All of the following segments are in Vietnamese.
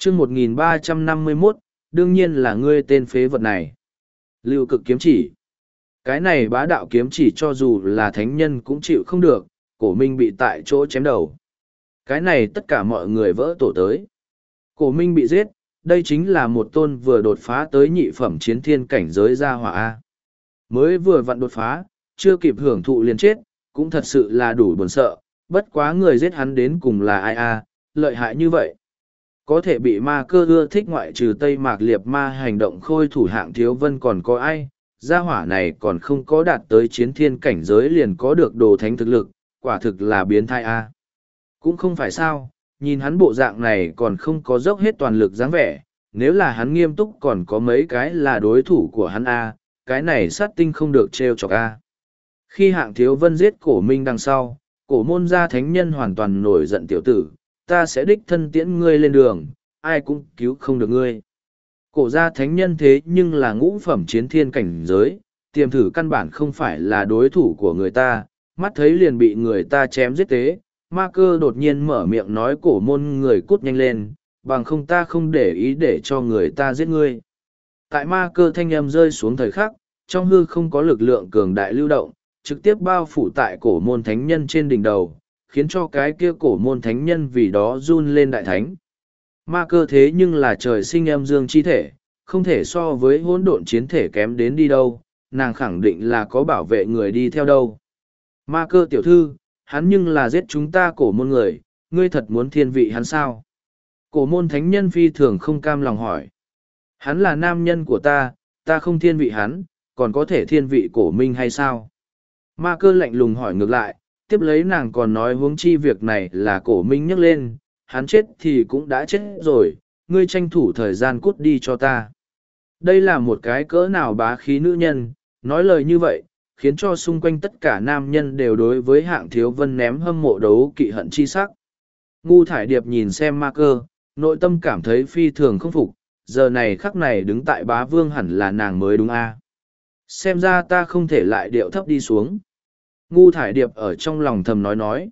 chương 1351, đương nhiên là ngươi tên phế vật này. Lưu cực kiếm chỉ. Cái này bá đạo kiếm chỉ cho dù là thánh nhân cũng chịu không được, cổ minh bị tại chỗ chém đầu. Cái này tất cả mọi người vỡ tổ tới. Cổ minh bị giết, đây chính là một tôn vừa đột phá tới nhị phẩm chiến thiên cảnh giới gia hỏa A. Mới vừa vặn đột phá, chưa kịp hưởng thụ liền chết, cũng thật sự là đủ buồn sợ, bất quá người giết hắn đến cùng là ai A, lợi hại như vậy. Có thể bị ma cơ ưa thích ngoại trừ Tây Mạc Liệt ma hành động khôi thủ hạng thiếu vân còn có ai, gia hỏa này còn không có đạt tới chiến thiên cảnh giới liền có được đồ thánh thực lực, quả thực là biến thái A. Cũng không phải sao, nhìn hắn bộ dạng này còn không có dốc hết toàn lực dáng vẻ, nếu là hắn nghiêm túc còn có mấy cái là đối thủ của hắn A, cái này sát tinh không được trêu chọc A. Khi hạng thiếu vân giết cổ minh đằng sau, cổ môn gia thánh nhân hoàn toàn nổi giận tiểu tử, ta sẽ đích thân tiễn ngươi lên đường, ai cũng cứu không được ngươi. Cổ gia thánh nhân thế nhưng là ngũ phẩm chiến thiên cảnh giới, tiềm thử căn bản không phải là đối thủ của người ta, mắt thấy liền bị người ta chém giết tế, ma cơ đột nhiên mở miệng nói cổ môn người cút nhanh lên, bằng không ta không để ý để cho người ta giết ngươi. Tại ma cơ thanh âm rơi xuống thời khắc, trong hư không có lực lượng cường đại lưu động, trực tiếp bao phủ tại cổ môn thánh nhân trên đỉnh đầu, khiến cho cái kia cổ môn thánh nhân vì đó run lên đại thánh. Ma cơ thế nhưng là trời sinh âm dương chi thể, không thể so với hỗn độn chiến thể kém đến đi đâu, nàng khẳng định là có bảo vệ người đi theo đâu. Ma cơ tiểu thư, hắn nhưng là giết chúng ta cổ môn người, ngươi thật muốn thiên vị hắn sao? Cổ môn thánh nhân phi thường không cam lòng hỏi. Hắn là nam nhân của ta không thiên vị hắn, còn có thể thiên vị cổ minh hay sao? Ma cơ lạnh lùng hỏi ngược lại, tiếp lấy nàng còn nói huống chi việc này là cổ minh nhắc lên, hắn chết thì cũng đã chết rồi, ngươi tranh thủ thời gian cút đi cho ta. Đây là một cái cỡ nào bá khí nữ nhân, nói lời như vậy, khiến cho xung quanh tất cả nam nhân đều đối với hạng thiếu vân ném hâm mộ đấu kỵ hận chi sắc. Ngu thải điệp nhìn xem ma cơ, nội tâm cảm thấy phi thường không phục, giờ này khắc này đứng tại bá vương hẳn là nàng mới đúng a. Xem ra ta không thể lại điệu thấp đi xuống. Ngu thải điệp ở trong lòng thầm nói.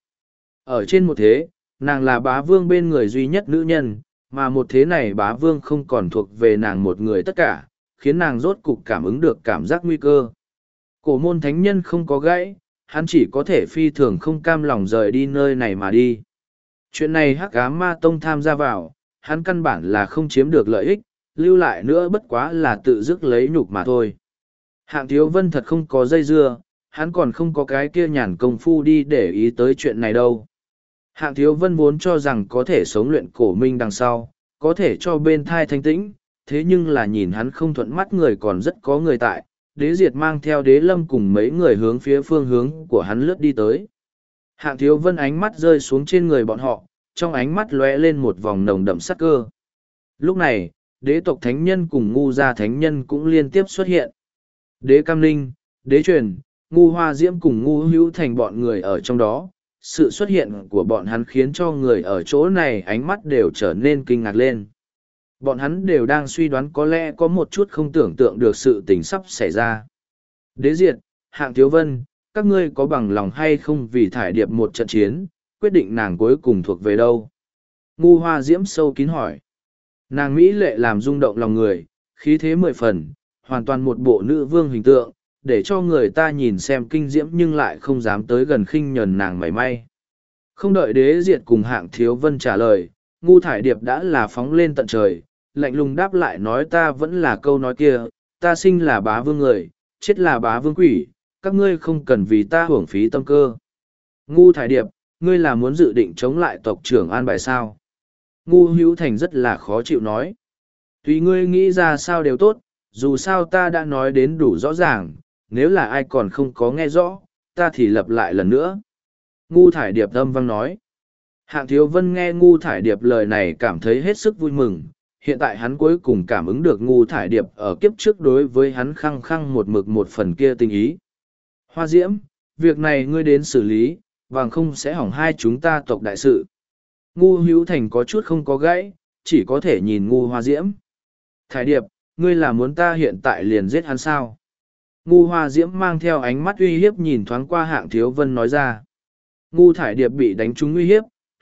Ở trên một thế, nàng là bá vương bên người duy nhất nữ nhân, mà một thế này bá vương không còn thuộc về nàng một người tất cả, khiến nàng rốt cục cảm ứng được cảm giác nguy cơ. Cổ môn thánh nhân không có gãy, hắn chỉ có thể phi thường không cam lòng rời đi nơi này mà đi. Chuyện này hắc ám ma tông tham gia vào, hắn căn bản là không chiếm được lợi ích, lưu lại nữa bất quá là tự dứt lấy nhục mà thôi. Hạng thiếu vân thật không có dây dưa, hắn còn không có cái kia nhàn công phu đi để ý tới chuyện này đâu. Hạng thiếu vân vốn cho rằng có thể sống luyện cổ minh đằng sau, có thể cho bên thai thanh tĩnh, thế nhưng là nhìn hắn không thuận mắt người còn rất có người tại, đế diệt mang theo đế lâm cùng mấy người hướng phía phương hướng của hắn lướt đi tới. Hạng thiếu vân ánh mắt rơi xuống trên người bọn họ, trong ánh mắt lóe lên một vòng nồng đậm sắc cơ. Lúc này, đế tộc thánh nhân cùng ngu gia thánh nhân cũng liên tiếp xuất hiện. Đế Cam Linh, đế truyền, ngu hoa diễm cùng ngu hữu thành bọn người ở trong đó. Sự xuất hiện của bọn hắn khiến cho người ở chỗ này ánh mắt đều trở nên kinh ngạc lên. Bọn hắn đều đang suy đoán có lẽ có một chút không tưởng tượng được sự tình sắp xảy ra. Đế diệt, hạng thiếu vân, các ngươi có bằng lòng hay không vì thải điệp một trận chiến, quyết định nàng cuối cùng thuộc về đâu? Ngu hoa diễm sâu kín hỏi. Nàng Mỹ lệ làm rung động lòng người, khí thế 10 phần, hoàn toàn một bộ nữ vương hình tượng, để cho người ta nhìn xem kinh diễm nhưng lại không dám tới gần khinh nhờn nàng mảy may. Không đợi đế diệt cùng hạng thiếu vân trả lời, ngu thải điệp đã là phóng lên tận trời, lạnh lùng đáp lại nói ta vẫn là câu nói kia, ta sinh là bá vương người, chết là bá vương quỷ, các ngươi không cần vì ta hưởng phí tâm cơ. Ngu thải điệp, ngươi là muốn dự định chống lại tộc trưởng an bài sao? Ngu hữu thành rất là khó chịu nói. Tùy ngươi nghĩ ra sao đều tốt, dù sao ta đã nói đến đủ rõ ràng, nếu là ai còn không có nghe rõ, ta thì lặp lại lần nữa. Ngu thải điệp âm vang nói. Hạng thiếu vân nghe ngu thải điệp lời này cảm thấy hết sức vui mừng, hiện tại hắn cuối cùng cảm ứng được ngu thải điệp ở kiếp trước đối với hắn khăng khăng một mực một phần kia tình ý. Hoa diễm, việc này ngươi đến xử lý, bằng không sẽ hỏng hai chúng ta tộc đại sự. Ngu hữu thành có chút không có gãy, chỉ có thể nhìn ngu hoa diễm. Thải điệp, ngươi là muốn ta hiện tại liền giết hắn sao? Ngu hoa diễm mang theo ánh mắt uy hiếp nhìn thoáng qua hạng thiếu vân nói ra. Ngu thải điệp bị đánh trúng uy hiếp,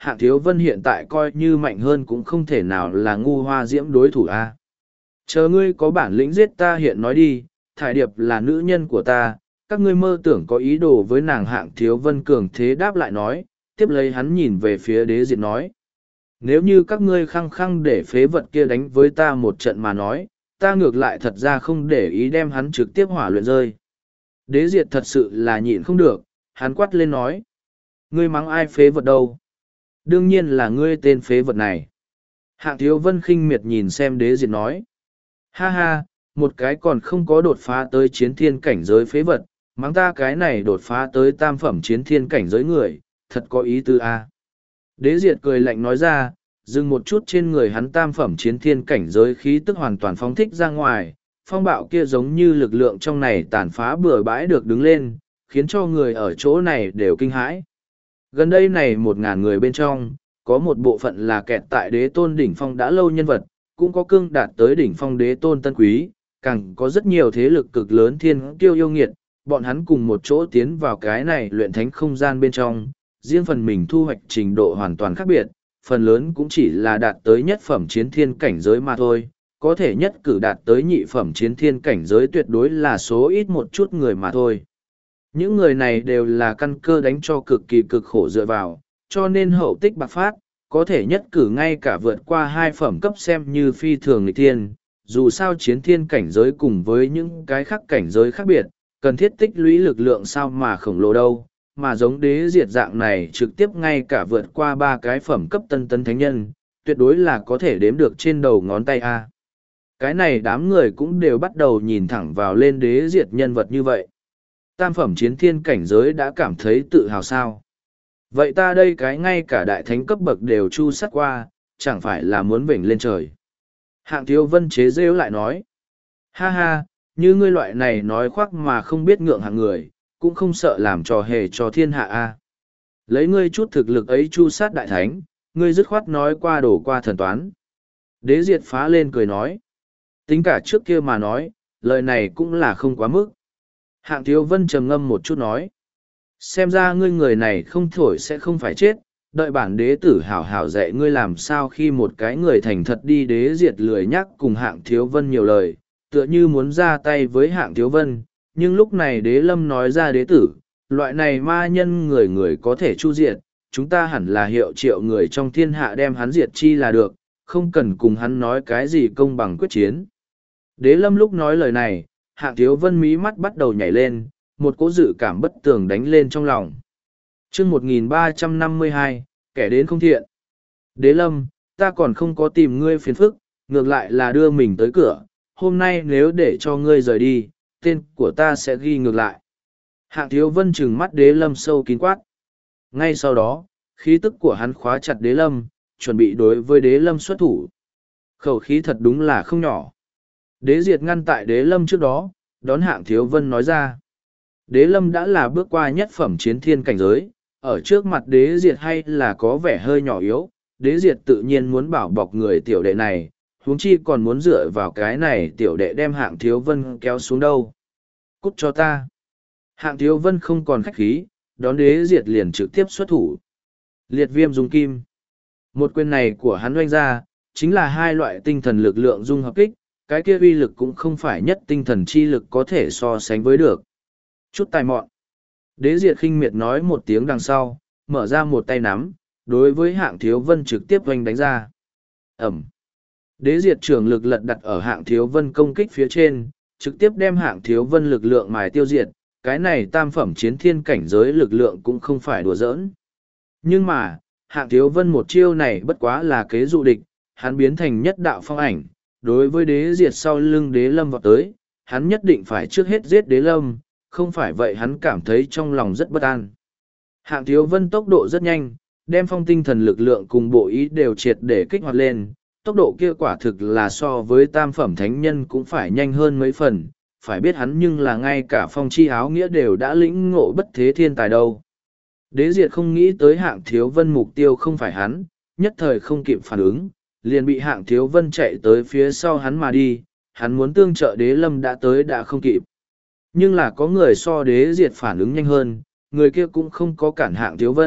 Hạng Thiếu Vân hiện tại coi như mạnh hơn cũng không thể nào là ngu hoa diễm đối thủ a. Chờ ngươi có bản lĩnh giết ta hiện nói đi, Thải Điệp là nữ nhân của ta, các ngươi mơ tưởng có ý đồ với nàng. Hạng Thiếu Vân cường thế đáp lại nói, tiếp lấy hắn nhìn về phía Đế Diệt nói. Nếu như các ngươi khăng khăng để phế vật kia đánh với ta một trận mà nói, ta ngược lại thật ra không để ý đem hắn trực tiếp hỏa luyện rơi. Đế Diệt thật sự là nhịn không được, hắn quát lên nói. Ngươi mắng ai phế vật đâu? Đương nhiên là ngươi tên phế vật này. Hạng Thiếu Vân khinh miệt nhìn xem Đế Diệt nói. Ha ha, một cái còn không có đột phá tới chiến thiên cảnh giới phế vật, mắng ta cái này đột phá tới tam phẩm chiến thiên cảnh giới người, thật có ý tư a. Đế Diệt cười lạnh nói ra, dừng một chút trên người hắn tam phẩm chiến thiên cảnh giới khí tức hoàn toàn phóng thích ra ngoài, phong bạo kia giống như lực lượng trong này tàn phá bừa bãi được đứng lên, khiến cho người ở chỗ này đều kinh hãi. Gần đây này 1.000 người bên trong, có một bộ phận là kẹt tại đế tôn đỉnh phong đã lâu nhân vật, cũng có cương đạt tới đỉnh phong đế tôn tân quý, càng có rất nhiều thế lực cực lớn thiên kiêu yêu nghiệt, bọn hắn cùng một chỗ tiến vào cái này luyện thánh không gian bên trong, riêng phần mình thu hoạch trình độ hoàn toàn khác biệt, phần lớn cũng chỉ là đạt tới nhất phẩm chiến thiên cảnh giới mà thôi, có thể nhất cử đạt tới nhị phẩm chiến thiên cảnh giới tuyệt đối là số ít một chút người mà thôi. Những người này đều là căn cơ đánh cho cực kỳ cực khổ dựa vào, cho nên hậu tích bạc phát, có thể nhất cử ngay cả vượt qua 2 phẩm cấp xem như phi thường nghịch thiên. Dù sao chiến thiên cảnh giới cùng với những cái khác cảnh giới khác biệt, cần thiết tích lũy lực lượng sao mà khổng lồ đâu, mà giống Đế Diệt dạng này trực tiếp ngay cả vượt qua 3 cái phẩm cấp tân tấn thánh nhân, tuyệt đối là có thể đếm được trên đầu ngón tay a. Cái này đám người cũng đều bắt đầu nhìn thẳng vào lên Đế Diệt nhân vật như vậy. Tam phẩm chiến thiên cảnh giới đã cảm thấy tự hào sao. Vậy ta đây cái ngay cả đại thánh cấp bậc đều chu sát qua, chẳng phải là muốn vểnh lên trời. Hạng Thiếu Vân chế rêu lại nói. Ha ha, như ngươi loại này nói khoác mà không biết ngượng hạng người, cũng không sợ làm trò hề cho thiên hạ a. Lấy ngươi chút thực lực ấy chu sát đại thánh, ngươi dứt khoát nói qua đổ qua thần toán. Đế Diệt phá lên cười nói. Tính cả trước kia mà nói, lời này cũng là không quá mức. Hạng Thiếu Vân trầm ngâm một chút nói. Xem ra ngươi người này không thổi sẽ không phải chết, đợi bản đế tử hảo hảo dạy ngươi làm sao khi một cái người thành thật đi. Đế Diệt lười nhắc cùng Hạng Thiếu Vân nhiều lời, tựa như muốn ra tay với Hạng Thiếu Vân, nhưng lúc này Đế Lâm nói ra đế tử, loại này ma nhân người người có thể chu diệt, chúng ta hẳn là hiệu triệu người trong thiên hạ đem hắn diệt chi là được, không cần cùng hắn nói cái gì công bằng quyết chiến. Đế Lâm lúc nói lời này, Hạng Thiếu Vân mí mắt bắt đầu nhảy lên, một cỗ dự cảm bất tường đánh lên trong lòng. Chương 1352, kẻ đến không thiện. Đế Lâm, ta còn không có tìm ngươi phiền phức, ngược lại là đưa mình tới cửa, hôm nay nếu để cho ngươi rời đi, tên của ta sẽ ghi ngược lại. Hạng Thiếu Vân trừng mắt Đế Lâm sâu kín quát. Ngay sau đó, khí tức của hắn khóa chặt Đế Lâm, chuẩn bị đối với Đế Lâm xuất thủ. Khẩu khí thật đúng là không nhỏ. Đế Diệt ngăn tại Đế Lâm trước đó, đón Hạng Thiếu Vân nói ra. Đế Lâm đã là bước qua nhất phẩm chiến thiên cảnh giới, ở trước mặt Đế Diệt hay là có vẻ hơi nhỏ yếu, Đế Diệt tự nhiên muốn bảo bọc người tiểu đệ này, huống chi còn muốn dựa vào cái này tiểu đệ đem Hạng Thiếu Vân kéo xuống đâu. Cút cho ta. Hạng Thiếu Vân không còn khách khí, đón Đế Diệt liền trực tiếp xuất thủ. Liệt viêm dung kim. Một quyền này của hắn oanh ra, chính là hai loại tinh thần lực lượng dung hợp kích, cái kia uy lực cũng không phải nhất tinh thần chi lực có thể so sánh với được. Chút tài mọn. Đế Diệt khinh miệt nói một tiếng đằng sau, mở ra một tay nắm, đối với Hạng Thiếu Vân trực tiếp oanh đánh ra. Ẩm. Đế Diệt trường lực lật đặt ở Hạng Thiếu Vân công kích phía trên, trực tiếp đem Hạng Thiếu Vân lực lượng mài tiêu diệt, cái này tam phẩm chiến thiên cảnh giới lực lượng cũng không phải đùa giỡn. Nhưng mà, Hạng Thiếu Vân một chiêu này bất quá là kế dụ địch, hắn biến thành nhất đạo phong ảnh, đối với Đế Diệt sau lưng Đế Lâm vọt tới, hắn nhất định phải trước hết giết Đế Lâm, không phải vậy hắn cảm thấy trong lòng rất bất an. Hạng Thiếu Vân tốc độ rất nhanh, đem phong tinh thần lực lượng cùng bộ ý đều triệt để kích hoạt lên, tốc độ kia quả thực là so với tam phẩm thánh nhân cũng phải nhanh hơn mấy phần, phải biết hắn nhưng là ngay cả phong chi áo nghĩa đều đã lĩnh ngộ bất thế thiên tài đâu. Đế Diệt không nghĩ tới Hạng Thiếu Vân mục tiêu không phải hắn, nhất thời không kịp phản ứng, liền bị Hạng Thiếu Vân chạy tới phía sau hắn mà đi, hắn muốn tương trợ Đế Lâm đã tới đã không kịp. Nhưng là có người so Đế Diệt phản ứng nhanh hơn, người kia cũng không có cản Hạng Thiếu Vân,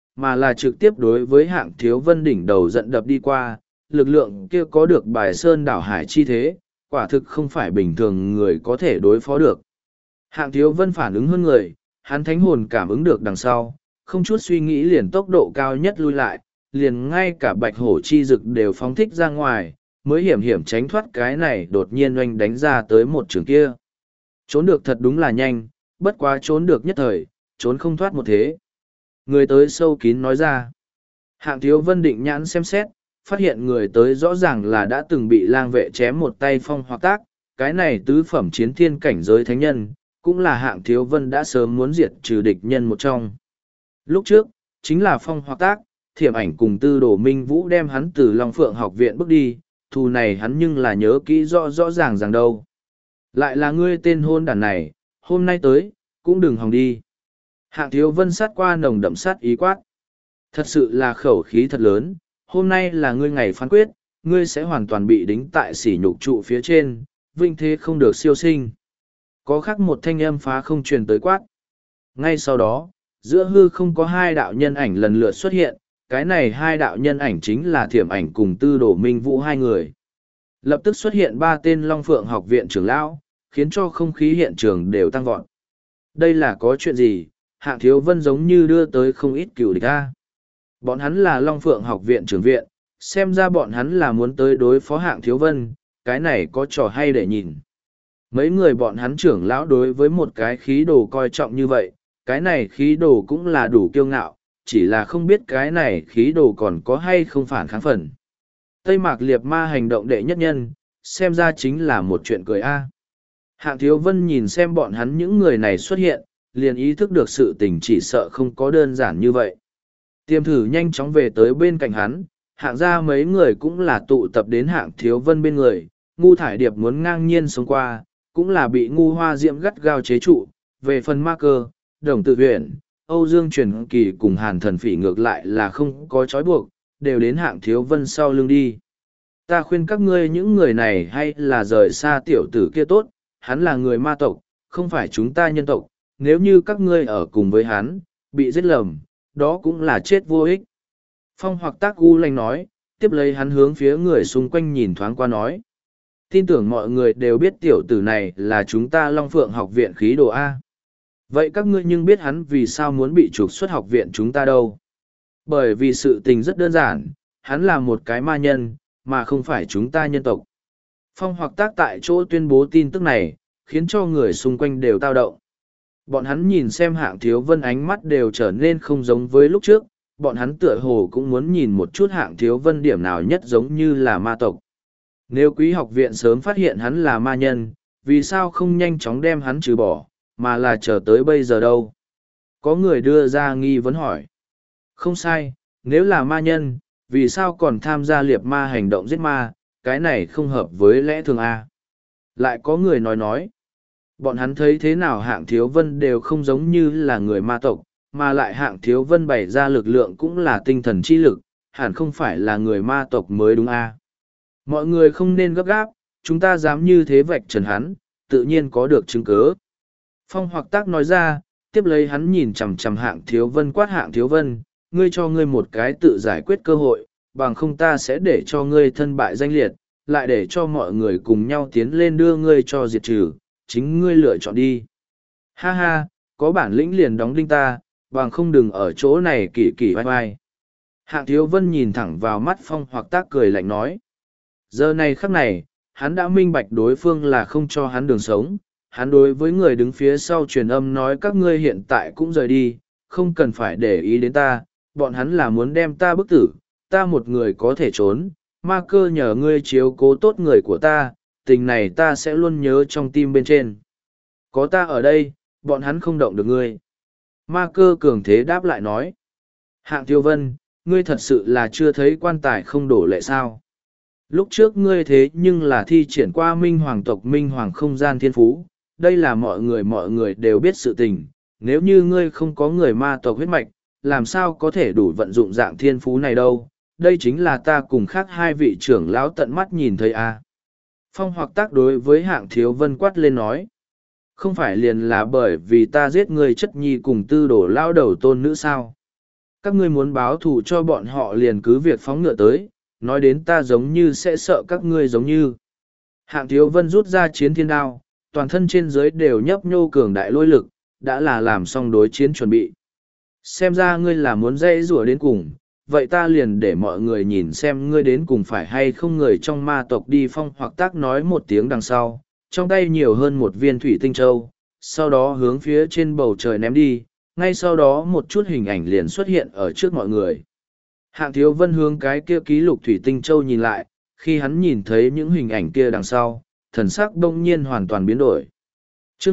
mà là trực tiếp đối với Hạng Thiếu Vân đỉnh đầu giận đập đi qua, lực lượng kia có được bài sơn đảo hải chi thế, quả thực không phải bình thường người có thể đối phó được. Hạng Thiếu Vân phản ứng hơn người, hắn thánh hồn cảm ứng được đằng sau, không chút suy nghĩ liền tốc độ cao nhất lui lại, liền ngay cả bạch hổ chi dực đều phóng thích ra ngoài, mới hiểm hiểm tránh thoát cái này đột nhiên oanh đánh ra tới một trường kia. Trốn được thật đúng là nhanh, bất quá trốn được nhất thời, trốn không thoát một thế. Người tới sâu kín nói ra. Hạng Thiếu Vân định nhãn xem xét, phát hiện người tới rõ ràng là đã từng bị lang vệ chém một tay Phong Hoặc Tác, cái này tứ phẩm chiến thiên cảnh giới thánh nhân, cũng là Hạng Thiếu Vân đã sớm muốn diệt trừ địch nhân một trong. Lúc trước, chính là Phong Hoặc Tác, Thiểm Ảnh cùng Tư Đồ Minh Vũ đem hắn từ Long Phượng học viện bước đi, thù này hắn nhưng là nhớ kỹ rõ rõ ràng ràng đâu. Lại là ngươi tên hôn đàn này, hôm nay tới, cũng đừng hòng đi. Hạng Thiếu Vân sát qua nồng đậm sát ý quát. Thật sự là khẩu khí thật lớn, hôm nay là ngươi ngày phán quyết, ngươi sẽ hoàn toàn bị đính tại sỉ nhục trụ phía trên, vinh thế không được siêu sinh. Có khắc một thanh âm phá không truyền tới quát. Ngay sau đó, giữa hư không có hai đạo nhân ảnh lần lượt xuất hiện, cái này hai đạo nhân ảnh chính là Thiểm Ảnh cùng Tư Đồ Minh Vũ hai người. Lập tức xuất hiện ba tên Long Phượng học viện trưởng lão, khiến cho không khí hiện trường đều tăng vọt. Đây là có chuyện gì? Hạng Thiếu Vân giống như đưa tới không ít cựu địch a. Bọn hắn là Long Phượng học viện trưởng viện, xem ra bọn hắn là muốn tới đối phó Hạng Thiếu Vân, cái này có trò hay để nhìn. Mấy người bọn hắn trưởng lão đối với một cái khí đồ coi trọng như vậy, cái này khí đồ cũng là đủ kiêu ngạo, chỉ là không biết cái này khí đồ còn có hay không phản kháng phần. Tây Mạc Liệt Ma hành động đệ nhất nhân, xem ra chính là một chuyện cười a. Hạng Thiếu Vân nhìn xem bọn hắn những người này xuất hiện, liền ý thức được sự tình chỉ sợ không có đơn giản như vậy. Tiêm thử nhanh chóng về tới bên cạnh hắn, hạng ra mấy người cũng là tụ tập đến Hạng Thiếu Vân bên người, Ngu Thải Điệp muốn ngang nhiên sống qua, cũng là bị Ngu Hoa Diễm gắt gao chế trụ, về phần Ma Cơ, Đồng Tự Huyền, Âu Dương Truyền Kỳ cùng Hàn Thần Phỉ ngược lại là không có trói buộc, đều đến Hạng Thiếu Vân sau lưng đi. Ta khuyên các ngươi những người này hay là rời xa tiểu tử kia tốt, hắn là người ma tộc, không phải chúng ta nhân tộc, nếu như các ngươi ở cùng với hắn, bị giết lầm, đó cũng là chết vô ích. Phong Hoặc Tác u lanh nói, tiếp lấy hắn hướng phía người xung quanh nhìn thoáng qua nói. Tin tưởng mọi người đều biết tiểu tử này là chúng ta Long Phượng học viện khí đồ A. Vậy các ngươi nhưng biết hắn vì sao muốn bị trục xuất học viện chúng ta đâu? Bởi vì sự tình rất đơn giản, hắn là một cái ma nhân, mà không phải chúng ta nhân tộc. Phong Hoặc Tác tại chỗ tuyên bố tin tức này, khiến cho người xung quanh đều tao động. Bọn hắn nhìn xem Hạng Thiếu Vân ánh mắt đều trở nên không giống với lúc trước, bọn hắn tựa hồ cũng muốn nhìn một chút Hạng Thiếu Vân điểm nào nhất giống như là ma tộc. Nếu quý học viện sớm phát hiện hắn là ma nhân, vì sao không nhanh chóng đem hắn trừ bỏ, mà là chờ tới bây giờ đâu? Có người đưa ra nghi vấn hỏi. Không sai, nếu là ma nhân, vì sao còn tham gia liệt ma hành động giết ma, cái này không hợp với lẽ thường A. Lại có người nói. Bọn hắn thấy thế nào Hạng Thiếu Vân đều không giống như là người ma tộc, mà lại Hạng Thiếu Vân bày ra lực lượng cũng là tinh thần chi lực, hẳn không phải là người ma tộc mới đúng A. Mọi người không nên gấp gáp, chúng ta dám như thế vạch trần hắn, tự nhiên có được chứng cứ. Phong Hoặc Tác nói ra, tiếp lấy hắn nhìn chằm chằm Hạng Thiếu Vân quát Hạng Thiếu Vân, ngươi cho ngươi một cái tự giải quyết cơ hội, bằng không ta sẽ để cho ngươi thân bại danh liệt, lại để cho mọi người cùng nhau tiến lên đưa ngươi cho diệt trừ, chính ngươi lựa chọn đi. Ha ha, có bản lĩnh liền đóng đinh ta, bằng không đừng ở chỗ này kỳ kỳ vai vai. Hạng Thiếu Vân nhìn thẳng vào mắt Phong Hoặc Tác cười lạnh nói. Giờ này khắc này, hắn đã minh bạch đối phương là không cho hắn đường sống. Hắn đối với người đứng phía sau truyền âm nói các ngươi hiện tại cũng rời đi, không cần phải để ý đến ta, bọn hắn là muốn đem ta bức tử, ta một người có thể trốn, Ma Cơ nhờ ngươi chiếu cố tốt người của ta, tình này ta sẽ luôn nhớ trong tim bên trên. Có ta ở đây, bọn hắn không động được ngươi. Ma Cơ cường thế đáp lại nói. Hạng Thiếu Vân, ngươi thật sự là chưa thấy quan tài không đổ lệ sao. Lúc trước ngươi thế nhưng là thi triển qua Minh Hoàng tộc Minh Hoàng không gian thiên phú, đây là mọi người đều biết sự tình, nếu như ngươi không có người ma tộc huyết mạch, làm sao có thể đủ vận dụng dạng thiên phú này đâu, đây chính là ta cùng khác hai vị trưởng lão tận mắt nhìn thấy a. Phong Hoặc Tác đối với Hạng Thiếu Vân quát lên nói, không phải liền là bởi vì ta giết người chất nhi cùng tư đổ lao đầu tôn nữ sao. Các ngươi muốn báo thù cho bọn họ liền cứ việc phóng ngựa tới, nói đến ta giống như sẽ sợ các ngươi giống như. Hạng Thiếu Vân rút ra chiến thiên đao, toàn thân trên dưới đều nhấp nhô cường đại lôi lực, đã là làm xong đối chiến chuẩn bị. Xem ra ngươi là muốn dây rủa đến cùng, vậy ta liền để mọi người nhìn xem ngươi đến cùng phải hay không người trong ma tộc đi phong hoặc tác nói một tiếng đằng sau, trong tay nhiều hơn một viên thủy tinh châu, sau đó hướng phía trên bầu trời ném đi, ngay sau đó một chút hình ảnh liền xuất hiện ở trước mọi người. Hạng Thiếu Vân hướng cái kia ký lục thủy tinh châu nhìn lại, khi hắn nhìn thấy những hình ảnh kia đằng sau, thần sắc đông nhiên hoàn toàn biến đổi. Chương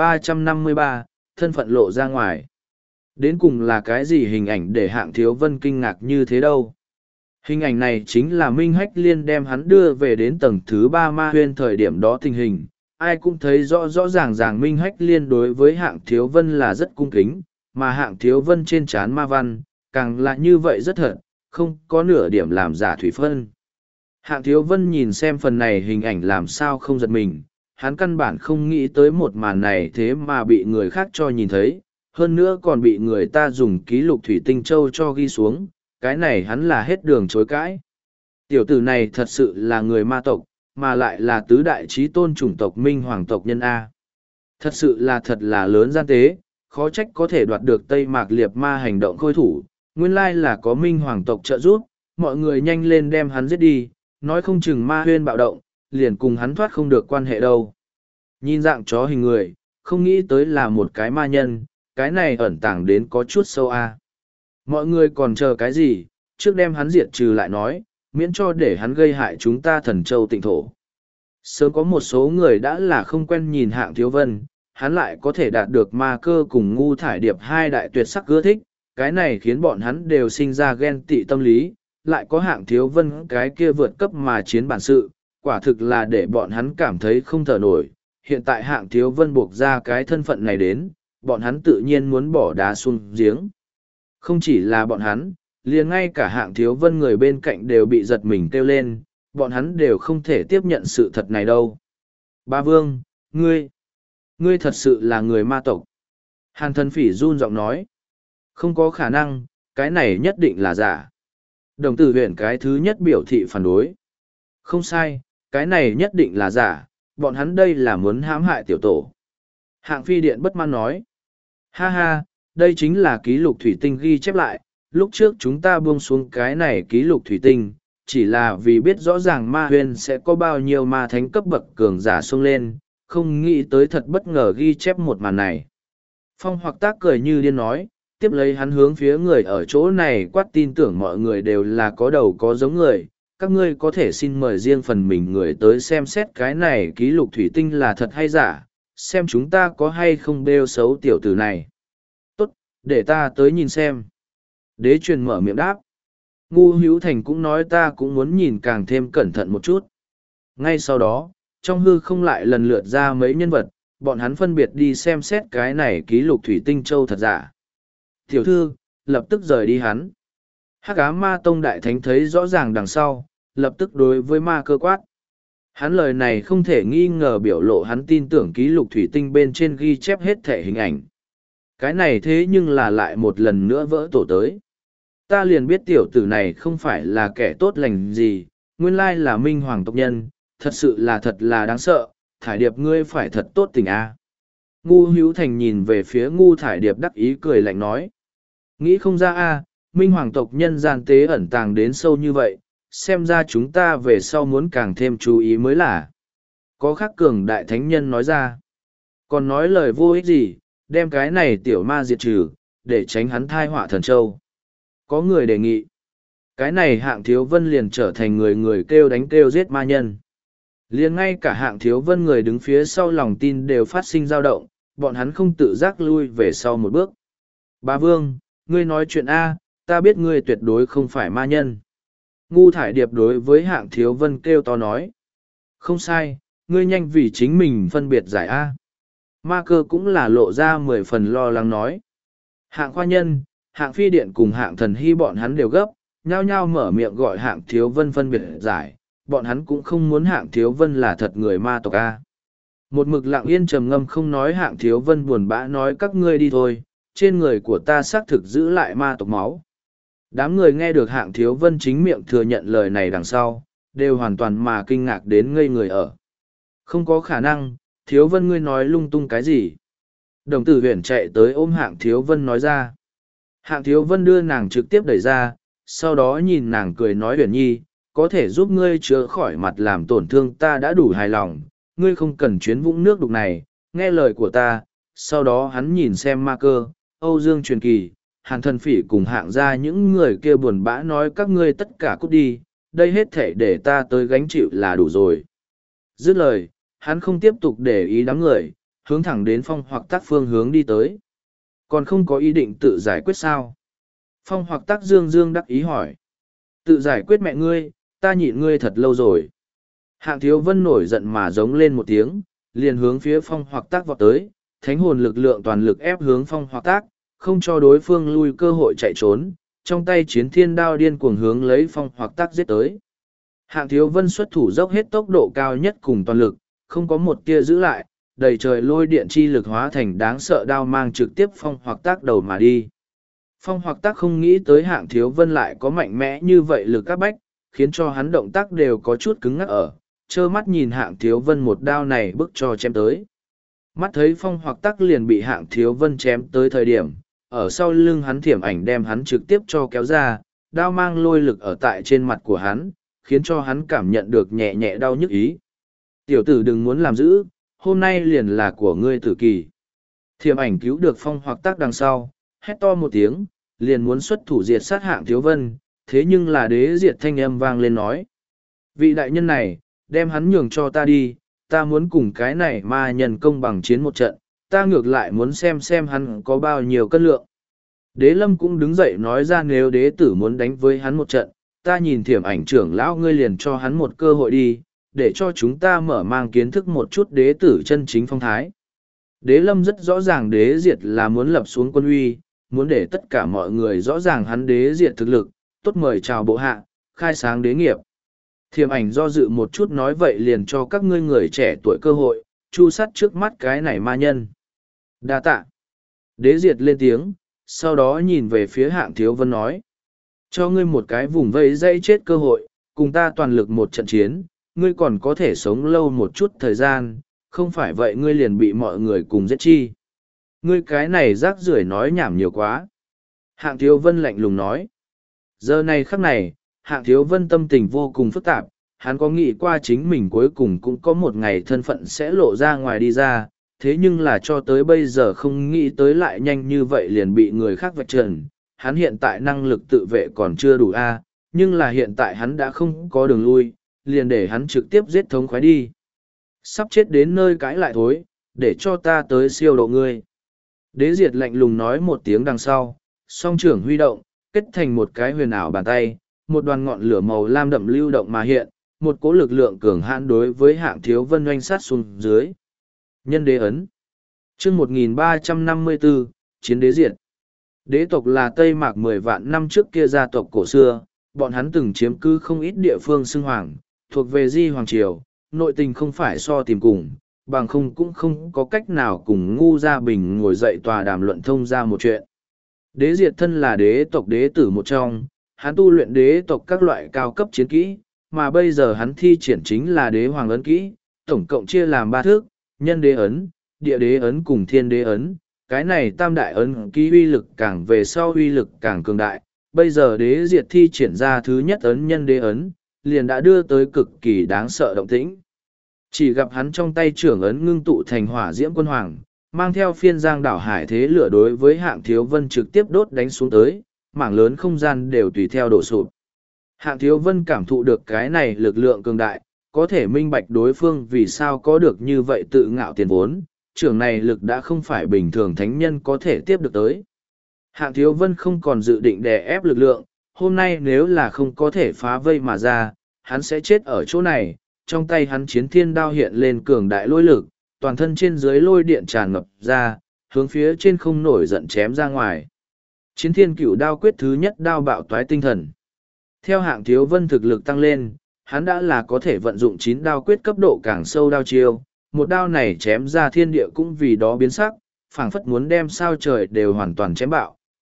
1353, thân phận lộ ra ngoài. Đến cùng là cái gì hình ảnh để Hạng Thiếu Vân kinh ngạc như thế đâu? Hình ảnh này chính là Minh Hách Liên đem hắn đưa về đến tầng thứ 3 ma huyên thời điểm đó tình hình. Ai cũng thấy rõ rõ ràng ràng Minh Hách Liên đối với Hạng Thiếu Vân là rất cung kính, mà Hạng Thiếu Vân trên trán ma văn, càng là như vậy rất thật, không có nửa điểm làm giả thủy phân. Hạng Thiếu Vân nhìn xem phần này hình ảnh làm sao không giật mình, hắn căn bản không nghĩ tới một màn này thế mà bị người khác cho nhìn thấy, hơn nữa còn bị người ta dùng ký lục thủy tinh châu cho ghi xuống, cái này hắn là hết đường chối cãi. Tiểu tử này thật sự là người ma tộc, mà lại là tứ đại trí tôn chủng tộc Minh Hoàng tộc nhân A. Thật sự là lớn gian tế, khó trách có thể đoạt được Tây Mạc Liệt Ma hành động khôi thủ, nguyên lai là có Minh Hoàng tộc trợ giúp, mọi người nhanh lên đem hắn giết đi, nói không chừng ma huyên bạo động, liền cùng hắn thoát không được quan hệ đâu. Nhìn dạng chó hình người, không nghĩ tới là một cái ma nhân, cái này ẩn tàng đến có chút sâu a. Mọi người còn chờ cái gì, trước đem hắn diệt trừ lại nói, miễn cho để hắn gây hại chúng ta Thần Châu Tịnh Thổ. Sớm có một số người đã là không quen nhìn Hạng Thiếu Vân, hắn lại có thể đạt được ma cơ cùng ngu thải điệp hai đại tuyệt sắc ưa thích, cái này khiến bọn hắn đều sinh ra ghen tị tâm lý, lại có Hạng Thiếu Vân cái kia vượt cấp mà chiến bản sự, quả thực là để bọn hắn cảm thấy không thở nổi. Hiện tại Hạng Thiếu Vân buộc ra cái thân phận này đến, bọn hắn tự nhiên muốn bỏ đá xuống giếng. Không chỉ là bọn hắn, liền ngay cả Hạng Thiếu Vân người bên cạnh đều bị giật mình kêu lên, bọn hắn đều không thể tiếp nhận sự thật này đâu. Ba Vương, ngươi thật sự là người ma tộc. Hàn Thần Phỉ run giọng nói. Không có khả năng, cái này nhất định là giả. Đồng tử huyện cái thứ nhất biểu thị phản đối. Không sai, cái này nhất định là giả, bọn hắn đây là muốn hãm hại tiểu tổ. Hạng Phi Điện bất mãn nói. Ha ha, đây chính là ký lục thủy tinh ghi chép lại, lúc trước chúng ta buông xuống cái này ký lục thủy tinh, chỉ là vì biết rõ ràng ma huyền sẽ có bao nhiêu ma thánh cấp bậc cường giả xông lên, không nghĩ tới thật bất ngờ ghi chép một màn này. Phong Hoặc Tác cười như điên nói, tiếp lấy hắn hướng phía người ở chỗ này quát tin tưởng mọi người đều là có đầu có giống người, các ngươi có thể xin mời riêng phần mình người tới xem xét cái này ký lục thủy tinh là thật hay giả, xem chúng ta có hay không bêu xấu tiểu tử này. Tốt, để ta tới nhìn xem. Đế truyền mở miệng đáp. Ngu Hữu Thành cũng nói ta cũng muốn nhìn càng thêm cẩn thận một chút. Ngay sau đó, trong hư không lại lần lượt ra mấy nhân vật, bọn hắn phân biệt đi xem xét cái này ký lục thủy tinh châu thật giả. Tiểu thư, lập tức rời đi hắn. Hắc Ám Ma Tông Đại Thánh thấy rõ ràng đằng sau, lập tức đối với ma cơ quát. Hắn lời này không thể nghi ngờ biểu lộ hắn tin tưởng ký lục thủy tinh bên trên ghi chép hết thể hình ảnh. Cái này thế nhưng là lại một lần nữa vỡ tổ tới. Ta liền biết tiểu tử này không phải là kẻ tốt lành gì, nguyên lai là Minh Hoàng tộc nhân, thật là đáng sợ, Thải Điệp ngươi phải thật tốt tình a. Ngu Hữu Thành nhìn về phía Ngu Thải Điệp đắc ý cười lạnh nói. Nghĩ không ra a, Minh Hoàng tộc nhân gian tế ẩn tàng đến sâu như vậy, xem ra chúng ta về sau muốn càng thêm chú ý mới là. Có khắc cường đại thánh nhân nói ra. Còn nói lời vô ích gì, đem cái này tiểu ma diệt trừ, để tránh hắn thai họa Thần Châu. Có người đề nghị. Cái này Hạng Thiếu Vân liền trở thành người kêu đánh kêu giết ma nhân. Liền ngay cả Hạng Thiếu Vân người đứng phía sau lòng tin đều phát sinh dao động, bọn hắn không tự giác lui về sau một bước. Bá Vương, ngươi nói chuyện A, ta biết ngươi tuyệt đối không phải ma nhân. Ngu Thải Điệp đối với Hạng Thiếu Vân kêu to nói. Không sai, ngươi nhanh vì chính mình phân biệt giải A. Ma cơ cũng là lộ ra 10 phần lo lắng nói. Hạng Khoa Nhân, Hạng Phi Điện cùng Hạng Thần Hy bọn hắn đều gấp, nhao nhao mở miệng gọi Hạng Thiếu Vân phân biệt giải, bọn hắn cũng không muốn Hạng Thiếu Vân là thật người ma tộc A. Một mực lặng yên trầm ngâm không nói Hạng Thiếu Vân buồn bã nói các ngươi đi thôi, trên người của ta xác thực giữ lại ma tộc máu, Đám người nghe được Hạng Thiếu Vân chính miệng thừa nhận lời này đằng sau, đều hoàn toàn mà kinh ngạc đến ngây người ở. Không có khả năng, Thiếu Vân ngươi nói lung tung cái gì? Đồng tử huyền chạy tới ôm Hạng Thiếu Vân nói ra. Hạng Thiếu Vân đưa nàng trực tiếp đẩy ra, sau đó nhìn nàng cười nói huyền nhi, có thể giúp ngươi chữa khỏi mặt làm tổn thương ta đã đủ hài lòng, ngươi không cần chuyến vũng nước đục này, nghe lời của ta. Sau đó hắn nhìn xem ma cơ, Âu Dương Truyền Kỳ, Hàn Thần Phỉ cùng Hạng gia những người kia buồn bã nói các ngươi tất cả cút đi, đây hết thể để ta tới gánh chịu là đủ rồi. Dứt lời, hắn không tiếp tục để ý đám người, hướng thẳng đến Phong Hoặc Tác phương hướng đi tới. Còn không có ý định tự giải quyết sao? Phong Hoặc Tác dương dương đắc ý hỏi. Tự giải quyết mẹ ngươi, ta nhịn ngươi thật lâu rồi. Hạng Thiếu Vân nổi giận mà giống lên một tiếng, liền hướng phía Phong Hoặc Tác vọt tới, thánh hồn lực lượng toàn lực ép hướng Phong Hoặc Tác, không cho đối phương lui cơ hội chạy trốn, trong tay chiến thiên đao điên cuồng hướng lấy Phong Hoặc Tác giết tới. Hạng Thiếu Vân xuất thủ dốc hết tốc độ cao nhất cùng toàn lực, không có một tia giữ lại, đầy trời lôi điện chi lực hóa thành đáng sợ đao mang trực tiếp Phong Hoặc Tác đầu mà đi. Phong Hoặc Tác không nghĩ tới Hạng Thiếu Vân lại có mạnh mẽ như vậy lực các bách, khiến cho hắn động tác đều có chút cứng ngắc ở, trơ mắt nhìn Hạng Thiếu Vân một đao này bức cho chém tới. Mắt thấy Phong Hoặc Tác liền bị Hạng Thiếu Vân chém tới thời điểm, ở sau lưng hắn thiểm ảnh đem hắn trực tiếp cho kéo ra, đao mang lôi lực ở tại trên mặt của hắn, khiến cho hắn cảm nhận được nhẹ nhẹ đau nhức ý. Tiểu tử đừng muốn làm dữ, hôm nay liền là của ngươi tử kỳ. Thiểm ảnh cứu được Phong Hoặc Tác đằng sau, hét to một tiếng, liền muốn xuất thủ diệt sát Hạng Thiếu Vân, thế nhưng là Đế Diệt thanh âm vang lên nói. Vị đại nhân này, đem hắn nhường cho ta đi, ta muốn cùng cái này ma nhân công bằng chiến một trận, ta ngược lại muốn xem hắn có bao nhiêu cân lượng. Đế Lâm cũng đứng dậy nói ra nếu đế tử muốn đánh với hắn một trận, ta nhìn thiểm ảnh trưởng lão ngươi liền cho hắn một cơ hội đi, để cho chúng ta mở mang kiến thức một chút đế tử chân chính phong thái. Đế Lâm rất rõ ràng Đế Diệt là muốn lập xuống quân uy, muốn để tất cả mọi người rõ ràng hắn Đế Diệt thực lực, tốt mời chào bộ hạ, khai sáng đế nghiệp. Thiểm ảnh do dự một chút nói vậy liền cho các ngươi người trẻ tuổi cơ hội, chu sát trước mắt cái này ma nhân. Đa tạ. Đế Diệt lên tiếng, sau đó nhìn về phía Hạng Thiếu Vân nói. Cho ngươi một cái vùng vây dây chết cơ hội, cùng ta toàn lực một trận chiến, ngươi còn có thể sống lâu một chút thời gian, không phải vậy ngươi liền bị mọi người cùng giết chi. Ngươi cái này rác rưởi nói nhảm nhiều quá. Hạng Thiếu Vân lạnh lùng nói. Giờ này khắc này, Hạng Thiếu Vân tâm tình vô cùng phức tạp, hắn có nghĩ qua chính mình cuối cùng cũng có một ngày thân phận sẽ lộ ra ngoài đi ra, thế nhưng là cho tới bây giờ không nghĩ tới lại nhanh như vậy liền bị người khác vạch trần. Hắn hiện tại năng lực tự vệ còn chưa đủ nhưng là hiện tại hắn đã không có đường lui, liền để hắn trực tiếp giết thống khoái đi. Sắp chết đến nơi cãi lại thối, để cho ta tới siêu độ ngươi. Đế Diệt lạnh lùng nói một tiếng đằng sau, song trưởng huy động, kết thành một cái huyền ảo bàn tay, một đoàn ngọn lửa màu lam đậm lưu động mà hiện, một cỗ lực lượng cường hãn đối với Hạng Thiếu Vân oanh sát xuống dưới. Nhân đế ấn. Chương 1354, Chiến đế diệt. Đế tộc là Tây Mạc 10 vạn năm trước kia gia tộc cổ xưa, bọn hắn từng chiếm cứ không ít địa phương xưng hoàng, thuộc về Di Hoàng Triều, nội tình không phải so tìm cùng, bằng không cũng không có cách nào cùng Ngu Gia Bình ngồi dậy tòa đàm luận thông ra một chuyện. Đế Diệt thân là đế tộc đế tử một trong, hắn tu luyện đế tộc các loại cao cấp chiến kỹ, mà bây giờ hắn thi triển chính là đế hoàng ấn kỹ, tổng cộng chia làm 3 thước, nhân đế ấn, địa đế ấn cùng thiên đế ấn. Cái này tam đại ấn kỹ uy lực càng về sau uy lực càng cường đại, bây giờ đế diệt thi triển ra thứ nhất ấn nhân đế ấn, liền đã đưa tới cực kỳ đáng sợ động tĩnh. Chỉ gặp hắn trong tay trưởng ấn ngưng tụ thành hỏa diễm quân hoàng, mang theo phiên giang đảo hải thế lửa đối với Hạng Thiếu Vân trực tiếp đốt đánh xuống tới, mảng lớn không gian đều tùy theo đổ sụp. Hạng Thiếu Vân cảm thụ được cái này lực lượng cường đại, có thể minh bạch đối phương vì sao có được như vậy tự ngạo tiền vốn, trưởng này lực đã không phải bình thường thánh nhân có thể tiếp được tới. Hạng Thiếu Vân không còn dự định đè ép lực lượng, hôm nay nếu là không có thể phá vây mà ra, hắn sẽ chết ở chỗ này, trong tay hắn chiến thiên đao hiện lên cường đại lôi lực, toàn thân trên dưới lôi điện tràn ngập ra, hướng phía trên không nổi giận chém ra ngoài. Chiến thiên cửu đao quyết thứ nhất đao bạo toái tinh thần. Theo Hạng Thiếu Vân thực lực tăng lên, hắn đã là có thể vận dụng 9 đao quyết cấp độ càng sâu đao chiêu, một đao này chém ra thiên địa cũng vì đó biến sắc, phảng phất muốn đem sao trời đều hoàn toàn chém bạo,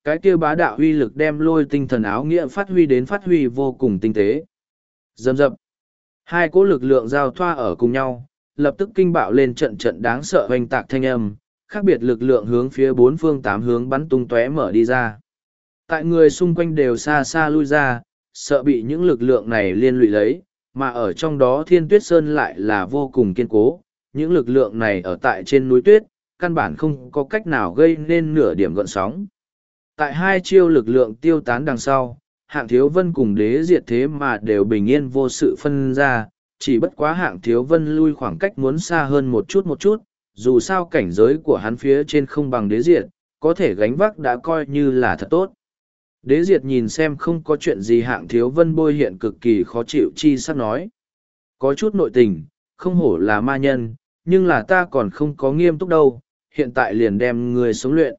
Cái kia bá đạo uy lực đem lôi tinh thần áo nghĩa phát huy vô cùng tinh tế. Dầm dập. Hai cỗ lực lượng giao thoa ở cùng nhau, lập tức kinh bạo lên trận trận đáng sợ hoành tạc thanh âm, khác biệt lực lượng hướng phía bốn phương tám hướng bắn tung tóe mở đi ra. Tại người xung quanh đều xa xa lui ra, sợ bị những lực lượng này liên lụy lấy, mà ở trong đó Thiên Tuyết Sơn lại là vô cùng kiên cố, những lực lượng này ở tại trên núi tuyết, căn bản không có cách nào gây nên nửa điểm gợn sóng. Tại hai chiêu lực lượng tiêu tán đằng sau, Hạng Thiếu Vân cùng Đế Diệt thế mà đều bình yên vô sự phân ra, chỉ bất quá Hạng Thiếu Vân lui khoảng cách muốn xa hơn một chút, dù sao cảnh giới của hắn phía trên không bằng Đế Diệt, có thể gánh vác đã coi như là thật tốt. Đế Diệt nhìn xem không có chuyện gì Hạng Thiếu Vân bôi hiện cực kỳ khó chịu chi sắc nói. Có chút nội tình, không hổ là ma nhân, nhưng là ta còn không có nghiêm túc đâu, hiện tại liền đem người sống luyện.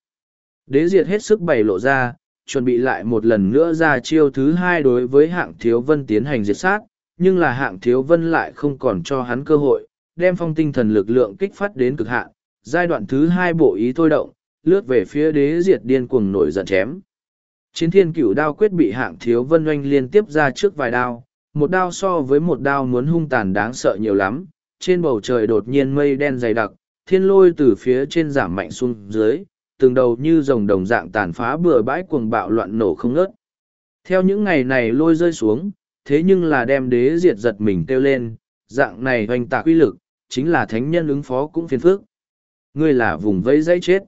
Đế Diệt hết sức bày lộ ra, chuẩn bị lại một lần nữa ra chiêu thứ hai đối với Hạng Thiếu Vân tiến hành diệt sát, nhưng là Hạng Thiếu Vân lại không còn cho hắn cơ hội, đem phong tinh thần lực lượng kích phát đến cực hạn, giai đoạn thứ hai bộ ý thôi động, lướt về phía Đế Diệt điên cuồng nổi giận chém. Chiến thiên cửu đao quyết bị Hạng Thiếu Vân oanh liên tiếp ra trước vài đao, một đao so với một đao muốn hung tàn đáng sợ nhiều lắm, trên bầu trời đột nhiên mây đen dày đặc, thiên lôi từ phía trên giảm mạnh xuống dưới, từng đầu như rồng đồng dạng tàn phá bừa bãi cuồng bạo loạn nổ không ngớt. Theo những ngày này lôi rơi xuống, thế nhưng là đem Đế Diệt giật mình kêu lên, dạng này hoành tạc uy lực, chính là thánh nhân ứng phó cũng phiền phức. Ngươi là vùng vẫy dãy chết.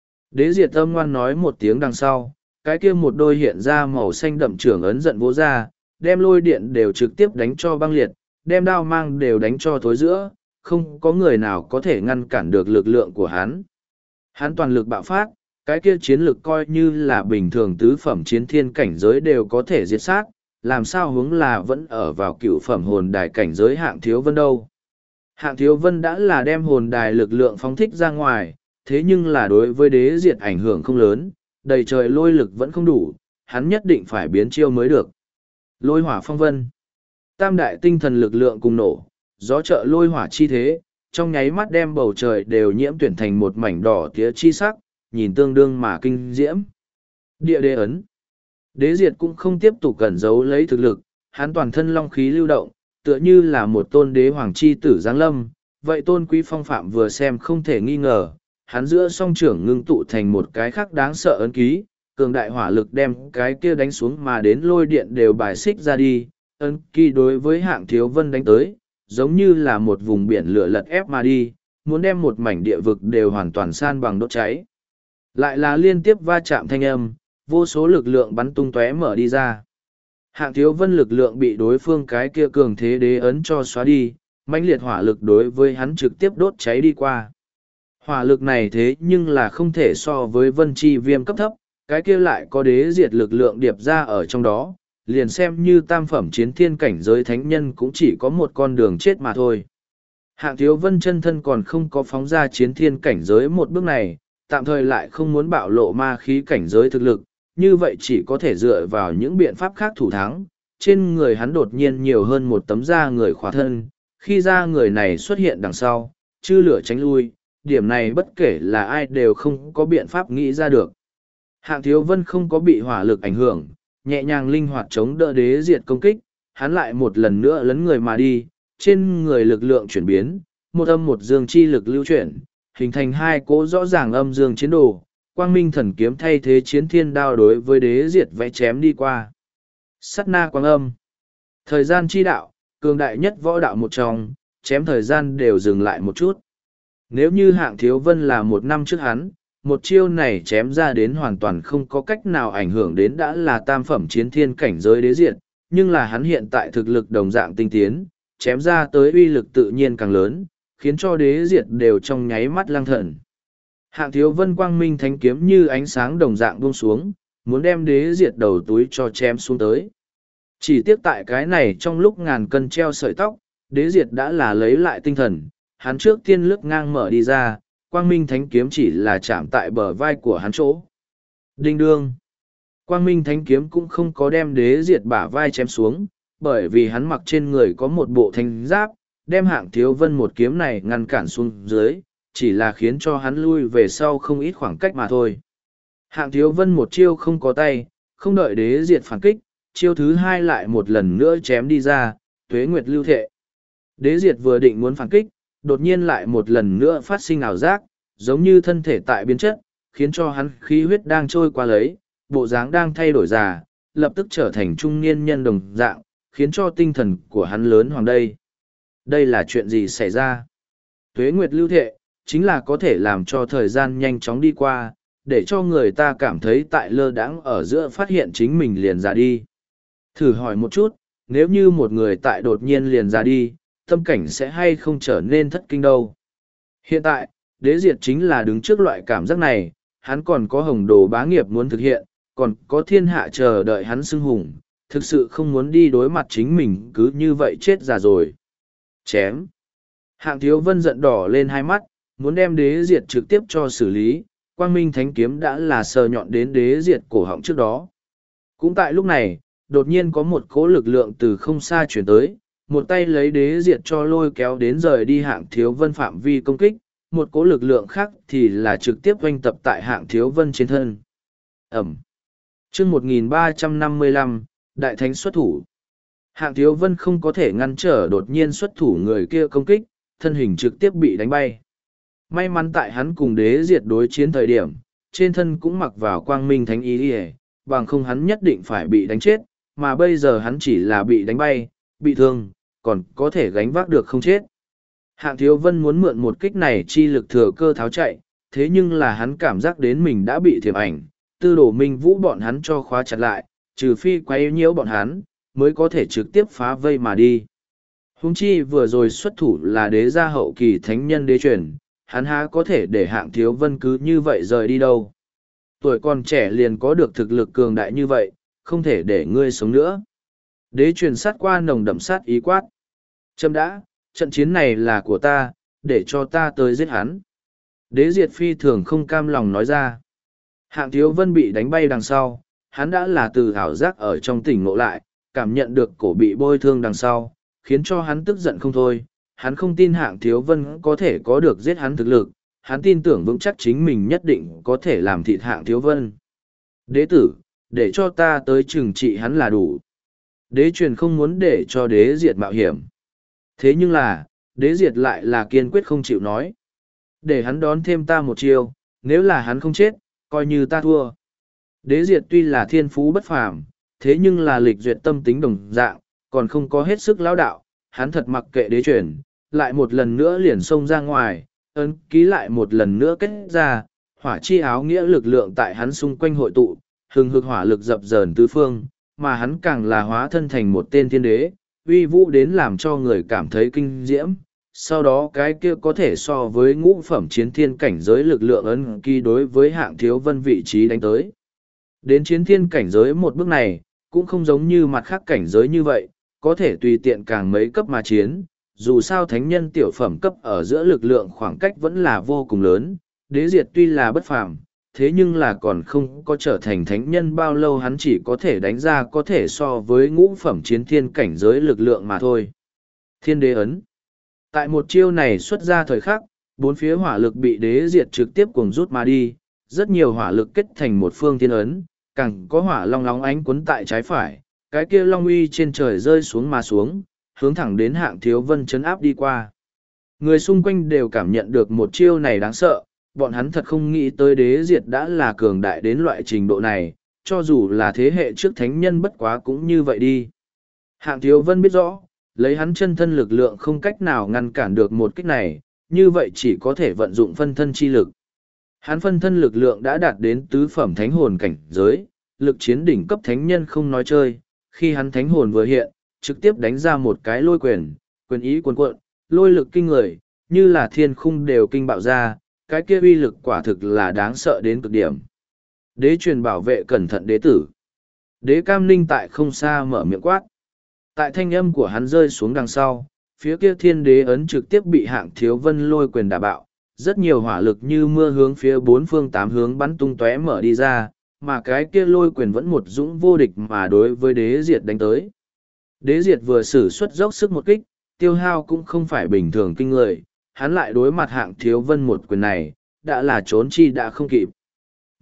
Đế Diệt âm ngoan nói một tiếng đằng sau, cái kia một đôi hiện ra màu xanh đậm trưởng ấn giận vỗ ra, đem lôi điện đều trực tiếp đánh cho băng liệt, đem đao mang đều đánh cho thối giữa, không có người nào có thể ngăn cản được lực lượng của hắn. Hắn toàn lực bạo phát, cái kia chiến lực coi như là bình thường tứ phẩm chiến thiên cảnh giới đều có thể diệt sát, làm sao hướng là vẫn ở vào cựu phẩm hồn đài cảnh giới Hạng Thiếu Vân đâu. Hạng Thiếu Vân đã là đem hồn đài lực lượng phóng thích ra ngoài, thế nhưng là đối với Đế Diệt ảnh hưởng không lớn, đầy trời lôi lực vẫn không đủ, hắn nhất định phải biến chiêu mới được. Lôi hỏa phong vân. Tam đại tinh thần lực lượng cùng nổ, gió trợ lôi hỏa chi thế, trong nháy mắt đem bầu trời đều nhiễm tuyển thành một mảnh đỏ tía chi sắc, nhìn tương đương mà kinh diễm. Địa đế ấn. Đế Diệt cũng không tiếp tục cẩn giấu lấy thực lực, hắn toàn thân long khí lưu động, tựa như là một tôn đế hoàng chi tử giáng lâm, vậy tôn quý phong phạm vừa xem không thể nghi ngờ, hắn giữa song trưởng ngưng tụ thành một cái khác đáng sợ ấn ký, cường đại hỏa lực đem cái kia đánh xuống mà đến lôi điện đều bài xích ra đi, ấn ký đối với Hạng Thiếu Vân đánh tới, giống như là một vùng biển lửa lật ép mà đi, muốn đem một mảnh địa vực đều hoàn toàn san bằng đốt cháy. Lại là liên tiếp va chạm thanh âm, vô số lực lượng bắn tung tóe mở đi ra. Hạng Thiếu Vân lực lượng bị đối phương cái kia cường thế đế ấn cho xóa đi, mãnh liệt hỏa lực đối với hắn trực tiếp đốt cháy đi qua. Hỏa lực này thế nhưng là không thể so với vân chi viêm cấp thấp, cái kia lại có Đế Diệt lực lượng điệp ra ở trong đó, liền xem như tam phẩm chiến thiên cảnh giới thánh nhân cũng chỉ có một con đường chết mà thôi. Hạng Thiếu Vân chân thân còn không có phóng ra chiến thiên cảnh giới một bước này, tạm thời lại không muốn bạo lộ ma khí cảnh giới thực lực, như vậy chỉ có thể dựa vào những biện pháp khác thủ thắng. Trên người hắn đột nhiên nhiều hơn một tấm da người khỏa thân, khi da người này xuất hiện đằng sau, chư lửa tránh lui, điểm này bất kể là ai đều không có biện pháp nghĩ ra được. Hạng Thiếu Vân không có bị hỏa lực ảnh hưởng, nhẹ nhàng linh hoạt chống đỡ Đế Diệt công kích, hắn lại một lần nữa lấn người mà đi, trên người lực lượng chuyển biến, một âm một dương chi lực lưu chuyển, hình thành hai cỗ rõ ràng âm dương chiến đồ, quang minh thần kiếm thay thế chiến thiên đao đối với Đế Diệt vẽ chém đi qua. Sát na quang âm. Thời gian chi đạo, cường đại nhất võ đạo một trong, chém thời gian đều dừng lại một chút. Nếu như Hạng Thiếu Vân là một năm trước hắn, một chiêu này chém ra đến hoàn toàn không có cách nào ảnh hưởng đến đã là tam phẩm chiến thiên cảnh giới Đế Diệt, nhưng là hắn hiện tại thực lực đồng dạng tinh tiến, chém ra tới uy lực tự nhiên càng lớn, khiến cho Đế Diệt đều trong nháy mắt lang thần. Hạng Thiếu Vân quang minh thánh kiếm như ánh sáng đồng dạng buông xuống, muốn đem Đế Diệt đầu túi cho chém xuống tới. Chỉ tiếc tại cái này trong lúc ngàn cân treo sợi tóc, Đế Diệt đã là lấy lại tinh thần, hắn trước tiên lướt ngang mở đi ra, quang minh thánh kiếm chỉ là chạm tại bờ vai của hắn chỗ. Đinh đương. Quang minh thánh kiếm cũng không có đem Đế Diệt bả vai chém xuống, bởi vì hắn mặc trên người có một bộ thanh giáp, đem Hạng Thiếu Vân một kiếm này ngăn cản xuống dưới, chỉ là khiến cho hắn lui về sau không ít khoảng cách mà thôi. Hạng Thiếu Vân một chiêu không có tay, không đợi Đế Diệt phản kích, chiêu thứ hai lại một lần nữa chém đi ra, tuế nguyệt lưu thệ. Đế Diệt vừa định muốn phản kích, đột nhiên lại một lần nữa phát sinh ảo giác, giống như thân thể tại biến chất, khiến cho hắn khí huyết đang trôi qua lấy, bộ dáng đang thay đổi già, lập tức trở thành trung niên nhân đồng dạng, khiến cho tinh thần của hắn lớn hoàng đây. Đây là chuyện gì xảy ra? Tuế nguyệt lưu thệ, chính là có thể làm cho thời gian nhanh chóng đi qua, để cho người ta cảm thấy tại lơ đãng ở giữa phát hiện chính mình liền ra đi. Thử hỏi một chút, nếu như một người tại đột nhiên liền ra đi, tâm cảnh sẽ hay không trở nên thất kinh đâu. Hiện tại, Đế Diệt chính là đứng trước loại cảm giác này, hắn còn có hồng đồ bá nghiệp muốn thực hiện, còn có thiên hạ chờ đợi hắn xưng hùng, thực sự không muốn đi đối mặt chính mình cứ như vậy chết già rồi. Chém. Hạng Thiếu Vân giận đỏ lên hai mắt, muốn đem Đế Diệt trực tiếp cho xử lý, Quang Minh Thánh Kiếm đã là sờ nhọn đến Đế Diệt cổ họng trước đó. Cũng tại lúc này, đột nhiên có một cỗ lực lượng từ không xa chuyển tới, một tay lấy Đế Diệt cho lôi kéo đến rời đi Hạng Thiếu Vân phạm vi công kích, một cỗ lực lượng khác thì là trực tiếp oanh tập tại Hạng Thiếu Vân trên thân. Ẩm. Chương 1355, Đại Thánh xuất thủ. Hạng Thiếu Vân không có thể ngăn trở đột nhiên xuất thủ người kia công kích, thân hình trực tiếp bị đánh bay. May mắn tại hắn cùng Đế Diệt đối chiến thời điểm, trên thân cũng mặc vào Quang Minh Thánh Y, bằng không hắn nhất định phải bị đánh chết, mà bây giờ hắn chỉ là bị đánh bay, bị thương, còn có thể gánh vác được không chết. Hạng Thiếu Vân muốn mượn một kích này chi lực thừa cơ tháo chạy, thế nhưng là hắn cảm giác đến mình đã bị thiểm ảnh, Tư Đồ Minh Vũ bọn hắn cho khóa chặt lại, trừ phi quấy nhiễu bọn hắn, mới có thể trực tiếp phá vây mà đi. Huống chi vừa rồi xuất thủ là đế gia hậu kỳ thánh nhân đế truyền, hắn há có thể để Hạng Thiếu Vân cứ như vậy rời đi đâu. Tuổi còn trẻ liền có được thực lực cường đại như vậy, không thể để ngươi sống nữa. Đế truyền sát qua nồng đậm sát ý quát. Châm đã, trận chiến này là của ta, để cho ta tới giết hắn. Đế Diệt phi thường không cam lòng nói ra. Hạng Thiếu Vân bị đánh bay đằng sau, hắn đã là từ ảo giác ở trong tỉnh ngộ lại, cảm nhận được cổ bị bôi thương đằng sau, khiến cho hắn tức giận không thôi. Hắn không tin Hạng Thiếu Vân có thể có được giết hắn thực lực, hắn tin tưởng vững chắc chính mình nhất định có thể làm thịt Hạng Thiếu Vân. Đế tử, để cho ta tới trừng trị hắn là đủ. Đế truyền không muốn để cho Đế Diệt mạo hiểm. Thế nhưng là, Đế Diệt lại là kiên quyết không chịu nói. Để hắn đón thêm ta một chiêu, nếu là hắn không chết, coi như ta thua. Đế Diệt tuy là thiên phú bất phàm, thế nhưng là lịch duyệt tâm tính đồng dạng, còn không có hết sức lão đạo, hắn thật mặc kệ đế truyền, lại một lần nữa liền xông ra ngoài, ấn ký lại một lần nữa kết ra, hỏa chi áo nghĩa lực lượng tại hắn xung quanh hội tụ, hừng hực hỏa lực dập dờn tứ phương, mà hắn càng là hóa thân thành một tên thiên đế, uy vũ đến làm cho người cảm thấy kinh diễm. Sau đó cái kia có thể so với ngũ phẩm chiến thiên cảnh giới lực lượng ấn ký đối với Hạng Thiếu Vân vị trí đánh tới. Đến chiến thiên cảnh giới một bước này, cũng không giống như mặt khác cảnh giới như vậy, có thể tùy tiện càng mấy cấp mà chiến. Dù sao thánh nhân tiểu phẩm cấp ở giữa lực lượng khoảng cách vẫn là vô cùng lớn, Đế Diệt tuy là bất phàm, thế nhưng là còn không có trở thành thánh nhân bao lâu hắn chỉ có thể đánh ra có thể so với ngũ phẩm chiến thiên cảnh giới lực lượng mà thôi. Thiên đế ấn. Tại một chiêu này xuất ra thời khắc, bốn phía hỏa lực bị Đế Diệt trực tiếp cuồng rút mà đi, rất nhiều hỏa lực kết thành một phương thiên ấn, càng có hỏa long lóng ánh cuốn tại trái phải, cái kia long uy trên trời rơi xuống mà xuống, hướng thẳng đến Hạng Thiếu Vân chấn áp đi qua. Người xung quanh đều cảm nhận được một chiêu này đáng sợ, bọn hắn thật không nghĩ tới Đế Diệt đã là cường đại đến loại trình độ này, cho dù là thế hệ trước thánh nhân bất quá cũng như vậy đi. Hạng Thiếu Vân biết rõ, lấy hắn chân thân lực lượng không cách nào ngăn cản được một kích này, như vậy chỉ có thể vận dụng phân thân chi lực. Hắn phân thân lực lượng đã đạt đến tứ phẩm thánh hồn cảnh giới, lực chiến đỉnh cấp thánh nhân không nói chơi, khi hắn thánh hồn vừa hiện, trực tiếp đánh ra một cái lôi quyền, quyền ý cuồn cuộn, lôi lực kinh người, như là thiên khung đều kinh bạo ra, cái kia uy lực quả thực là đáng sợ đến cực điểm. Đế truyền bảo vệ cẩn thận đế tử. Đế Cam Ninh tại không xa mở miệng quát. Tại thanh âm của hắn rơi xuống đằng sau, phía kia thiên đế ấn trực tiếp bị Hạng Thiếu Vân lôi quyền đả bạo, rất nhiều hỏa lực như mưa hướng phía bốn phương tám hướng bắn tung tóe mở đi ra, mà cái kia lôi quyền vẫn một dũng vô địch mà đối với Đế Diệt đánh tới. Đế Diệt vừa sử xuất dốc sức một kích, tiêu hao cũng không phải bình thường kinh người, hắn lại đối mặt Hạng Thiếu Vân một quyền này, đã là trốn chi đã không kịp.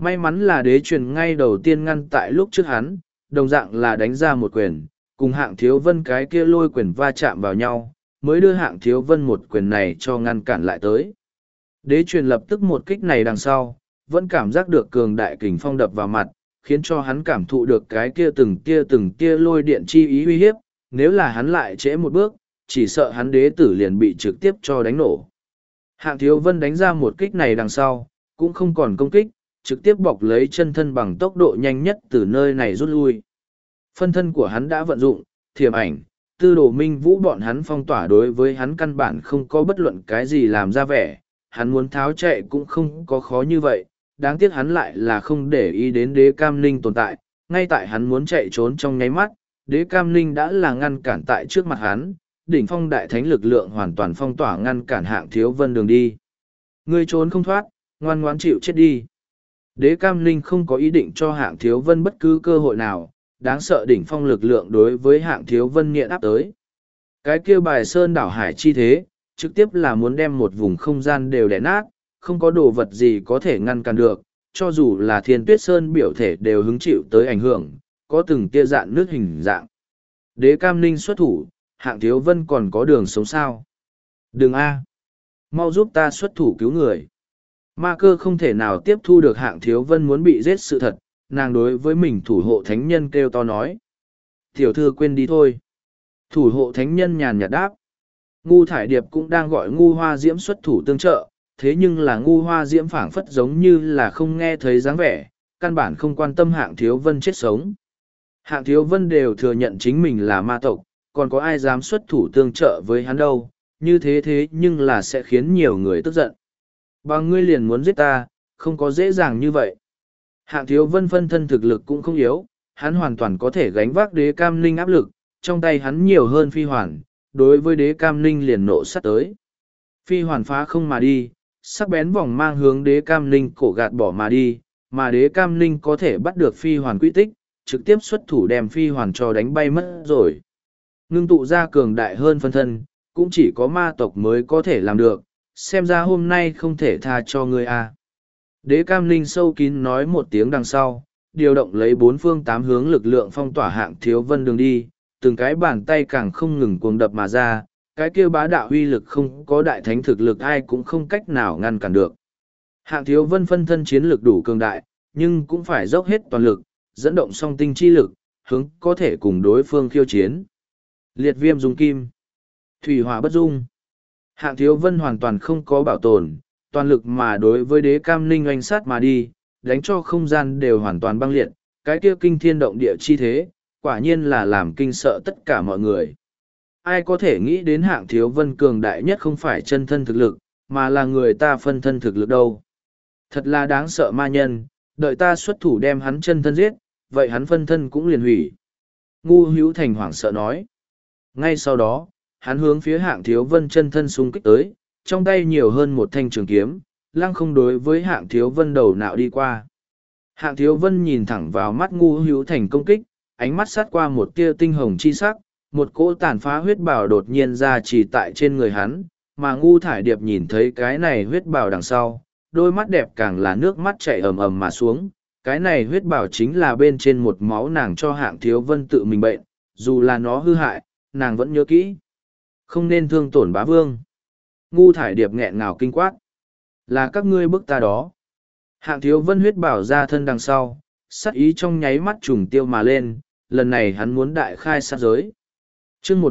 May mắn là đế truyền ngay đầu tiên ngăn tại lúc trước hắn, đồng dạng là đánh ra một quyền, cùng hạng thiếu vân cái kia lôi quyền va chạm vào nhau, mới đưa hạng thiếu vân một quyền này cho ngăn cản lại tới. Đế truyền lập tức một kích này đằng sau, vẫn cảm giác được cường đại kình phong đập vào mặt, khiến cho hắn cảm thụ được cái kia từng tia lôi điện chi ý uy hiếp, nếu là hắn lại trễ một bước, chỉ sợ hắn đế tử liền bị trực tiếp cho đánh nổ. Hạng thiếu vân đánh ra một kích này đằng sau, cũng không còn công kích, trực tiếp bọc lấy chân thân bằng tốc độ nhanh nhất từ nơi này rút lui. Phân thân của hắn đã vận dụng, thiểm ảnh, tư đồ minh vũ bọn hắn phong tỏa đối với hắn căn bản không có bất luận cái gì làm ra vẻ, hắn muốn tháo chạy cũng không có khó như vậy, đáng tiếc hắn lại là không để ý đến đế cam ninh tồn tại, ngay tại hắn muốn chạy trốn trong nháy mắt, đế cam ninh đã là ngăn cản tại trước mặt hắn, đỉnh phong đại thánh lực lượng hoàn toàn phong tỏa ngăn cản hạng thiếu vân đường đi. Ngươi trốn không thoát, ngoan ngoãn chịu chết đi. Đế cam ninh không có ý định cho hạng thiếu vân bất cứ cơ hội nào, đáng sợ đỉnh phong lực lượng đối với hạng thiếu vân nghiện áp tới. Cái kia bài sơn đảo hải chi thế, trực tiếp là muốn đem một vùng không gian đều đẻ nát, không có đồ vật gì có thể ngăn cản được, cho dù là thiên tuyết sơn biểu thể đều hứng chịu tới ảnh hưởng, có từng tia dạn nước hình dạng. Đế cam ninh xuất thủ, hạng thiếu vân còn có đường sống sao? Đừng A. Mau giúp ta xuất thủ cứu người. Ma cơ không thể nào tiếp thu được hạng thiếu vân muốn bị giết sự thật, nàng đối với mình thủ hộ thánh nhân kêu to nói. Tiểu thư quên đi thôi. Thủ hộ thánh nhân nhàn nhạt đáp. Ngu thải điệp cũng đang gọi ngu hoa diễm xuất thủ tương trợ, thế nhưng là ngu hoa diễm phảng phất giống như là không nghe thấy dáng vẻ, căn bản không quan tâm hạng thiếu vân chết sống. Hạng thiếu vân đều thừa nhận chính mình là ma tộc, còn có ai dám xuất thủ tương trợ với hắn đâu, như thế nhưng là sẽ khiến nhiều người tức giận. Bằng ngươi liền muốn giết ta, không có dễ dàng như vậy. Hạng thiếu vân phân thân thực lực cũng không yếu, hắn hoàn toàn có thể gánh vác đế cam ninh áp lực, trong tay hắn nhiều hơn phi hoàn, đối với đế cam ninh liền nộ sát tới. Phi hoàn phá không mà đi, sắc bén vòng mang hướng đế cam ninh cổ gạt bỏ mà đi, mà đế cam ninh có thể bắt được phi hoàn quy tích, trực tiếp xuất thủ đem phi hoàn cho đánh bay mất rồi. Ngưng tụ ra cường đại hơn phân thân, cũng chỉ có ma tộc mới có thể làm được, xem ra hôm nay không thể tha cho ngươi a. Đế cam ninh sâu kín nói một tiếng đằng sau, điều động lấy bốn phương tám hướng lực lượng phong tỏa hạng thiếu vân đường đi, từng cái bàn tay càng không ngừng cuồng đập mà ra, cái kia bá đạo uy lực không có đại thánh thực lực ai cũng không cách nào ngăn cản được. Hạng thiếu vân phân thân chiến lực đủ cường đại, nhưng cũng phải dốc hết toàn lực, dẫn động song tinh chi lực, hướng có thể cùng đối phương khiêu chiến. Liệt viêm dung kim, thủy hỏa bất dung. Hạng thiếu vân hoàn toàn không có bảo tồn, toàn lực mà đối với đế cam ninh oanh sát mà đi, đánh cho không gian đều hoàn toàn băng liệt, cái kia kinh thiên động địa chi thế, quả nhiên là làm kinh sợ tất cả mọi người. Ai có thể nghĩ đến hạng thiếu vân cường đại nhất không phải chân thân thực lực, mà là người ta phân thân thực lực đâu. Thật là đáng sợ ma nhân, đợi ta xuất thủ đem hắn chân thân giết, vậy hắn phân thân cũng liền hủy. Ngu Hữu Thành hoảng sợ nói. Ngay sau đó, hắn hướng phía hạng thiếu vân chân thân xung kích tới, trong tay nhiều hơn một thanh trường kiếm, lăng không đối với hạng thiếu vân đầu nạo đi qua. Hạng thiếu vân nhìn thẳng vào mắt Ngu Hữu Thành công kích, ánh mắt sát qua một tia tinh hồng chi sắc, một cỗ tàn phá huyết bào đột nhiên ra chỉ tại trên người hắn, mà Ngu Thải Điệp nhìn thấy cái này huyết bào đằng sau, đôi mắt đẹp càng là nước mắt chảy ầm ầm mà xuống, cái này huyết bào chính là bên trên một máu nàng cho hạng thiếu vân tự mình bệnh, dù là nó hư hại, nàng vẫn nhớ kỹ. Không nên thương tổn bá vương. Ngu Thải Điệp nghẹn ngào kinh quát. Là các ngươi bức ta đó. Hạng thiếu vân huyết bảo ra thân đằng sau, sát ý trong nháy mắt trùng tiêu mà lên, lần này hắn muốn đại khai sát giới. chương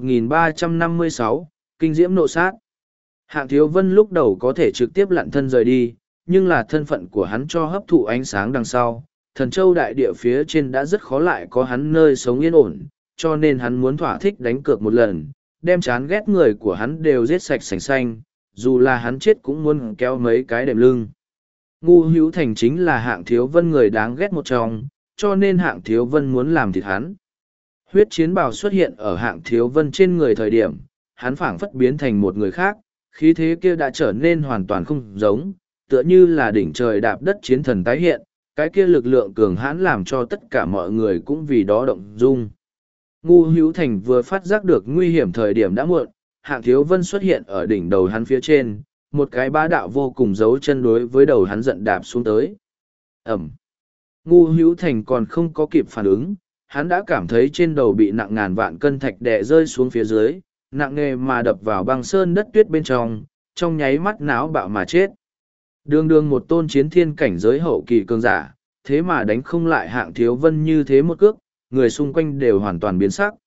1356, kinh diễm nộ sát. Hạng thiếu vân lúc đầu có thể trực tiếp lặn thân rời đi, nhưng là thân phận của hắn cho hấp thụ ánh sáng đằng sau. Thần châu đại địa phía trên đã rất khó lại có hắn nơi sống yên ổn, cho nên hắn muốn thỏa thích đánh cược một lần, đem chán ghét người của hắn đều giết sạch sành xanh, dù là hắn chết cũng muốn kéo mấy cái đệm lưng. Ngu Hữu Thành chính là hạng thiếu vân người đáng ghét một trong, cho nên hạng thiếu vân muốn làm thịt hắn. Huyết chiến bào xuất hiện ở hạng thiếu vân trên người thời điểm, hắn phảng phất biến thành một người khác, khí thế kia đã trở nên hoàn toàn không giống, tựa như là đỉnh trời đạp đất chiến thần tái hiện, cái kia lực lượng cường hãn làm cho tất cả mọi người cũng vì đó động dung. Ngu Hữu Thành vừa phát giác được nguy hiểm thời điểm đã muộn, hạng thiếu vân xuất hiện ở đỉnh đầu hắn phía trên, một cái bá đạo vô cùng giấu chân đối với đầu hắn giận đạp xuống tới. Ẩm. Ngu Hữu Thành còn không có kịp phản ứng, hắn đã cảm thấy trên đầu bị nặng ngàn vạn cân thạch đè rơi xuống phía dưới, nặng nề mà đập vào băng sơn đất tuyết bên trong nháy mắt náo bạo mà chết. Đường đường một tôn chiến thiên cảnh giới hậu kỳ cường giả, thế mà đánh không lại Hạng Thiếu Vân như thế một cước, người xung quanh đều hoàn toàn biến sắc.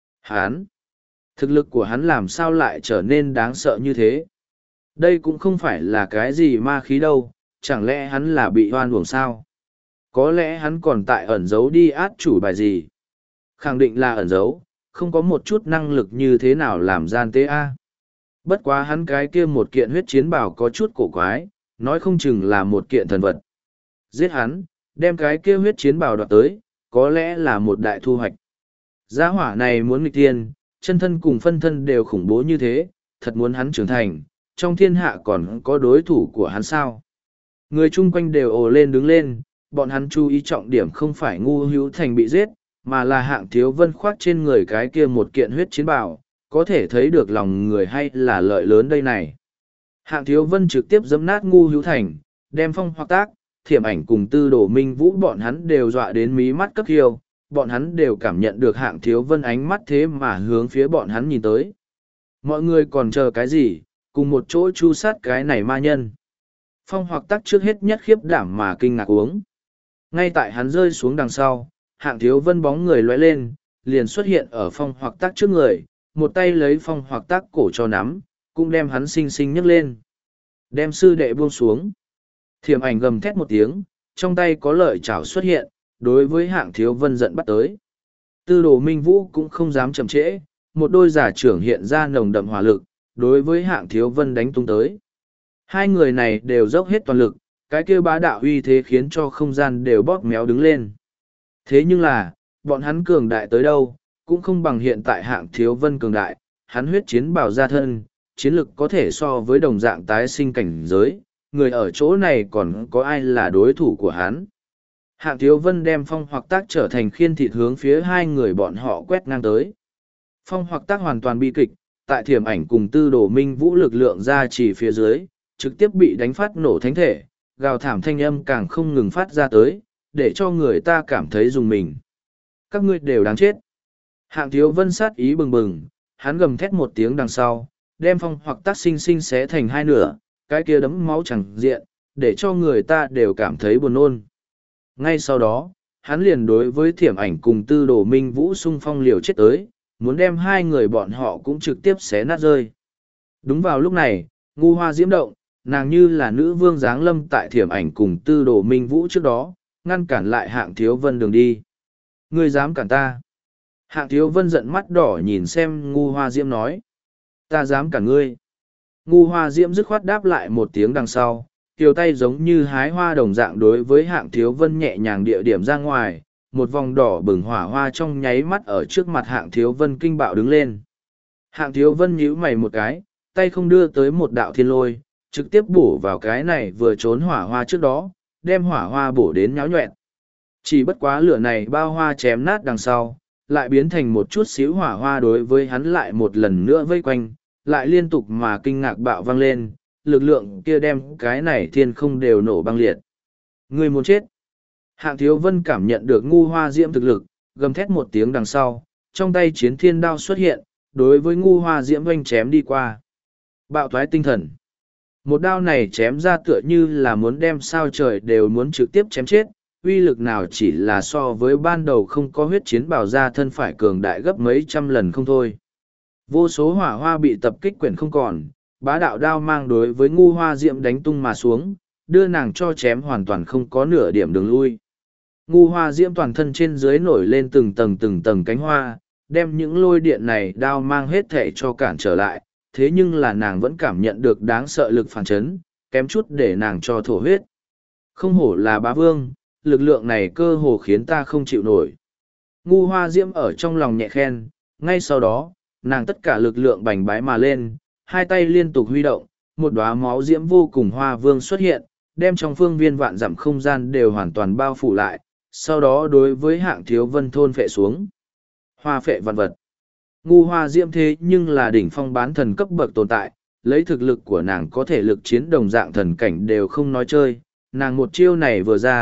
Thực lực của hắn làm sao lại trở nên đáng sợ như thế? Đây cũng không phải là cái gì ma khí đâu, chẳng lẽ hắn là bị hoan uổng sao? Có lẽ hắn còn tại ẩn giấu đi át chủ bài gì? Khẳng định là ẩn giấu, không có một chút năng lực như thế nào làm gian tế a. Bất quá hắn cái kia một kiện huyết chiến bào có chút cổ quái, nói không chừng là một kiện thần vật. Giết hắn, đem cái kia huyết chiến bào đoạt tới, có lẽ là một đại thu hoạch. Gia hỏa này muốn nghịch tiên, chân thân cùng phân thân đều khủng bố như thế, thật muốn hắn trưởng thành, trong thiên hạ còn có đối thủ của hắn sao. Người chung quanh đều ồ lên đứng lên, bọn hắn chú ý trọng điểm không phải Ngu Hữu Thành bị giết, mà là Hạng Thiếu Vân khoác trên người cái kia một kiện huyết chiến bào, có thể thấy được lòng người hay là lợi lớn đây này. Hạng Thiếu Vân trực tiếp giẫm nát Ngu Hữu Thành, đem Phong Hoặc Tác, Thiểm Ảnh cùng Tư Đồ Minh Vũ bọn hắn đều dọa đến mí mắt cấp hiêu, bọn hắn đều cảm nhận được Hạng Thiếu Vân ánh mắt thế mà hướng phía bọn hắn nhìn tới. Mọi người còn chờ cái gì, cùng một chỗ chu sát cái này ma nhân. Phong Hoặc Tác trước hết nhất khiếp đảm mà kinh ngạc uống. Ngay tại hắn rơi xuống đằng sau, Hạng Thiếu Vân bóng người lóe lên, liền xuất hiện ở Phong Hoặc Tác trước người, một tay lấy Phong Hoặc Tác cổ cho nắm, cũng đem hắn xinh xinh nhấc lên. Đem sư đệ buông xuống. Thiểm Ảnh gầm thét một tiếng, trong tay có lợi chảo xuất hiện, đối với Hạng Thiếu Vân giận bắt tới. Tư Đồ Minh Vũ cũng không dám chậm trễ, một đôi giả trưởng hiện ra nồng đậm hỏa lực, đối với Hạng Thiếu Vân đánh tung tới. Hai người này đều dốc hết toàn lực, cái kia bá đạo uy thế khiến cho không gian đều bóp méo đứng lên. Thế nhưng là, bọn hắn cường đại tới đâu, cũng không bằng hiện tại Hạng Thiếu Vân cường đại, hắn huyết chiến bào ra thân, chiến lực có thể so với đồng dạng tái sinh cảnh giới, người ở chỗ này còn có ai là đối thủ của hắn. Hạng Thiếu Vân đem Phong Hoặc Tác trở thành khiên thịt hướng phía hai người bọn họ quét ngang tới. Phong Hoặc Tác hoàn toàn bi kịch, tại Thiểm Ảnh cùng Tư Đồ Minh Vũ lực lượng ra chỉ phía dưới, trực tiếp bị đánh phát nổ thánh thể, gào thảm thanh âm càng không ngừng phát ra tới, để cho người ta cảm thấy dùng mình. Các ngươi đều đáng chết. Hạng Thiếu Vân sát ý bừng bừng, hắn gầm thét một tiếng đằng sau, đem Phong Hoặc Tác sinh sinh xé thành hai nửa, cái kia đấm máu chẳng diện, để cho người ta đều cảm thấy buồn nôn. Ngay sau đó, hắn liền đối với Thiểm Ảnh cùng Tư Đồ Minh Vũ xung phong liều chết tới, muốn đem hai người bọn họ cũng trực tiếp xé nát rơi. Đúng vào lúc này, Ngu Hoa diễm động, nàng như là nữ vương giáng lâm tại Thiểm Ảnh cùng Tư Đồ Minh Vũ trước đó, ngăn cản lại Hạng Thiếu Vân đường đi. Ngươi dám cản ta? Hạng Thiếu Vân giận mắt đỏ nhìn xem Ngu Hoa diễm nói. Ta dám cản ngươi. Ngu Hoa diễm dứt khoát đáp lại một tiếng đằng sau, kiều tay giống như hái hoa đồng dạng đối với Hạng Thiếu Vân nhẹ nhàng địa điểm ra ngoài, một vòng đỏ bừng hỏa hoa trong nháy mắt ở trước mặt Hạng Thiếu Vân kinh bạo đứng lên. Hạng Thiếu Vân nhíu mày một cái, tay không đưa tới một đạo thiên lôi, trực tiếp bổ vào cái này vừa trốn hỏa hoa trước đó, đem hỏa hoa bổ đến nháo nhoẹn. Chỉ bất quá lửa này bao hoa chém nát đằng sau, lại biến thành một chút xíu hỏa hoa đối với hắn lại một lần nữa vây quanh, lại liên tục mà kinh ngạc bạo vang lên, lực lượng kia đem cái này thiên không đều nổ băng liệt. Người muốn chết. Hạng Thiếu Vân cảm nhận được Ngu Hoa diễm thực lực, gầm thét một tiếng đằng sau, trong tay chiến thiên đao xuất hiện, đối với Ngu Hoa diễm oanh chém đi qua. Bạo thoái tinh thần. Một đao này chém ra tựa như là muốn đem sao trời đều muốn trực tiếp chém chết, uy lực nào chỉ là so với ban đầu không có huyết chiến bào ra thân phải cường đại gấp mấy trăm lần không thôi. Vô số hỏa hoa bị tập kích quyển không còn, bá đạo đao mang đối với Ngu Hoa diễm đánh tung mà xuống, đưa nàng cho chém hoàn toàn không có nửa điểm đường lui. Ngu Hoa diễm toàn thân trên dưới nổi lên từng tầng cánh hoa, đem những lôi điện này đao mang hết thể cho cản trở lại, thế nhưng là nàng vẫn cảm nhận được đáng sợ lực phản chấn, kém chút để nàng cho thổ huyết. Không hổ là bá vương, lực lượng này cơ hồ khiến ta không chịu nổi. Ngu Hoa diễm ở trong lòng nhẹ khen, ngay sau đó, nàng tất cả lực lượng bành bái mà lên, hai tay liên tục huy động, một đóa máu diễm vô cùng hoa vương xuất hiện, đem trong phương viên vạn dặm không gian đều hoàn toàn bao phủ lại, sau đó đối với Hạng Thiếu Vân thôn phệ xuống. Hoa phệ vạn vật. Ngu Hoa diễm thế nhưng là đỉnh phong bán thần cấp bậc tồn tại, lấy thực lực của nàng có thể lực chiến đồng dạng thần cảnh đều không nói chơi, nàng một chiêu này vừa ra,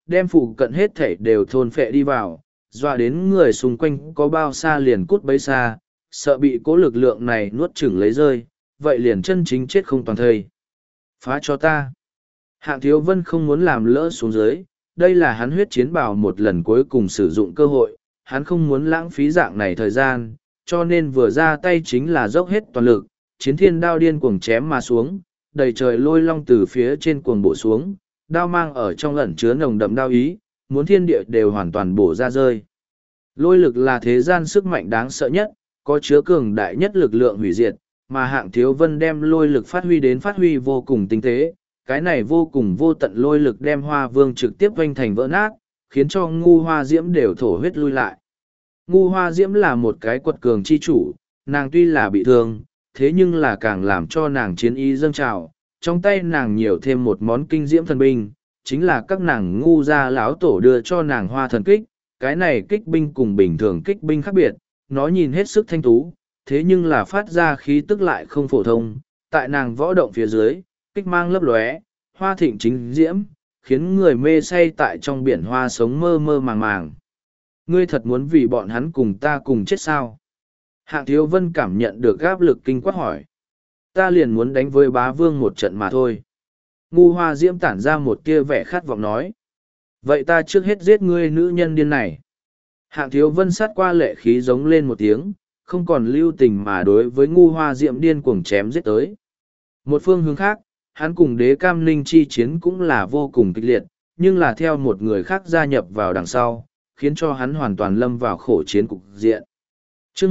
đem phụ cận hết thảy đều thôn phệ đi vào, dọa đến người xung quanh có bao xa liền cút bấy xa, sợ bị cố lực lượng này nuốt chửng lấy rơi, vậy liền chân chính chết không toàn thây. Phá cho ta. Hạng Thiếu Vân không muốn làm lỡ xuống dưới, đây là hắn huyết chiến bào một lần cuối cùng sử dụng cơ hội, hắn không muốn lãng phí dạng này thời gian, cho nên vừa ra tay chính là dốc hết toàn lực, chiến thiên đao điên cuồng chém mà xuống, đầy trời lôi long từ phía trên cuồng bổ xuống, đao mang ở trong ẩn chứa nồng đậm đao ý, muốn thiên địa đều hoàn toàn bổ ra rơi. Lôi lực là thế gian sức mạnh đáng sợ nhất, có chứa cường đại nhất lực lượng hủy diệt, mà Hạng Thiếu Vân đem lôi lực phát huy vô cùng tinh tế, cái này vô cùng vô tận lôi lực đem Hoa Vương trực tiếp vênh thành vỡ nát, khiến cho Ngu Hoa Diễm đều thổ huyết lui lại. Ngu Hoa Diễm là một cái quật cường chi chủ, nàng tuy là bị thương, thế nhưng là càng làm cho nàng chiến ý dâng trào, trong tay nàng nhiều thêm một món kinh diễm thần binh, chính là các nàng ngu gia lão tổ đưa cho nàng Hoa Thần Kích, cái này kích binh cùng bình thường kích binh khác biệt, nó nhìn hết sức thanh tú, thế nhưng là phát ra khí tức lại không phổ thông, tại nàng võ động phía dưới, kích mang lấp lóe, hoa thịnh chính diễm, khiến người mê say tại trong biển hoa sống mơ mơ màng màng. Ngươi thật muốn vì bọn hắn cùng ta cùng chết sao? Hạng Thiếu Vân cảm nhận được áp lực kinh quát hỏi. Ta liền muốn đánh với bá vương một trận mà thôi. Ngu Hoa Diễm tản ra một tia vẻ khát vọng nói. Vậy ta trước hết giết ngươi nữ nhân điên này. Hạng Thiếu Vân sát qua lệ khí giống lên một tiếng, không còn lưu tình mà đối với Ngu Hoa Diễm điên cuồng chém giết tới. Một phương hướng khác, hắn cùng Đế Cam Ninh chi chiến cũng là vô cùng kịch liệt, nhưng là theo một người khác gia nhập vào đằng sau, khiến cho hắn hoàn toàn lâm vào khổ chiến cục diện. Chương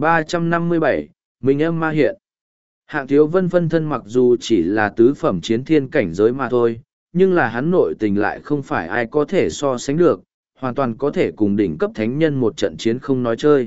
1357, Minh Âm Ma Hiện. Hạng Thiếu Vân phân thân mặc dù chỉ là tứ phẩm chiến thiên cảnh giới mà thôi, nhưng là hắn nội tình lại không phải ai có thể so sánh được, hoàn toàn có thể cùng đỉnh cấp thánh nhân một trận chiến không nói chơi.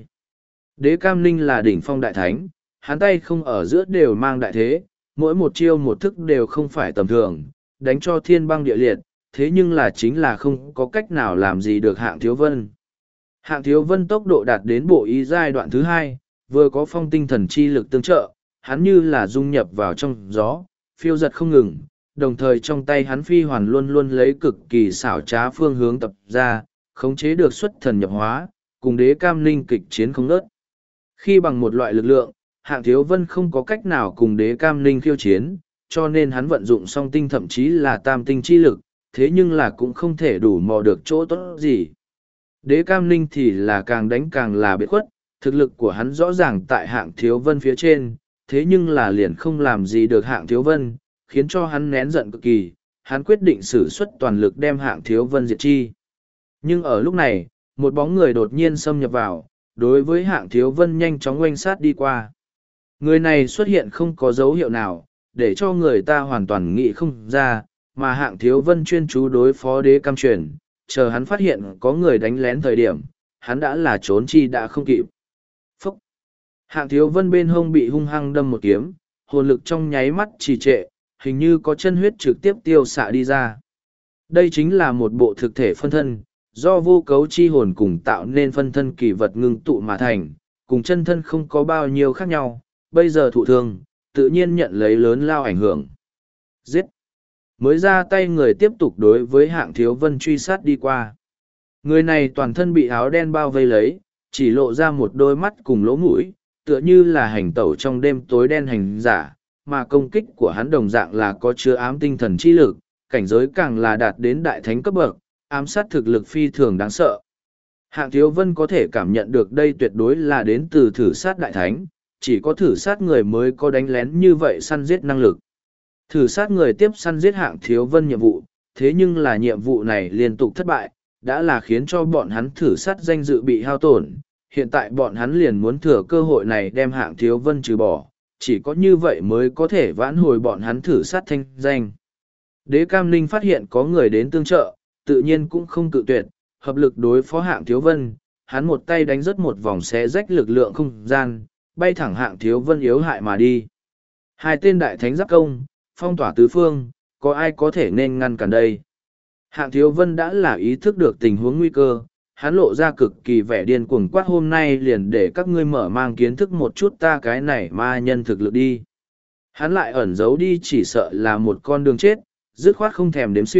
Đế Cam Ninh là đỉnh phong đại thánh, hắn tay không ở giữa đều mang đại thế, mỗi một chiêu một thức đều không phải tầm thường, đánh cho thiên băng địa liệt, thế nhưng là chính là không có cách nào làm gì được Hạng Thiếu Vân. Hạng Thiếu Vân tốc độ đạt đến bộ ý giai đoạn thứ hai, vừa có phong tinh thần chi lực tương trợ, hắn như là dung nhập vào trong gió, phiêu giật không ngừng, đồng thời trong tay hắn phi hoàn luôn luôn lấy cực kỳ xảo trá phương hướng tập ra, khống chế được xuất thần nhập hóa, cùng Đế Cam Ninh kịch chiến không ngớt. Khi bằng một loại lực lượng, Hạng Thiếu Vân không có cách nào cùng Đế Cam Ninh khiêu chiến, cho nên hắn vận dụng song tinh thậm chí là tam tinh chi lực, thế nhưng là cũng không thể đủ mò được chỗ tốt gì. Đế Cam Ninh thì là càng đánh càng là biệt khuất, thực lực của hắn rõ ràng tại Hạng Thiếu Vân phía trên, thế nhưng là liền không làm gì được Hạng Thiếu Vân, khiến cho hắn nén giận cực kỳ, hắn quyết định sử xuất toàn lực đem Hạng Thiếu Vân diệt chi. Nhưng ở lúc này, một bóng người đột nhiên xâm nhập vào, đối với Hạng Thiếu Vân nhanh chóng oanh sát đi qua. Người này xuất hiện không có dấu hiệu nào, để cho người ta hoàn toàn nghĩ không ra, mà Hạng Thiếu Vân chuyên chú đối phó Đế Cam Truyền, chờ hắn phát hiện có người đánh lén thời điểm, hắn đã là trốn chi đã không kịp. Phúc! Hạng Thiếu Vân bên hông bị hung hăng đâm một kiếm, hồn lực trong nháy mắt trì trệ, hình như có chân huyết trực tiếp tiêu xạ đi ra. Đây chính là một bộ thực thể phân thân, do vô cấu chi hồn cùng tạo nên phân thân kỳ vật ngưng tụ mà thành, cùng chân thân không có bao nhiêu khác nhau, bây giờ thụ thương, tự nhiên nhận lấy lớn lao ảnh hưởng. Giết! Mới ra tay người tiếp tục đối với Hạng Thiếu Vân truy sát đi qua. Người này toàn thân bị áo đen bao vây lấy, chỉ lộ ra một đôi mắt cùng lỗ mũi, tựa như là hành tẩu trong đêm tối đen hành giả, mà công kích của hắn đồng dạng là có chứa ám tinh thần chi lực, cảnh giới càng là đạt đến đại thánh cấp bậc, ám sát thực lực phi thường đáng sợ. Hạng Thiếu Vân có thể cảm nhận được đây tuyệt đối là đến từ thử sát đại thánh, chỉ có thử sát người mới có đánh lén như vậy săn giết năng lực. Thử sát người tiếp săn giết Hạng Thiếu Vân nhiệm vụ, thế nhưng là nhiệm vụ này liên tục thất bại, đã là khiến cho bọn hắn thử sát danh dự bị hao tổn. Hiện tại bọn hắn liền muốn thừa cơ hội này đem Hạng Thiếu Vân trừ bỏ, chỉ có như vậy mới có thể vãn hồi bọn hắn thử sát thanh danh. Đế Cam Ninh phát hiện có người đến tương trợ, tự nhiên cũng không cự tuyệt, hợp lực đối phó Hạng Thiếu Vân, hắn một tay đánh rớt một vòng xé rách lực lượng không gian, bay thẳng Hạng Thiếu Vân yếu hại mà đi. Hai tên đại thánh giáp công, phong tỏa tứ phương, có ai có thể nên ngăn cản đây? Hạng Thiếu Vân đã là ý thức được tình huống nguy cơ, hắn lộ ra cực kỳ vẻ điên cuồng quát hôm nay liền để các ngươi mở mang kiến thức một chút ta cái này ma nhân thực lực đi. Hắn lại ẩn giấu đi chỉ sợ là một con đường chết, dứt khoát không thèm đếm xỉa,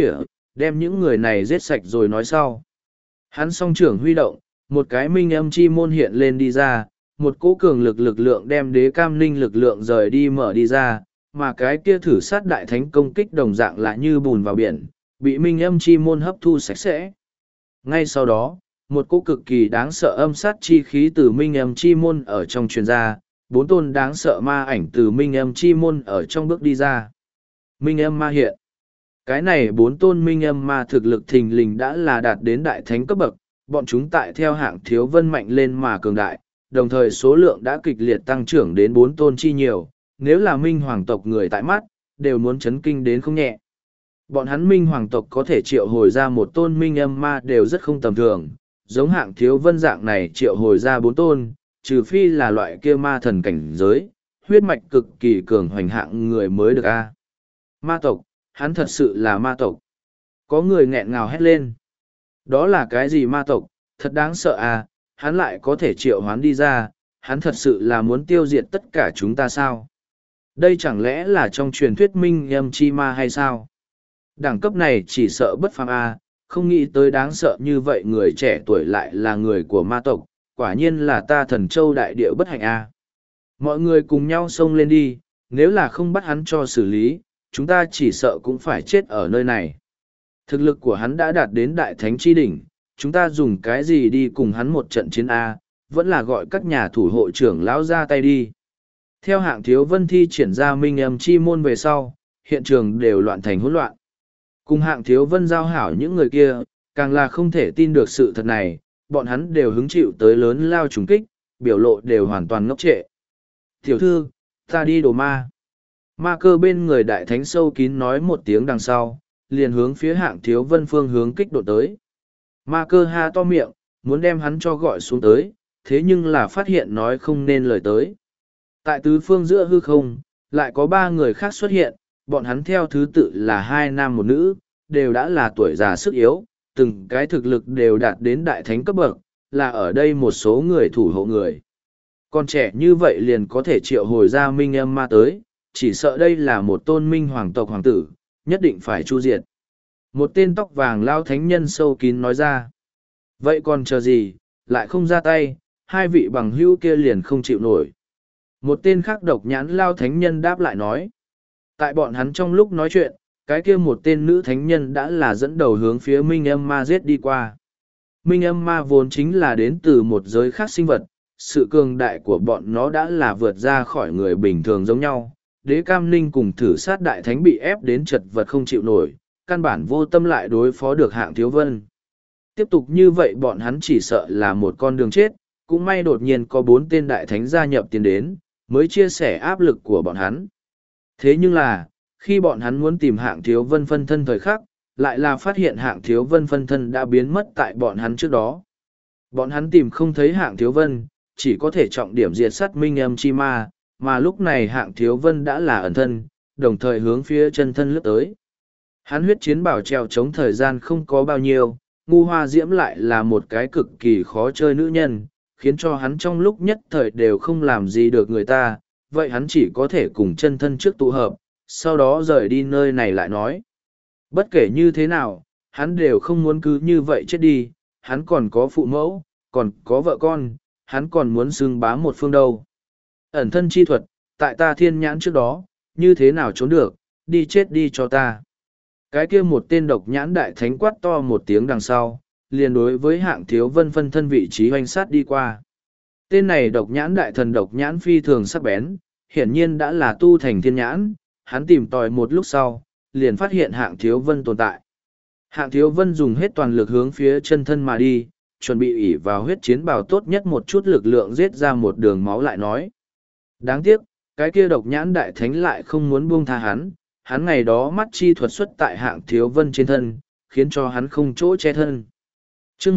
đem những người này giết sạch rồi nói sau. Hắn song trưởng huy động, một cái minh âm chi môn hiện lên đi ra, một cỗ cường lực lượng đem đế cam ninh lực lượng rời đi mở đi ra, mà cái kia thử sát đại thánh công kích đồng dạng lại như bùn vào biển, bị minh âm chi môn hấp thu sạch sẽ. Ngay sau đó, một cỗ cực kỳ đáng sợ âm sát chi khí từ minh âm chi môn ở trong truyền ra, bốn tôn đáng sợ ma ảnh từ minh âm chi môn ở trong bước đi ra. Minh âm ma hiện. Cái này bốn tôn minh âm ma thực lực thình lình đã là đạt đến đại thánh cấp bậc, bọn chúng tại theo hạng thiếu vân mạnh lên mà cường đại, đồng thời số lượng đã kịch liệt tăng trưởng đến bốn tôn chi nhiều, nếu là minh hoàng tộc người tại mắt, đều muốn chấn kinh đến không nhẹ. Bọn hắn minh hoàng tộc có thể triệu hồi ra một tôn minh âm ma đều rất không tầm thường, giống hạng thiếu vân dạng này triệu hồi ra bốn tôn, trừ phi là loại kia ma thần cảnh giới, huyết mạch cực kỳ cường hoành hạng người mới được a. Ma tộc, hắn thật sự là ma tộc. Có người nghẹn ngào hét lên. Đó là cái gì ma tộc, thật đáng sợ à, hắn lại có thể triệu hoán đi ra, hắn thật sự là muốn tiêu diệt tất cả chúng ta sao? Đây chẳng lẽ là trong truyền thuyết minh âm chi ma hay sao? Đẳng cấp này chỉ sợ bất phàm à, không nghĩ tới đáng sợ như vậy người trẻ tuổi lại là người của ma tộc, quả nhiên là ta thần châu đại địa bất hạnh à. Mọi người cùng nhau xông lên đi, nếu là không bắt hắn cho xử lý, chúng ta chỉ sợ cũng phải chết ở nơi này. Thực lực của hắn đã đạt đến đại thánh chi đỉnh, chúng ta dùng cái gì đi cùng hắn một trận chiến A, vẫn là gọi các nhà thủ hộ trưởng lão ra tay đi. Theo hạng thiếu vân thi triển ra minh âm chi môn về sau, hiện trường đều loạn thành hỗn loạn. Cùng hạng thiếu vân giao hảo những người kia, càng là không thể tin được sự thật này, bọn hắn đều hứng chịu tới lớn lao trùng kích, biểu lộ đều hoàn toàn ngốc trệ. Tiểu thư, ta đi đồ ma. Ma cơ bên người đại thánh sâu kín nói một tiếng đằng sau, liền hướng phía hạng thiếu vân phương hướng kích độ tới. Ma cơ ha to miệng, muốn đem hắn cho gọi xuống tới, thế nhưng là phát hiện nói không nên lời tới. Tại tứ phương giữa hư không, lại có ba người khác xuất hiện, bọn hắn theo thứ tự là hai nam một nữ, đều đã là tuổi già sức yếu, từng cái thực lực đều đạt đến đại thánh cấp bậc, là ở đây một số người thủ hộ người. Còn trẻ như vậy liền có thể triệu hồi ra minh âm ma tới, chỉ sợ đây là một tôn minh hoàng tộc hoàng tử, nhất định phải chu diệt. Một tên tóc vàng lao thánh nhân sâu kín nói ra. Vậy còn chờ gì, lại không ra tay, hai vị bằng hữu kia liền không chịu nổi. Một tên khác độc nhãn lao thánh nhân đáp lại nói. Tại bọn hắn trong lúc nói chuyện, cái kia một tên nữ thánh nhân đã là dẫn đầu hướng phía minh âm ma giết đi qua. Minh âm ma vốn chính là đến từ một giới khác sinh vật, sự cường đại của bọn nó đã là vượt ra khỏi người bình thường giống nhau. Đế Cam Ninh cùng thử sát đại thánh bị ép đến chật vật không chịu nổi, căn bản vô tâm lại đối phó được hạng thiếu vân. Tiếp tục như vậy bọn hắn chỉ sợ là một con đường chết, cũng may đột nhiên có bốn tên đại thánh gia nhập tiến đến, mới chia sẻ áp lực của bọn hắn. Thế nhưng là, khi bọn hắn muốn tìm hạng thiếu vân phân thân thời khắc, lại là phát hiện hạng thiếu vân phân thân đã biến mất tại bọn hắn trước đó. Bọn hắn tìm không thấy hạng thiếu vân, chỉ có thể trọng điểm diệt sát minh âm chi ma, mà lúc này hạng thiếu vân đã là ẩn thân, đồng thời hướng phía chân thân lướt tới. Hắn huyết chiến bảo treo chống thời gian không có bao nhiêu, ngu hoa diễm lại là một cái cực kỳ khó chơi nữ nhân, khiến cho hắn trong lúc nhất thời đều không làm gì được người ta, vậy hắn chỉ có thể cùng chân thân trước tụ hợp, sau đó rời đi nơi này lại nói. Bất kể như thế nào, hắn đều không muốn cứ như vậy chết đi, hắn còn có phụ mẫu, còn có vợ con, hắn còn muốn xưng bá một phương đâu. Ẩn thân chi thuật, tại ta thiên nhãn trước đó, như thế nào trốn được, đi chết đi cho ta. Cái kia một tên độc nhãn đại thánh quát to một tiếng đằng sau, liền đối với hạng thiếu vân phân thân vị trí hoành sát đi qua. Tên này độc nhãn đại thần độc nhãn phi thường sắc bén, hiển nhiên đã là tu thành thiên nhãn, hắn tìm tòi một lúc sau, liền phát hiện hạng thiếu vân tồn tại. Hạng thiếu vân dùng hết toàn lực hướng phía chân thân mà đi, chuẩn bị ỷ vào huyết chiến bào tốt nhất một chút lực lượng giết ra một đường máu lại nói. Đáng tiếc, cái kia độc nhãn đại thánh lại không muốn buông tha hắn ngày đó mắt chi thuật xuất tại hạng thiếu vân trên thân, khiến cho hắn không chỗ che thân. Chương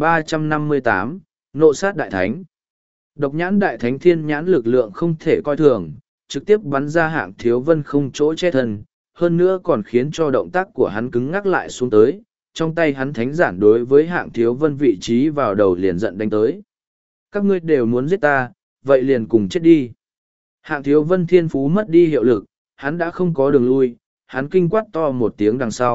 1358, Nộ sát đại thánh. Độc nhãn đại thánh thiên nhãn lực lượng không thể coi thường, trực tiếp bắn ra hạng thiếu vân không chỗ che thân, hơn nữa còn khiến cho động tác của hắn cứng ngắc lại xuống tới, trong tay hắn thánh giản đối với hạng thiếu vân vị trí vào đầu liền giận đánh tới. Các ngươi đều muốn giết ta, vậy liền cùng chết đi. Hạng thiếu vân thiên phú mất đi hiệu lực, hắn đã không có đường lui, hắn kinh quát to một tiếng đằng sau,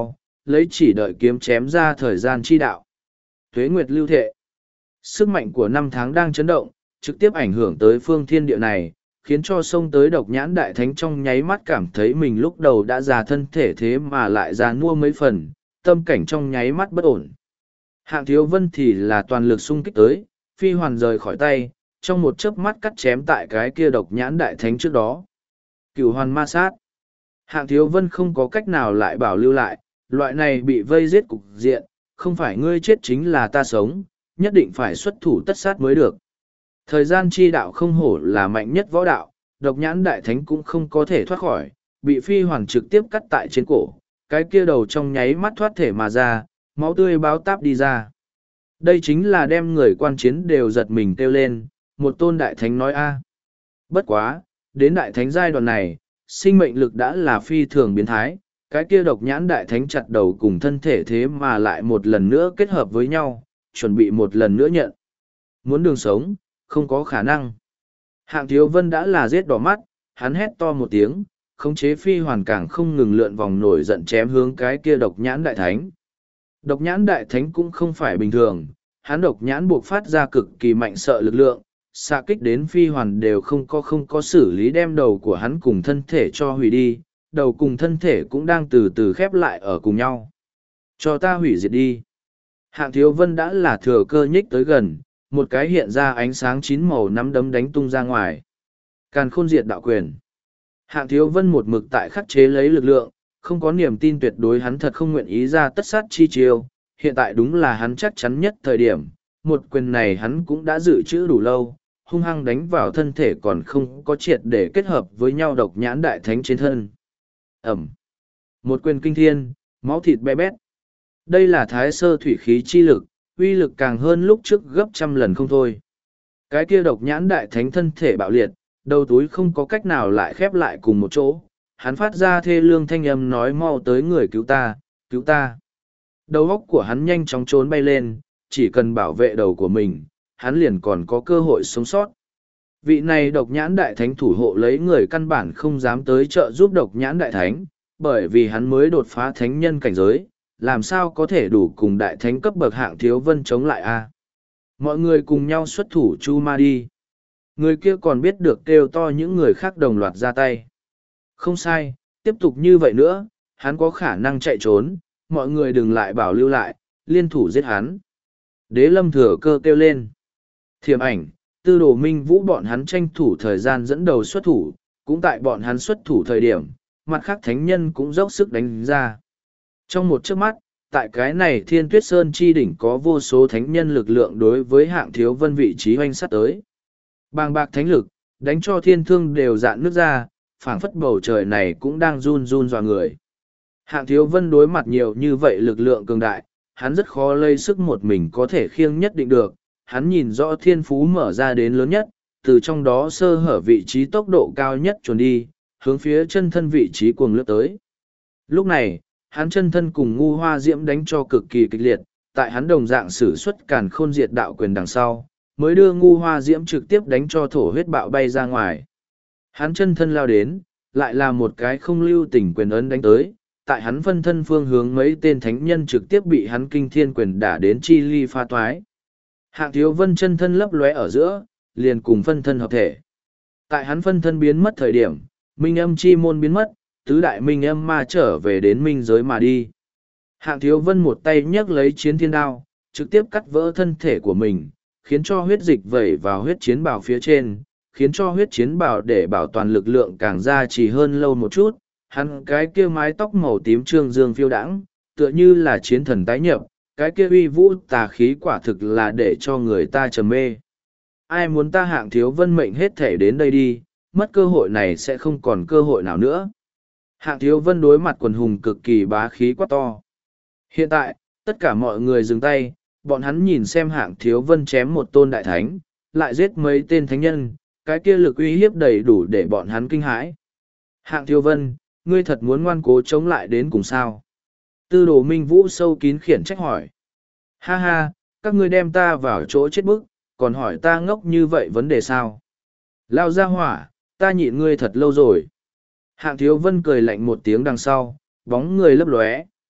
lấy chỉ đợi kiếm chém ra thời gian chi đạo. Tuế nguyệt lưu thệ. Sức mạnh của năm tháng đang chấn động, trực tiếp ảnh hưởng tới phương thiên địa này, khiến cho sông tới độc nhãn đại thánh trong nháy mắt cảm thấy mình lúc đầu đã già thân thể thế mà lại già nua mấy phần, tâm cảnh trong nháy mắt bất ổn. Hạng Thiếu Vân thì là toàn lực xung kích tới, phi hoàn rời khỏi tay, trong một chớp mắt cắt chém tại cái kia độc nhãn đại thánh trước đó. Cửu hoàn ma sát. Hạng Thiếu Vân không có cách nào lại bảo lưu lại, loại này bị vây giết cục diện, không phải ngươi chết chính là ta sống, nhất định phải xuất thủ tất sát mới được. Thời gian chi đạo không hổ là mạnh nhất võ đạo, độc nhãn đại thánh cũng không có thể thoát khỏi, bị phi hoàn trực tiếp cắt tại trên cổ, cái kia đầu trong nháy mắt thoát thể mà ra, máu tươi báo táp đi ra. Đây chính là đem người quan chiến đều giật mình kêu lên, một tôn đại thánh nói a. Bất quá, đến đại thánh giai đoạn này, sinh mệnh lực đã là phi thường biến thái, cái kia độc nhãn đại thánh chặt đầu cùng thân thể thế mà lại một lần nữa kết hợp với nhau, chuẩn bị một lần nữa nhận. Muốn đường sống, không có khả năng. Hạng Thiếu Vân đã là giết đỏ mắt, hắn hét to một tiếng, khống chế phi hoàn càng không ngừng lượn vòng nổi giận chém hướng cái kia độc nhãn đại thánh. Độc nhãn đại thánh cũng không phải bình thường, hắn độc nhãn buộc phát ra cực kỳ mạnh sợ lực lượng, xạ kích đến phi hoàn đều không có xử lý đem đầu của hắn cùng thân thể cho hủy đi, đầu cùng thân thể cũng đang từ từ khép lại ở cùng nhau. Cho ta hủy diệt đi. Hạng Thiếu Vân đã là thừa cơ nhích tới gần, một cái hiện ra ánh sáng chín màu nắm đấm đánh tung ra ngoài. Càn khôn diệt đạo quyền. Hạng Thiếu Vân một mực tại khắc chế lấy lực lượng, không có niềm tin tuyệt đối hắn thật không nguyện ý ra tất sát chi chiêu, hiện tại đúng là hắn chắc chắn nhất thời điểm, một quyền này hắn cũng đã dự trữ đủ lâu, hung hăng đánh vào thân thể còn không có triệt để kết hợp với nhau độc nhãn đại thánh trên thân. Ẩm. Một quyền kinh thiên, máu thịt be bét. Đây là thái sơ thủy khí chi lực, uy lực càng hơn lúc trước gấp trăm lần không thôi. Cái kia độc nhãn đại thánh thân thể bạo liệt, đầu túi không có cách nào lại khép lại cùng một chỗ. Hắn phát ra thê lương thanh âm nói mau tới người cứu ta, cứu ta. Đầu óc của hắn nhanh chóng trốn bay lên, chỉ cần bảo vệ đầu của mình, hắn liền còn có cơ hội sống sót. Vị này độc nhãn đại thánh thủ hộ lấy người căn bản không dám tới trợ giúp độc nhãn đại thánh, bởi vì hắn mới đột phá thánh nhân cảnh giới, làm sao có thể đủ cùng đại thánh cấp bậc Hạng Thiếu Vân chống lại a? Mọi người cùng nhau xuất thủ chu ma đi. Người kia còn biết được kêu to những người khác đồng loạt ra tay. Không sai, tiếp tục như vậy nữa, hắn có khả năng chạy trốn, mọi người đừng lại bảo lưu lại, liên thủ giết hắn. Đế Lâm thừa cơ kêu lên. Thiểm Ảnh, Tư Đồ Minh Vũ bọn hắn tranh thủ thời gian dẫn đầu xuất thủ, cũng tại bọn hắn xuất thủ thời điểm, mặt khác thánh nhân cũng dốc sức đánh ra. Trong một chớp mắt, tại cái này Thiên Tuyết Sơn chi đỉnh có vô số thánh nhân lực lượng đối với Hạng Thiếu Vân vị trí hoành sát tới. Bàng bạc thánh lực, đánh cho thiên thương đều dạn nước ra, phảng phất bầu trời này cũng đang run run dọa người. Hạng Thiếu Vân đối mặt nhiều như vậy lực lượng cường đại, hắn rất khó lây sức một mình có thể khiêng nhất định được, hắn nhìn rõ thiên phú mở ra đến lớn nhất, từ trong đó sơ hở vị trí tốc độ cao nhất chuồn đi, hướng phía chân thân vị trí cuồng lướt tới. Lúc này, hắn chân thân cùng ngu hoa diễm đánh cho cực kỳ kịch liệt, tại hắn đồng dạng sử xuất càn khôn diệt đạo quyền đằng sau, mới đưa ngu hoa diễm trực tiếp đánh cho thổ huyết bạo bay ra ngoài. Hắn chân thân lao đến, lại là một cái không lưu tình quyền ấn đánh tới, tại hắn phân thân phương hướng mấy tên thánh nhân trực tiếp bị hắn kinh thiên quyền đả đến chi ly pha toái. Hạng Thiếu Vân chân thân lấp lóe ở giữa, liền cùng phân thân hợp thể. Tại hắn phân thân biến mất thời điểm, minh âm chi môn biến mất, tứ đại minh âm ma trở về đến minh giới mà đi. Hạng Thiếu Vân một tay nhấc lấy chiến thiên đao, trực tiếp cắt vỡ thân thể của mình, khiến cho huyết dịch vẩy vào huyết chiến bào phía trên, khiến cho huyết chiến bào để bảo toàn lực lượng càng ra chỉ hơn lâu một chút. Hắn cái kia mái tóc màu tím trương dương phiêu đãng, tựa như là chiến thần tái nhập, cái kia uy vũ tà khí quả thực là để cho người ta trầm mê. Ai muốn ta Hạng Thiếu Vân mệnh hết thể đến đây đi, mất cơ hội này sẽ không còn cơ hội nào nữa. Hạng Thiếu Vân đối mặt quần hùng cực kỳ bá khí quá to. Hiện tại, tất cả mọi người dừng tay, bọn hắn nhìn xem Hạng Thiếu Vân chém một tôn đại thánh, lại giết mấy tên thánh nhân, cái kia lực uy hiếp đầy đủ để bọn hắn kinh hãi. Hạng Thiếu Vân, ngươi thật muốn ngoan cố chống lại đến cùng sao? Tư Đồ Minh Vũ sâu kín khiển trách hỏi. Ha ha, các ngươi đem ta vào chỗ chết bức, còn hỏi ta ngốc như vậy vấn đề sao? Lao ra hỏa, ta nhịn ngươi thật lâu rồi. Hạng Thiếu Vân cười lạnh một tiếng đằng sau, bóng người lấp lóe,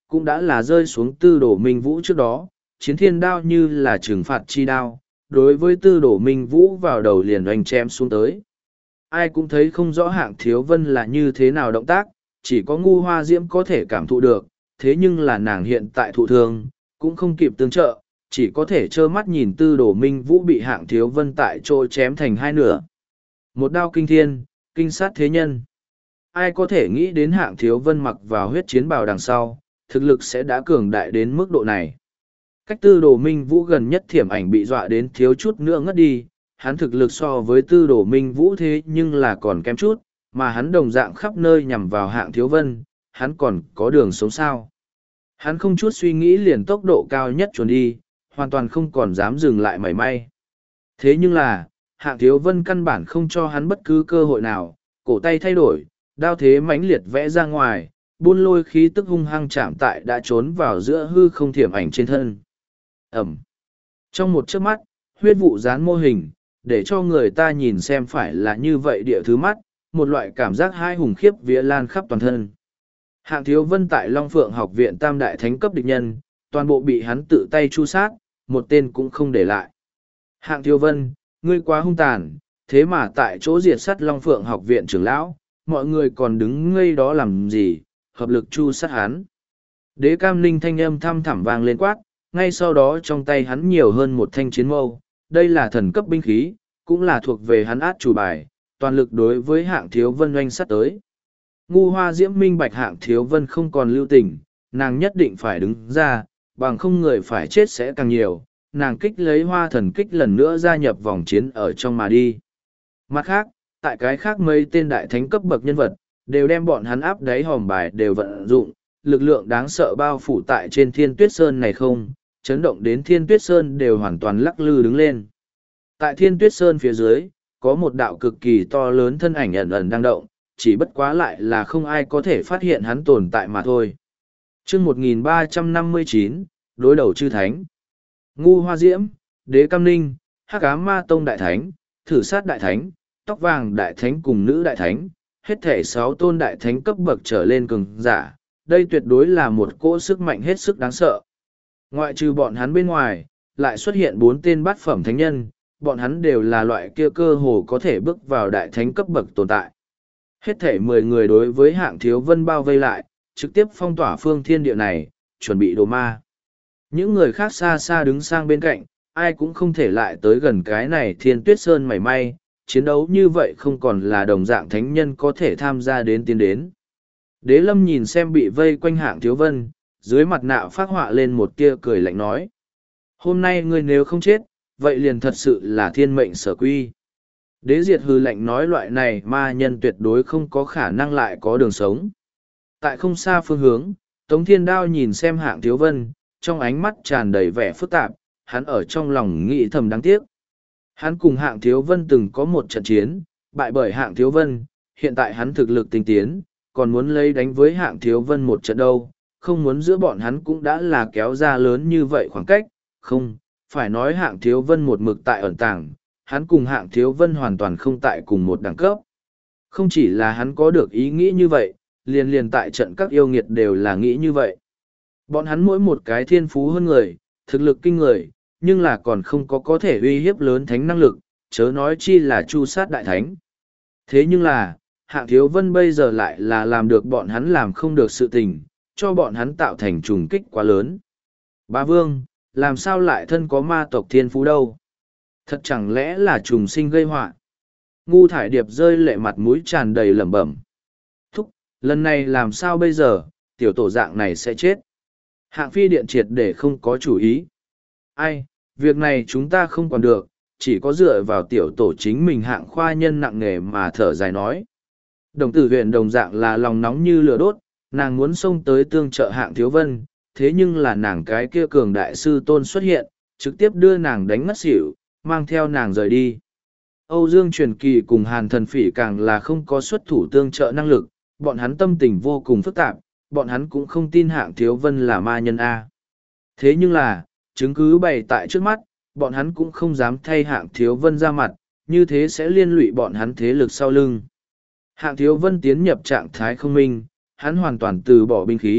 cũng đã là rơi xuống Tư Đồ Minh Vũ trước đó, chiến thiên đao như là trừng phạt chi đao, đối với Tư Đồ Minh Vũ vào đầu liền oanh chém xuống tới. Ai cũng thấy không rõ Hạng Thiếu Vân là như thế nào động tác, chỉ có Ngu Hoa Diễm có thể cảm thụ được, thế nhưng là nàng hiện tại thụ thương, cũng không kịp tương trợ, chỉ có thể trơ mắt nhìn Tư Đồ Minh Vũ bị Hạng Thiếu Vân tại chỗ chém thành hai nửa. Một đao kinh thiên, kinh sát thế nhân. Ai có thể nghĩ đến Hạng Thiếu Vân mặc vào huyết chiến bào đằng sau, thực lực sẽ đã cường đại đến mức độ này. Cách Tư Đồ Minh Vũ gần nhất Thiểm Ảnh bị dọa đến thiếu chút nữa ngất đi, hắn thực lực so với Tư Đồ Minh Vũ thế nhưng là còn kém chút, mà hắn đồng dạng khắp nơi nhằm vào Hạng Thiếu Vân, hắn còn có đường sống sao. Hắn không chút suy nghĩ liền tốc độ cao nhất chuồn đi, hoàn toàn không còn dám dừng lại mảy may. Thế nhưng là, Hạng Thiếu Vân căn bản không cho hắn bất cứ cơ hội nào, cổ tay thay đổi, đao thế mãnh liệt vẽ ra ngoài, buôn lôi khí tức hung hăng chạm tại đã trốn vào giữa hư không Thiểm Ảnh trên thân. Ẩm. Trong một chớp mắt, huyết vụ dán mô hình, để cho người ta nhìn xem phải là như vậy địa thứ mắt, một loại cảm giác hai hùng khiếp vía lan khắp toàn thân. Hạng Thiếu Vân tại Long Phượng học viện tam đại thánh cấp địch nhân, toàn bộ bị hắn tự tay chu sát, một tên cũng không để lại. Hạng Thiếu Vân, ngươi quá hung tàn, thế mà tại chỗ diệt sát Long Phượng học viện trưởng lão, mọi người còn đứng ngây đó làm gì, hợp lực chu sát hắn. Đế Cam Linh thanh âm thăm thẳm vang lên quát, ngay sau đó trong tay hắn nhiều hơn một thanh chiến mâu, đây là thần cấp binh khí, cũng là thuộc về hắn át chủ bài, toàn lực đối với Hạng Thiếu Vân oanh sát tới. Ngu Hoa Diễm minh bạch Hạng Thiếu Vân không còn lưu tình, nàng nhất định phải đứng ra, bằng không người phải chết sẽ càng nhiều, nàng kích lấy Hoa Thần kích lần nữa gia nhập vòng chiến ở trong mà đi. Mặt khác, tại cái khác mấy tên đại thánh cấp bậc nhân vật, đều đem bọn hắn áp đáy hòm bài đều vận dụng, lực lượng đáng sợ bao phủ tại trên Thiên Tuyết Sơn này không, chấn động đến Thiên Tuyết Sơn đều hoàn toàn lắc lư đứng lên. Tại Thiên Tuyết Sơn phía dưới, có một đạo cực kỳ to lớn thân ảnh ẩn ẩn đang động, chỉ bất quá lại là không ai có thể phát hiện hắn tồn tại mà thôi. Chương 1359, đối đầu chư thánh. Ngu Hoa Diễm, Đế Cam Ninh, Hắc Ám Ma Tông Đại Thánh, Thử Sát Đại Thánh, Tóc Vàng Đại Thánh cùng Nữ Đại Thánh, hết thể 6 tôn đại thánh cấp bậc trở lên cường giả, đây tuyệt đối là một cỗ sức mạnh hết sức đáng sợ. Ngoại trừ bọn hắn bên ngoài, lại xuất hiện 4 tên bát phẩm thánh nhân, bọn hắn đều là loại kia cơ hồ có thể bước vào đại thánh cấp bậc tồn tại. Hết thể 10 người đối với Hạng Thiếu Vân bao vây lại, trực tiếp phong tỏa phương thiên địa này, chuẩn bị đồ ma. Những người khác xa xa đứng sang bên cạnh, ai cũng không thể lại tới gần cái này Thiên Tuyết Sơn mảy may, chiến đấu như vậy không còn là đồng dạng thánh nhân có thể tham gia đến tiến đến. Đế Lâm nhìn xem bị vây quanh Hạng Thiếu Vân, dưới mặt nạ phát họa lên một tia cười lạnh nói. Hôm nay ngươi nếu không chết, vậy liền thật sự là thiên mệnh sở quy. Đế Diệt hừ lạnh nói loại này ma nhân tuyệt đối không có khả năng lại có đường sống. Tại không xa phương hướng, Tống Thiên Đao nhìn xem Hạng Thiếu Vân, trong ánh mắt tràn đầy vẻ phức tạp, hắn ở trong lòng nghĩ thầm đáng tiếc. Hắn cùng Hạng Thiếu Vân từng có một trận chiến, bại bởi Hạng Thiếu Vân, hiện tại hắn thực lực tinh tiến, còn muốn lấy đánh với Hạng Thiếu Vân một trận đâu, không muốn giữa bọn hắn cũng đã là kéo ra lớn như vậy khoảng cách, không, phải nói Hạng Thiếu Vân một mực tại ẩn tàng, hắn cùng Hạng Thiếu Vân hoàn toàn không tại cùng một đẳng cấp. Không chỉ là hắn có được ý nghĩ như vậy, liền tại trận các yêu nghiệt đều là nghĩ như vậy. Bọn hắn mỗi một cái thiên phú hơn người, thực lực kinh người, nhưng là còn không có thể uy hiếp lớn thánh năng lực, chớ nói chi là chu sát đại thánh. Thế nhưng là, Hạng Thiếu Vân bây giờ lại là làm được bọn hắn làm không được sự tình, cho bọn hắn tạo thành trùng kích quá lớn. Bá Vương, làm sao lại thân có ma tộc thiên phú đâu? Thật chẳng lẽ là trùng sinh gây họa? Ngu Thải Điệp rơi lệ mặt mũi tràn đầy lẩm bẩm. Thúc, lần này làm sao bây giờ, tiểu tổ dạng này sẽ chết. Hạng Phi Điện triệt để không có chủ ý. Ai, việc này chúng ta không còn được, chỉ có dựa vào tiểu tổ chính mình Hạng khoa nhân nặng nề mà thở dài nói. Đồng tử huyện đồng dạng là lòng nóng như lửa đốt, nàng muốn xông tới tương trợ Hạng Thiếu Vân, thế nhưng là nàng cái kia cường đại sư tôn xuất hiện, trực tiếp đưa nàng đánh ngất xỉu, mang theo nàng rời đi. Âu Dương Truyền Kỳ cùng Hàn Thần Phỉ càng là không có xuất thủ tương trợ năng lực, bọn hắn tâm tình vô cùng phức tạp, bọn hắn cũng không tin Hạng Thiếu Vân là ma nhân A. Thế nhưng là, chứng cứ bày tại trước mắt, bọn hắn cũng không dám thay Hạng Thiếu Vân ra mặt, như thế sẽ liên lụy bọn hắn thế lực sau lưng. Hạng Thiếu Vân tiến nhập trạng thái không minh, hắn hoàn toàn từ bỏ binh khí,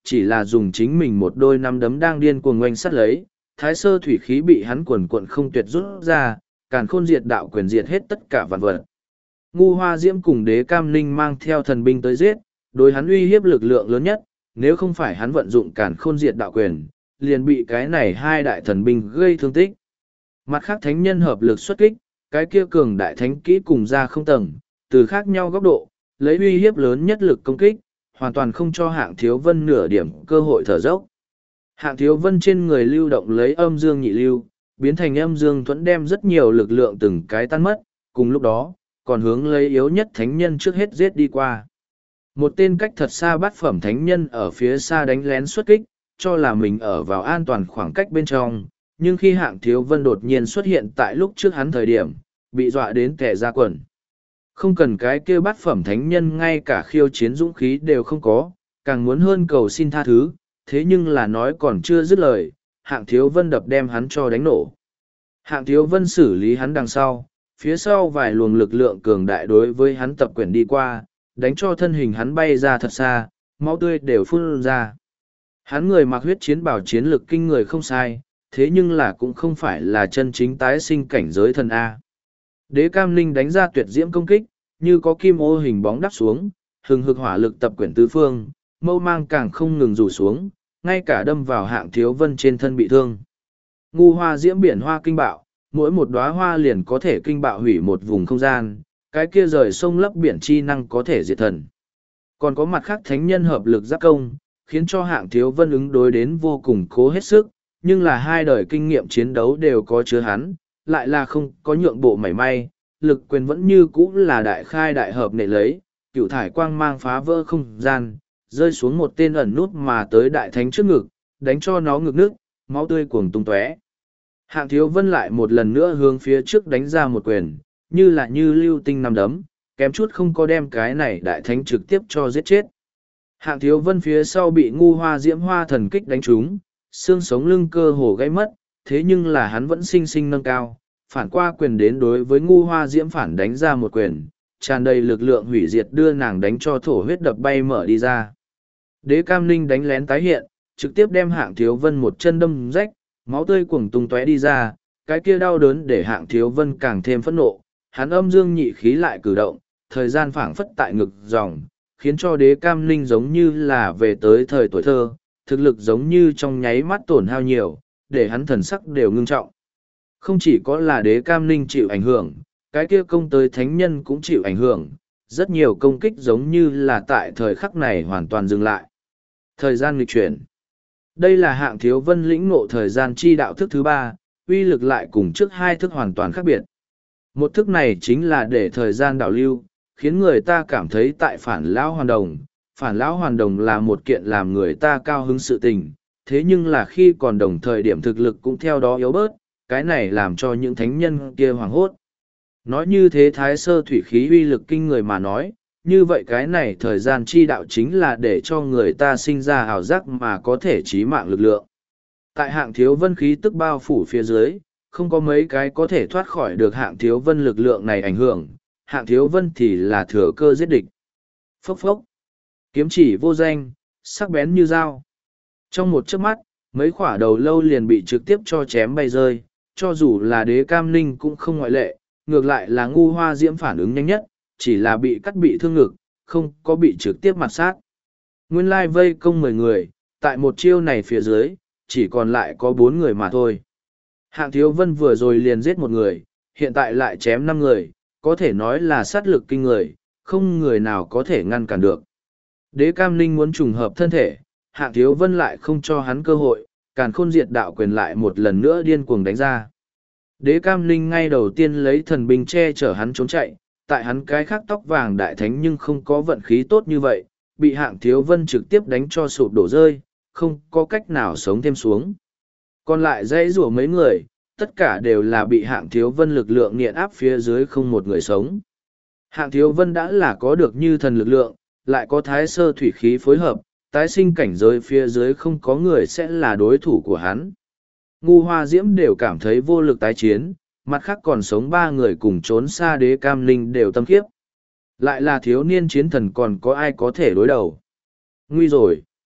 chỉ là dùng chính mình một đôi nắm đấm đang điên cuồng oanh sắt lấy, thái sơ thủy khí bị hắn quần quận không tuyệt rút ra, càn khôn diệt đạo quyền diệt hết tất cả vạn vật. Ngu Hoa Diễm cùng Đế Cam Ninh mang theo thần binh tới giết, đối hắn uy hiếp lực lượng lớn nhất, nếu không phải hắn vận dụng càn khôn diệt đạo quyền, liền bị cái này hai đại thần binh gây thương tích. Mặt khác thánh nhân hợp lực xuất kích, cái kia cường đại thánh kỹ cùng ra không tầng, từ khác nhau góc độ, lấy uy hiếp lớn nhất lực công kích, hoàn toàn không cho Hạng Thiếu Vân nửa điểm cơ hội thở dốc. Hạng Thiếu Vân trên người lưu động lấy âm dương nhị lưu, biến thành âm dương thuẫn đem rất nhiều lực lượng từng cái tan mất, cùng lúc đó, còn hướng lấy yếu nhất thánh nhân trước hết giết đi qua. Một tên cách thật xa bát phẩm thánh nhân ở phía xa đánh lén xuất kích, cho là mình ở vào an toàn khoảng cách bên trong, nhưng khi Hạng Thiếu Vân đột nhiên xuất hiện tại lúc trước hắn thời điểm, bị dọa đến kẻ ra quần. Không cần cái kia bát phẩm thánh nhân ngay cả khiêu chiến dũng khí đều không có, càng muốn hơn cầu xin tha thứ, thế nhưng là nói còn chưa dứt lời, Hạng Thiếu Vân đập đem hắn cho đánh nổ. Hạng Thiếu Vân xử lý hắn đằng sau, phía sau vài luồng lực lượng cường đại đối với hắn tập quyển đi qua, đánh cho thân hình hắn bay ra thật xa, máu tươi đều phun ra. Hắn người mặc huyết chiến bảo chiến lực kinh người không sai, thế nhưng là cũng không phải là chân chính tái sinh cảnh giới thần A. Đế Cam Ninh đánh ra tuyệt diễm công kích, như có kim ô hình bóng đắp xuống, hừng hực hỏa lực tập quyển tứ phương, mâu mang càng không ngừng rủ xuống, ngay cả đâm vào Hạng Thiếu Vân trên thân bị thương. Ngu hoa diễm biển hoa kinh bạo, mỗi một đóa hoa liền có thể kinh bạo hủy một vùng không gian, cái kia rời sông lấp biển chi năng có thể diệt thần. Còn có mặt khác thánh nhân hợp lực giáp công, khiến cho Hạng Thiếu Vân ứng đối đến vô cùng cố hết sức, nhưng là hai đời kinh nghiệm chiến đấu đều có chứa hắn, lại là không có nhượng bộ mảy may, lực quyền vẫn như cũ là đại khai đại hợp nệ lấy, cửu thải quang mang phá vỡ không gian, rơi xuống một tên ẩn nút mà tới đại thánh trước ngực, đánh cho nó ngực nước, máu tươi cuồng tung tóe. Hạng Thiếu Vân lại một lần nữa hướng phía trước đánh ra một quyền, như là như lưu tinh nằm đấm, kém chút không có đem cái này đại thánh trực tiếp cho giết chết. Hạng Thiếu Vân phía sau bị ngu hoa diễm hoa thần kích đánh trúng, xương sống lưng cơ hồ gãy mất, thế nhưng là hắn vẫn sinh sinh nâng cao, phản qua quyền đến đối với ngu hoa diễm phản đánh ra một quyền, tràn đầy lực lượng hủy diệt đưa nàng đánh cho thổ huyết đập bay mở đi ra. Đế Cam Ninh đánh lén tái hiện, trực tiếp đem Hạng Thiếu Vân một chân đâm rách, máu tươi cuồng tung tóe đi ra, cái kia đau đớn để Hạng Thiếu Vân càng thêm phẫn nộ, hắn âm dương nhị khí lại cử động, thời gian phảng phất tại ngực dòng, khiến cho Đế Cam Ninh giống như là về tới thời tuổi thơ, thực lực giống như trong nháy mắt tổn hao nhiều, để hắn thần sắc đều ngưng trọng. Không chỉ có là Đế Cam Ninh chịu ảnh hưởng, cái kia công tới thánh nhân cũng chịu ảnh hưởng, rất nhiều công kích giống như là tại thời khắc này hoàn toàn dừng lại. Thời gian nghịch chuyển. Đây là Hạng Thiếu Vân lĩnh ngộ thời gian chi đạo thức thứ ba, uy lực lại cùng trước hai thức hoàn toàn khác biệt. Một thức này chính là để thời gian đảo lưu, khiến người ta cảm thấy tại phản lão hoàn đồng. Phản lão hoàn đồng là một kiện làm người ta cao hứng sự tình, thế nhưng là khi còn đồng thời điểm thực lực cũng theo đó yếu bớt, cái này làm cho những thánh nhân kia hoảng hốt. Nói như thế thái sơ thủy khí uy lực kinh người mà nói, như vậy cái này thời gian chi đạo chính là để cho người ta sinh ra ảo giác mà có thể chí mạng lực lượng. Tại Hạng Thiếu Vân khí tức bao phủ phía dưới, không có mấy cái có thể thoát khỏi được Hạng Thiếu Vân lực lượng này ảnh hưởng, Hạng Thiếu Vân thì là thừa cơ giết địch. Phốc phốc. Kiếm chỉ vô danh, sắc bén như dao. Trong một chớp mắt, mấy khỏa đầu lâu liền bị trực tiếp cho chém bay rơi, cho dù là Đế Cam Ninh cũng không ngoại lệ, ngược lại là ngu hoa diễm phản ứng nhanh nhất, chỉ là bị cắt bị thương ngực, không có bị trực tiếp mặt sát. Nguyên lai vây công 10 người, tại một chiêu này phía dưới, chỉ còn lại có 4 người mà thôi. Hạng Thiếu Vân vừa rồi liền giết một người, hiện tại lại chém 5 người, có thể nói là sát lực kinh người, không người nào có thể ngăn cản được. Đế Cam Ninh muốn trùng hợp thân thể, Hạng Thiếu Vân lại không cho hắn cơ hội, càn khôn diệt đạo quyền lại một lần nữa điên cuồng đánh ra. Đế Cam Ninh ngay đầu tiên lấy thần binh che chở hắn trốn chạy, tại hắn cái khác tóc vàng đại thánh nhưng không có vận khí tốt như vậy, bị Hạng Thiếu Vân trực tiếp đánh cho sụp đổ rơi, không có cách nào sống thêm xuống. Còn lại dãy rủa mấy người, tất cả đều là bị Hạng Thiếu Vân lực lượng nghiện áp phía dưới không một người sống. Hạng Thiếu Vân đã là có được như thần lực lượng, lại có thái sơ thủy khí phối hợp, tái sinh cảnh giới phía dưới không có người sẽ là đối thủ của hắn. Ngu hoa diễm đều cảm thấy vô lực tái chiến, mặt khác còn sống 3 người cùng trốn xa Đế Cam Ninh đều tâm khiếp. Lại là thiếu niên chiến thần còn có ai có thể đối đầu. Nguy rồi.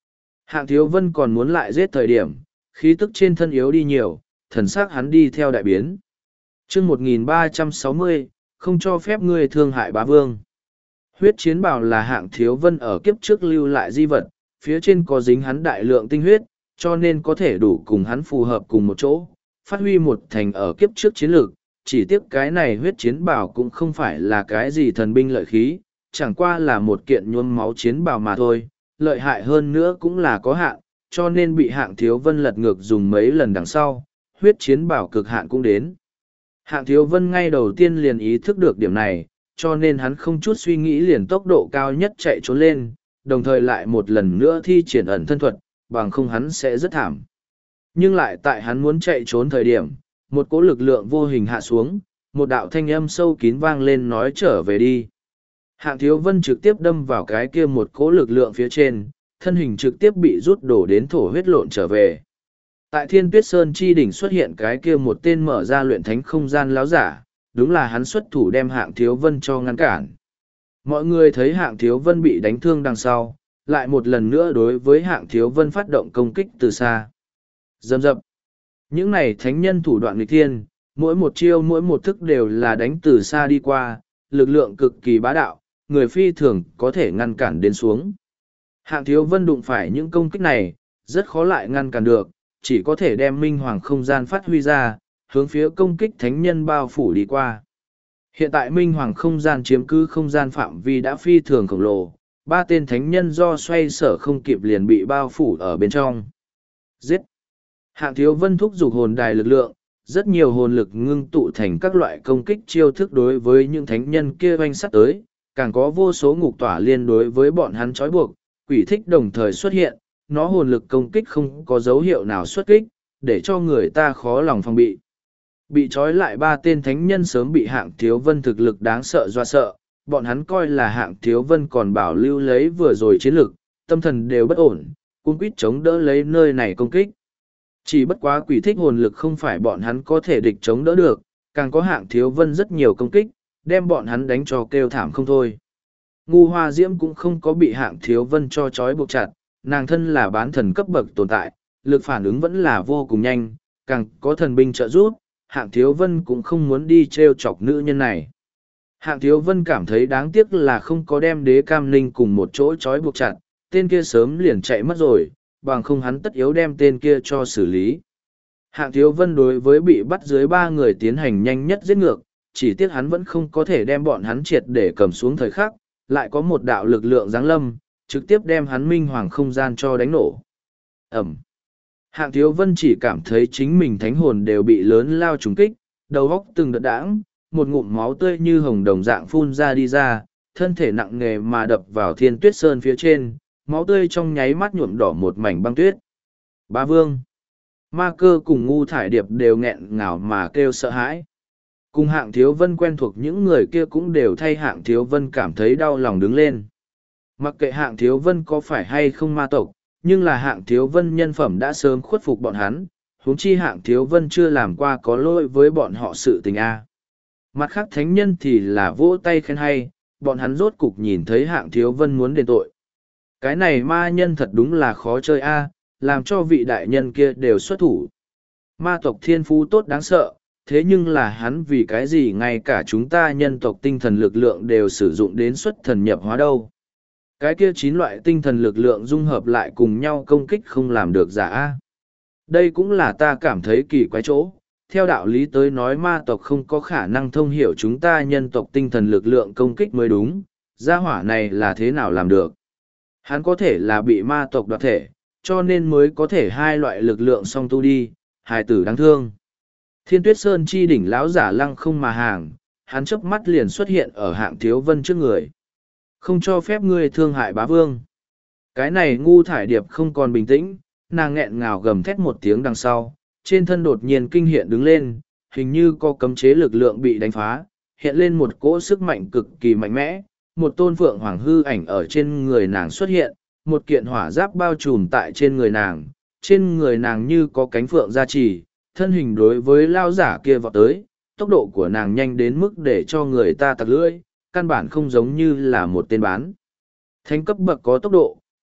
Hạng Thiếu Vân còn muốn lại giết thời điểm, khí tức trên thân yếu đi nhiều, thần sắc hắn đi theo đại biến. chương 1360, không cho phép ngươi thương hại bá vương. Huyết chiến bào là Hạng Thiếu Vân ở kiếp trước lưu lại di vật, phía trên có dính hắn đại lượng tinh huyết, cho nên có thể đủ cùng hắn phù hợp cùng một chỗ, phát huy một thành ở kiếp trước chiến lược. Chỉ tiếc cái này huyết chiến bào cũng không phải là cái gì thần binh lợi khí, chẳng qua là một kiện nhuốm máu chiến bào mà thôi, lợi hại hơn nữa cũng là có hạn, cho nên bị Hạng Thiếu Vân lật ngược dùng mấy lần đằng sau, huyết chiến bào cực hạn cũng đến. Hạng Thiếu Vân ngay đầu tiên liền ý thức được điểm này, cho nên hắn không chút suy nghĩ liền tốc độ cao nhất chạy trốn lên, đồng thời lại một lần nữa thi triển ẩn thân thuật, bằng không hắn sẽ rất thảm. Nhưng lại tại hắn muốn chạy trốn thời điểm, một cỗ lực lượng vô hình hạ xuống, một đạo thanh âm sâu kín vang lên nói trở về đi. Hạng Thiếu Vân trực tiếp đâm vào cái kia một cỗ lực lượng phía trên, thân hình trực tiếp bị rút đổ đến thổ huyết lộn trở về. Tại Thiên Tuyết Sơn chi đỉnh xuất hiện cái kia một tên mở ra luyện thánh không gian láo giả, đúng là hắn xuất thủ đem Hạng Thiếu Vân cho ngăn cản. Mọi người thấy Hạng Thiếu Vân bị đánh thương đằng sau, lại một lần nữa đối với Hạng Thiếu Vân phát động công kích từ xa. Dầm dập. Những này thánh nhân thủ đoạn nghịch thiên, mỗi một chiêu mỗi một thức đều là đánh từ xa đi qua, lực lượng cực kỳ bá đạo, người phi thường có thể ngăn cản đến xuống. Hạng Thiếu Vân đụng phải những công kích này, rất khó lại ngăn cản được, chỉ có thể đem minh hoàng không gian phát huy ra, hướng phía công kích thánh nhân bao phủ đi qua. Hiện tại minh hoàng không gian chiếm cứ không gian phạm vi đã phi thường khổng lồ, ba tên thánh nhân do xoay sở không kịp liền bị bao phủ ở bên trong. Giết! Hạng Thiếu Vân thúc giục hồn đài lực lượng, rất nhiều hồn lực ngưng tụ thành các loại công kích chiêu thức đối với những thánh nhân kia oanh sắt tới, càng có vô số ngục tỏa liên đối với bọn hắn trói buộc, quỷ thích đồng thời xuất hiện, nó hồn lực công kích không có dấu hiệu nào xuất kích, để cho người ta khó lòng phòng bị. Bị trói lại ba tên thánh nhân sớm bị Hạng Thiếu Vân thực lực đáng sợ dọa sợ, bọn hắn coi là Hạng Thiếu Vân còn bảo lưu lấy vừa rồi chiến lực, tâm thần đều bất ổn, cung quýt chống đỡ lấy nơi này công kích. Chỉ bất quá quỷ thích hồn lực không phải bọn hắn có thể địch chống đỡ được, càng có Hạng Thiếu Vân rất nhiều công kích, đem bọn hắn đánh cho kêu thảm không thôi. Ngu Hoa Diễm cũng không có bị Hạng Thiếu Vân cho trói buộc chặt, nàng thân là bán thần cấp bậc tồn tại, lực phản ứng vẫn là vô cùng nhanh, càng có thần binh trợ giúp, Hạng Thiếu Vân cũng không muốn đi trêu chọc nữ nhân này. Hạng Thiếu Vân cảm thấy đáng tiếc là không có đem Đế Cam Linh cùng một chỗ trói buộc chặt, tên kia sớm liền chạy mất rồi, bằng không hắn tất yếu đem tên kia cho xử lý. Hạng Thiếu Vân đối với bị bắt dưới ba người tiến hành nhanh nhất giết ngược, chỉ tiếc hắn vẫn không có thể đem bọn hắn triệt để cầm xuống thời khắc, lại có một đạo lực lượng giáng lâm, trực tiếp đem hắn minh hoàng không gian cho đánh nổ. Ẩm. Hạng Thiếu Vân chỉ cảm thấy chính mình thánh hồn đều bị lớn lao trùng kích, đầu óc từng đợt đãng, một ngụm máu tươi như hồng đồng dạng phun ra đi ra, thân thể nặng nề mà đập vào Thiên Tuyết Sơn phía trên, máu tươi trong nháy mắt nhuộm đỏ một mảnh băng tuyết. Bá Vương, Ma Cơ cùng Ngu Thải Điệp đều nghẹn ngào mà kêu sợ hãi. Cùng Hạng Thiếu Vân quen thuộc những người kia cũng đều thay Hạng Thiếu Vân cảm thấy đau lòng đứng lên. Mặc kệ Hạng Thiếu Vân có phải hay không ma tộc, nhưng là Hạng Thiếu Vân nhân phẩm đã sớm khuất phục bọn hắn, huống chi Hạng Thiếu Vân chưa làm qua có lỗi với bọn họ sự tình a. Mặt khác thánh nhân thì là vỗ tay khen hay, bọn hắn rốt cục nhìn thấy Hạng Thiếu Vân muốn đền tội. Cái này ma nhân thật đúng là khó chơi a, làm cho vị đại nhân kia đều xuất thủ. Ma tộc thiên phú tốt đáng sợ, thế nhưng là hắn vì cái gì ngay cả chúng ta nhân tộc tinh thần lực lượng đều sử dụng đến xuất thần nhập hóa đâu. Cái kia 9 loại tinh thần lực lượng dung hợp lại cùng nhau công kích không làm được giả a. Đây cũng là ta cảm thấy kỳ quái chỗ. Theo đạo lý tới nói ma tộc không có khả năng thông hiểu chúng ta nhân tộc tinh thần lực lượng công kích mới đúng. Gia hỏa này là thế nào làm được? Hắn có thể là bị ma tộc đoạt thể, cho nên mới có thể hai loại lực lượng song tu đi, hài tử đáng thương. Thiên Tuyết Sơn chi đỉnh lão giả lăng không mà hàng, hắn chớp mắt liền xuất hiện ở Hạng Thiếu Vân trước người. Không cho phép ngươi thương hại bá vương. Cái này Ngu Thải Điệp không còn bình tĩnh, nàng nghẹn ngào gầm thét một tiếng đằng sau, trên thân đột nhiên kinh hiện đứng lên, hình như có cấm chế lực lượng bị đánh phá, hiện lên một cỗ sức mạnh cực kỳ mạnh mẽ, một tôn phượng hoàng hư ảnh ở trên người nàng xuất hiện, một kiện hỏa giáp bao trùm tại trên người nàng như có cánh phượng gia trì, thân hình đối với lao giả kia vọt tới, tốc độ của nàng nhanh đến mức để cho người ta tặc lưỡi, căn bản không giống như là một tên bán. Thánh cấp bậc có tốc độ,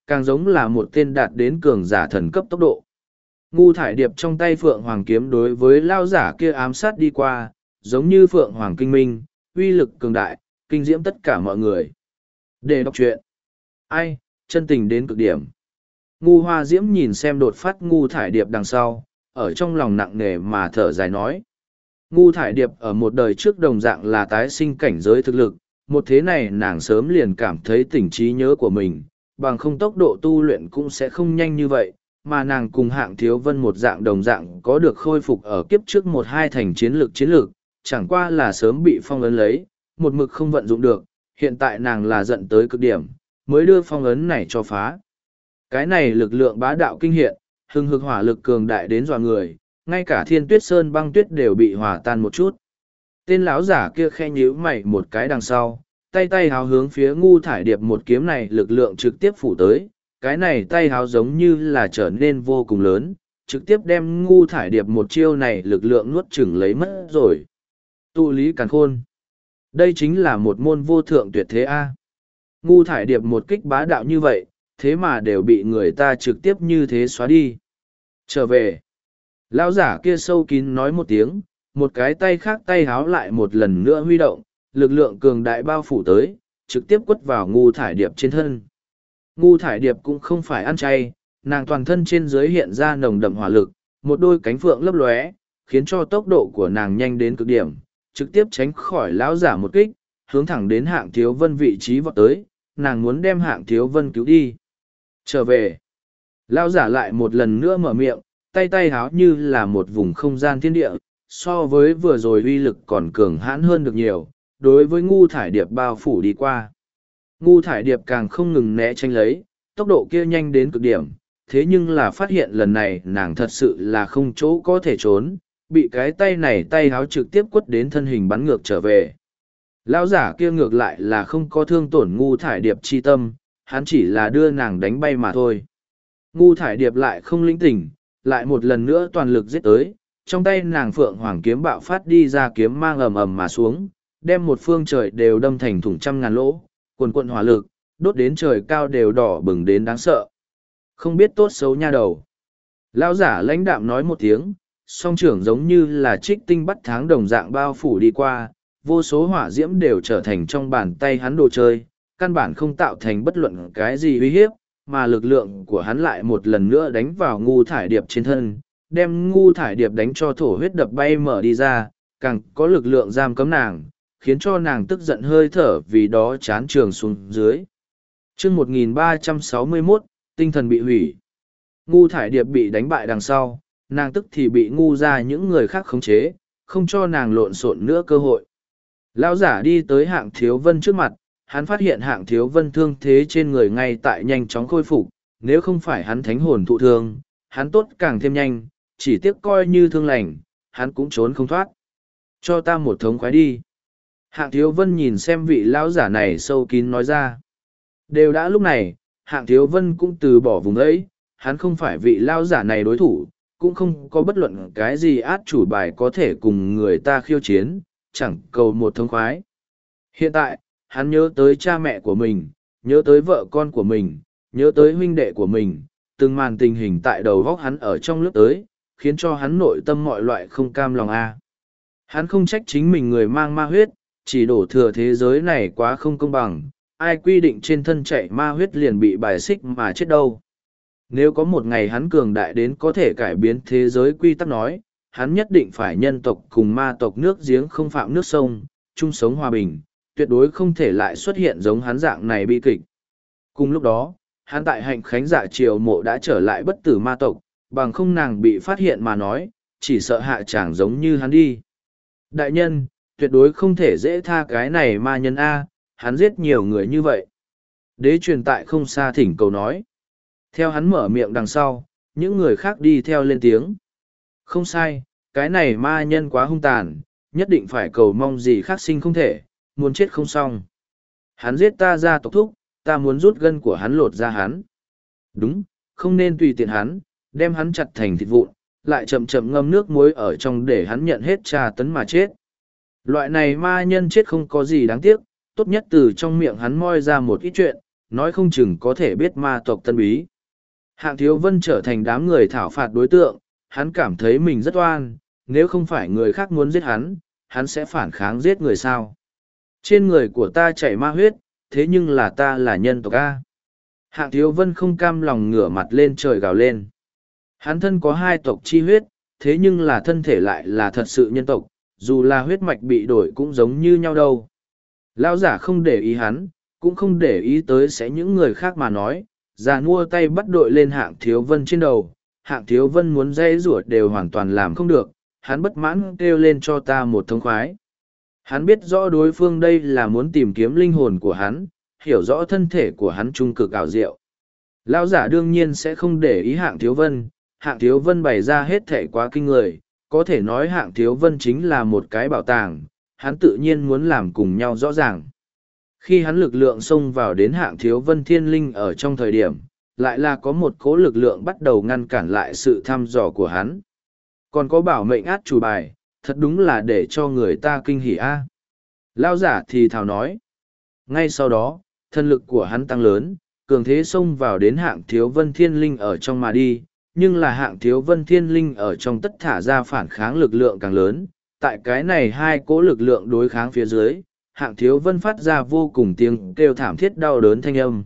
càng giống là một tên đạt đến cường giả thần cấp tốc độ. Ngu thải điệp trong tay Phượng Hoàng kiếm đối với lao giả kia ám sát đi qua, giống như Phượng Hoàng kinh minh, uy lực cường đại, kinh diễm tất cả mọi người. Để đọc truyện. Ai, chân tình đến cực điểm. Ngu hoa diễm nhìn xem đột phát ngu thải điệp đằng sau, ở trong lòng nặng nề mà thở dài nói. Ngu thải điệp ở một đời trước đồng dạng là tái sinh cảnh giới thực lực, một thế này nàng sớm liền cảm thấy tỉnh trí nhớ của mình, bằng không tốc độ tu luyện cũng sẽ không nhanh như vậy, mà nàng cùng hạng thiếu vân một dạng đồng dạng có được khôi phục ở kiếp trước một hai thành chiến lược, chẳng qua là sớm bị phong ấn lấy, một mực không vận dụng được, hiện tại nàng là giận tới cực điểm, mới đưa phong ấn này cho phá. Cái này lực lượng bá đạo kinh hiện, hừng hực hỏa lực cường đại đến dọa người, ngay cả thiên tuyết sơn băng tuyết đều bị hòa tan một chút. Tên lão giả kia khe nhíu mày một cái đằng sau, tay háo hướng phía ngu thải điệp một kiếm này lực lượng trực tiếp phủ tới, cái này tay háo giống như là trở nên vô cùng lớn, trực tiếp đem ngu thải điệp một chiêu này lực lượng nuốt chửng lấy mất rồi. Tụ lý càn khôn. Đây chính là một môn vô thượng tuyệt thế A. Ngu thải điệp một kích bá đạo như vậy, thế mà đều bị người ta trực tiếp như thế xóa đi. Trở về. Lão giả kia sâu kín nói một tiếng, một cái tay khác tay háo lại một lần nữa huy động, lực lượng cường đại bao phủ tới, trực tiếp quất vào ngu thải điệp trên thân. Ngu thải điệp cũng không phải ăn chay, nàng toàn thân trên dưới hiện ra nồng đậm hỏa lực, một đôi cánh phượng lấp lóe, khiến cho tốc độ của nàng nhanh đến cực điểm, trực tiếp tránh khỏi lão giả một kích, hướng thẳng đến hạng thiếu vân vị trí vọt tới, nàng muốn đem hạng thiếu vân cứu đi. Trở về. Lão giả lại một lần nữa mở miệng, tay háo như là một vùng không gian thiên địa, so với vừa rồi uy lực còn cường hãn hơn được nhiều, đối với ngu thải điệp bao phủ đi qua. Ngu thải điệp càng không ngừng né tránh lấy, tốc độ kia nhanh đến cực điểm, thế nhưng là phát hiện lần này nàng thật sự là không chỗ có thể trốn, bị cái tay này tay háo trực tiếp quất đến thân hình bắn ngược trở về. Lão giả kia ngược lại là không có thương tổn ngu thải điệp chi tâm, hắn chỉ là đưa nàng đánh bay mà thôi. Ngu thải điệp lại không lĩnh tỉnh, lại một lần nữa toàn lực giết tới, trong tay nàng phượng hoàng kiếm bạo phát đi ra kiếm mang ầm ầm mà xuống, đem một phương trời đều đâm thành thủng trăm ngàn lỗ, quần quận hỏa lực, đốt đến trời cao đều đỏ bừng đến đáng sợ. Không biết tốt xấu nha đầu. Lão giả lãnh đạm nói một tiếng, song trưởng giống như là trích tinh bắt tháng đồng dạng bao phủ đi qua, vô số hỏa diễm đều trở thành trong bàn tay hắn đồ chơi, căn bản không tạo thành bất luận cái gì uy hiếp, mà lực lượng của hắn lại một lần nữa đánh vào ngu thải điệp trên thân, đem ngu thải điệp đánh cho thổ huyết đập bay mở đi ra, càng có lực lượng giam cấm nàng, khiến cho nàng tức giận hơi thở vì đó chán trường xuống dưới. Chương 1361, tinh thần bị hủy. Ngu thải điệp bị đánh bại đằng sau, nàng tức thì bị ngu ra những người khác khống chế, không cho nàng lộn xộn nữa cơ hội. Lão giả đi tới hạng thiếu vân trước mặt, hắn phát hiện hạng thiếu vân thương thế trên người ngay tại nhanh chóng khôi phục, nếu không phải hắn thánh hồn thụ thương, hắn tốt càng thêm nhanh, chỉ tiếc coi như thương lành, hắn cũng trốn không thoát. Cho ta một thống khoái đi. Hạng thiếu vân nhìn xem vị lão giả này sâu kín nói ra. Đều đã lúc này, hạng thiếu vân cũng từ bỏ vùng ấy, hắn không phải vị lão giả này đối thủ, cũng không có bất luận cái gì át chủ bài có thể cùng người ta khiêu chiến, chẳng cầu một thống khoái. Hiện tại, hắn nhớ tới cha mẹ của mình, nhớ tới vợ con của mình, nhớ tới huynh đệ của mình, từng màn tình hình tại đầu góc hắn ở trong lúc tới, khiến cho hắn nội tâm mọi loại không cam lòng a. Hắn không trách chính mình người mang ma huyết, chỉ đổ thừa thế giới này quá không công bằng, ai quy định trên thân chạy ma huyết liền bị bài xích mà chết đâu. Nếu có một ngày hắn cường đại đến có thể cải biến thế giới quy tắc nói, hắn nhất định phải nhân tộc cùng ma tộc nước giếng không phạm nước sông, chung sống hòa bình, tuyệt đối không thể lại xuất hiện giống hắn dạng này bi kịch. Cùng lúc đó, hắn tại hạnh khánh dạ triều mộ đã trở lại bất tử ma tộc, bằng không nàng bị phát hiện mà nói, chỉ sợ hạ chàng giống như hắn đi. Đại nhân, tuyệt đối không thể dễ tha cái này ma nhân A, hắn giết nhiều người như vậy. Đế truyền tại không xa thỉnh cầu nói. Theo hắn mở miệng đằng sau, những người khác đi theo lên tiếng. Không sai, cái này ma nhân quá hung tàn, nhất định phải cầu mong gì khác sinh không thể, muốn chết không xong. Hắn giết ta ra tộc thúc, ta muốn rút gân của hắn lột ra hắn. Đúng, không nên tùy tiện hắn, đem hắn chặt thành thịt vụn, lại chậm chậm ngâm nước muối ở trong để hắn nhận hết tra tấn mà chết. Loại này ma nhân chết không có gì đáng tiếc, tốt nhất từ trong miệng hắn moi ra một ít chuyện, nói không chừng có thể biết ma tộc tân bí. Hạng Thiếu Vân trở thành đám người thảo phạt đối tượng, hắn cảm thấy mình rất oan, nếu không phải người khác muốn giết hắn sẽ phản kháng giết người sao. Trên người của ta chảy ma huyết, thế nhưng là ta là nhân tộc A. Hạng Thiếu Vân không cam lòng ngửa mặt lên trời gào lên. Hắn thân có hai tộc chi huyết, thế nhưng là thân thể lại là thật sự nhân tộc, dù là huyết mạch bị đổi cũng giống như nhau đâu. Lão giả không để ý hắn, cũng không để ý tới sẽ những người khác mà nói, già nua tay bắt đội lên Hạng Thiếu Vân trên đầu. Hạng Thiếu Vân muốn dây rủa đều hoàn toàn làm không được, hắn bất mãn kêu lên cho ta một thống khoái. Hắn biết rõ đối phương đây là muốn tìm kiếm linh hồn của hắn, hiểu rõ thân thể của hắn trung cực ảo diệu. Lão giả đương nhiên sẽ không để ý Hạng Thiếu Vân, Hạng Thiếu Vân bày ra hết thể quá kinh người, có thể nói Hạng Thiếu Vân chính là một cái bảo tàng, hắn tự nhiên muốn làm cùng nhau rõ ràng. Khi hắn lực lượng xông vào đến Hạng Thiếu Vân thiên linh ở trong thời điểm, lại là có một cố lực lượng bắt đầu ngăn cản lại sự thăm dò của hắn. Còn có bảo mệnh át chủ bài, thật đúng là để cho người ta kinh hỉ a. Lão giả thì thào nói. Ngay sau đó, thân lực của hắn tăng lớn, cường thế xông vào đến Hạng Thiếu Vân thiên linh ở trong mà đi, nhưng là Hạng Thiếu Vân thiên linh ở trong tất thả ra phản kháng lực lượng càng lớn. Tại cái này hai cỗ lực lượng đối kháng phía dưới, Hạng Thiếu Vân phát ra vô cùng tiếng kêu thảm thiết đau đớn thanh âm.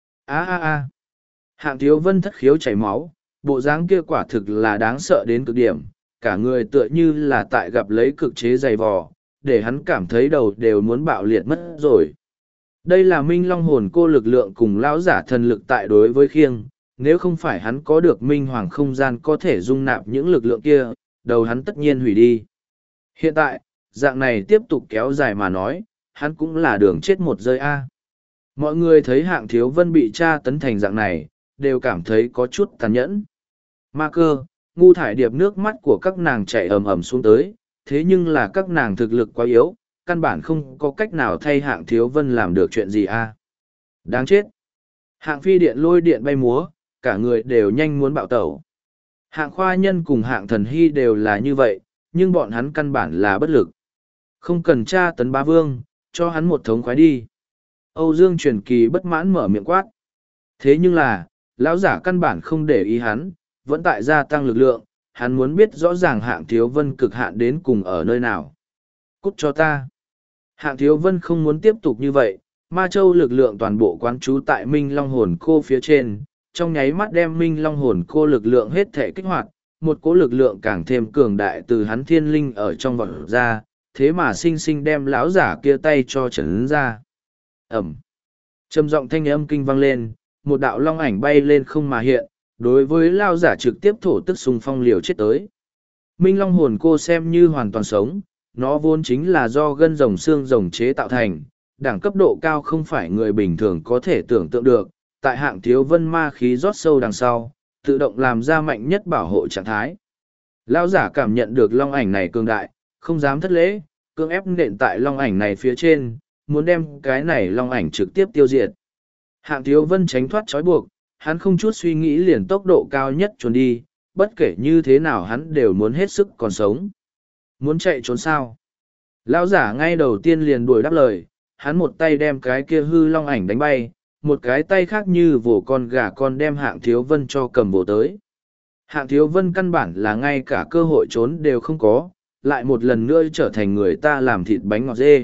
A a a. Hạng Thiếu Vân thất khiếu chảy máu, bộ dáng kia quả thực là đáng sợ đến cực điểm, cả người tựa như là tại gặp lấy cực chế dày vò, để hắn cảm thấy đầu đều muốn bạo liệt mất rồi. Đây là Minh Long hồn cô lực lượng cùng lão giả thần lực tại đối với khiêng, nếu không phải hắn có được Minh Hoàng không gian có thể dung nạp những lực lượng kia, đầu hắn tất nhiên hủy đi. Hiện tại, dạng này tiếp tục kéo dài mà nói, hắn cũng là đường chết một rơi A. Mọi người thấy Hạng Thiếu Vân bị tra tấn thành dạng này, đều cảm thấy có chút tàn nhẫn. Ma Cơ, Ngu Thải Điệp nước mắt của các nàng chảy ầm ầm xuống tới, thế nhưng là các nàng thực lực quá yếu, căn bản không có cách nào thay Hạng Thiếu Vân làm được chuyện gì a. Đáng chết. Hạng Phi Điện lôi điện bay múa, cả người đều nhanh muốn bạo tẩu. Hạng Khoa Nhân cùng Hạng Thần Hy đều là như vậy, nhưng bọn hắn căn bản là bất lực. Không cần tra tấn bá vương, cho hắn một thống khoái đi. Âu Dương Truyền Kỳ bất mãn mở miệng quát. Thế nhưng là, lão giả căn bản không để ý hắn, vẫn tại gia tăng lực lượng, hắn muốn biết rõ ràng Hạng Thiếu Vân cực hạn đến cùng ở nơi nào. Cút cho ta. Hạng Thiếu Vân không muốn tiếp tục như vậy, Ma Châu lực lượng toàn bộ quán trú tại Minh Long hồn cô phía trên, trong nháy mắt đem Minh Long hồn cô lực lượng hết thể kích hoạt, một cỗ lực lượng càng thêm cường đại từ hắn thiên linh ở trong vọt ra, thế mà sinh sinh đem lão giả kia tay cho trấn ra. Ẩm. Trầm giọng thanh âm kinh vang lên, một đạo long ảnh bay lên không mà hiện, đối với lao giả trực tiếp thổ tức xung phong liều chết tới. Minh Long hồn cô xem như hoàn toàn sống, nó vốn chính là do gân rồng xương rồng chế tạo thành, đẳng cấp độ cao không phải người bình thường có thể tưởng tượng được, tại Hạng Thiếu Vân ma khí rót sâu đằng sau, tự động làm ra mạnh nhất bảo hộ trạng thái. Lao giả cảm nhận được long ảnh này cường đại, không dám thất lễ, cưỡng ép nện tại long ảnh này phía trên, muốn đem cái này long ảnh trực tiếp tiêu diệt. Hạng Thiếu Vân tránh thoát trói buộc, hắn không chút suy nghĩ liền tốc độ cao nhất trốn đi, bất kể như thế nào hắn đều muốn hết sức còn sống. Muốn chạy trốn sao? Lão giả ngay đầu tiên liền đuổi đáp lời, hắn một tay đem cái kia hư long ảnh đánh bay, một cái tay khác như vồ con gà con đem Hạng Thiếu Vân cho cầm vồ tới. Hạng Thiếu Vân căn bản là ngay cả cơ hội trốn đều không có, lại một lần nữa trở thành người ta làm thịt bánh ngọt dê.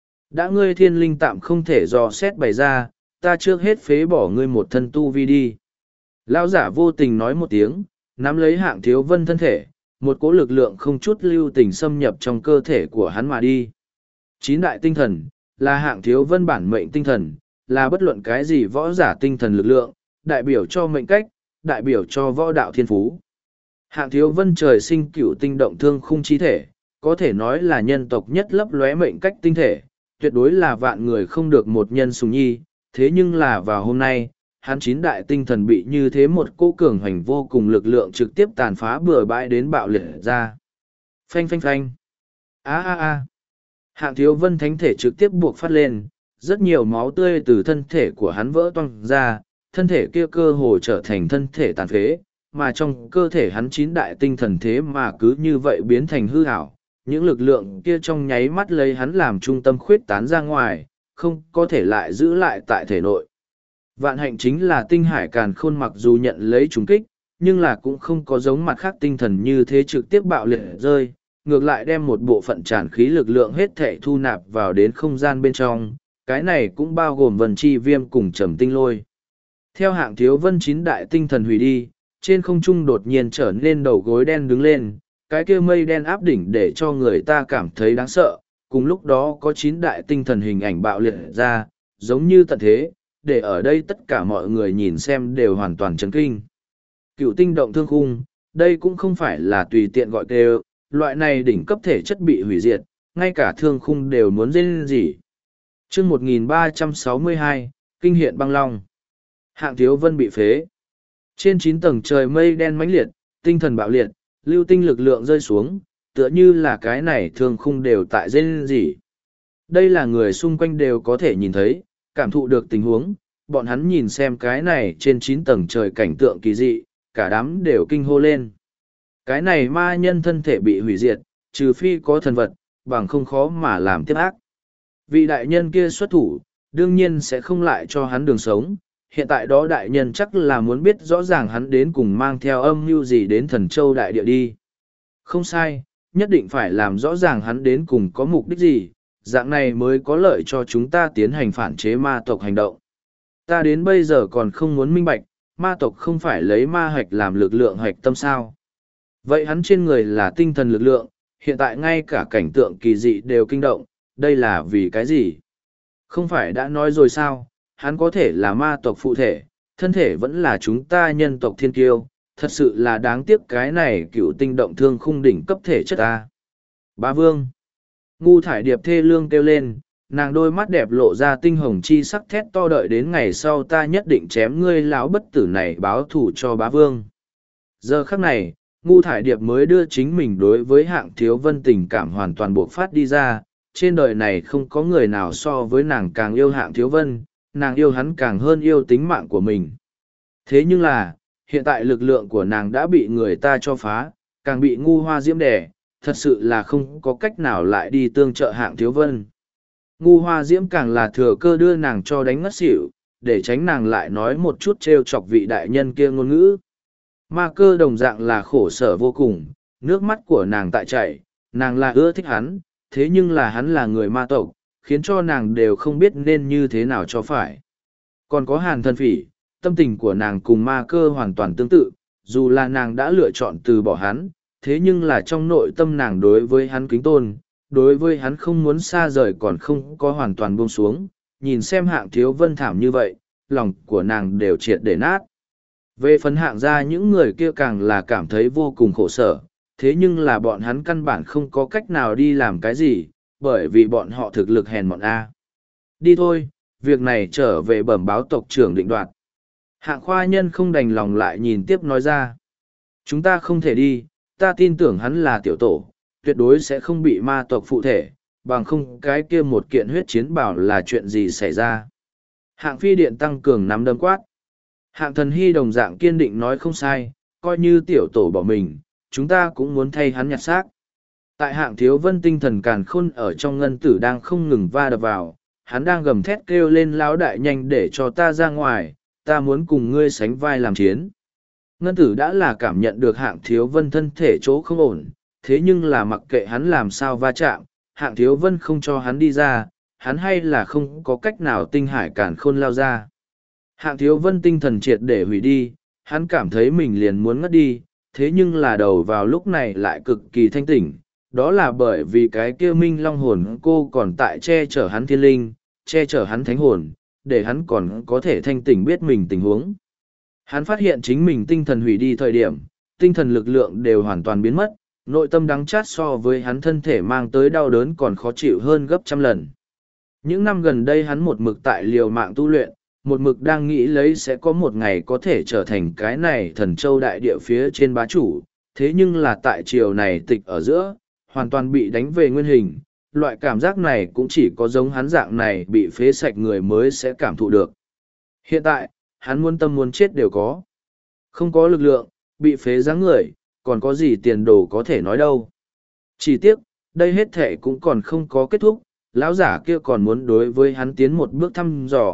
Đã ngươi thiên linh tạm không thể dò xét bày ra, ta trước hết phế bỏ ngươi một thân tu vi đi. Lão giả vô tình nói một tiếng, nắm lấy Hạng Thiếu Vân thân thể, một cỗ lực lượng không chút lưu tình xâm nhập trong cơ thể của hắn mà đi. Chín đại tinh thần, là Hạng Thiếu Vân bản mệnh tinh thần, là bất luận cái gì võ giả tinh thần lực lượng, đại biểu cho mệnh cách, đại biểu cho võ đạo thiên phú. Hạng Thiếu Vân trời sinh cửu tinh động thương khung chi thể, có thể nói là nhân tộc nhất lấp lóe mệnh cách tinh thể, tuyệt đối là vạn người không được một nhân sùng nhi, thế nhưng là vào hôm nay, hắn chín đại tinh thần bị như thế một cỗ cường hành vô cùng lực lượng trực tiếp tàn phá bừa bãi đến bạo liệt ra. Phanh phanh phanh. A a a. Hạng Thiếu Vân thánh thể trực tiếp buộc phát lên, rất nhiều máu tươi từ thân thể của hắn vỡ toang ra, thân thể kia cơ hồ trở thành thân thể tàn phế, mà trong cơ thể hắn chín đại tinh thần thế mà cứ như vậy biến thành hư ảo. Những lực lượng kia trong nháy mắt lấy hắn làm trung tâm khuyết tán ra ngoài, không có thể lại giữ lại tại thể nội. Vạn hạnh chính là tinh hải càn khôn mặc dù nhận lấy trúng kích, nhưng là cũng không có giống mặt khác tinh thần như thế trực tiếp bạo liệt rơi, ngược lại đem một bộ phận tràn khí lực lượng hết thể thu nạp vào đến không gian bên trong, cái này cũng bao gồm vân chi viêm cùng trầm tinh lôi. Theo hạng thiếu vân chín đại tinh thần hủy đi, trên không trung đột nhiên trở nên đầu gối đen đứng lên, cái kia mây đen áp đỉnh để cho người ta cảm thấy đáng sợ, cùng lúc đó có chín đại tinh thần hình ảnh bạo liệt ra, giống như tận thế, để ở đây tất cả mọi người nhìn xem đều hoàn toàn chấn kinh. Cựu tinh động thương khung, đây cũng không phải là tùy tiện gọi kêu, loại này đỉnh cấp thể chất bị hủy diệt, ngay cả thương khung đều muốn rên rỉ. Chương 1362, Kinh hiện băng long. Hạng thiếu vân bị phế. Trên 9 tầng trời mây đen mãnh liệt, tinh thần bạo liệt, lưu tinh lực lượng rơi xuống, tựa như là cái này thương khung đều tại rên rỉ. Đây là người xung quanh đều có thể nhìn thấy, cảm thụ được tình huống, bọn hắn nhìn xem cái này trên 9 tầng trời cảnh tượng kỳ dị, cả đám đều kinh hô lên. Cái này ma nhân thân thể bị hủy diệt, trừ phi có thần vật, bằng không khó mà làm tiếp ác. Vị đại nhân kia xuất thủ, đương nhiên sẽ không lại cho hắn đường sống. Hiện tại đó đại nhân chắc là muốn biết rõ ràng hắn đến cùng mang theo âm mưu gì đến thần châu đại địa đi. Không sai, nhất định phải làm rõ ràng hắn đến cùng có mục đích gì, dạng này mới có lợi cho chúng ta tiến hành phản chế ma tộc hành động. Ta đến bây giờ còn không muốn minh bạch, ma tộc không phải lấy ma hạch làm lực lượng hạch tâm sao. Vậy hắn trên người là tinh thần lực lượng, hiện tại ngay cả cảnh tượng kỳ dị đều kinh động, đây là vì cái gì? Không phải đã nói rồi sao, hắn có thể là ma tộc phụ thể, thân thể vẫn là chúng ta nhân tộc thiên kiêu, thật sự là đáng tiếc cái này cựu tinh động thương khung đỉnh cấp thể chất ta. Bá vương. Ngu thải điệp thê lương kêu lên, nàng đôi mắt đẹp lộ ra tinh hồng chi sắc thét to, đợi đến ngày sau ta nhất định chém ngươi lão bất tử này báo thù cho bá vương. Giờ khắc này, ngu thải điệp mới đưa chính mình đối với hạng thiếu vân tình cảm hoàn toàn bộc phát đi ra, trên đời này không có người nào so với nàng càng yêu hạng thiếu vân, nàng yêu hắn càng hơn yêu tính mạng của mình. Thế nhưng là, hiện tại lực lượng của nàng đã bị người ta cho phá, càng bị ngu hoa diễm đẻ, thật sự là không có cách nào lại đi tương trợ hạng thiếu vân. Ngu hoa diễm càng là thừa cơ đưa nàng cho đánh ngất xỉu, để tránh nàng lại nói một chút trêu chọc vị đại nhân kia ngôn ngữ. Ma cơ đồng dạng là khổ sở vô cùng, nước mắt của nàng tại chảy, nàng là ưa thích hắn, thế nhưng là hắn là người ma tộc, khiến cho nàng đều không biết nên như thế nào cho phải. Còn có hàn thân phỉ, tâm tình của nàng cùng ma cơ hoàn toàn tương tự, dù là nàng đã lựa chọn từ bỏ hắn, thế nhưng là trong nội tâm nàng đối với hắn kính tôn, đối với hắn không muốn xa rời còn không có hoàn toàn buông xuống, nhìn xem hạng thiếu vân thảm như vậy, lòng của nàng đều triệt để nát. Về phần hạng gia những người kia càng là cảm thấy vô cùng khổ sở, thế nhưng là bọn hắn căn bản không có cách nào đi làm cái gì, bởi vì bọn họ thực lực hèn mọn A. Đi thôi, việc này trở về bẩm báo tộc trưởng định đoạt. Hạng khoa nhân không đành lòng lại nhìn tiếp nói ra. Chúng ta không thể đi, ta tin tưởng hắn là tiểu tổ, tuyệt đối sẽ không bị ma tộc phụ thể, bằng không cái kia một kiện huyết chiến bảo là chuyện gì xảy ra. Hạng phi điện tăng cường nắm đấm quát. Hạng thần hy đồng dạng kiên định nói không sai, coi như tiểu tổ bỏ mình, chúng ta cũng muốn thay hắn nhặt xác. Tại hạng thiếu vân tinh thần càn khôn ở trong ngân tử đang không ngừng va đập vào, hắn đang gầm thét kêu lên lão đại nhanh để cho ta ra ngoài, ta muốn cùng ngươi sánh vai làm chiến. Ngân tử đã là cảm nhận được hạng thiếu vân thân thể chỗ không ổn, thế nhưng là mặc kệ hắn làm sao va chạm, hạng thiếu vân không cho hắn đi ra, hắn hay là không có cách nào tinh hải càn khôn lao ra. Hạng thiếu vân tinh thần triệt để hủy đi, hắn cảm thấy mình liền muốn ngất đi, thế nhưng là đầu vào lúc này lại cực kỳ thanh tỉnh, đó là bởi vì cái kia minh long hồn cô còn tại che chở hắn thiên linh, che chở hắn thánh hồn, để hắn còn có thể thanh tỉnh biết mình tình huống. Hắn phát hiện chính mình tinh thần hủy đi thời điểm, tinh thần lực lượng đều hoàn toàn biến mất, nội tâm đắng chát so với hắn thân thể mang tới đau đớn còn khó chịu hơn gấp trăm lần. Những năm gần đây hắn một mực tại liều mạng tu luyện, một mực đang nghĩ lấy sẽ có một ngày có thể trở thành cái này thần châu đại địa phía trên bá chủ, thế nhưng là tại triều này tịch ở giữa, hoàn toàn bị đánh về nguyên hình, loại cảm giác này cũng chỉ có giống hắn dạng này bị phế sạch người mới sẽ cảm thụ được. Hiện tại, hắn muốn tâm muốn chết đều có. Không có lực lượng, bị phế dáng người, còn có gì tiền đồ có thể nói đâu. Chỉ tiếc, đây hết thể cũng còn không có kết thúc, lão giả kia còn muốn đối với hắn tiến một bước thăm dò,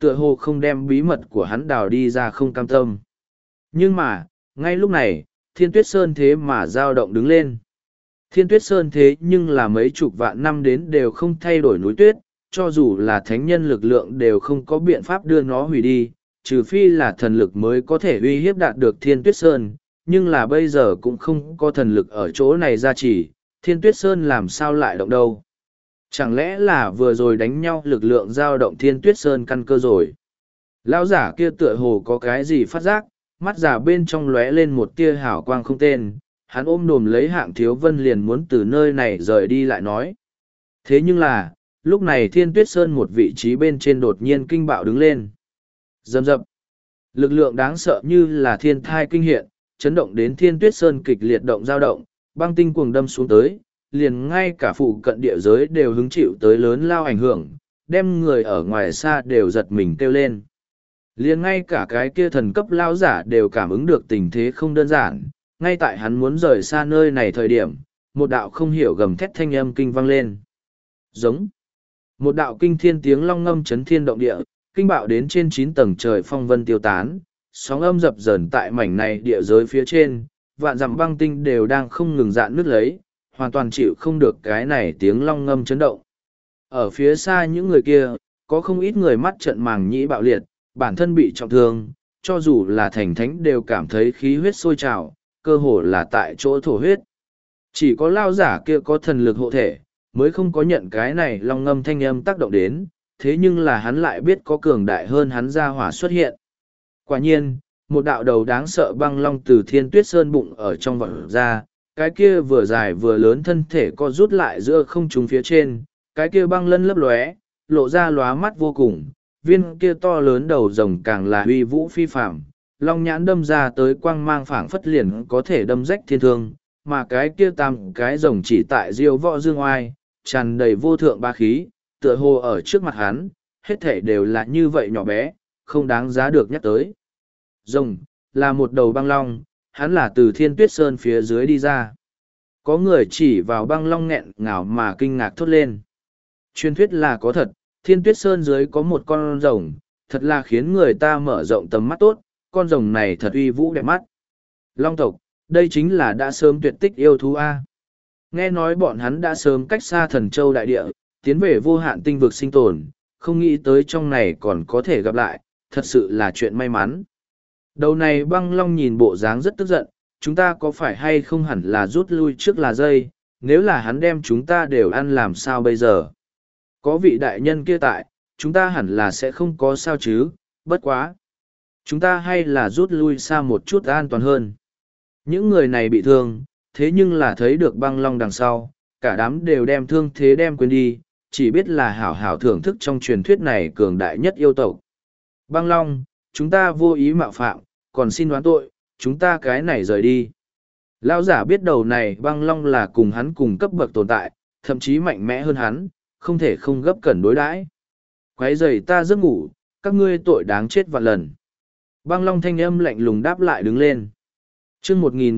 tựa hồ không đem bí mật của hắn đào đi ra không cam tâm. Nhưng mà, ngay lúc này, Thiên Tuyết Sơn thế mà dao động đứng lên. Thiên Tuyết Sơn thế nhưng là mấy chục vạn năm đến đều không thay đổi núi tuyết, cho dù là thánh nhân lực lượng đều không có biện pháp đưa nó hủy đi, trừ phi là thần lực mới có thể uy hiếp đạt được Thiên Tuyết Sơn, nhưng là bây giờ cũng không có thần lực ở chỗ này gia trì, Thiên Tuyết Sơn làm sao lại động đâu. Chẳng lẽ là vừa rồi đánh nhau lực lượng dao động Thiên Tuyết Sơn căn cơ rồi. Lão giả kia tựa hồ có cái gì phát giác, mắt giả bên trong lóe lên một tia hào quang không tên, hắn ôm đồm lấy Hạng Thiếu Vân liền muốn từ nơi này rời đi lại nói. Thế nhưng là, lúc này Thiên Tuyết Sơn một vị trí bên trên đột nhiên kinh bạo đứng lên. Rầm rập. Lực lượng đáng sợ như là thiên thai kinh hiện, chấn động đến Thiên Tuyết Sơn kịch liệt động dao động, băng tinh cuồng đâm xuống tới, liền ngay cả phụ cận địa giới đều hứng chịu tới lớn lao ảnh hưởng, đem người ở ngoài xa đều giật mình kêu lên. Liền ngay cả cái kia thần cấp lao giả đều cảm ứng được tình thế không đơn giản, ngay tại hắn muốn rời xa nơi này thời điểm, một đạo không hiểu gầm thét thanh âm kinh vang lên. Giống. Một đạo kinh thiên tiếng long ngâm chấn thiên động địa, kinh bạo đến trên 9 tầng trời phong vân tiêu tán, sóng âm dập dờn tại mảnh này địa giới phía trên, vạn dặm băng tinh đều đang không ngừng dạn nứt lấy, hoàn toàn chịu không được cái này tiếng long ngâm chấn động. Ở phía xa những người kia, có không ít người mắt trận màng nhĩ bạo liệt, bản thân bị trọng thương, cho dù là thành thánh đều cảm thấy khí huyết sôi trào, cơ hồ là tại chỗ thổ huyết. Chỉ có lao giả kia có thần lực hộ thể, mới không có nhận cái này long ngâm thanh âm tác động đến, thế nhưng là hắn lại biết có cường đại hơn hắn ra hỏa xuất hiện. Quả nhiên, một đạo đầu đáng sợ băng long từ Thiên Tuyết Sơn bụng ở trong vọt ra, cái kia vừa dài vừa lớn thân thể co rút lại giữa không trung phía trên, cái kia băng lân lấp lóe, lộ ra lóa mắt vô cùng, viên kia to lớn đầu rồng càng là uy vũ phi phạm, long nhãn đâm ra tới quang mang phảng phất liền có thể đâm rách thiên thương, mà cái kia tam cái rồng chỉ tại diêu võ dương oai, tràn đầy vô thượng ba khí, tựa hồ ở trước mặt hắn, hết thể đều là như vậy nhỏ bé, không đáng giá được nhắc tới. Rồng, là một đầu băng long, hắn là từ Thiên Tuyết Sơn phía dưới đi ra. Có người chỉ vào băng long nghẹn ngào mà kinh ngạc thốt lên. Truyền thuyết là có thật, Thiên Tuyết Sơn dưới có một con rồng, thật là khiến người ta mở rộng tầm mắt tốt, con rồng này thật uy vũ đẹp mắt. Long tộc, đây chính là đã sớm tuyệt tích yêu thú A. Nghe nói bọn hắn đã sớm cách xa Thần Châu đại địa, tiến về vô hạn tinh vực sinh tồn, không nghĩ tới trong này còn có thể gặp lại, thật sự là chuyện may mắn. Đầu này băng long nhìn bộ dáng rất tức giận, chúng ta có phải hay không hẳn là rút lui trước là dây, nếu là hắn đem chúng ta đều ăn làm sao bây giờ. Có vị đại nhân kia tại, chúng ta hẳn là sẽ không có sao chứ, bất quá. Chúng ta hay là rút lui xa một chút an toàn hơn. Những người này bị thương, thế nhưng là thấy được băng long đằng sau, cả đám đều đem thương thế đem quên đi, chỉ biết là hảo hảo thưởng thức trong truyền thuyết này cường đại nhất yêu tộc. Băng long, chúng ta vô ý mạo phạm, còn xin đoán tội, chúng ta cái này rời đi. Lão giả biết đầu này băng long là cùng hắn cùng cấp bậc tồn tại, thậm chí mạnh mẽ hơn hắn, không thể không gấp cẩn đối đãi. Quấy rầy ta giấc ngủ, các ngươi tội đáng chết vạn lần. Băng long thanh âm lạnh lùng đáp lại đứng lên. Chương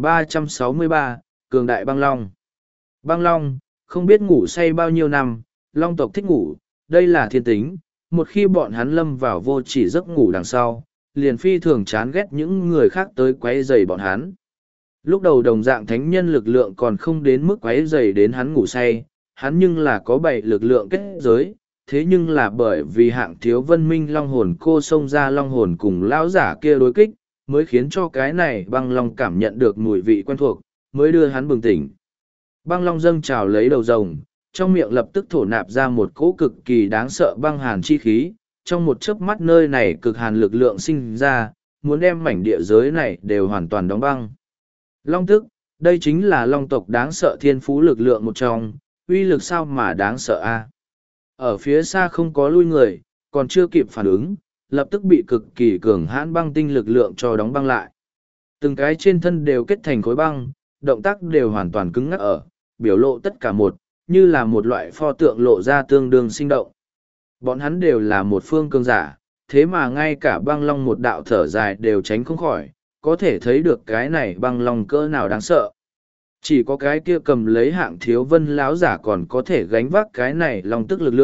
1363, cường đại băng long. Băng long, không biết ngủ say bao nhiêu năm, long tộc thích ngủ, đây là thiên tính, một khi bọn hắn lâm vào vô chỉ giấc ngủ đằng sau, liền phi thường chán ghét những người khác tới quấy rầy bọn hắn. Lúc đầu đồng dạng thánh nhân lực lượng còn không đến mức quấy rầy đến hắn ngủ say, hắn nhưng là có 7 lực lượng kết giới, thế nhưng là bởi vì Hạng Thiếu Vân minh long hồn cô xông ra long hồn cùng lão giả kia đối kích, mới khiến cho cái này băng long cảm nhận được mùi vị quen thuộc, mới đưa hắn bừng tỉnh. Băng long dâng trào lấy đầu rồng, trong miệng lập tức thổ nạp ra một cỗ cực kỳ đáng sợ băng hàn chi khí, trong một chớp mắt nơi này cực hàn lực lượng sinh ra, muốn đem mảnh địa giới này đều hoàn toàn đóng băng. Long tức, đây chính là long tộc đáng sợ thiên phú lực lượng một trong, uy lực sao mà đáng sợ a. Ở phía xa không có lui người, còn chưa kịp phản ứng, lập tức bị cực kỳ cường hãn băng tinh lực lượng cho đóng băng lại. Từng cái trên thân đều kết thành khối băng, động tác đều hoàn toàn cứng ngắc ở, biểu lộ tất cả một, như là một loại pho tượng lộ ra tương đương sinh động. Bọn hắn đều là một phương cường giả, thế mà ngay cả băng long một đạo thở dài đều tránh không khỏi, có thể thấy được cái này băng long cỡ nào đáng sợ. Chỉ có cái kia cầm lấy Hạng Thiếu Vân lão giả còn có thể gánh vác cái này long tức lực lượng,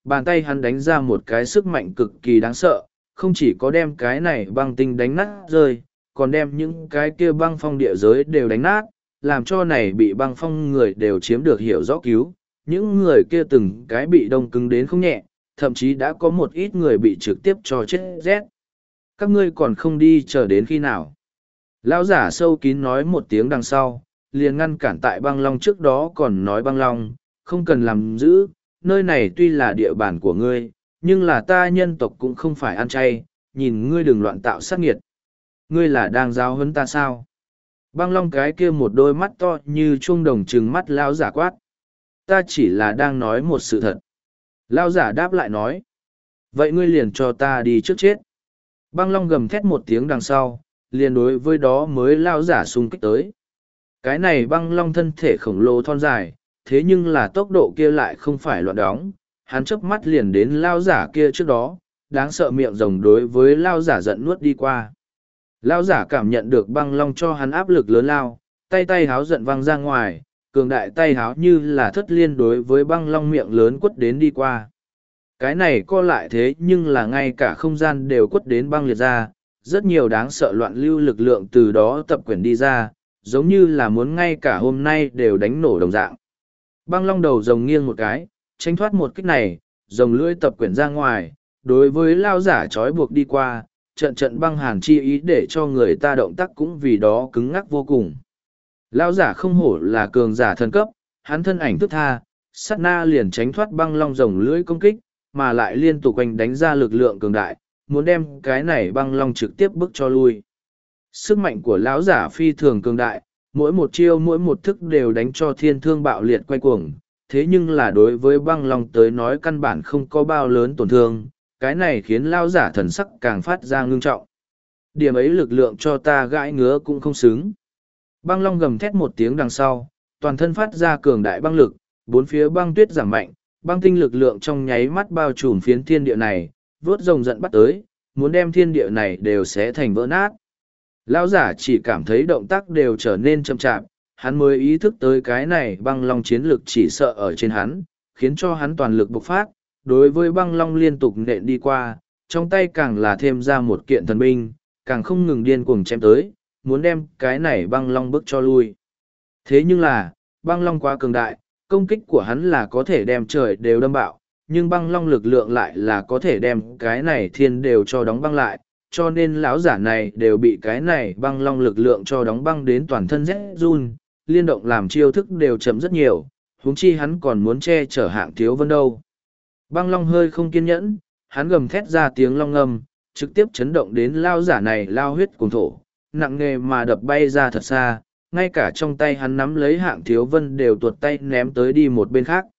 Bàn tay hắn đánh ra một cái sức mạnh cực kỳ đáng sợ, không chỉ có đem cái này băng tinh đánh nát rơi, còn đem những cái kia băng phong địa giới đều đánh nát, làm cho này bị băng phong người đều chiếm được hiểu rõ cứu. Những người kia từng cái bị đông cứng đến không nhẹ, thậm chí đã có một ít người bị trực tiếp cho chết rét. Các ngươi còn không đi chờ đến khi nào? Lão giả sâu kín nói một tiếng đằng sau, liền ngăn cản tại băng long trước đó còn nói băng long, không cần làm giữ, nơi này tuy là địa bàn của ngươi, nhưng là ta nhân tộc cũng không phải ăn chay, nhìn ngươi đừng loạn tạo sát nghiệt. Ngươi là đang giáo huấn ta sao? Băng long cái kia một đôi mắt to như chuông đồng trừng mắt lão giả quát. Ta chỉ là đang nói một sự thật. Lão giả đáp lại nói. Vậy ngươi liền cho ta đi trước chết. Băng long gầm thét một tiếng đằng sau, liền đối với đó mới lão giả xung kích tới. Cái này băng long thân thể khổng lồ thon dài, thế nhưng là tốc độ kia lại không phải loạn đóng. Hắn chớp mắt liền đến lão giả kia trước đó, đáng sợ miệng rồng đối với lão giả giận nuốt đi qua. Lão giả cảm nhận được băng long cho hắn áp lực lớn lao, tay háo giận văng ra ngoài, cường đại tay háo như là thất liên đối với băng long miệng lớn quất đến đi qua. Cái này co lại thế nhưng là ngay cả không gian đều quất đến băng liệt ra, rất nhiều đáng sợ loạn lưu lực lượng từ đó tập quyển đi ra, giống như là muốn ngay cả hôm nay đều đánh nổ đồng dạng. Băng long đầu rồng nghiêng một cái, tránh thoát một kích này, rồng lưỡi tập quyển ra ngoài, đối với lao giả trói buộc đi qua, trận băng hàn chi ý để cho người ta động tác cũng vì đó cứng ngắc vô cùng. Lão giả không hổ là cường giả thần cấp, hắn thân ảnh thức tha, sát na liền tránh thoát băng long rồng lưỡi công kích, mà lại liên tục quanh đánh ra lực lượng cường đại, muốn đem cái này băng long trực tiếp bức cho lui. Sức mạnh của lão giả phi thường cường đại, mỗi một chiêu mỗi một thức đều đánh cho thiên thương bạo liệt quay cuồng, thế nhưng là đối với băng long tới nói căn bản không có bao lớn tổn thương, cái này khiến lão giả thần sắc càng phát ra ngưng trọng. Điểm ấy lực lượng cho ta gãi ngứa cũng không xứng. Băng long gầm thét một tiếng đằng sau, toàn thân phát ra cường đại băng lực, bốn phía băng tuyết giảm mạnh, băng tinh lực lượng trong nháy mắt bao trùm phiến thiên địa này, vớt rồng giận bắt tới, muốn đem thiên địa này đều xé thành vỡ nát. Lão giả chỉ cảm thấy động tác đều trở nên chậm chạp, hắn mới ý thức tới cái này băng long chiến lực chỉ sợ ở trên hắn, khiến cho hắn toàn lực bộc phát, đối với băng long liên tục nện đi qua, trong tay càng là thêm ra một kiện thần binh, càng không ngừng điên cuồng chém tới, muốn đem cái này băng long bức cho lui. Thế nhưng là, băng long quá cường đại, công kích của hắn là có thể đem trời đều đâm bạo, nhưng băng long lực lượng lại là có thể đem cái này thiên đều cho đóng băng lại, cho nên lão giả này đều bị cái này băng long lực lượng cho đóng băng đến toàn thân rét run, liên động làm chiêu thức đều chậm rất nhiều, huống chi hắn còn muốn che chở Hạng Thiếu Vân đâu. Băng long hơi không kiên nhẫn, hắn gầm thét ra tiếng long ngâm, trực tiếp chấn động đến lao giả này lao huyết cùng thổ, nặng nề mà đập bay ra thật xa, ngay cả trong tay hắn nắm lấy Hạng Thiếu Vân đều tuột tay ném tới đi một bên khác.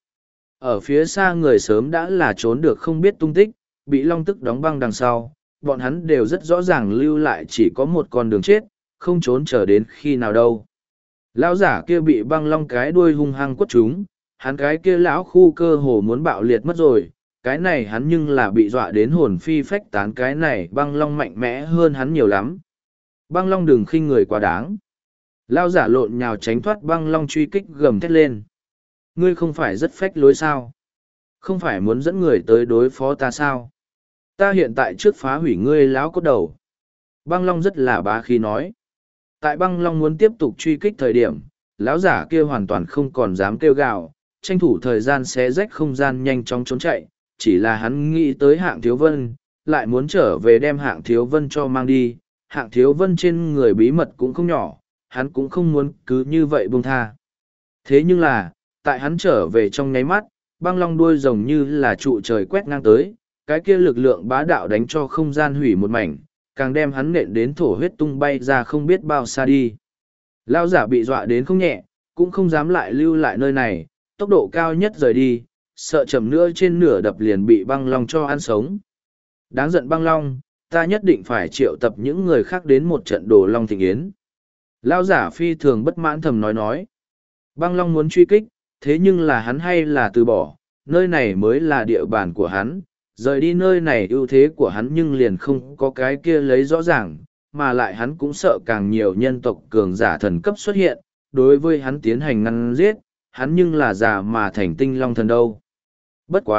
Ở phía xa người sớm đã là trốn được không biết tung tích, bị long tức đóng băng đằng sau, bọn hắn đều rất rõ ràng lưu lại chỉ có một con đường chết, không trốn chờ đến khi nào đâu. Lão giả kia bị băng long cái đuôi hung hăng quất chúng, hắn cái kia lão khu cơ hồ muốn bạo liệt mất rồi, cái này hắn nhưng là bị dọa đến hồn phi phách tán, cái này băng long mạnh mẽ hơn hắn nhiều lắm. Băng long đừng khinh người quá đáng. Lão giả lộn nhào tránh thoát băng long truy kích, gầm thét lên. Ngươi không phải rất phách lối sao? Không phải muốn dẫn người tới đối phó ta sao? Ta hiện tại trước phá hủy ngươi lão cốt đầu. Băng long rất là bá khí nói. Tại băng long muốn tiếp tục truy kích thời điểm, lão giả kia hoàn toàn không còn dám kêu gào, tranh thủ thời gian xé rách không gian nhanh chóng trốn chạy, chỉ là hắn nghĩ tới Hạng Thiếu Vân, lại muốn trở về đem Hạng Thiếu Vân cho mang đi. Hạng Thiếu Vân trên người bí mật cũng không nhỏ, hắn cũng không muốn cứ như vậy buông tha. Thế nhưng là, tại hắn trở về trong nháy mắt, băng long đuôi rồng như là trụ trời quét ngang tới, cái kia lực lượng bá đạo đánh cho không gian hủy một mảnh, càng đem hắn nện đến thổ huyết tung bay ra không biết bao xa đi. Lão giả bị dọa đến không nhẹ, cũng không dám lại lưu lại nơi này, tốc độ cao nhất rời đi, sợ chậm nữa trên nửa đập liền bị băng long cho ăn sống. Đáng giận băng long, ta nhất định phải triệu tập những người khác đến một trận đồ long thịnh yến. Lão giả phi thường bất mãn thầm nói. Băng long muốn truy kích, thế nhưng là hắn hay là từ bỏ, nơi này mới là địa bàn của hắn, rời đi nơi này ưu thế của hắn nhưng liền không có cái kia lấy rõ ràng, mà lại hắn cũng sợ càng nhiều nhân tộc cường giả thần cấp xuất hiện, đối với hắn tiến hành ngăn giết, hắn nhưng là giả mà thành tinh long thần đâu. Bất quá,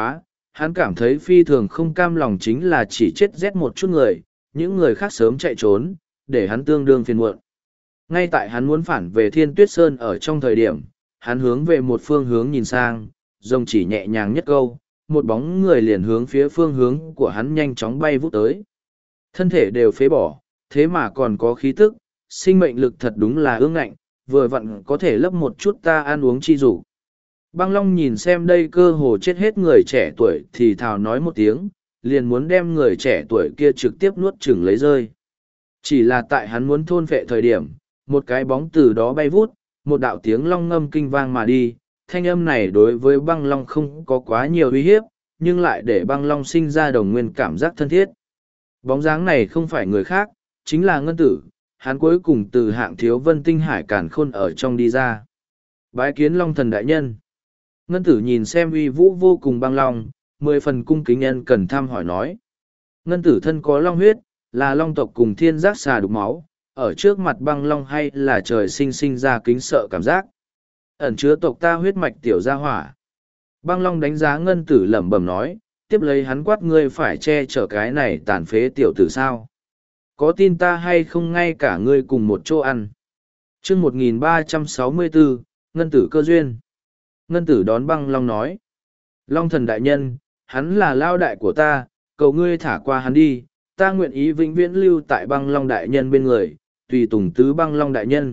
hắn cảm thấy phi thường không cam lòng chính là chỉ chết rét một chút người, những người khác sớm chạy trốn, để hắn tương đương phiền muộn. Ngay tại hắn muốn phản về Thiên Tuyết Sơn ở trong thời điểm, hắn hướng về một phương hướng nhìn sang, rồng chỉ nhẹ nhàng nhất câu, một bóng người liền hướng phía phương hướng của hắn nhanh chóng bay vút tới. Thân thể đều phế bỏ, thế mà còn có khí tức, sinh mệnh lực thật đúng là ương ngạnh, vừa vặn có thể lấp một chút ta ăn uống chi dục. Băng Long nhìn xem đây cơ hồ chết hết người trẻ tuổi thì thào nói một tiếng, liền muốn đem người trẻ tuổi kia trực tiếp nuốt chửng lấy rơi. Chỉ là tại hắn muốn thôn phệ thời điểm, một cái bóng từ đó bay vút, một đạo tiếng long ngâm kinh vang mà đi, thanh âm này đối với Băng Long không có quá nhiều uy hiếp, nhưng lại để Băng Long sinh ra đồng nguyên cảm giác thân thiết. Bóng dáng này không phải người khác, chính là Ngân Tử, hắn cuối cùng từ Hạng Thiếu Vân tinh hải càn khôn ở trong đi ra. Bái kiến Long Thần đại nhân. Ngân Tử nhìn xem uy vũ vô cùng Băng Long, 10 phần cung kính nhân cần thăm hỏi nói. Ngân Tử thân có long huyết, là long tộc cùng thiên giác xà đục máu, ở trước mặt Băng Long hay là trời sinh ra kính sợ cảm giác. Ẩn chứa tộc ta huyết mạch tiểu gia hỏa. Băng Long đánh giá Ngân Tử lẩm bẩm nói, tiếp lấy hắn quát ngươi phải che chở cái này tàn phế tiểu tử sao. Có tin ta hay không ngay cả ngươi cùng một chỗ ăn. chương 1364, Ngân Tử cơ duyên. Ngân Tử đón Băng Long nói. Long thần đại nhân, hắn là lao đại của ta, cầu ngươi thả qua hắn đi, ta nguyện ý vĩnh viễn lưu tại Băng Long đại nhân bên người, tùy tùng tứ Băng Long đại nhân.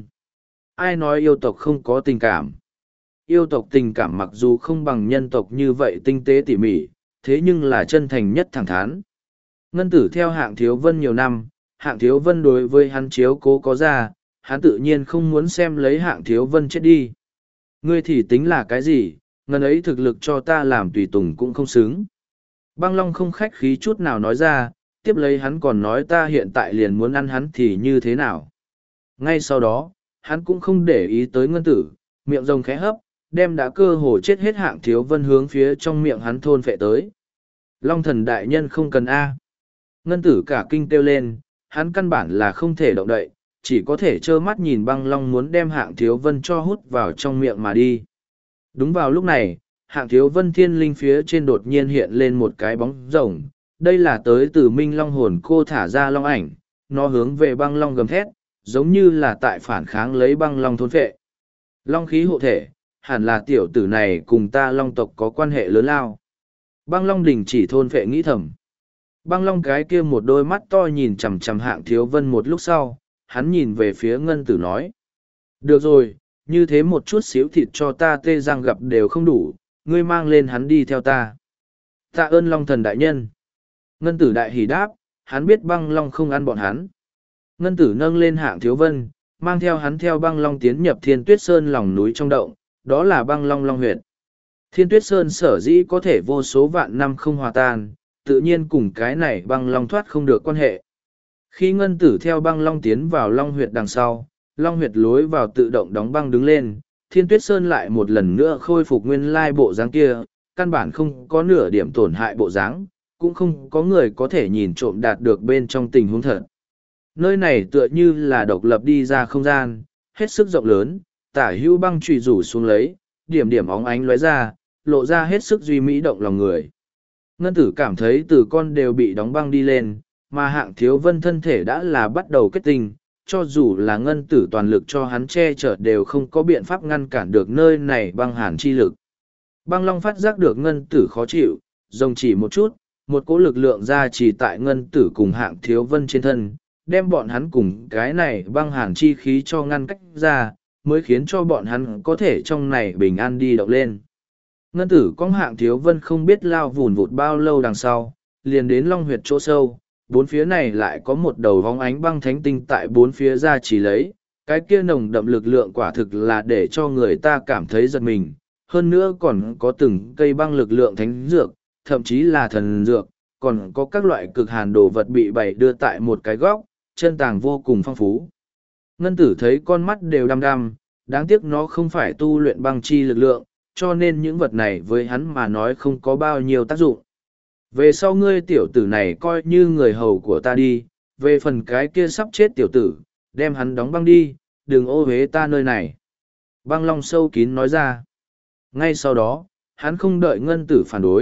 Ai nói yêu tộc không có tình cảm? Yêu tộc tình cảm mặc dù không bằng nhân tộc như vậy tinh tế tỉ mỉ, thế nhưng là chân thành nhất thẳng thắn. Ngân Tử theo Hạng Thiếu Vân nhiều năm, Hạng Thiếu Vân đối với hắn chiếu cố có ra, hắn tự nhiên không muốn xem lấy Hạng Thiếu Vân chết đi. Ngươi thì tính là cái gì, ngân ấy thực lực cho ta làm tùy tùng cũng không xứng. Băng Long không khách khí chút nào nói ra, tiếp lấy hắn còn nói ta hiện tại liền muốn ăn hắn thì như thế nào. Ngay sau đó, hắn cũng không để ý tới Ngân Tử, miệng rồng khẽ hấp, đem đã cơ hồ chết hết Hạng Thiếu Vân hướng phía trong miệng hắn thôn phệ tới. Long thần đại nhân không cần A. Ngân Tử cả kinh kêu lên, hắn căn bản là không thể động đậy, chỉ có thể trơ mắt nhìn Băng Long muốn đem Hạng Thiếu Vân cho hút vào trong miệng mà đi. Đúng vào lúc này, Hạng Thiếu Vân thiên linh phía trên đột nhiên hiện lên một cái bóng rồng, đây là tới từ Minh Long hồn cô thả ra long ảnh, nó hướng về Băng Long gầm thét, giống như là tại phản kháng lấy Băng Long thôn phệ. Long khí hộ thể, hẳn là tiểu tử này cùng ta Long tộc có quan hệ lớn lao. Băng Long đình chỉ thôn phệ nghĩ thầm. Băng Long cái kia một đôi mắt to nhìn chằm chằm Hạng Thiếu Vân một lúc sau, hắn nhìn về phía Ngân Tử nói. Được rồi, như thế một chút xíu thịt cho ta tê răng gặp đều không đủ, ngươi mang lên hắn đi theo ta. Tạ ơn Long thần đại nhân. Ngân Tử đại hỉ đáp, hắn biết Băng Long không ăn bọn hắn. Ngân Tử nâng lên Hạng Thiếu Vân, mang theo hắn theo Băng Long tiến nhập Thiên Tuyết Sơn lòng núi trong động, đó là Băng Long Long huyệt. Thiên Tuyết Sơn sở dĩ có thể vô số vạn năm không hòa tan, tự nhiên cùng cái này Băng Long thoát không được quan hệ. Khi Ngân Tử theo Băng Long tiến vào Long huyệt đằng sau, Long huyệt lối vào tự động đóng băng đứng lên, Thiên Tuyết Sơn lại một lần nữa khôi phục nguyên lai bộ dáng kia, căn bản không có nửa điểm tổn hại bộ dáng, cũng không có người có thể nhìn trộm đạt được bên trong tình huống thật. Nơi này tựa như là độc lập đi ra không gian, hết sức rộng lớn, tả hữu băng trụy rủ xuống lấy, điểm điểm óng ánh lóe ra, lộ ra hết sức duy mỹ động lòng người. Ngân Tử cảm thấy từ con đều bị đóng băng đi lên, mà Hạng Thiếu Vân thân thể đã là bắt đầu kết tinh, cho dù là Ngân Tử toàn lực cho hắn che chở đều không có biện pháp ngăn cản được nơi này băng hàn chi lực. Băng Long phát giác được Ngân Tử khó chịu, rồng chỉ một chút, một cỗ lực lượng ra chỉ tại Ngân Tử cùng Hạng Thiếu Vân trên thân, đem bọn hắn cùng cái này băng hàn chi khí cho ngăn cách ra, mới khiến cho bọn hắn có thể trong này bình an đi động lên. Ngân Tử có Hạng Thiếu Vân không biết lao vùn vụt bao lâu đằng sau, liền đến Long huyệt chỗ sâu, bốn phía này lại có một đầu vóng ánh băng thánh tinh tại bốn phía ra chỉ lấy, cái kia nồng đậm lực lượng quả thực là để cho người ta cảm thấy giật mình, hơn nữa còn có từng cây băng lực lượng thánh dược, thậm chí là thần dược, còn có các loại cực hàn đồ vật bị bày đưa tại một cái góc, chân tàng vô cùng phong phú. Ngân Tử thấy con mắt đều đăm đăm, đáng tiếc nó không phải tu luyện băng chi lực lượng, cho nên những vật này với hắn mà nói không có bao nhiêu tác dụng. Về sau ngươi tiểu tử này coi như người hầu của ta đi, về phần cái kia sắp chết tiểu tử, đem hắn đóng băng đi, đừng ô uế ta nơi này. Băng Long sâu kín nói ra. Ngay sau đó, hắn không đợi Ngân Tử phản đối,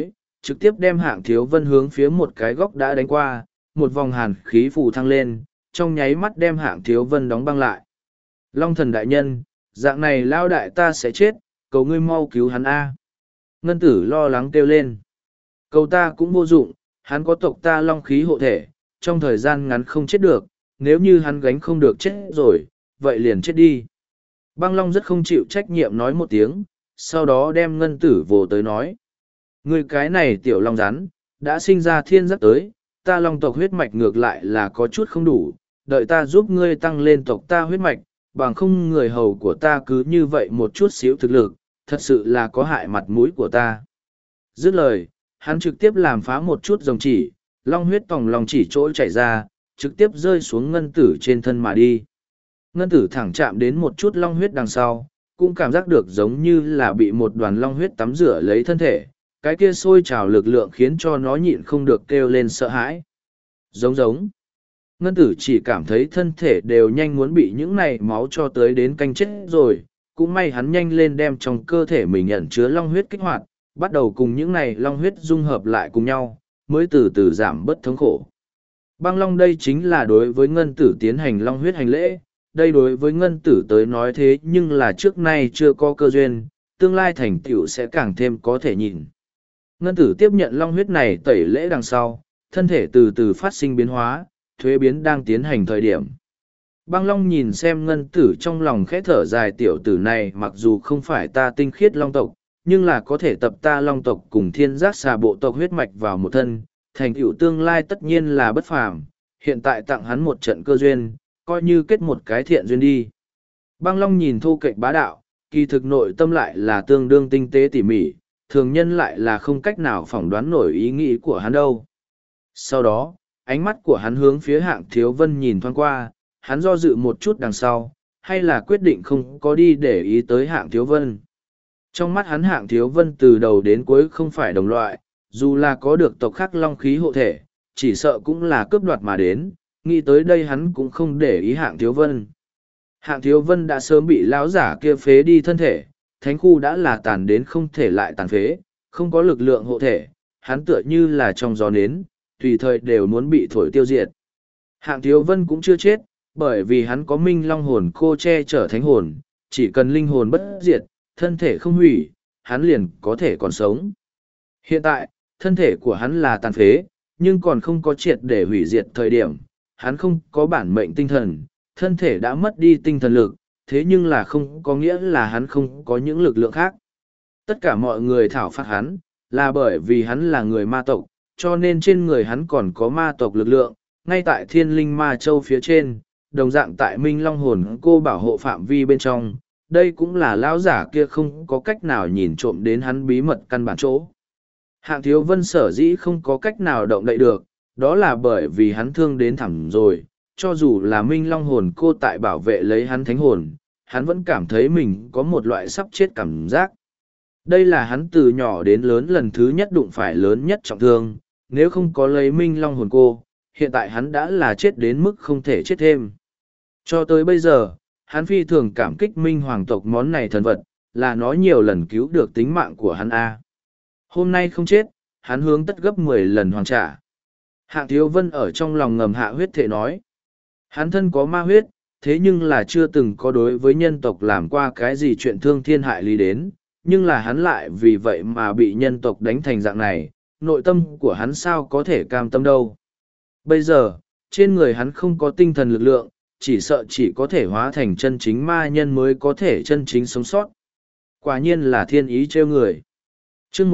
trực tiếp đem Hạng Thiếu Vân hướng phía một cái góc đã đánh qua, một vòng hàn khí phù thăng lên, trong nháy mắt đem Hạng Thiếu Vân đóng băng lại. Long thần đại nhân, dạng này lao đại ta sẽ chết, cầu ngươi mau cứu hắn A. Ngân tử lo lắng kêu lên. Cầu ta cũng vô dụng, hắn có tộc ta long khí hộ thể, trong thời gian ngắn không chết được, nếu như hắn gánh không được chết rồi, vậy liền chết đi. Băng Long rất không chịu trách nhiệm nói một tiếng, sau đó đem ngân tử vồ tới nói. Người cái này tiểu long rắn, đã sinh ra thiên giác tới, ta long tộc huyết mạch ngược lại là có chút không đủ, đợi ta giúp ngươi tăng lên tộc ta huyết mạch, bằng không người hầu của ta cứ như vậy một chút xíu thực lực, thật sự là có hại mặt mũi của ta. Dứt lời, hắn trực tiếp làm phá một chút rồng chỉ, long huyết tòng lòng chỉ chỗ chảy ra, trực tiếp rơi xuống ngân tử trên thân mà đi. Ngân tử thẳng chạm đến một chút long huyết đằng sau, cũng cảm giác được giống như là bị một đoàn long huyết tắm rửa lấy thân thể, cái kia sôi trào lực lượng khiến cho nó nhịn không được kêu lên sợ hãi. Giống giống. Ngân tử chỉ cảm thấy thân thể đều nhanh muốn bị những này máu cho tới đến canh chết rồi, cũng may hắn nhanh lên đem trong cơ thể mình ẩn chứa long huyết kích hoạt, bắt đầu cùng những này long huyết dung hợp lại cùng nhau, mới từ từ giảm bớt thống khổ. Băng long đây chính là đối với ngân tử tiến hành long huyết hành lễ, đây đối với ngân tử tới nói thế nhưng là trước nay chưa có cơ duyên, tương lai thành tựu sẽ càng thêm có thể nhìn. Ngân tử tiếp nhận long huyết này tẩy lễ đằng sau, thân thể từ từ phát sinh biến hóa, thuế biến đang tiến hành thời điểm. Băng long nhìn xem ngân tử trong lòng khẽ thở dài, tiểu tử này mặc dù không phải ta tinh khiết long tộc, nhưng là có thể tập ta long tộc cùng thiên giác xà bộ tộc huyết mạch vào một thân, thành tựu tương lai tất nhiên là bất phàm, hiện tại tặng hắn một trận cơ duyên, coi như kết một cái thiện duyên đi. Băng long nhìn thô kệch bá đạo, kỳ thực nội tâm lại là tương đương tinh tế tỉ mỉ, thường nhân lại là không cách nào phỏng đoán nổi ý nghĩ của hắn đâu. Sau đó, ánh mắt của hắn hướng phía Hạng Thiếu Vân nhìn thoáng qua, hắn do dự một chút đằng sau, hay là quyết định không có đi để ý tới Hạng Thiếu Vân. Trong mắt hắn Hạng Thiếu Vân từ đầu đến cuối không phải đồng loại, dù là có được tộc khác long khí hộ thể, chỉ sợ cũng là cướp đoạt mà đến, nghĩ tới đây hắn cũng không để ý Hạng Thiếu Vân. Hạng Thiếu Vân đã sớm bị lão giả kia phế đi thân thể, thánh khu đã là tàn đến không thể lại tàn phế, không có lực lượng hộ thể, hắn tựa như là trong gió nến, tùy thời đều muốn bị thổi tiêu diệt. Hạng Thiếu Vân cũng chưa chết, bởi vì hắn có minh long hồn cô che chở thánh hồn, chỉ cần linh hồn bất diệt, thân thể không hủy, hắn liền có thể còn sống. Hiện tại, thân thể của hắn là tàn phế, nhưng còn không có triệt để hủy diệt thời điểm, hắn không có bản mệnh tinh thần, thân thể đã mất đi tinh thần lực, thế nhưng là không có nghĩa là hắn không có những lực lượng khác. Tất cả mọi người thảo phạt hắn, là bởi vì hắn là người ma tộc, cho nên trên người hắn còn có ma tộc lực lượng, ngay tại thiên linh ma châu phía trên, đồng dạng tại minh long hồn cô bảo hộ phạm vi bên trong, đây cũng là lão giả kia không có cách nào nhìn trộm đến hắn bí mật căn bản chỗ. Hạng Thiếu Vân sở dĩ không có cách nào động đậy được, đó là bởi vì hắn thương đến thẳm rồi, cho dù là minh long hồn cô tại bảo vệ lấy hắn thánh hồn, hắn vẫn cảm thấy mình có một loại sắp chết cảm giác. Đây là hắn từ nhỏ đến lớn lần thứ nhất đụng phải lớn nhất trọng thương, nếu không có lấy minh long hồn cô, hiện tại hắn đã là chết đến mức không thể chết thêm. Cho tới bây giờ, hắn phi thường cảm kích minh hoàng tộc món này thần vật, là nó nhiều lần cứu được tính mạng của hắn A. Hôm nay không chết, hắn hướng tất gấp 10 lần hoàn trả. Hạng Thiếu Vân ở trong lòng ngầm hạ huyết thể nói. Hắn thân có ma huyết, thế nhưng là chưa từng có đối với nhân tộc làm qua cái gì chuyện thương thiên hại lý đến, nhưng là hắn lại vì vậy mà bị nhân tộc đánh thành dạng này, nội tâm của hắn sao có thể cam tâm đâu. Bây giờ, trên người hắn không có tinh thần lực lượng, chỉ sợ chỉ có thể hóa thành chân chính ma nhân mới có thể chân chính sống sót. Quả nhiên là thiên ý trêu người. Chương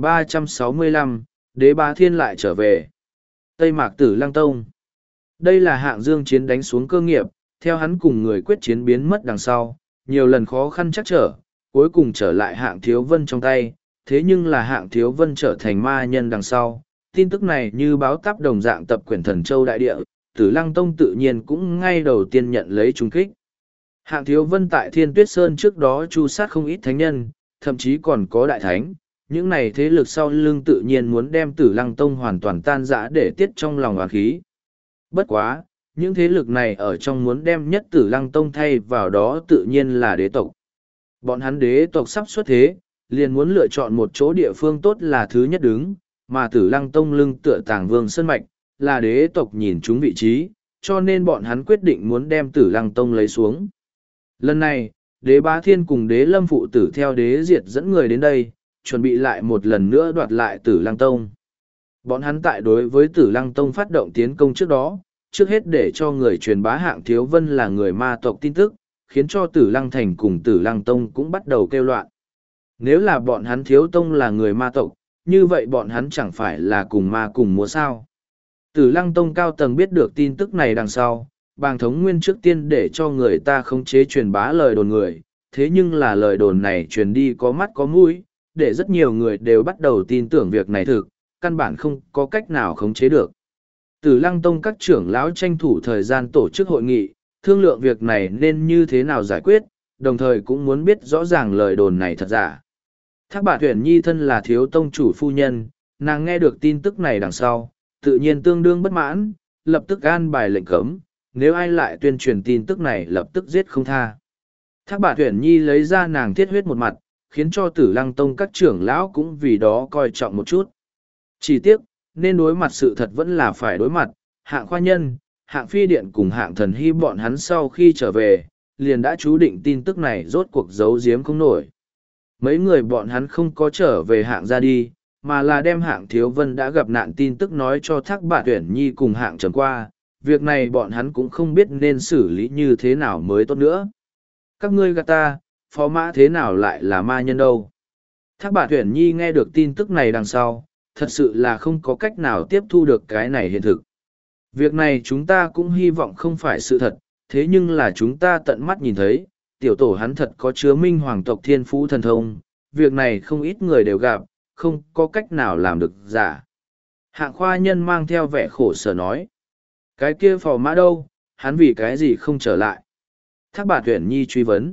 1365, Đế Bá Thiên lại trở về. Tây Mạc Tử Lăng Tông. Đây là Hạng Dương chiến đánh xuống cơ nghiệp, theo hắn cùng người quyết chiến biến mất đằng sau, nhiều lần khó khăn chắc trở, cuối cùng trở lại Hạng Thiếu Vân trong tay, thế nhưng là Hạng Thiếu Vân trở thành ma nhân đằng sau. Tin tức này như báo táp đồng dạng tập quyển Thần Châu Đại Địa, Tử Lăng Tông tự nhiên cũng ngay đầu tiên nhận lấy trung kích. Hạng Thiếu Vân tại Thiên Tuyết Sơn trước đó chu sát không ít thánh nhân, thậm chí còn có đại thánh. Những này thế lực sau lưng tự nhiên muốn đem Tử Lăng Tông hoàn toàn tan rã để tiết trong lòng oán khí. Bất quá, những thế lực này ở trong muốn đem nhất Tử Lăng Tông thay vào đó tự nhiên là đế tộc. Bọn hắn đế tộc sắp xuất thế, liền muốn lựa chọn một chỗ địa phương tốt là thứ nhất đứng, mà Tử Lăng Tông lưng tựa Tàng Vương Sơn Mạch, là đế tộc nhìn chúng vị trí, cho nên bọn hắn quyết định muốn đem Tử Lăng Tông lấy xuống. Lần này, đế Bá Thiên cùng đế Lâm phụ tử theo đế Diệt dẫn người đến đây, chuẩn bị lại một lần nữa đoạt lại Tử Lăng Tông. Bọn hắn tại đối với Tử Lăng Tông phát động tiến công trước đó, trước hết để cho người truyền bá Hạng Thiếu Vân là người ma tộc tin tức, khiến cho Tử Lăng Thành cùng Tử Lăng Tông cũng bắt đầu kêu loạn. Nếu là bọn hắn Thiếu Tông là người ma tộc, như vậy bọn hắn chẳng phải là cùng ma cùng múa sao. Tử Lăng Tông cao tầng biết được tin tức này đằng sau, Bàng Thống Nguyên trước tiên để cho người ta khống chế truyền bá lời đồn người, thế nhưng là lời đồn này truyền đi có mắt có mũi, để rất nhiều người đều bắt đầu tin tưởng việc này thực, căn bản không có cách nào khống chế được. Tử Lăng Tông các trưởng lão tranh thủ thời gian tổ chức hội nghị, thương lượng việc này nên như thế nào giải quyết, đồng thời cũng muốn biết rõ ràng lời đồn này thật giả. Thác Bạt Uyển Nhi thân là thiếu tông chủ phu nhân, nàng nghe được tin tức này đằng sau, tự nhiên tương đương bất mãn, lập tức an bài lệnh cấm, nếu ai lại tuyên truyền tin tức này lập tức giết không tha. Thác Bạt Uyển Nhi lấy ra nàng thiết huyết một mặt, khiến cho Tử Lăng Tông các trưởng lão cũng vì đó coi trọng một chút. Chỉ tiếc, nên đối mặt sự thật vẫn là phải đối mặt, Hạng Khoa Nhân, Hạng Phi Điện cùng Hạng Thần Hy bọn hắn sau khi trở về, liền đã chú định tin tức này rốt cuộc giấu giếm không nổi. Mấy người bọn hắn không có trở về Hạng ra đi, mà là đem Hạng Thiếu Vân đã gặp nạn tin tức nói cho Thác Bạt Uyển Nhi cùng Hạng Trầm qua, việc này bọn hắn cũng không biết nên xử lý như thế nào mới tốt nữa. Các ngươi gạt ta, phó mã thế nào lại là ma nhân đâu? Thác Bạt Uyển Nhi nghe được tin tức này đằng sau, thật sự là không có cách nào tiếp thu được cái này hiện thực. Việc này chúng ta cũng hy vọng không phải sự thật, thế nhưng là chúng ta tận mắt nhìn thấy, tiểu tổ hắn thật có chứa minh hoàng tộc thiên phú thần thông, việc này không ít người đều gặp, không có cách nào làm được giả. Hạng Khoa Nhân mang theo vẻ khổ sở nói. Cái kia phò mã đâu, hắn vì cái gì không trở lại? Thác Bạt Uyển Nhi truy vấn.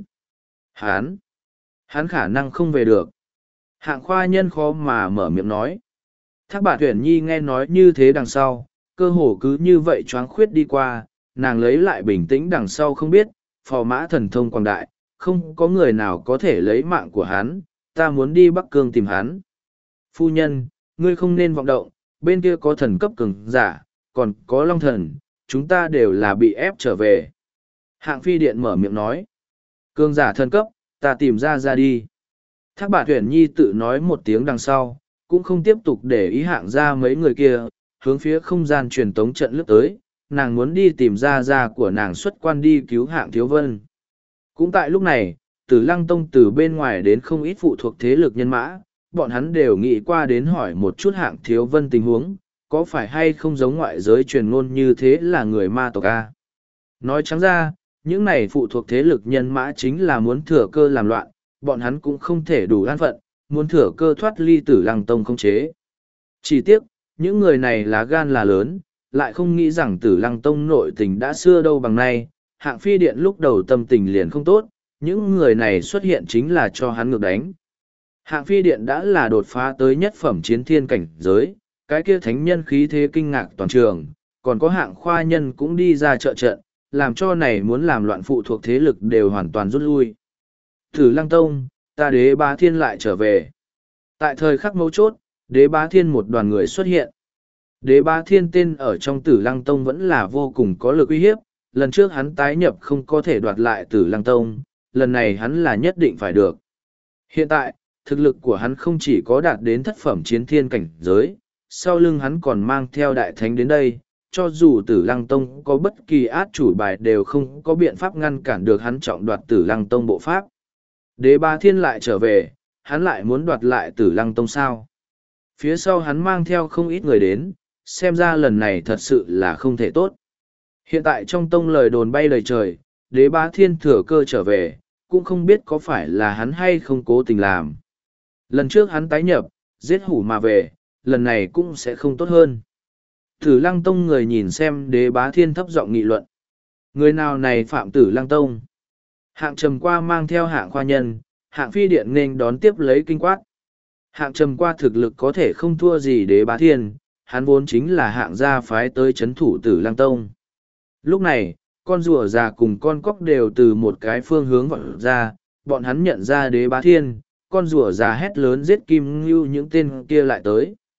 Hắn khả năng không về được. Hạng Khoa Nhân khó mà mở miệng nói. Thác Bạt Uyển Nhi nghe nói như thế đằng sau, cơ hồ cứ như vậy choáng khuyết đi qua, nàng lấy lại bình tĩnh đằng sau không biết, phò mã thần thông quảng đại, không có người nào có thể lấy mạng của hắn, ta muốn đi Bắc Cương tìm hắn. Phu nhân, ngươi không nên vọng động, bên kia có thần cấp cường giả, còn có long thần, chúng ta đều là bị ép trở về. Hạng Phi Điện mở miệng nói, cường giả thần cấp, ta tìm ra đi. Thác Bạt Uyển Nhi tự nói một tiếng đằng sau, cũng không tiếp tục để ý Hạng ra mấy người kia, hướng phía không gian truyền tống trận lướt tới, nàng muốn đi tìm ra của nàng xuất quan đi cứu Hạng Thiếu Vân. Cũng tại lúc này, Tử Lăng Tông từ bên ngoài đến không ít phụ thuộc thế lực nhân mã, bọn hắn đều nghĩ qua đến hỏi một chút Hạng Thiếu Vân tình huống, có phải hay không giống ngoại giới truyền ngôn như thế là người ma tộc A. Nói trắng ra, những này phụ thuộc thế lực nhân mã chính là muốn thừa cơ làm loạn, bọn hắn cũng không thể đủ an phận, muốn thừa cơ thoát ly Tử Lăng Tông không chế. Chỉ tiếc, những người này lá gan là lớn, lại không nghĩ rằng Tử Lăng Tông nội tình đã xưa đâu bằng nay, Hạng Phi Điện lúc đầu tâm tình liền không tốt, những người này xuất hiện chính là cho hắn ngược đánh. Hạng Phi Điện đã là đột phá tới nhất phẩm chiến thiên cảnh giới, cái kia thánh nhân khí thế kinh ngạc toàn trường, còn có Hạng Khoa Nhân cũng đi ra trợ trận, làm cho này muốn làm loạn phụ thuộc thế lực đều hoàn toàn rút lui. Tử Lăng Tông, ta Đế Bá Thiên lại trở về. Tại thời khắc mấu chốt, Đế Bá Thiên một đoàn người xuất hiện. Đế Bá Thiên tên ở trong Tử Lăng Tông vẫn là vô cùng có lực uy hiếp, lần trước hắn tái nhập không có thể đoạt lại Tử Lăng Tông, lần này hắn là nhất định phải được. Hiện tại, thực lực của hắn không chỉ có đạt đến thất phẩm chiến thiên cảnh giới, sau lưng hắn còn mang theo đại thánh đến đây, cho dù Tử Lăng Tông có bất kỳ át chủ bài đều không có biện pháp ngăn cản được hắn trọng đoạt Tử Lăng Tông bộ pháp. Đế Bá Thiên lại trở về, hắn lại muốn đoạt lại Tử Lăng Tông sao? Phía sau hắn mang theo không ít người đến, xem ra lần này thật sự là không thể tốt. Hiện tại trong tông lời đồn bay lời trời, Đế Bá Thiên thừa cơ trở về, cũng không biết có phải là hắn hay không cố tình làm. Lần trước hắn tái nhập, giết hủ mà về, lần này cũng sẽ không tốt hơn. Tử Lăng Tông người nhìn xem Đế Bá Thiên thấp giọng nghị luận. Người nào này phạm Tử Lăng Tông? Hạng Trầm Qua mang theo Hạng Khoa Nhân, Hạng Phi Điện nên đón tiếp lấy kinh quát. Hạng Trầm Qua thực lực có thể không thua gì Đế Bá Thiên, hắn vốn chính là Hạng gia phái tới chấn thủ Tử Lăng Tông. Lúc này, con rùa già cùng con cóc đều từ một cái phương hướng vọt ra, bọn hắn nhận ra Đế Bá Thiên, con rùa già hét lớn giết Kim Ngưu những tên kia lại tới.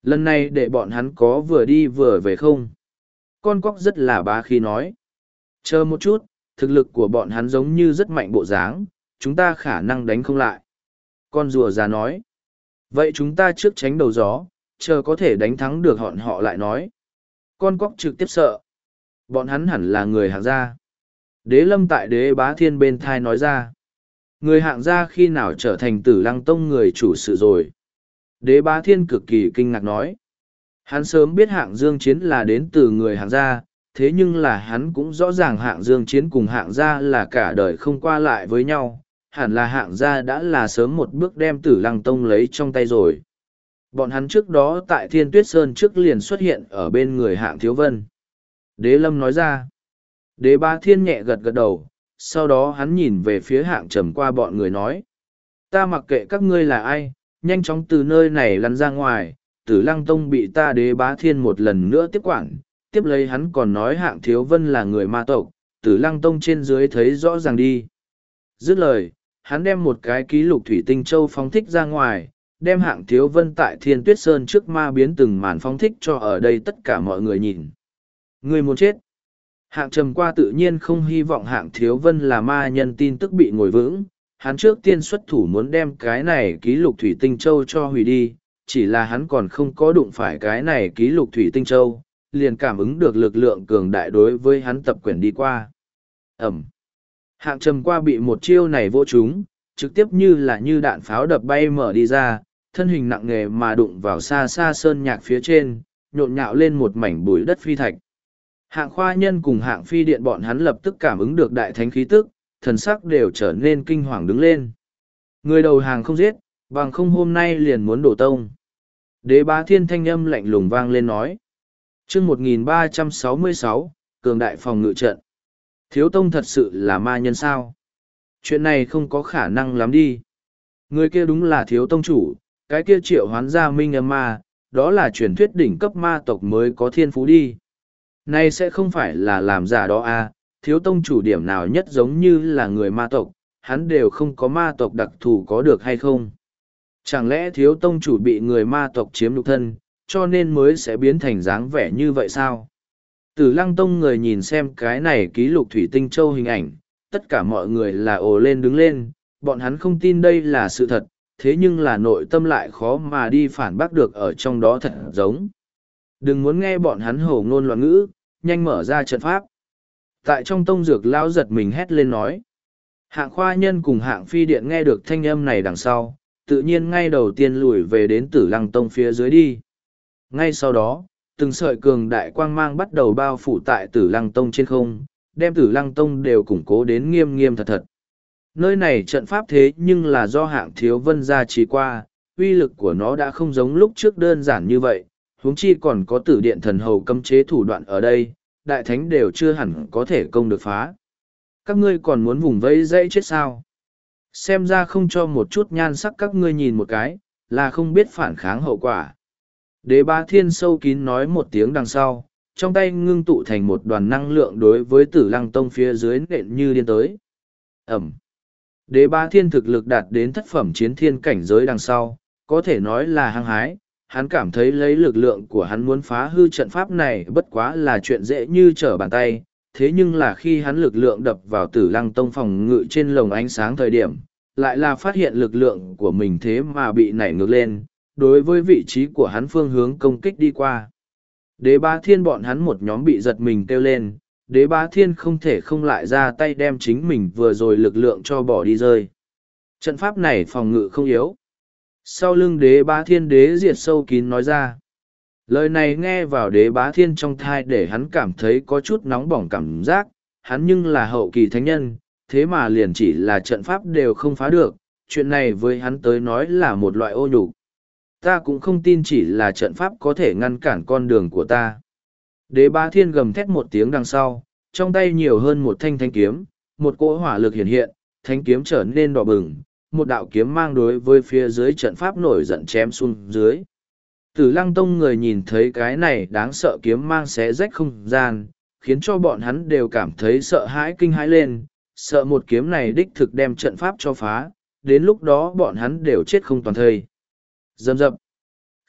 Lần này để bọn hắn có vừa đi vừa về không? Con cóc rất là bá khí nói. Chờ một chút, thực lực của bọn hắn giống như rất mạnh bộ dáng, chúng ta khả năng đánh không lại. Con rùa già nói. Vậy chúng ta trước tránh đầu gió, chờ có thể đánh thắng được họ lại nói. Con cóc trực tiếp sợ. Bọn hắn hẳn là người hạng gia. Đế Lâm tại Đế Bá Thiên bên thai nói ra. Người hạng gia khi nào trở thành Tử Lăng Tông người chủ sự rồi? Đế Bá Thiên cực kỳ kinh ngạc nói. Hắn sớm biết hạng Dương Chiến là đến từ người hạng gia, thế nhưng là hắn cũng rõ ràng hạng Dương Chiến cùng hạng gia là cả đời không qua lại với nhau, hẳn là hạng gia đã là sớm một bước đem Tử Lăng Tông lấy trong tay rồi. Bọn hắn trước đó tại Thiên Tuyết Sơn trước liền xuất hiện ở bên người hạng Thiếu Vân. Đế Lâm nói ra. Đế Bá Thiên nhẹ gật gật đầu, sau đó hắn nhìn về phía hạng trầm qua bọn người nói. Ta mặc kệ các ngươi là ai, nhanh chóng từ nơi này lăn ra ngoài, Tử Lăng Tông bị ta Đế Bá Thiên một lần nữa tiếp quản. Tiếp lấy hắn còn nói hạng Thiếu Vân là người ma tộc, Tử Lăng Tông trên dưới thấy rõ ràng đi. Dứt lời, hắn đem một cái ký lục thủy tinh châu phóng thích ra ngoài, đem hạng Thiếu Vân tại Thiên Tuyết Sơn trước ma biến từng màn phóng thích cho ở đây tất cả mọi người nhìn. Người muốn chết. Hạng trầm qua tự nhiên không hy vọng hạng Thiếu Vân là ma nhân tin tức bị ngồi vững, hắn trước tiên xuất thủ muốn đem cái này ký lục thủy tinh châu cho hủy đi, chỉ là hắn còn không có đụng phải cái này ký lục thủy tinh châu, liền cảm ứng được lực lượng cường đại đối với hắn tập quyển đi qua. Ẩm. Hạng trầm qua bị một chiêu này vô trúng, trực tiếp như đạn pháo đập bay mở đi ra, thân hình nặng nề mà đụng vào xa xa sơn nhạc phía trên, nhộn nhạo lên một mảnh bụi đất phi thạch. Hạng khoa nhân cùng hạng phi điện bọn hắn lập tức cảm ứng được đại thánh khí tức, thần sắc đều trở nên kinh hoàng đứng lên. Người đầu hàng không giết, bằng không hôm nay liền muốn đổ tông. Đế Bá Thiên thanh âm lạnh lùng vang lên nói. Chương 1366, cường đại phòng ngự trận. Thiếu tông thật sự là ma nhân sao? Chuyện này không có khả năng lắm đi. Người kia đúng là thiếu tông chủ, cái kia triệu hoán gia minh âm ma, đó là truyền thuyết đỉnh cấp ma tộc mới có thiên phú đi. Nay sẽ không phải là làm giả đó à, thiếu tông chủ điểm nào nhất giống như là người ma tộc, hắn đều không có ma tộc đặc thù có được hay không? Chẳng lẽ thiếu tông chủ bị người ma tộc chiếm nhục thân, cho nên mới sẽ biến thành dáng vẻ như vậy sao? Tử Lăng Tông người nhìn xem cái này ký lục thủy tinh châu hình ảnh, tất cả mọi người là ồ lên đứng lên, bọn hắn không tin đây là sự thật, thế nhưng là nội tâm lại khó mà đi phản bác được ở trong đó thật giống. Đừng muốn nghe bọn hắn hổ ngôn loạn ngữ, nhanh mở ra trận pháp. Tại trong tông dược lão giật mình hét lên nói. Hạng khoa nhân cùng hạng phi điện nghe được thanh âm này đằng sau, tự nhiên ngay đầu tiên lùi về đến Tử Lăng Tông phía dưới đi. Ngay sau đó, từng sợi cường đại quang mang bắt đầu bao phủ tại Tử Lăng Tông trên không, đem Tử Lăng Tông đều củng cố đến nghiêm nghiêm thật thật. Nơi này trận pháp thế nhưng là do hạng Thiếu Vân gia trì qua, uy lực của nó đã không giống lúc trước đơn giản như vậy, huống chi còn có Tử Điện Thần Hầu cấm chế thủ đoạn ở đây, đại thánh đều chưa hẳn có thể công được phá. Các ngươi còn muốn vùng vẫy dãy chết sao? Xem ra không cho một chút nhan sắc các ngươi nhìn một cái, là không biết phản kháng hậu quả. Đế Bá Thiên sâu kín nói một tiếng đằng sau, trong tay ngưng tụ thành một đoàn năng lượng đối với Tử Lăng Tông phía dưới nện như điên tới. Ẩm. Đế Bá Thiên thực lực đạt đến thất phẩm chiến thiên cảnh giới đằng sau, có thể nói là hăng hái, hắn cảm thấy lấy lực lượng của hắn muốn phá hư trận pháp này bất quá là chuyện dễ như trở bàn tay, thế nhưng là khi hắn lực lượng đập vào Tử Lăng Tông phòng ngự trên lồng ánh sáng thời điểm, lại là phát hiện lực lượng của mình thế mà bị nảy ngược lên, đối với vị trí của hắn phương hướng công kích đi qua. Đế Bá Thiên bọn hắn một nhóm bị giật mình kêu lên, Đế Bá Thiên không thể không lại ra tay đem chính mình vừa rồi lực lượng cho bỏ đi rơi. Trận pháp này phòng ngự không yếu. Sau lưng Đế Bá Thiên Đế Diệt sâu kín nói ra. Lời này nghe vào Đế Bá Thiên trong thai để hắn cảm thấy có chút nóng bỏng cảm giác, hắn nhưng là hậu kỳ thánh nhân, thế mà liền chỉ là trận pháp đều không phá được, chuyện này với hắn tới nói là một loại ô nhục. Ta cũng không tin chỉ là trận pháp có thể ngăn cản con đường của ta. Đế Bá Thiên gầm thét một tiếng đằng sau, trong tay nhiều hơn một thanh kiếm, một cỗ hỏa lực hiện hiện, thanh kiếm trở nên đỏ bừng, một đạo kiếm mang đối với phía dưới trận pháp nổi giận chém xuống dưới. Tử Lăng Tông người nhìn thấy cái này đáng sợ kiếm mang xé rách không gian, khiến cho bọn hắn đều cảm thấy sợ hãi kinh hãi lên, sợ một kiếm này đích thực đem trận pháp cho phá, đến lúc đó bọn hắn đều chết không toàn thây. Dầm dập.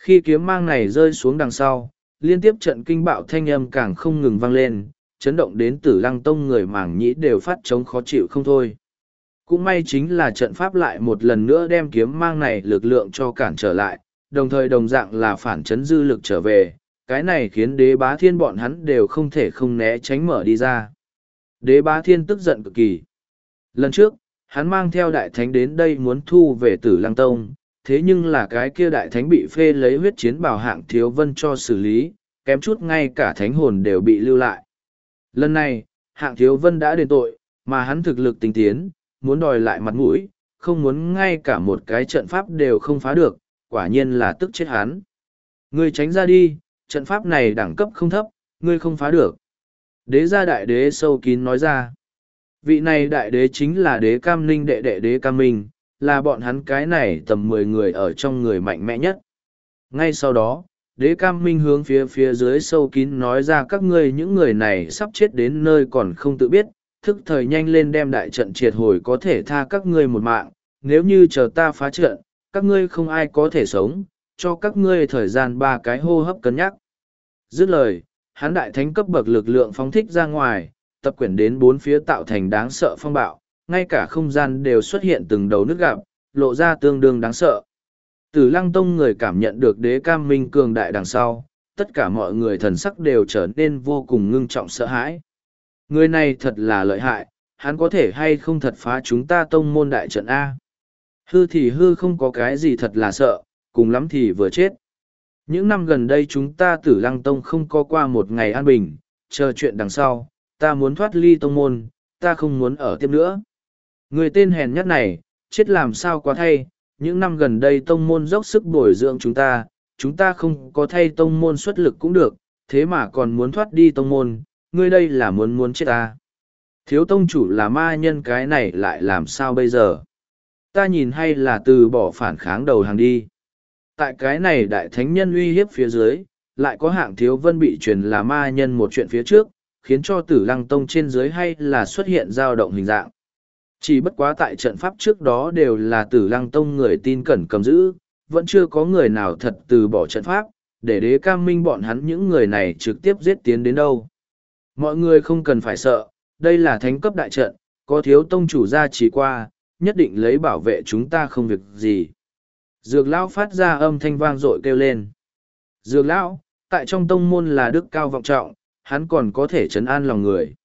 Khi kiếm mang này rơi xuống đằng sau, liên tiếp trận kinh bạo thanh âm càng không ngừng vang lên, chấn động đến Tử Lăng Tông người mảng nhĩ đều phát trống khó chịu không thôi. Cũng may chính là trận pháp lại một lần nữa đem kiếm mang này lực lượng cho cản trở lại, đồng thời đồng dạng là phản chấn dư lực trở về, cái này khiến Đế Bá Thiên bọn hắn đều không thể không né tránh mở đi ra. Đế Bá Thiên tức giận cực kỳ. Lần trước, hắn mang theo đại thánh đến đây muốn thu về Tử Lăng Tông, thế nhưng là cái kia đại thánh bị phê lấy huyết chiến bảo Hạng Thiếu Vân cho xử lý, kém chút ngay cả thánh hồn đều bị lưu lại. Lần này, Hạng Thiếu Vân đã đền tội, mà hắn thực lực tinh tiến, muốn đòi lại mặt mũi, không muốn ngay cả một cái trận pháp đều không phá được, quả nhiên là tức chết hắn. Ngươi tránh ra đi, trận pháp này đẳng cấp không thấp, ngươi không phá được. Đế gia đại đế sâu kín nói ra. Vị này đại đế chính là Đế Cam Ninh đệ đệ Đế Cam Minh, là bọn hắn cái này tầm 10 người ở trong người mạnh mẽ nhất. Ngay sau đó, Đế Cam Minh hướng phía dưới sâu kín nói ra các ngươi những người này sắp chết đến nơi còn không tự biết, thức thời nhanh lên đem đại trận triệt hồi có thể tha các ngươi một mạng, nếu như chờ ta phá trận, các ngươi không ai có thể sống, cho các ngươi thời gian 3 cái hô hấp cân nhắc. Dứt lời, hắn đại thánh cấp bậc lực lượng phóng thích ra ngoài, tập quyển đến bốn phía tạo thành đáng sợ phong bạo, ngay cả không gian đều xuất hiện từng đầu nước gạp, lộ ra tương đương đáng sợ. Tử Lăng Tông người cảm nhận được Đế Cam Minh cường đại đằng sau, tất cả mọi người thần sắc đều trở nên vô cùng ngưng trọng sợ hãi. Người này thật là lợi hại, hắn có thể hay không thật phá chúng ta tông môn đại trận A. Hư thì hư không có cái gì thật là sợ, cùng lắm thì vừa chết. Những năm gần đây chúng ta Tử Lăng Tông không có qua một ngày an bình, chờ chuyện đằng sau, ta muốn thoát ly tông môn, ta không muốn ở tiếp nữa. Người tên hèn nhất này, chết làm sao quá thay, những năm gần đây tông môn dốc sức bồi dưỡng chúng ta không có thay tông môn xuất lực cũng được, thế mà còn muốn thoát đi tông môn, ngươi đây là muốn chết ta. Thiếu tông chủ là ma nhân cái này lại làm sao bây giờ? Ta nhìn hay là từ bỏ phản kháng đầu hàng đi. Tại cái này đại thánh nhân uy hiếp phía dưới, lại có Hạng Thiếu Vân bị truyền là ma nhân một chuyện phía trước, khiến cho Tử Lăng Tông trên dưới hay là xuất hiện dao động hình dạng. Chỉ bất quá tại trận pháp trước đó đều là Tử Lăng Tông người tin cẩn cầm giữ, vẫn chưa có người nào thật từ bỏ trận pháp, để Đế Cam Minh bọn hắn những người này trực tiếp giết tiến đến đâu. Mọi người không cần phải sợ, đây là thánh cấp đại trận, có thiếu tông chủ gia chỉ qua, nhất định lấy bảo vệ chúng ta không việc gì. Dược lão phát ra âm thanh vang dội kêu lên. Dược lão, tại trong tông môn là đức cao vọng trọng, hắn còn có thể trấn an lòng người.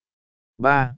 3,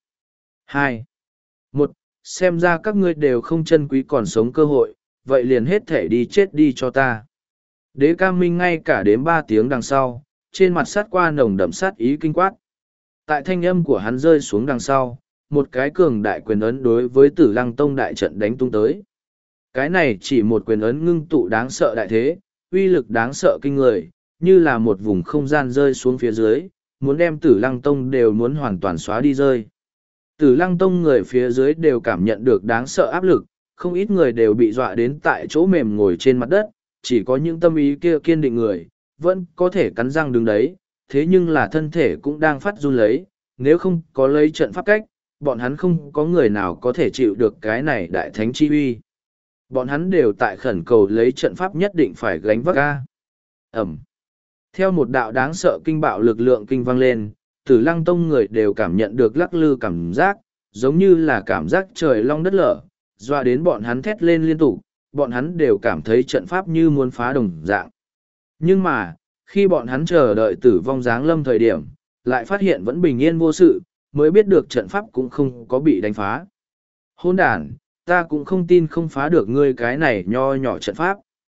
2, 1, xem ra các ngươi đều không trân quý còn sống cơ hội, vậy liền hết thể đi chết đi cho ta. Đế Cam Minh ngay cả đếm 3 tiếng đằng sau, trên mặt sát qua nồng đậm sát ý kinh quát. Tại thanh âm của hắn rơi xuống đằng sau, một cái cường đại quyền ấn đối với Tử Lăng Tông đại trận đánh tung tới. Cái này chỉ một quyền ấn ngưng tụ đáng sợ đại thế, uy lực đáng sợ kinh người, như là một vùng không gian rơi xuống phía dưới, muốn đem Tử Lăng Tông đều muốn hoàn toàn xóa đi rơi. Tử Lăng Tông người phía dưới đều cảm nhận được đáng sợ áp lực, không ít người đều bị dọa đến tại chỗ mềm ngồi trên mặt đất, chỉ có những tâm ý kia kiên định người, vẫn có thể cắn răng đứng đấy, thế nhưng là thân thể cũng đang phát run lấy, nếu không có lấy trận pháp cách, bọn hắn không có người nào có thể chịu được cái này đại thánh chi uy. Bọn hắn đều tại khẩn cầu lấy trận pháp nhất định phải gánh vác ca. Ẩm. Theo một đạo đáng sợ kinh bạo lực lượng kinh vang lên, Tử Lăng Tông người đều cảm nhận được lắc lư cảm giác, giống như là cảm giác trời long đất lở, doa đến bọn hắn thét lên liên tục, bọn hắn đều cảm thấy trận pháp như muốn phá đồng dạng. Nhưng mà, khi bọn hắn chờ đợi tử vong giáng lâm thời điểm, lại phát hiện vẫn bình yên vô sự, mới biết được trận pháp cũng không có bị đánh phá. Hôn đàn, ta cũng không tin không phá được ngươi cái này nho nhỏ trận pháp.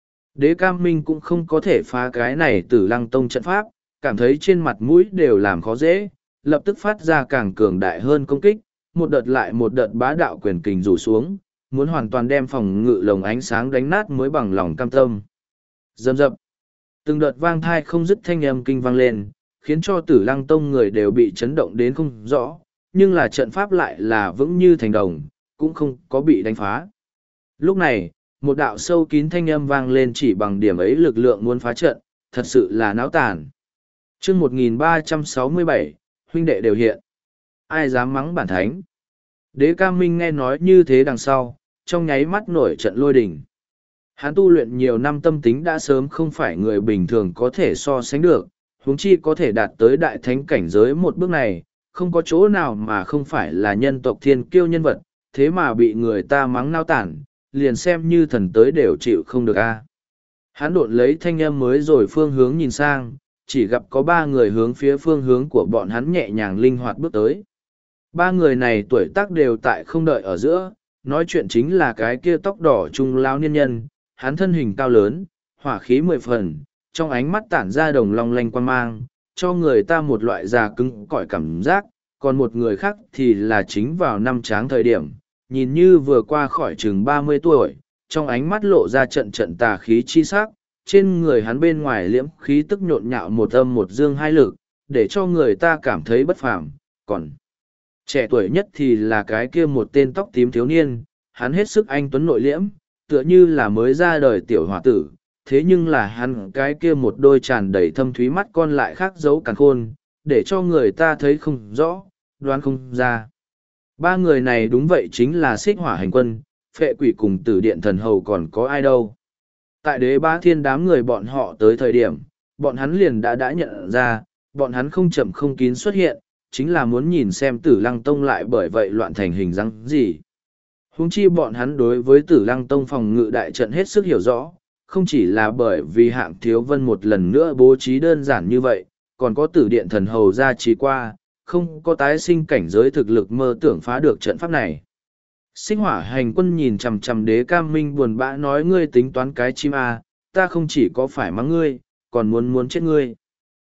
Đế Cam Minh cũng không có thể phá cái này Tử Lăng Tông trận pháp, cảm thấy trên mặt mũi đều làm khó dễ, lập tức phát ra càng cường đại hơn công kích, một đợt lại một đợt bá đạo quyền kình rủ xuống, muốn hoàn toàn đem phòng ngự lồng ánh sáng đánh nát mới bằng lòng cam tâm. Dầm dập, từng đợt vang thai không dứt thanh âm kinh vang lên, khiến cho Tử Lăng Tông người đều bị chấn động đến không rõ, nhưng là trận pháp lại là vững như thành đồng, cũng không có bị đánh phá. Lúc này, một đạo sâu kín thanh âm vang lên chỉ bằng điểm ấy lực lượng muốn phá trận, thật sự là náo tàn. Chương 1367, huynh đệ đều hiện. Ai dám mắng bản thánh? Đế Cam Minh nghe nói như thế đằng sau, trong nháy mắt nổi trận lôi đình. Hắn tu luyện nhiều năm tâm tính đã sớm không phải người bình thường có thể so sánh được, huống chi có thể đạt tới đại thánh cảnh giới một bước này, không có chỗ nào mà không phải là nhân tộc thiên kiêu nhân vật, thế mà bị người ta mắng nao tản, liền xem như thần tới đều chịu không được a. Hắn độn lấy thanh âm mới rồi phương hướng nhìn sang, chỉ gặp có ba người hướng phía phương hướng của bọn hắn nhẹ nhàng linh hoạt bước tới. Ba người này tuổi tác đều tại không đợi ở giữa, nói chuyện chính là cái kia tóc đỏ trung lao niên nhân, hắn thân hình cao lớn, hỏa khí mười phần, trong ánh mắt tản ra đồng long lanh quan mang, cho người ta một loại già cứng cỏi cảm giác, còn một người khác thì là chính vào năm tráng thời điểm, nhìn như vừa qua khỏi chừng 30 tuổi, trong ánh mắt lộ ra trận trận tà khí chi sắc, trên người hắn bên ngoài liễm khí tức nhộn nhạo một âm một dương hai lực, để cho người ta cảm thấy bất phàm, còn trẻ tuổi nhất thì là cái kia một tên tóc tím thiếu niên, hắn hết sức anh tuấn nội liễm, tựa như là mới ra đời tiểu hòa tử, thế nhưng là hắn cái kia một đôi tràn đầy thâm thúy mắt con lại khác dấu càn khôn, để cho người ta thấy không rõ, đoán không ra. Ba người này đúng vậy chính là xích hỏa hành quân, phệ quỷ cùng tử điện thần hầu còn có ai đâu. Tại đế bá thiên đám người bọn họ tới thời điểm, bọn hắn liền đã nhận ra, bọn hắn không chậm không kín xuất hiện, chính là muốn nhìn xem tử lăng tông lại bởi vậy loạn thành hình dáng gì. Huống chi bọn hắn đối với tử lăng tông phòng ngự đại trận hết sức hiểu rõ, không chỉ là bởi vì hạng thiếu vân một lần nữa bố trí đơn giản như vậy, còn có tử điện thần hầu ra trí qua, không có tái sinh cảnh giới thực lực mơ tưởng phá được trận pháp này. Sinh hỏa hành quân nhìn chằm chằm đế cam minh buồn bã nói ngươi tính toán cái chim a, ta không chỉ có phải mắng ngươi, còn muốn chết ngươi.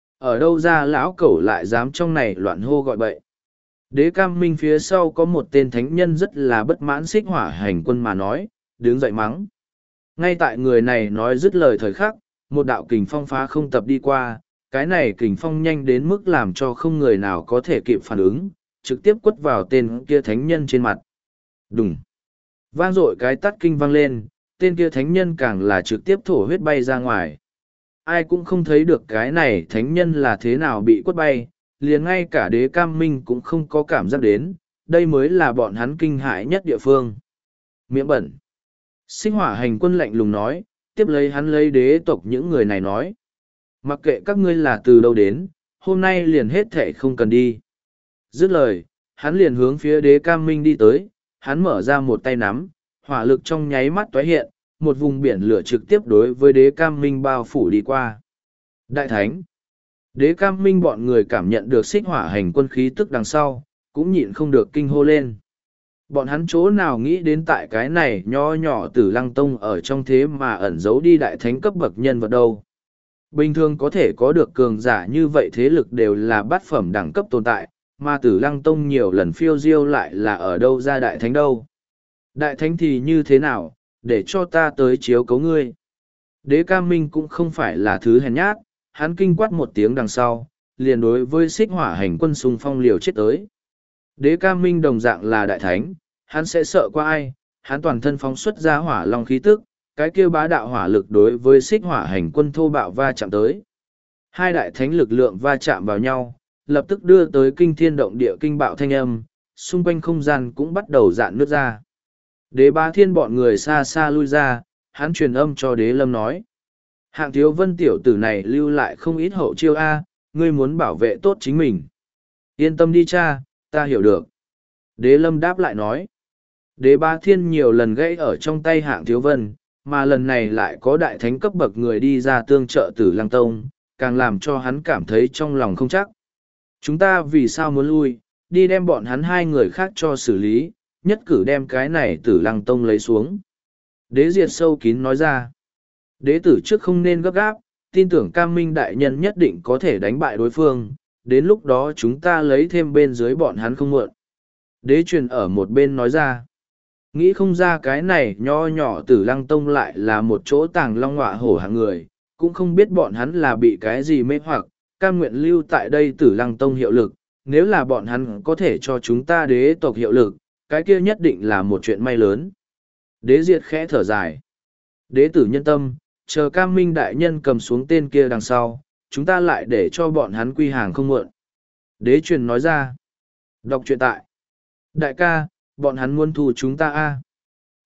Ở đâu ra lão cẩu lại dám trong này loạn hô gọi bậy. Đế cam minh phía sau có một tên thánh nhân rất là bất mãn xích hỏa hành quân mà nói, đứng dậy mắng. Ngay tại người này nói dứt lời thời khắc, một đạo kình phong phá không tập đi qua, cái này kình phong nhanh đến mức làm cho không người nào có thể kịp phản ứng, trực tiếp quất vào tên kia thánh nhân trên mặt. Đùng! Vang dội cái tắt kinh vang lên, tên kia thánh nhân càng là trực tiếp thổ huyết bay ra ngoài. Ai cũng không thấy được cái này thánh nhân là thế nào bị quất bay, liền ngay cả đế cam minh cũng không có cảm giác đến, đây mới là bọn hắn kinh hãi nhất địa phương. Miệng bẩn! Sinh hỏa hành quân lạnh lùng nói, tiếp lấy hắn lấy đế tộc những người này nói. Mặc kệ các ngươi là từ đâu đến, hôm nay liền hết thệ không cần đi. Dứt lời, hắn liền hướng phía đế cam minh đi tới, hắn mở ra một tay nắm, hỏa lực trong nháy mắt tóe hiện, một vùng biển lửa trực tiếp đối với đế cam minh bao phủ đi qua. Đại thánh! Đế cam minh bọn người cảm nhận được xích hỏa hành quân khí tức đằng sau, cũng nhịn không được kinh hô lên. Bọn hắn chỗ nào nghĩ đến tại cái này nho nhỏ tử lăng tông ở trong thế mà ẩn giấu đi đại thánh cấp bậc nhân vật đâu. Bình thường có thể có được cường giả như vậy thế lực đều là bát phẩm đẳng cấp tồn tại, mà tử lăng tông nhiều lần phiêu diêu lại là ở đâu ra đại thánh đâu. Đại thánh thì như thế nào, để cho ta tới chiếu cấu ngươi. Đế Cam Minh cũng không phải là thứ hèn nhát, hắn kinh quát một tiếng đằng sau, liền đối với xích hỏa hành quân xung phong liều chết tới. Đế Cam Minh đồng dạng là đại thánh, hắn sẽ sợ qua ai, hắn toàn thân phóng xuất ra hỏa long khí tức, cái kêu bá đạo hỏa lực đối với xích hỏa hành quân thô bạo va chạm tới. Hai đại thánh lực lượng va chạm vào nhau, lập tức đưa tới kinh thiên động địa kinh bạo thanh âm, xung quanh không gian cũng bắt đầu dạn nứt ra. Đế Bá Thiên bọn người xa xa lui ra, hắn truyền âm cho Đế Lâm nói. Hạng thiếu vân tiểu tử này lưu lại không ít hậu chiêu A, ngươi muốn bảo vệ tốt chính mình. Yên tâm đi cha, ta hiểu được. Đế Lâm đáp lại nói. Đế Bá Thiên nhiều lần gãy ở trong tay hạng thiếu vân, mà lần này lại có đại thánh cấp bậc người đi ra tương trợ Tử Lăng Tông, càng làm cho hắn cảm thấy trong lòng không chắc. Chúng ta vì sao muốn lui, đi đem bọn hắn hai người khác cho xử lý, nhất cử đem cái này Tử Lăng Tông lấy xuống. Đế Diệt sâu kín nói ra. Đế tử trước không nên gấp gáp, tin tưởng Cam Minh đại nhân nhất định có thể đánh bại đối phương, đến lúc đó chúng ta lấy thêm bên dưới bọn hắn không muộn. Đế truyền ở một bên nói ra. Nghĩ không ra cái này nho nhỏ Tử Lăng Tông lại là một chỗ tàng long ngọa hổ hạng người, cũng không biết bọn hắn là bị cái gì mê hoặc, cam nguyện lưu tại đây Tử Lăng Tông hiệu lực, nếu là bọn hắn có thể cho chúng ta đế tộc hiệu lực, cái kia nhất định là một chuyện may lớn. Đế Diệt khẽ thở dài. Đế tử nhân tâm, chờ Cam Minh đại nhân cầm xuống tên kia đằng sau, chúng ta lại để cho bọn hắn quy hàng không muộn. Đế truyền nói ra. Đọc truyện tại. Đại ca, bọn hắn muốn thù chúng ta a.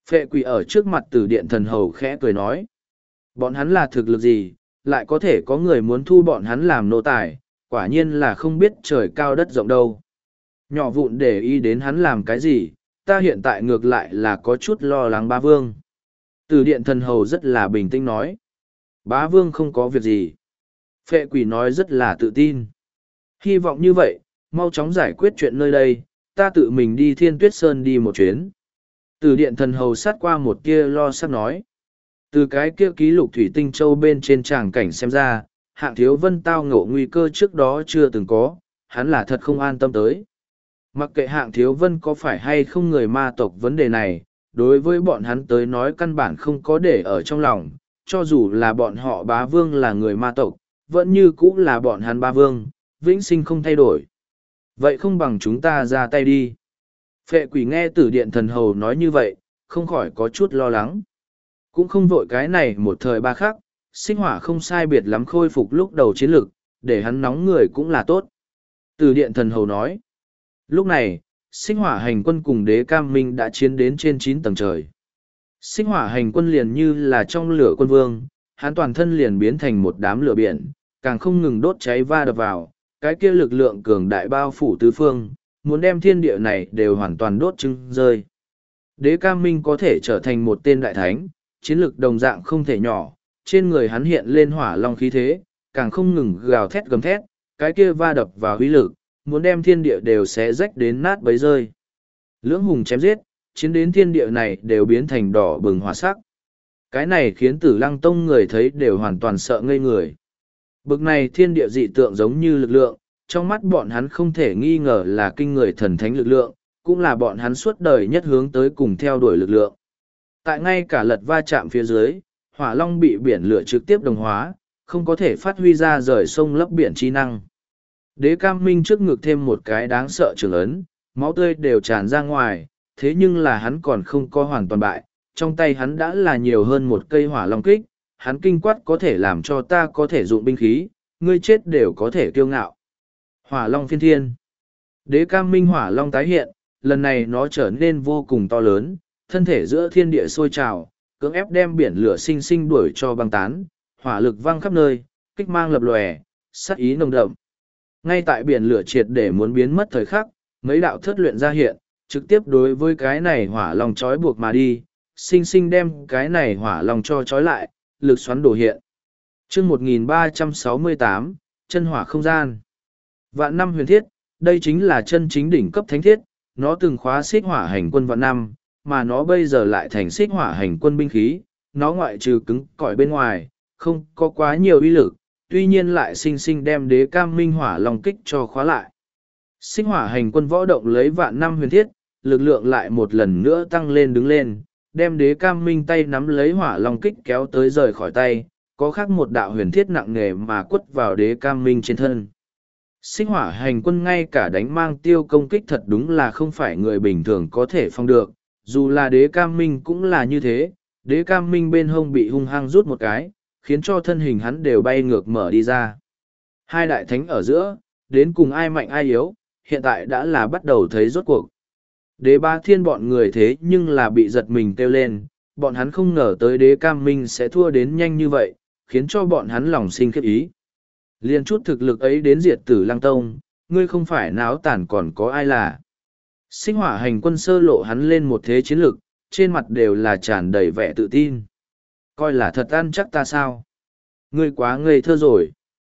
Phệ quỷ ở trước mặt Tử Điện Thần Hầu khẽ cười nói. Bọn hắn là thực lực gì, lại có thể có người muốn thu bọn hắn làm nô tài, quả nhiên là không biết trời cao đất rộng đâu. Nhỏ vụn để ý đến hắn làm cái gì, ta hiện tại ngược lại là có chút lo lắng bá vương. Tử Điện Thần Hầu rất là bình tĩnh nói. Bá vương không có việc gì. Phệ quỷ nói rất là tự tin. Hy vọng như vậy, mau chóng giải quyết chuyện nơi đây, ta tự mình đi Thiên Tuyết Sơn đi một chuyến. Tử Điện Thần Hầu sát qua một kia lo sắc nói. Từ cái kia ký lục thủy tinh châu bên trên tràng cảnh xem ra, Hạng Thiếu Vân tao ngộ nguy cơ trước đó chưa từng có, hắn là thật không an tâm tới. Mặc kệ Hạng Thiếu Vân có phải hay không người ma tộc vấn đề này, đối với bọn hắn tới nói căn bản không có để ở trong lòng, cho dù là bọn họ bá vương là người ma tộc, vẫn như cũ là bọn hắn bá vương, vĩnh sinh không thay đổi. Vậy không bằng chúng ta ra tay đi. Phệ quỷ nghe Tử Điện Thần Hầu nói như vậy, không khỏi có chút lo lắng. Cũng không vội cái này một thời ba khắc, Xích Hỏa không sai biệt lắm khôi phục lúc đầu chiến lực, để hắn nóng người cũng là tốt. Tử Điện Thần Hầu nói. Lúc này, Xích Hỏa hành quân cùng Đế Cam Minh đã chiến đến trên 9 tầng trời. Xích Hỏa hành quân liền như là trong lửa quân vương, hắn toàn thân liền biến thành một đám lửa biển, càng không ngừng đốt cháy va đập vào, cái kia lực lượng cường đại bao phủ tứ phương, muốn đem thiên địa này đều hoàn toàn đốt trưng rơi. Đế Cam Minh có thể trở thành một tên đại thánh, chiến lực đồng dạng không thể nhỏ, trên người hắn hiện lên hỏa long khí thế, càng không ngừng gào thét gầm thét, cái kia va đập vào uy lực, muốn đem thiên địa đều xé rách đến nát bấy rơi. Lưỡng hùng chém giết, chiến đến thiên địa này đều biến thành đỏ bừng hỏa sắc. Cái này khiến Tử Lăng Tông người thấy đều hoàn toàn sợ ngây người. Bực này thiên địa dị tượng giống như lực lượng, trong mắt bọn hắn không thể nghi ngờ là kinh người thần thánh lực lượng, cũng là bọn hắn suốt đời nhất hướng tới cùng theo đuổi lực lượng. Tại ngay cả lật va chạm phía dưới, hỏa long bị biển lửa trực tiếp đồng hóa, không có thể phát huy ra rời sông lấp biển chi năng. Đế Cam Minh trước ngực thêm một cái đáng sợ trường ấn, máu tươi đều tràn ra ngoài, thế nhưng là hắn còn không có hoàn toàn bại, trong tay hắn đã là nhiều hơn một cây hỏa long kích, hắn kinh quát có thể làm cho ta có thể dụng binh khí, ngươi chết đều có thể kiêu ngạo. Hỏa long phiên thiên. Đế Cam Minh hỏa long tái hiện, lần này nó trở nên vô cùng to lớn, thân thể giữa thiên địa sôi trào, cưỡng ép đem biển lửa sinh sinh đuổi cho băng tán, hỏa lực văng khắp nơi, kích mang lập lòe, sát ý nồng đậm. Ngay tại biển lửa triệt để muốn biến mất thời khắc, mấy đạo thất luyện ra hiện, trực tiếp đối với cái này hỏa long trói buộc mà đi, sinh sinh đem cái này hỏa long cho trói lại, lực xoắn đổ hiện. Chương 1368, chân hỏa không gian. Vạn năm huyền thiết, đây chính là chân chính đỉnh cấp thánh thiết, nó từng khóa xích hỏa hành quân vạn năm, mà nó bây giờ lại thành xích hỏa hành quân binh khí, nó ngoại trừ cứng cỏi bên ngoài, không có quá nhiều uy lực, tuy nhiên lại sinh sinh đem Đế Cam Minh hỏa long kích cho khóa lại. Xích hỏa hành quân võ động lấy vạn năm huyền thiết, lực lượng lại một lần nữa tăng lên đứng lên, đem Đế Cam Minh tay nắm lấy hỏa long kích kéo tới rời khỏi tay, có khác một đạo huyền thiết nặng nề mà quất vào Đế Cam Minh trên thân. Xích hỏa hành quân ngay cả đánh mang tiêu công kích thật đúng là không phải người bình thường có thể phong được, dù là Đế Cam Minh cũng là như thế, Đế Cam Minh bên hông bị hung hăng rút một cái, khiến cho thân hình hắn đều bay ngược mở đi ra. Hai đại thánh ở giữa, đến cùng ai mạnh ai yếu, hiện tại đã là bắt đầu thấy rốt cuộc. Đế Ba Thiên bọn người thế nhưng là bị giật mình kêu lên, bọn hắn không ngờ tới Đế Cam Minh sẽ thua đến nhanh như vậy, khiến cho bọn hắn lòng sinh khiếp ý. Liên chút thực lực ấy đến diệt Tử Lăng Tông, ngươi không phải náo tản còn có ai là. Sinh hỏa hành quân sơ lộ hắn lên một thế chiến lực, trên mặt đều là tràn đầy vẻ tự tin. Coi là thật ăn chắc ta sao? Ngươi quá ngây thơ rồi.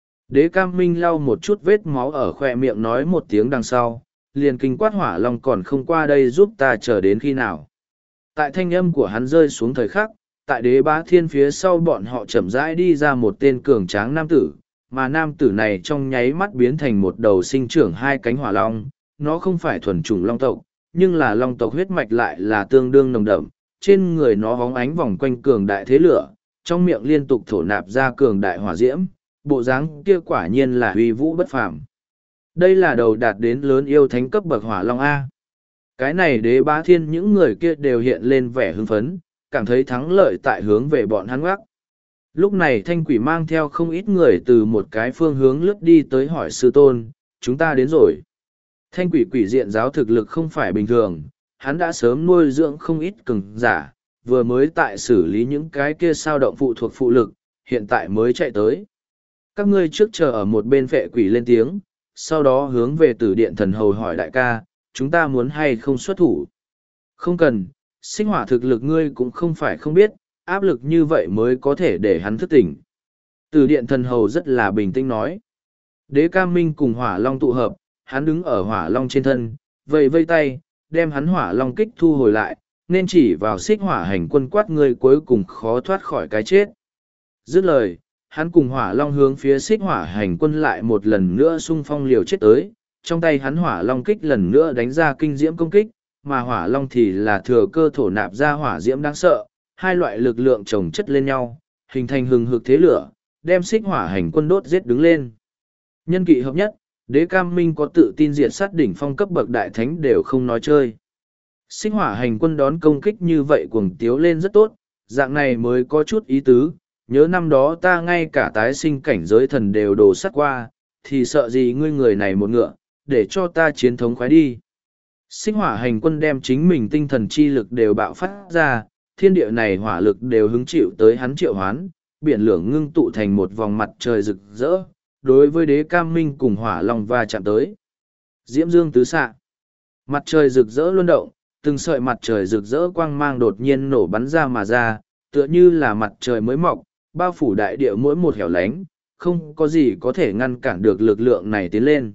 Đế Cam Minh lau một chút vết máu ở khoe miệng nói một tiếng đằng sau, liền kinh quát hỏa long còn không qua đây giúp ta chờ đến khi nào. Tại thanh âm của hắn rơi xuống thời khắc, tại Đế Bá Thiên phía sau bọn họ chậm rãi đi ra một tên cường tráng nam tử, mà nam tử này trong nháy mắt biến thành một đầu sinh trưởng hai cánh hỏa long. Nó không phải thuần chủng long tộc, nhưng là long tộc huyết mạch lại là tương đương nồng đậm, trên người nó hóng ánh vòng quanh cường đại thế lửa, trong miệng liên tục thổ nạp ra cường đại hỏa diễm, bộ dáng kia quả nhiên là uy vũ bất phàm. Đây là đầu đạt đến lớn yêu thánh cấp bậc hỏa long A. Cái này Đế Bá Thiên những người kia đều hiện lên vẻ hưng phấn, cảm thấy thắng lợi tại hướng về bọn hắn gác. Lúc này thanh quỷ mang theo không ít người từ một cái phương hướng lướt đi tới hỏi sư tôn, chúng ta đến rồi. Thanh quỷ quỷ diện giáo thực lực không phải bình thường, hắn đã sớm nuôi dưỡng không ít cường giả, vừa mới tại xử lý những cái kia sao động phụ thuộc phụ lực, hiện tại mới chạy tới. Các ngươi trước chờ ở một bên vệ quỷ lên tiếng, sau đó hướng về Tử Điện Thần Hầu hỏi đại ca, chúng ta muốn hay không xuất thủ. Không cần, sinh hỏa thực lực ngươi cũng không phải không biết, áp lực như vậy mới có thể để hắn thức tỉnh. Tử Điện Thần Hầu rất là bình tĩnh nói. Đế Cam Minh cùng Hỏa Long tụ hợp, hắn đứng ở Hỏa Long trên thân, vây vây tay, đem hắn Hỏa Long kích thu hồi lại, nên chỉ vào xích hỏa hành quân quát ngươi cuối cùng khó thoát khỏi cái chết. Dứt lời, hắn cùng Hỏa Long hướng phía xích hỏa hành quân lại một lần nữa xung phong liều chết tới, trong tay hắn Hỏa Long kích lần nữa đánh ra kinh diễm công kích, mà Hỏa Long thì là thừa cơ thổ nạp ra hỏa diễm đáng sợ, hai loại lực lượng chồng chất lên nhau, hình thành hừng hực thế lửa, đem xích hỏa hành quân đốt giết đứng lên. Nhân kỵ hợp nhất, Đế Cam Minh có tự tin diệt sát đỉnh phong cấp bậc đại thánh đều không nói chơi. Xích hỏa hành quân đón công kích như vậy cuồng tiếu lên rất tốt, dạng này mới có chút ý tứ, nhớ năm đó ta ngay cả tái sinh cảnh giới thần đều đổ sắt qua, thì sợ gì ngươi người này một ngựa, để cho ta chiến thống khoái đi. Xích hỏa hành quân đem chính mình tinh thần chi lực đều bạo phát ra, thiên địa này hỏa lực đều hứng chịu tới hắn triệu hoán, biển lửa ngưng tụ thành một vòng mặt trời rực rỡ, đối với Đế Cam Minh cùng Hỏa Long va chạm tới. Diễm dương tứ xạ, mặt trời rực rỡ luân động, từng sợi mặt trời rực rỡ quang mang đột nhiên nổ bắn ra mà ra, tựa như là mặt trời mới mọc, bao phủ đại địa mỗi một hẻo lánh, không có gì có thể ngăn cản được lực lượng này tiến lên.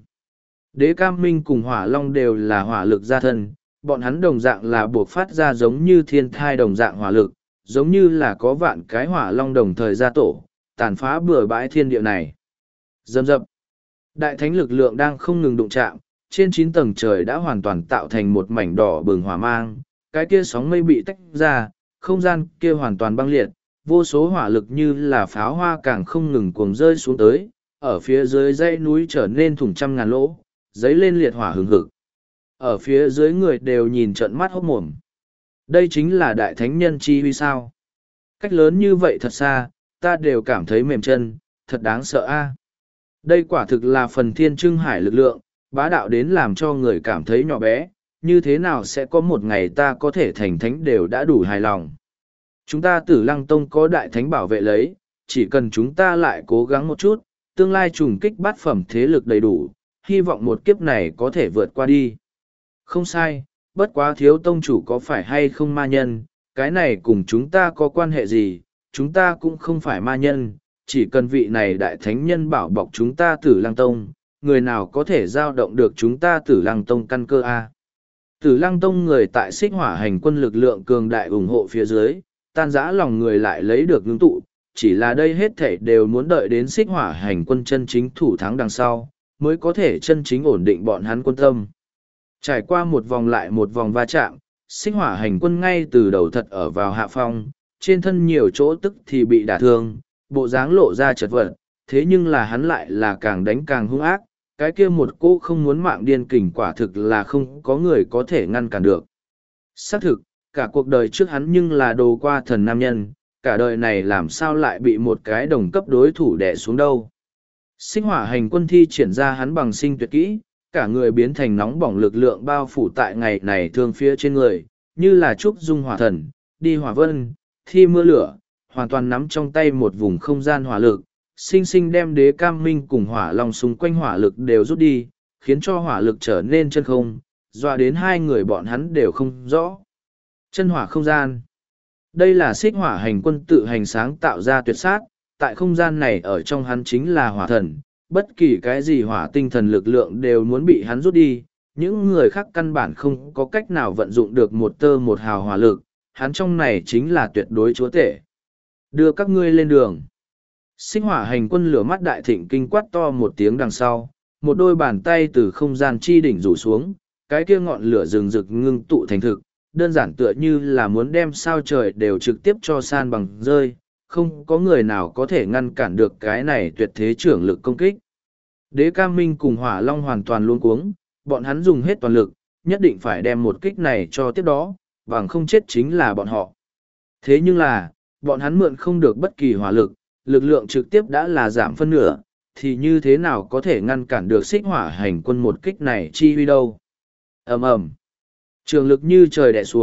Đế Cam Minh cùng Hỏa Long đều là hỏa lực gia thân, bọn hắn đồng dạng là buộc phát ra giống như thiên thai đồng dạng hỏa lực, giống như là có vạn cái hỏa long đồng thời ra tổ, tàn phá bừa bãi thiên địa này. Dầm dập, đại thánh lực lượng đang không ngừng đụng chạm, trên 9 tầng trời đã hoàn toàn tạo thành một mảnh đỏ bừng hỏa mang, cái kia sóng mây bị tách ra, không gian kia hoàn toàn băng liệt, vô số hỏa lực như là pháo hoa càng không ngừng cuồng rơi xuống tới, ở phía dưới dãy núi trở nên thủng trăm ngàn lỗ, dấy lên liệt hỏa hừng hực. Ở phía dưới người đều nhìn trợn mắt hốt mồm. Đây chính là đại thánh nhân chi huy sao. Cách lớn như vậy thật xa, ta đều cảm thấy mềm chân, thật đáng sợ a. Đây quả thực là phần thiên trưng hải lực lượng, bá đạo đến làm cho người cảm thấy nhỏ bé, như thế nào sẽ có một ngày ta có thể thành thánh đều đã đủ hài lòng. Chúng ta Tử Lăng Tông có đại thánh bảo vệ lấy, chỉ cần chúng ta lại cố gắng một chút, tương lai trùng kích bát phẩm thế lực đầy đủ, hy vọng một kiếp này có thể vượt qua đi. Không sai, bất quá thiếu tông chủ có phải hay không ma nhân, cái này cùng chúng ta có quan hệ gì, chúng ta cũng không phải ma nhân, chỉ cần vị này đại thánh nhân bảo bọc chúng ta Tử Lăng Tông, người nào có thể giao động được chúng ta Tử Lăng Tông căn cơ a. Tử Lăng Tông người tại xích hỏa hành quân lực lượng cường đại ủng hộ phía dưới, tan rã lòng người lại lấy được ngưng tụ, chỉ là đây hết thảy đều muốn đợi đến xích hỏa hành quân chân chính thủ thắng đằng sau, mới có thể chân chính ổn định bọn hắn quân tâm. Trải qua một vòng lại một vòng va chạm, xích hỏa hành quân ngay từ đầu thật ở vào hạ phong, trên thân nhiều chỗ tức thì bị đả thương, bộ dáng lộ ra chật vật, thế nhưng là hắn lại là càng đánh càng hung ác, cái kia một cô không muốn mạng điên kình quả thực là không có người có thể ngăn cản được. Xác thực, cả cuộc đời trước hắn nhưng là đồ qua thần nam nhân, cả đời này làm sao lại bị một cái đồng cấp đối thủ đè xuống đâu. Xích hỏa hành quân thi triển ra hắn bằng sinh tuyệt kỹ, cả người biến thành nóng bỏng lực lượng bao phủ tại ngày này thương phía trên người, như là trúc dung hỏa thần, đi hỏa vân, thi mưa lửa, hoàn toàn nắm trong tay một vùng không gian hỏa lực, sinh sinh đem Đế Cam Minh cùng hỏa long xung quanh hỏa lực đều rút đi, khiến cho hỏa lực trở nên chân không, dọa đến hai người bọn hắn đều không rõ. Chân hỏa không gian. Đây là xích hỏa hành quân tự hành sáng tạo ra tuyệt sát, tại không gian này ở trong hắn chính là hỏa thần, bất kỳ cái gì hỏa tinh thần lực lượng đều muốn bị hắn rút đi, những người khác căn bản không có cách nào vận dụng được một tơ một hào hỏa lực, hắn trong này chính là tuyệt đối chúa tể. Đưa các ngươi lên đường. Xích hỏa hành quân lửa mắt đại thịnh kinh quát to một tiếng đằng sau, một đôi bàn tay từ không gian chi đỉnh rủ xuống, cái kia ngọn lửa rừng rực ngưng tụ thành thực, đơn giản tựa như là muốn đem sao trời đều trực tiếp cho san bằng rơi, không có người nào có thể ngăn cản được cái này tuyệt thế trưởng lực công kích. Đế Cam Minh cùng Hỏa Long hoàn toàn luống cuống, bọn hắn dùng hết toàn lực, nhất định phải đem một kích này cho tiếp đó, bằng không chết chính là bọn họ. Thế nhưng là, bọn hắn mượn không được bất kỳ hỏa lực, lực lượng trực tiếp đã là giảm phân nửa, thì như thế nào có thể ngăn cản được xích hỏa hành quân một kích này chi huy đâu. Ầm ầm, trường lực như trời đè xuống,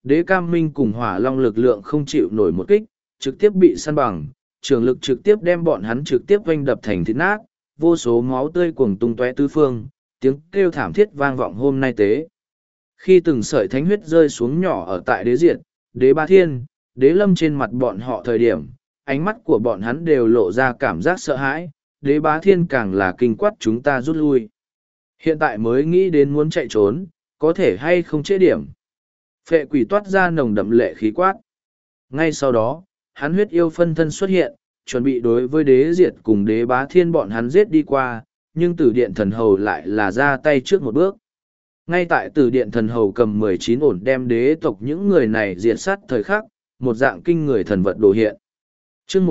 đế cam minh cùng hỏa long lực lượng không chịu nổi một kích, trực tiếp bị săn bằng, trường lực trực tiếp đem bọn hắn trực tiếp oanh đập thành thịt nát, vô số máu tươi cuồng tung tóe tứ phương, tiếng kêu thảm thiết vang vọng hôm nay tế. Khi từng sợi thánh huyết rơi xuống nhỏ ở tại đế diệt, đế ba thiên, đế lâm trên mặt bọn họ thời điểm, ánh mắt của bọn hắn đều lộ ra cảm giác sợ hãi, đế bá thiên càng là kinh quát chúng ta rút lui. Hiện tại mới nghĩ đến muốn chạy trốn, có thể hay không chế điểm. Phệ quỷ toát ra nồng đậm lệ khí quát. Ngay sau đó, hắn huyết yêu phân thân xuất hiện, chuẩn bị đối với đế diệt cùng đế bá thiên bọn hắn giết đi qua, nhưng tử điện thần hầu lại là ra tay trước một bước. Ngay tại tử điện thần hầu cầm 19 ổn đem đế tộc những người này diệt sát thời khắc, một dạng kinh người thần vật đồ hiện. chương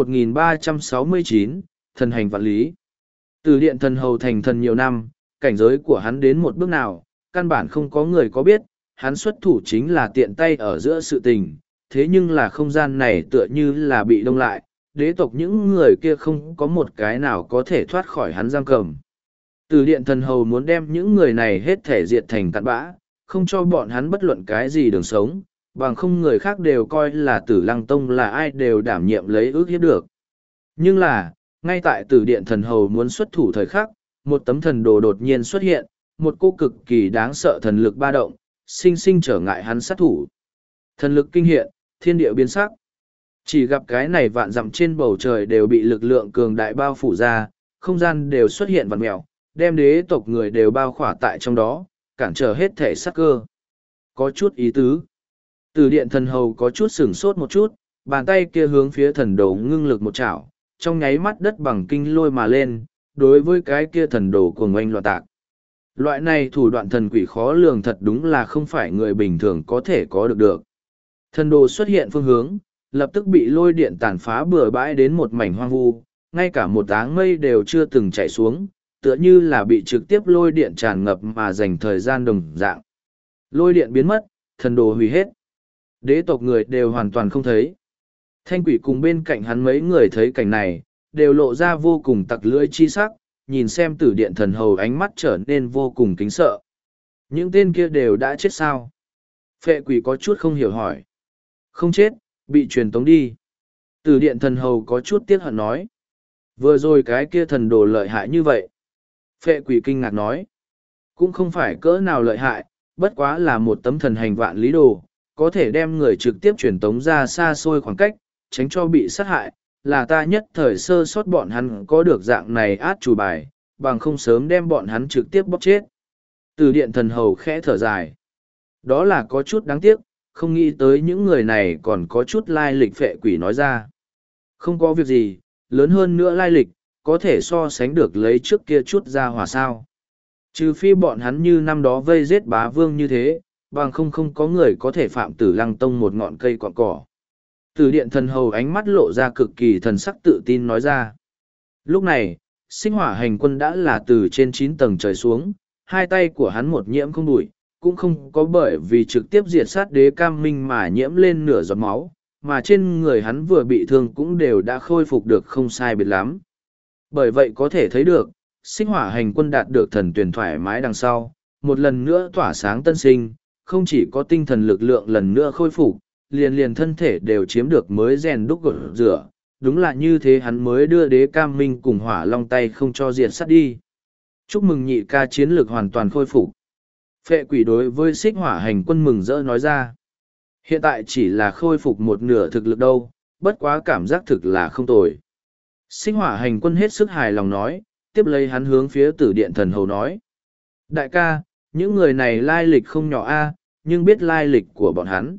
1369, thần hành vạn lý. Tử điện thần hầu thành thần nhiều năm, cảnh giới của hắn đến một bước nào, căn bản không có người có biết, hắn xuất thủ chính là tiện tay ở giữa sự tình, thế nhưng là không gian này tựa như là bị đông lại, đế tộc những người kia không có một cái nào có thể thoát khỏi hắn giam cầm. Tử điện thần hầu muốn đem những người này hết thể diệt thành cặn bã, không cho bọn hắn bất luận cái gì đường sống, bằng không người khác đều coi là tử lăng tông là ai đều đảm nhiệm lấy ước hiếp được. Nhưng là, ngay tại tử điện thần hầu muốn xuất thủ thời khắc, một tấm thần đồ đột nhiên xuất hiện, một cô cực kỳ đáng sợ thần lực ba động, sinh sinh trở ngại hắn sát thủ. Thần lực kinh hiện, thiên địa biến sắc. Chỉ gặp cái này vạn dặm trên bầu trời đều bị lực lượng cường đại bao phủ ra, không gian đều xuất hiện vặn mèo, đem đế tộc người đều bao khỏa tại trong đó, cản trở hết thể sắc cơ. Có chút ý tứ. Từ điện thần hầu có chút sửng sốt một chút, bàn tay kia hướng phía thần đồ ngưng lực một chảo, trong nháy mắt đất bằng kinh lôi mà lên, đối với cái kia thần đồ cuồng oanh loạn tạc. Loại này thủ đoạn thần quỷ khó lường thật đúng là không phải người bình thường có thể có được. Thần đồ xuất hiện phương hướng, lập tức bị lôi điện tàn phá bừa bãi đến một mảnh hoang vu, ngay cả một áng mây đều chưa từng chạy xuống, tựa như là bị trực tiếp lôi điện tràn ngập mà dành thời gian đồng dạng. Lôi điện biến mất, thần đồ hủy hết. Đế tộc người đều hoàn toàn không thấy. Thanh quỷ cùng bên cạnh hắn mấy người thấy cảnh này, đều lộ ra vô cùng tặc lưỡi chi sắc, nhìn xem tử điện thần hầu ánh mắt trở nên vô cùng kính sợ. Những tên kia đều đã chết sao? Phệ quỷ có chút không hiểu hỏi. Không chết, bị truyền tống đi. Tử điện thần hầu có chút tiếc hận nói. Vừa rồi cái kia thần đồ lợi hại như vậy. Phệ quỷ kinh ngạc nói. Cũng không phải cỡ nào lợi hại, bất quá là một tấm thần hành vạn lý đồ, có thể đem người trực tiếp truyền tống ra xa xôi khoảng cách, tránh cho bị sát hại, là ta nhất thời sơ sót bọn hắn có được dạng này át chủ bài, bằng không sớm đem bọn hắn trực tiếp bóp chết. Từ điện thần hầu khẽ thở dài. Đó là có chút đáng tiếc, không nghĩ tới những người này còn có chút lai lịch. Phệ quỷ nói ra. Không có việc gì, lớn hơn nữa lai lịch, có thể so sánh được lấy trước kia chút ra hỏa sao. Trừ phi bọn hắn như năm đó vây giết bá vương như thế, bằng không có người có thể phạm tử lăng tông một ngọn cây cọn cỏ. Từ điện thần hầu ánh mắt lộ ra cực kỳ thần sắc tự tin nói ra. Lúc này, sinh hỏa hành quân đã là từ trên 9 tầng trời xuống, hai tay của hắn một nhiễm không bụi, cũng không có bởi vì trực tiếp diệt sát đế cam minh mà nhiễm lên nửa giọt máu, mà trên người hắn vừa bị thương cũng đều đã khôi phục được không sai biệt lắm. Bởi vậy có thể thấy được, sinh hỏa hành quân đạt được thần tuyển thoải mái đằng sau, một lần nữa tỏa sáng tân sinh, không chỉ có tinh thần lực lượng lần nữa khôi phục, liền thân thể đều chiếm được mới rèn đúc gột rửa, đúng là như thế hắn mới đưa đế cam minh cùng hỏa long tay không cho diệt sát đi. Chúc mừng nhị ca chiến lược hoàn toàn khôi phục. Phệ quỷ đối với xích hỏa hành quân mừng rỡ nói ra. Hiện tại chỉ là khôi phục một nửa thực lực đâu, bất quá cảm giác thực là không tồi. Xích hỏa hành quân hết sức hài lòng nói, tiếp lấy hắn hướng phía tử điện thần hầu nói. Đại ca, những người này lai lịch không nhỏ a, nhưng biết lai lịch của bọn hắn.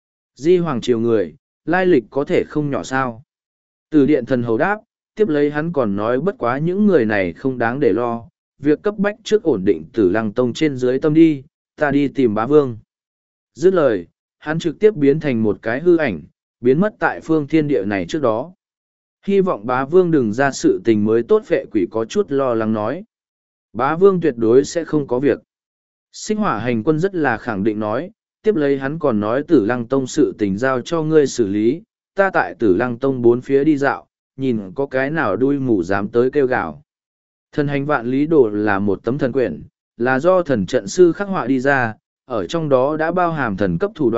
Di hoàng triều người, lai lịch có thể không nhỏ sao. Tử điện thần hầu đáp, tiếp lấy hắn còn nói bất quá những người này không đáng để lo, việc cấp bách trước ổn định tử lăng tông trên dưới tâm đi, ta đi tìm bá vương. Dứt lời, hắn trực tiếp biến thành một cái hư ảnh, biến mất tại phương thiên địa này trước đó. Hy vọng bá vương đừng ra sự tình mới tốt. Phệ quỷ có chút lo lắng nói. Bá vương tuyệt đối sẽ không có việc. Sinh hỏa hành quân rất là khẳng định nói, tiếp lấy hắn còn nói tử lăng tông sự tình giao cho ngươi xử lý, ta tại tử lăng tông bốn phía đi dạo, nhìn có cái nào đuôi mù dám tới kêu gào. Thần hành vạn lý đồ là một tấm thần quyển, là do thần trận sư khắc họa đi ra, ở trong đó đã bao hàm thần cấp thủ đoạn,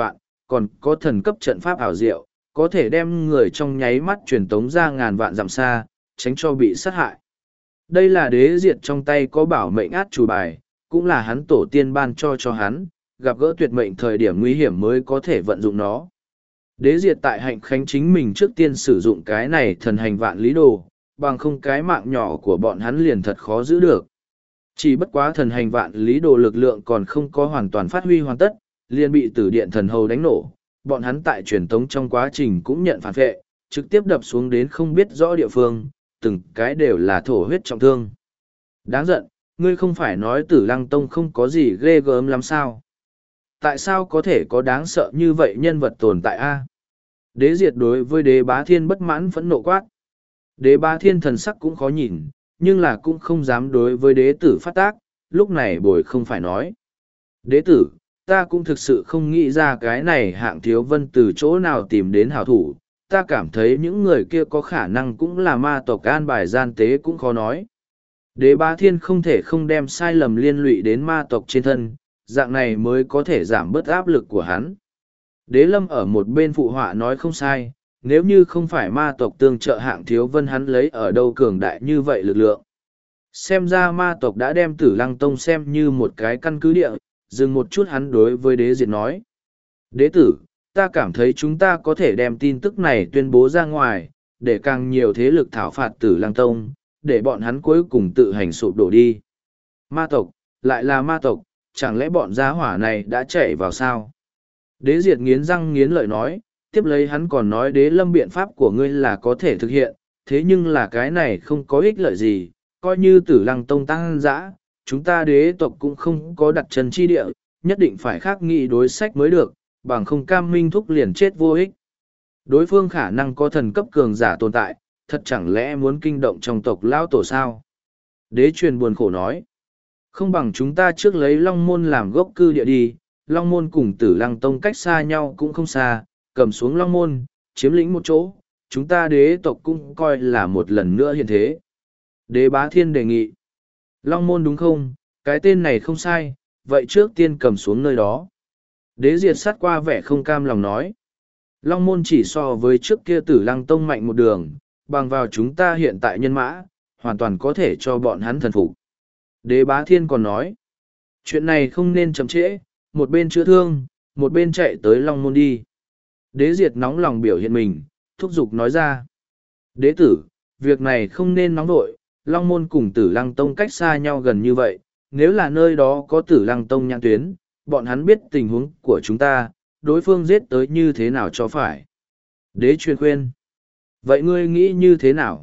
còn có thần cấp trận pháp ảo diệu, có thể đem người trong nháy mắt truyền tống ra ngàn vạn dặm xa, tránh cho bị sát hại. Đây là đế diệt trong tay có bảo mệnh át chủ bài, cũng là hắn tổ tiên ban cho hắn, gặp gỡ tuyệt mệnh thời điểm nguy hiểm mới có thể vận dụng nó. Đế diệt tại hạnh khánh chính mình trước tiên sử dụng cái này thần hành vạn lý đồ, bằng không cái mạng nhỏ của bọn hắn liền thật khó giữ được. Chỉ bất quá thần hành vạn lý đồ lực lượng còn không có hoàn toàn phát huy hoàn tất, liền bị tử điện thần hầu đánh nổ. Bọn hắn tại truyền tống trong quá trình cũng nhận phản vệ, trực tiếp đập xuống đến không biết rõ địa phương, từng cái đều là thổ huyết trọng thương. Đáng giận, ngươi không phải nói Tử Lăng Tông không có gì ghê gớm lắm sao? Tại sao có thể có đáng sợ như vậy nhân vật tồn tại a? Đế diệt đối với đế bá thiên bất mãn phẫn nộ quát. Đế bá thiên thần sắc cũng khó nhìn, nhưng là cũng không dám đối với đế tử phát tác, lúc này bồi không phải nói. Đế tử, ta cũng thực sự không nghĩ ra cái này Hạng Thiếu Vân từ chỗ nào tìm đến hảo thủ, ta cảm thấy những người kia có khả năng cũng là ma tộc an bài gian tế cũng khó nói. Đế bá thiên không thể không đem sai lầm liên lụy đến ma tộc trên thân, dạng này mới có thể giảm bớt áp lực của hắn. Đế lâm ở một bên phụ họa nói không sai, nếu như không phải ma tộc tương trợ Hạng Thiếu Vân hắn lấy ở đâu cường đại như vậy lực lượng. Xem ra ma tộc đã đem Tử Lăng Tông xem như một cái căn cứ địa, dừng một chút hắn đối với đế diệt nói. Đế tử, ta cảm thấy chúng ta có thể đem tin tức này tuyên bố ra ngoài, để càng nhiều thế lực thảo phạt Tử Lăng Tông, để bọn hắn cuối cùng tự hành sụp đổ đi. Ma tộc, lại là ma tộc, chẳng lẽ bọn gia hỏa này đã chạy vào sao? Đế diệt nghiến răng nghiến lợi nói, tiếp lấy hắn còn nói đế lâm biện pháp của ngươi là có thể thực hiện, thế nhưng là cái này không có ích lợi gì, coi như Tử Lăng Tông tăng dã, chúng ta đế tộc cũng không có đặt chân chi địa, nhất định phải khác nghị đối sách mới được, bằng không cam minh thúc liền chết vô ích. Đối phương khả năng có thần cấp cường giả tồn tại, thật chẳng lẽ muốn kinh động trong tộc lão tổ sao? Đế truyền buồn khổ nói, không bằng chúng ta trước lấy Long Môn làm gốc cư địa đi, Long Môn cùng Tử Lăng Tông cách xa nhau cũng không xa, cầm xuống Long Môn, chiếm lĩnh một chỗ, chúng ta đế tộc cũng coi là một lần nữa hiện thế. Đế bá thiên đề nghị, Long Môn đúng không, cái tên này không sai, vậy trước tiên cầm xuống nơi đó. Đế diệt sát qua vẻ không cam lòng nói, Long Môn chỉ so với trước kia Tử Lăng Tông mạnh một đường, bằng vào chúng ta hiện tại nhân mã, hoàn toàn có thể cho bọn hắn thần phục. Đế bá thiên còn nói, chuyện này không nên chậm trễ, một bên chữa thương, một bên chạy tới Long Môn đi. Đế diệt nóng lòng biểu hiện mình, thúc giục nói ra. Đế tử, việc này không nên nóng đội, Long Môn cùng Tử Lăng Tông cách xa nhau gần như vậy, nếu là nơi đó có Tử Lăng Tông nhãn tuyến, bọn hắn biết tình huống của chúng ta, đối phương giết tới như thế nào cho phải. Đế truyền khuyên. Vậy ngươi nghĩ như thế nào?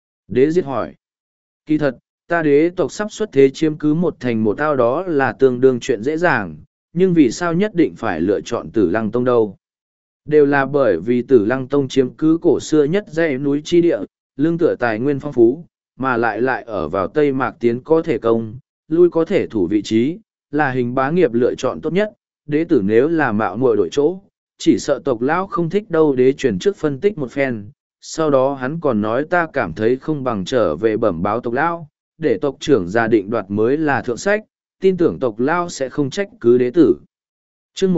Đế diệt hỏi. Kỳ thật, ta đế tộc sắp xuất thế chiếm cứ một thành một ao đó là tương đương chuyện dễ dàng, nhưng vì sao nhất định phải lựa chọn Tử Lăng Tông đâu? Đều là bởi vì Tử Lăng Tông chiếm cứ cổ xưa nhất dãy núi chi địa, lương tựa tài nguyên phong phú, mà lại ở vào Tây Mạc tiến có thể công, lui có thể thủ vị trí, là hình bá nghiệp lựa chọn tốt nhất. Đế tử nếu là mạo muội đổi chỗ, chỉ sợ tộc lão không thích đâu. Đế truyền trước phân tích một phen, sau đó hắn còn nói ta cảm thấy không bằng trở về bẩm báo tộc lão, để tộc trưởng gia định đoạt mới là thượng sách, tin tưởng tộc lão sẽ không trách cứ đế tử. Chương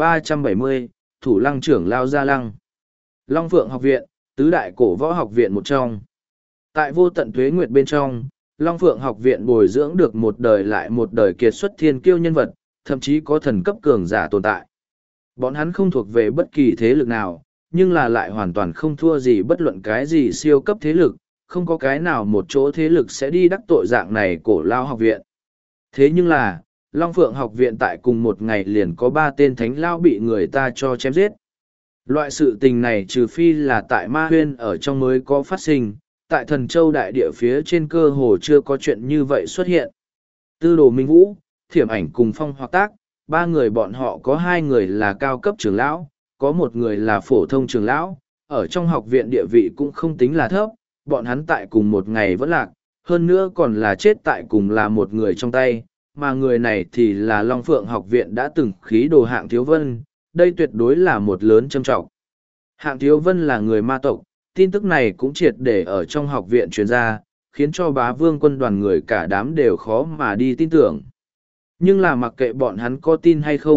1370, Thủ Lăng trưởng Lao Gia Lăng. Long Phượng học viện, tứ đại cổ võ học viện một trong. Tại vô tận tuế nguyệt bên trong, Long Phượng học viện bồi dưỡng được một đời lại một đời kiệt xuất thiên kiêu nhân vật, thậm chí có thần cấp cường giả tồn tại. Bọn hắn không thuộc về bất kỳ thế lực nào, nhưng là lại hoàn toàn không thua gì bất luận cái gì siêu cấp thế lực, không có cái nào một chỗ thế lực sẽ đi đắc tội dạng này cổ lao học viện. Thế nhưng là, Long Phượng học viện tại cùng một ngày liền có 3 tên thánh lao bị người ta cho chém giết. Loại sự tình này trừ phi là tại Ma Huyên ở trong mới có phát sinh, tại Thần Châu đại địa phía trên cơ hồ chưa có chuyện như vậy xuất hiện. Tư Đồ Minh Vũ, Thiểm Ảnh cùng Phong Hoặc Tác, 3 người bọn họ có 2 người là cao cấp trưởng lão, có 1 người là phổ thông trưởng lão, ở trong học viện địa vị cũng không tính là thấp, bọn hắn tại cùng một ngày vẫn lạc, hơn nữa còn là chết tại cùng là một người trong tay, mà người này thì là Long Phượng học viện đã từng khí đồ Hạng Thiếu Vân, đây tuyệt đối là một lớn châm trọng. Hạng Thiếu Vân là người ma tộc, tin tức này cũng triệt để ở trong học viện truyền ra, khiến cho bá vương quân đoàn người cả đám đều khó mà đi tin tưởng. Nhưng là mặc kệ bọn hắn có tin hay không,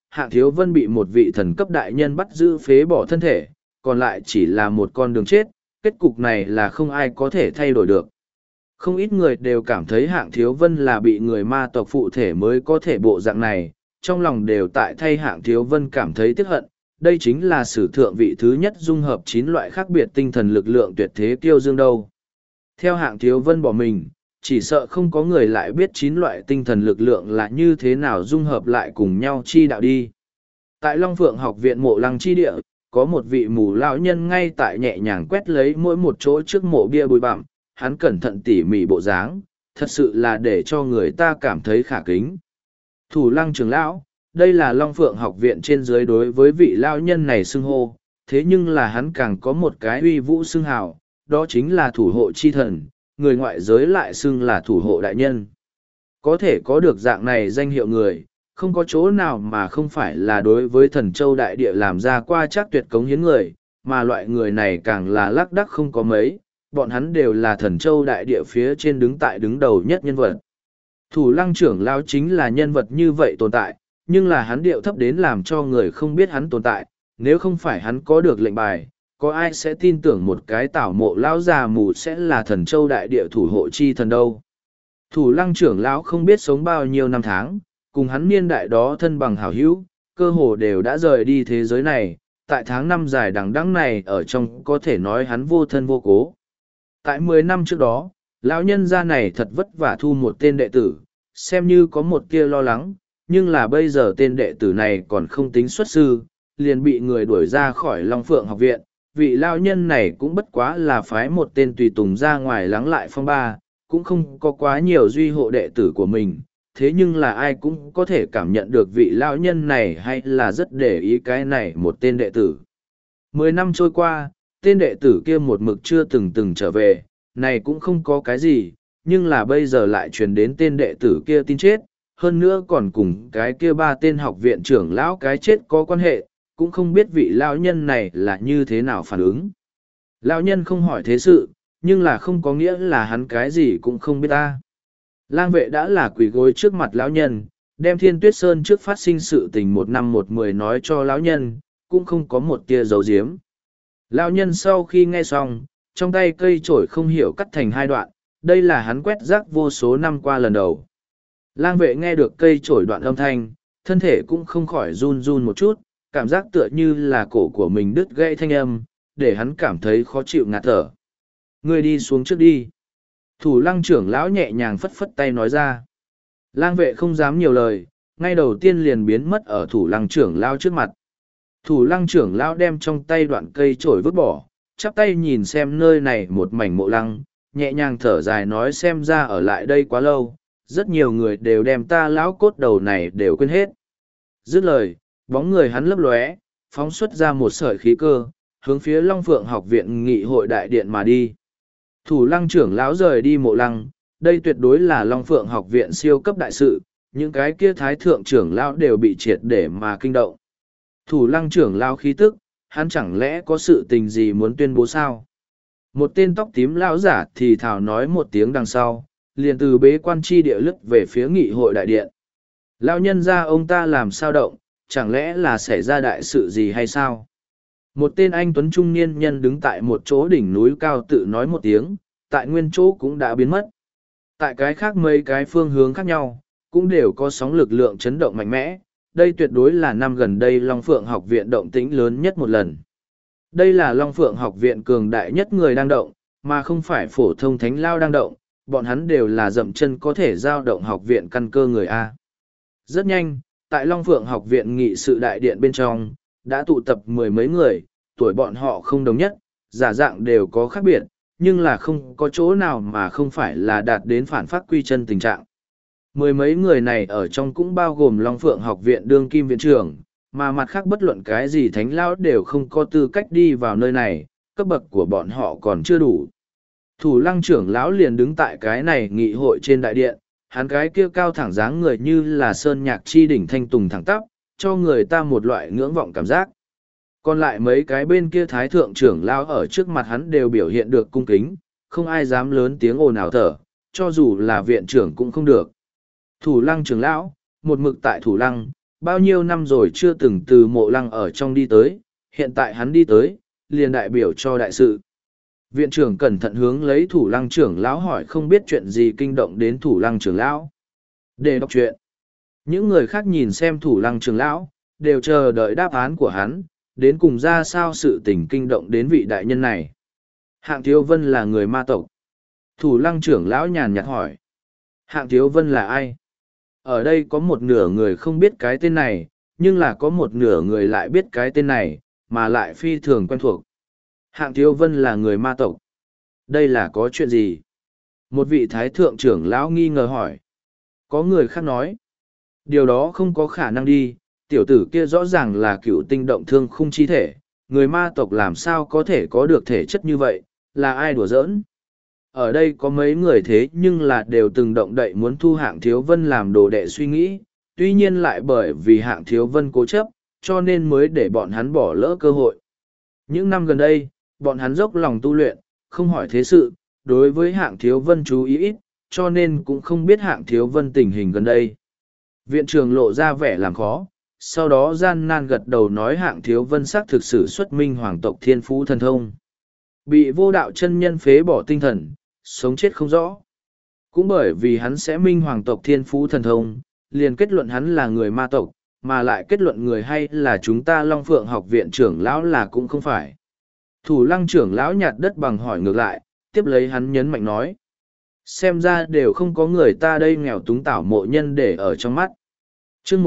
Hạng Thiếu Vân bị một vị thần cấp đại nhân bắt giữ phế bỏ thân thể, còn lại chỉ là một con đường chết, kết cục này là không ai có thể thay đổi được. Không ít người đều cảm thấy Hạng Thiếu Vân là bị người ma tộc phụ thể mới có thể bộ dạng này, trong lòng đều tại thay Hạng Thiếu Vân cảm thấy tiếc hận. Đây chính là sử thượng vị thứ nhất dung hợp 9 loại khác biệt tinh thần lực lượng tuyệt thế kiêu dương đâu. Theo Hạng Thiếu Vân bỏ mình, chỉ sợ không có người lại biết 9 loại tinh thần lực lượng là như thế nào dung hợp lại cùng nhau chi đạo đi. Tại Long Phượng học viện mộ lăng chi địa, có một vị mù lão nhân ngay tại nhẹ nhàng quét lấy mỗi một chỗ trước mộ bia bụi bặm, hắn cẩn thận tỉ mỉ bộ dáng, thật sự là để cho người ta cảm thấy khả kính. Thủ lăng trưởng lão, đây là Long Phượng học viện trên dưới đối với vị lão nhân này xưng hô, thế nhưng là hắn càng có một cái uy vũ xưng hào, đó chính là thủ hộ chi thần, người ngoại giới lại xưng là thủ hộ đại nhân. Có thể có được dạng này danh hiệu người, không có chỗ nào mà không phải là đối với thần châu đại địa làm ra qua chắc tuyệt cống hiến người, mà loại người này càng là lác đác không có mấy, bọn hắn đều là thần châu đại địa phía trên đứng tại đứng đầu nhất nhân vật. Thủ lăng trưởng lão chính là nhân vật như vậy tồn tại, nhưng là hắn điệu thấp đến làm cho người không biết hắn tồn tại, nếu không phải hắn có được lệnh bài, có ai sẽ tin tưởng một cái tảo mộ lão già mù sẽ là thần châu đại địa thủ hộ chi thần đâu. Thủ lăng trưởng lão không biết sống bao nhiêu năm tháng, cùng hắn niên đại đó thân bằng hảo hữu, cơ hồ đều đã rời đi thế giới này, tại tháng năm dài đằng đẵng này ở trong có thể nói hắn vô thân vô cố. Tại 10 năm trước đó, lão nhân gia này thật vất vả thu một tên đệ tử, xem như có một kia lo lắng, nhưng là bây giờ tên đệ tử này còn không tính xuất sư, liền bị người đuổi ra khỏi Long Phượng học viện. Vị lão nhân này cũng bất quá là phái một tên tùy tùng ra ngoài lắng lại phong ba, cũng không có quá nhiều duy hộ đệ tử của mình. Thế nhưng là ai cũng có thể cảm nhận được vị lão nhân này hay là rất để ý cái này một tên đệ tử. 10 năm trôi qua, tên đệ tử kia một mực chưa từng trở về, này cũng không có cái gì, nhưng là bây giờ lại truyền đến tên đệ tử kia tin chết, hơn nữa còn cùng cái kia 3 tên học viện trưởng lão cái chết có quan hệ, cũng không biết vị lão nhân này là như thế nào phản ứng. Lão nhân không hỏi thế sự, nhưng là không có nghĩa là hắn cái gì cũng không biết ta. Lang vệ đã là quỳ gối trước mặt lão nhân, đem Thiên Tuyết Sơn trước phát sinh sự tình 1 năm 1 10 nói cho lão nhân, cũng không có một tia giấu giếm. Lão nhân sau khi nghe xong, trong tay cây chổi không hiểu cắt thành 2 đoạn, đây là hắn quét rác vô số năm qua lần đầu. Lang vệ nghe được cây chổi đoạn âm thanh, thân thể cũng không khỏi run run một chút, cảm giác tựa như là cổ của mình đứt gãy thanh âm, để hắn cảm thấy khó chịu ngạt thở. Ngươi đi xuống trước đi. Thủ lăng trưởng lão nhẹ nhàng phất phất tay nói ra. Lang vệ không dám nhiều lời, ngay đầu tiên liền biến mất ở thủ lăng trưởng lão trước mặt. Thủ lăng trưởng lão đem trong tay đoạn cây chổi vứt bỏ, chắp tay nhìn xem nơi này một mảnh mộ lăng, nhẹ nhàng thở dài nói xem ra ở lại đây quá lâu, rất nhiều người đều đem ta lão cốt đầu này đều quên hết. Dứt lời, bóng người hắn lấp lóe, phóng xuất ra một sợi khí cơ, hướng phía Long Phượng học viện nghị hội đại điện mà đi. Thủ lăng trưởng lão rời đi mộ lăng, đây tuyệt đối là Long Phượng học viện siêu cấp đại sự, những cái kia thái thượng trưởng lão đều bị triệt để mà kinh động. Thủ lăng trưởng lão khí tức, hắn chẳng lẽ có sự tình gì muốn tuyên bố sao? Một tên tóc tím lão giả thì thào nói một tiếng đằng sau, liền từ bế quan chi địa lức về phía nghị hội đại điện. Lão nhân ra ông ta làm sao động, chẳng lẽ là xảy ra đại sự gì hay sao? Một tên anh tuấn trung niên nhân đứng tại một chỗ đỉnh núi cao tự nói một tiếng, tại nguyên chỗ cũng đã biến mất. Tại cái khác mấy cái phương hướng khác nhau, cũng đều có sóng lực lượng chấn động mạnh mẽ. Đây tuyệt đối là năm gần đây Long Phượng học viện động tĩnh lớn nhất một lần. Đây là Long Phượng học viện cường đại nhất người đang động, mà không phải phổ thông thánh lao đang động, bọn hắn đều là dậm chân có thể giao động học viện căn cơ người A. Rất nhanh, tại Long Phượng học viện nghị sự đại điện bên trong, đã tụ tập 10 mấy người, tuổi bọn họ không đồng nhất, giả dạng đều có khác biệt, nhưng là không có chỗ nào mà không phải là đạt đến phản phát quy chân tình trạng. 10 mấy người này ở trong cũng bao gồm Long Phượng học viện đương kim viện trưởng, mà mặt khác bất luận cái gì thánh lão đều không có tư cách đi vào nơi này, cấp bậc của bọn họ còn chưa đủ. Thủ lăng trưởng lão liền đứng tại cái này nghị hội trên đại điện, hắn cái kia cao thẳng dáng người như là sơn nhạc chi đỉnh thanh tùng thẳng tắp, cho người ta một loại ngưỡng vọng cảm giác. Còn lại mấy cái bên kia thái thượng trưởng lão ở trước mặt hắn đều biểu hiện được cung kính, không ai dám lớn tiếng ồn ào thở, cho dù là viện trưởng cũng không được. Thủ lăng trưởng lão, một mực tại thủ lăng, bao nhiêu năm rồi chưa từng từ mộ lăng ở trong đi tới, hiện tại hắn đi tới, liền đại biểu cho đại sự. Viện trưởng cẩn thận hướng lấy thủ lăng trưởng lão hỏi không biết chuyện gì kinh động đến thủ lăng trưởng lão. Để đọc chuyện. Những người khác nhìn xem thủ lăng trưởng lão, đều chờ đợi đáp án của hắn, đến cùng ra sao sự tình kinh động đến vị đại nhân này. Hạng Thiếu Vân là người ma tộc. Thủ lăng trưởng lão nhàn nhạt hỏi. Hạng Thiếu Vân là ai? Ở đây có một nửa người không biết cái tên này, nhưng là có một nửa người lại biết cái tên này, mà lại phi thường quen thuộc. Hạng Thiếu Vân là người ma tộc. Đây là có chuyện gì? Một vị thái thượng trưởng lão nghi ngờ hỏi. Có người khác nói. Điều đó không có khả năng đi, tiểu tử kia rõ ràng là cựu tinh động thương khung chi thể. Người ma tộc làm sao có thể có được thể chất như vậy, là ai đùa giỡn? Ở đây có mấy người thế nhưng là đều từng động đậy muốn thu Hạng Thiếu Vân làm đồ đệ suy nghĩ, tuy nhiên lại bởi vì Hạng Thiếu Vân cố chấp, cho nên mới để bọn hắn bỏ lỡ cơ hội. Những năm gần đây, bọn hắn dốc lòng tu luyện, không hỏi thế sự, đối với Hạng Thiếu Vân chú ý ít, cho nên cũng không biết Hạng Thiếu Vân tình hình gần đây. Viện trưởng lộ ra vẻ làm khó, sau đó gian nan gật đầu nói Hạng Thiếu Vân xác thực sự xuất minh hoàng tộc thiên phú thần thông. Bị vô đạo chân nhân phế bỏ tinh thần, sống chết không rõ. Cũng bởi vì hắn sẽ minh hoàng tộc thiên phú thần thông, liền kết luận hắn là người ma tộc, mà lại kết luận người hay là chúng ta Long Phượng học viện trưởng lão là cũng không phải. Thủ lăng trưởng lão nhạt đất bằng hỏi ngược lại, tiếp lấy hắn nhấn mạnh nói. Xem ra đều không có người ta đây nghèo túng tảo mộ nhân để ở trong mắt. chương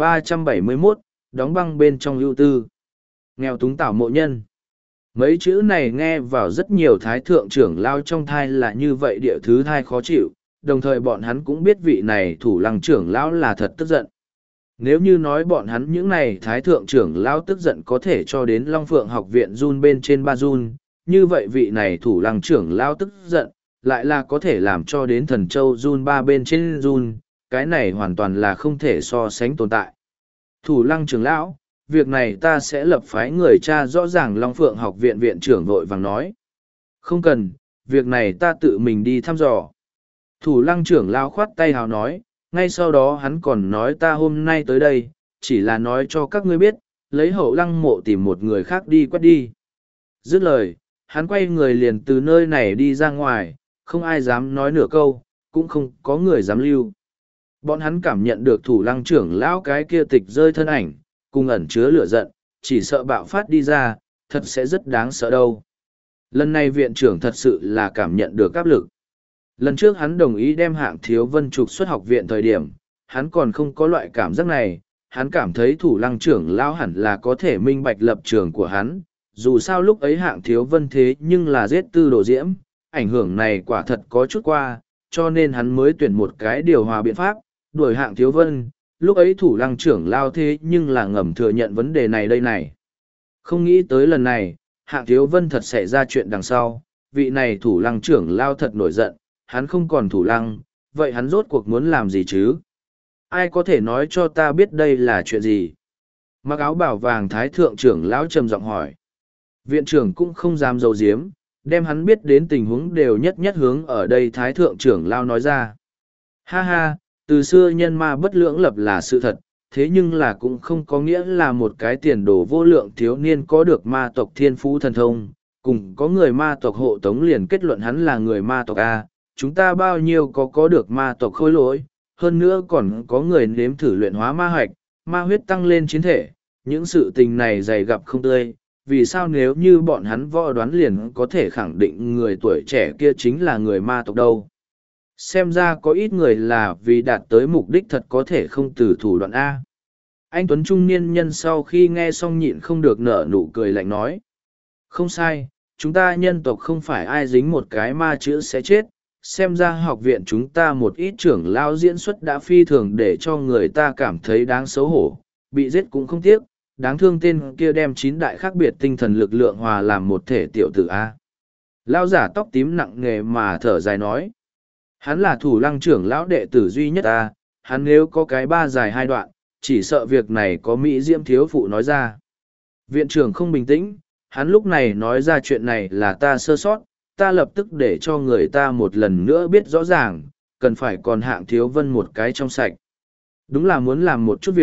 1371, đóng băng bên trong ưu tư. Nghèo túng tảo mộ nhân. Mấy chữ này nghe vào rất nhiều thái thượng trưởng lao trong thai là như vậy địa thứ thai khó chịu, đồng thời bọn hắn cũng biết vị này thủ lăng trưởng lão là thật tức giận. Nếu như nói bọn hắn những này thái thượng trưởng lão tức giận có thể cho đến Long Phượng học viện run bên trên ba run, như vậy vị này thủ lăng trưởng lão tức giận, lại là có thể làm cho đến thần châu run ba bên trên run, cái này hoàn toàn là không thể so sánh tồn tại. Thủ lăng trưởng lão, việc này ta sẽ lập phái người cha rõ ràng Long Phượng học viện viện trưởng vội vàng nói. Không cần, việc này ta tự mình đi thăm dò. Thủ lăng trưởng lão khoát tay hào nói, ngay sau đó hắn còn nói ta hôm nay tới đây, chỉ là nói cho các ngươi biết, lấy hậu lăng mộ tìm một người khác đi quét đi. Dứt lời, hắn quay người liền từ nơi này đi ra ngoài, không ai dám nói nửa câu, cũng không có người dám lưu. Bọn hắn cảm nhận được thủ lăng trưởng lão cái kia tịch rơi thân ảnh, cùng ẩn chứa lửa giận, chỉ sợ bạo phát đi ra, thật sẽ rất đáng sợ đâu. Lần này viện trưởng thật sự là cảm nhận được áp lực. Lần trước hắn đồng ý đem Hạng Thiếu Vân trục xuất học viện thời điểm, hắn còn không có loại cảm giác này, hắn cảm thấy thủ lăng trưởng lão hẳn là có thể minh bạch lập trường của hắn, dù sao lúc ấy Hạng Thiếu Vân thế nhưng là giết Tư Đồ Diễm, ảnh hưởng này quả thật có chút qua, cho nên hắn mới tuyển một cái điều hòa biện pháp, đuổi Hạng Thiếu Vân, lúc ấy thủ lăng trưởng lao thế nhưng là ngầm thừa nhận vấn đề này đây này. Không nghĩ tới lần này, Hạng Thiếu Vân thật xảy ra chuyện đằng sau, vị này thủ lăng trưởng lao thật nổi giận, hắn không còn thủ lăng, vậy hắn rốt cuộc muốn làm gì chứ? Ai có thể nói cho ta biết đây là chuyện gì? Mặc áo bảo vàng thái thượng trưởng lão trầm giọng hỏi. Viện trưởng cũng không dám giấu giếm, đem hắn biết đến tình huống đều nhất nhất hướng ở đây thái thượng trưởng lao nói ra. Ha ha, từ xưa nhân ma bất lưỡng lập là sự thật, thế nhưng là cũng không có nghĩa là một cái tiền đồ vô lượng thiếu niên có được ma tộc thiên phú thần thông, cùng có người ma tộc hộ tống liền kết luận hắn là người ma tộc A, chúng ta bao nhiêu có được ma tộc khôi lỗi, hơn nữa còn có người nếm thử luyện hóa ma hoạch, ma huyết tăng lên chiến thể, những sự tình này dày gặp không tươi, vì sao nếu như bọn hắn võ đoán liền có thể khẳng định người tuổi trẻ kia chính là người ma tộc đâu. Xem ra có ít người là vì đạt tới mục đích thật có thể không từ thủ đoạn A. Anh Tuấn trung niên nhân sau khi nghe xong nhịn không được nở nụ cười lạnh nói. Không sai, chúng ta nhân tộc không phải ai dính một cái ma chữ sẽ chết. Xem ra học viện chúng ta một ít trưởng lao diễn xuất đã phi thường để cho người ta cảm thấy đáng xấu hổ. Bị giết cũng không tiếc, đáng thương tên kia đem 9 đại khác biệt tinh thần lực lượng hòa làm một thể tiểu tử A. Lao giả tóc tím nặng nề mà thở dài nói. Hắn là thủ lăng trưởng lão đệ tử duy nhất ta, hắn nếu có cái ba dài hai đoạn, chỉ sợ việc này có Mỹ Diễm thiếu phụ nói ra. Viện trưởng không bình tĩnh, hắn lúc này nói ra chuyện này là ta sơ sót, ta lập tức để cho người ta một lần nữa biết rõ ràng, cần phải còn Hạng Thiếu Vân một cái trong sạch. Đúng là muốn làm một chút việc,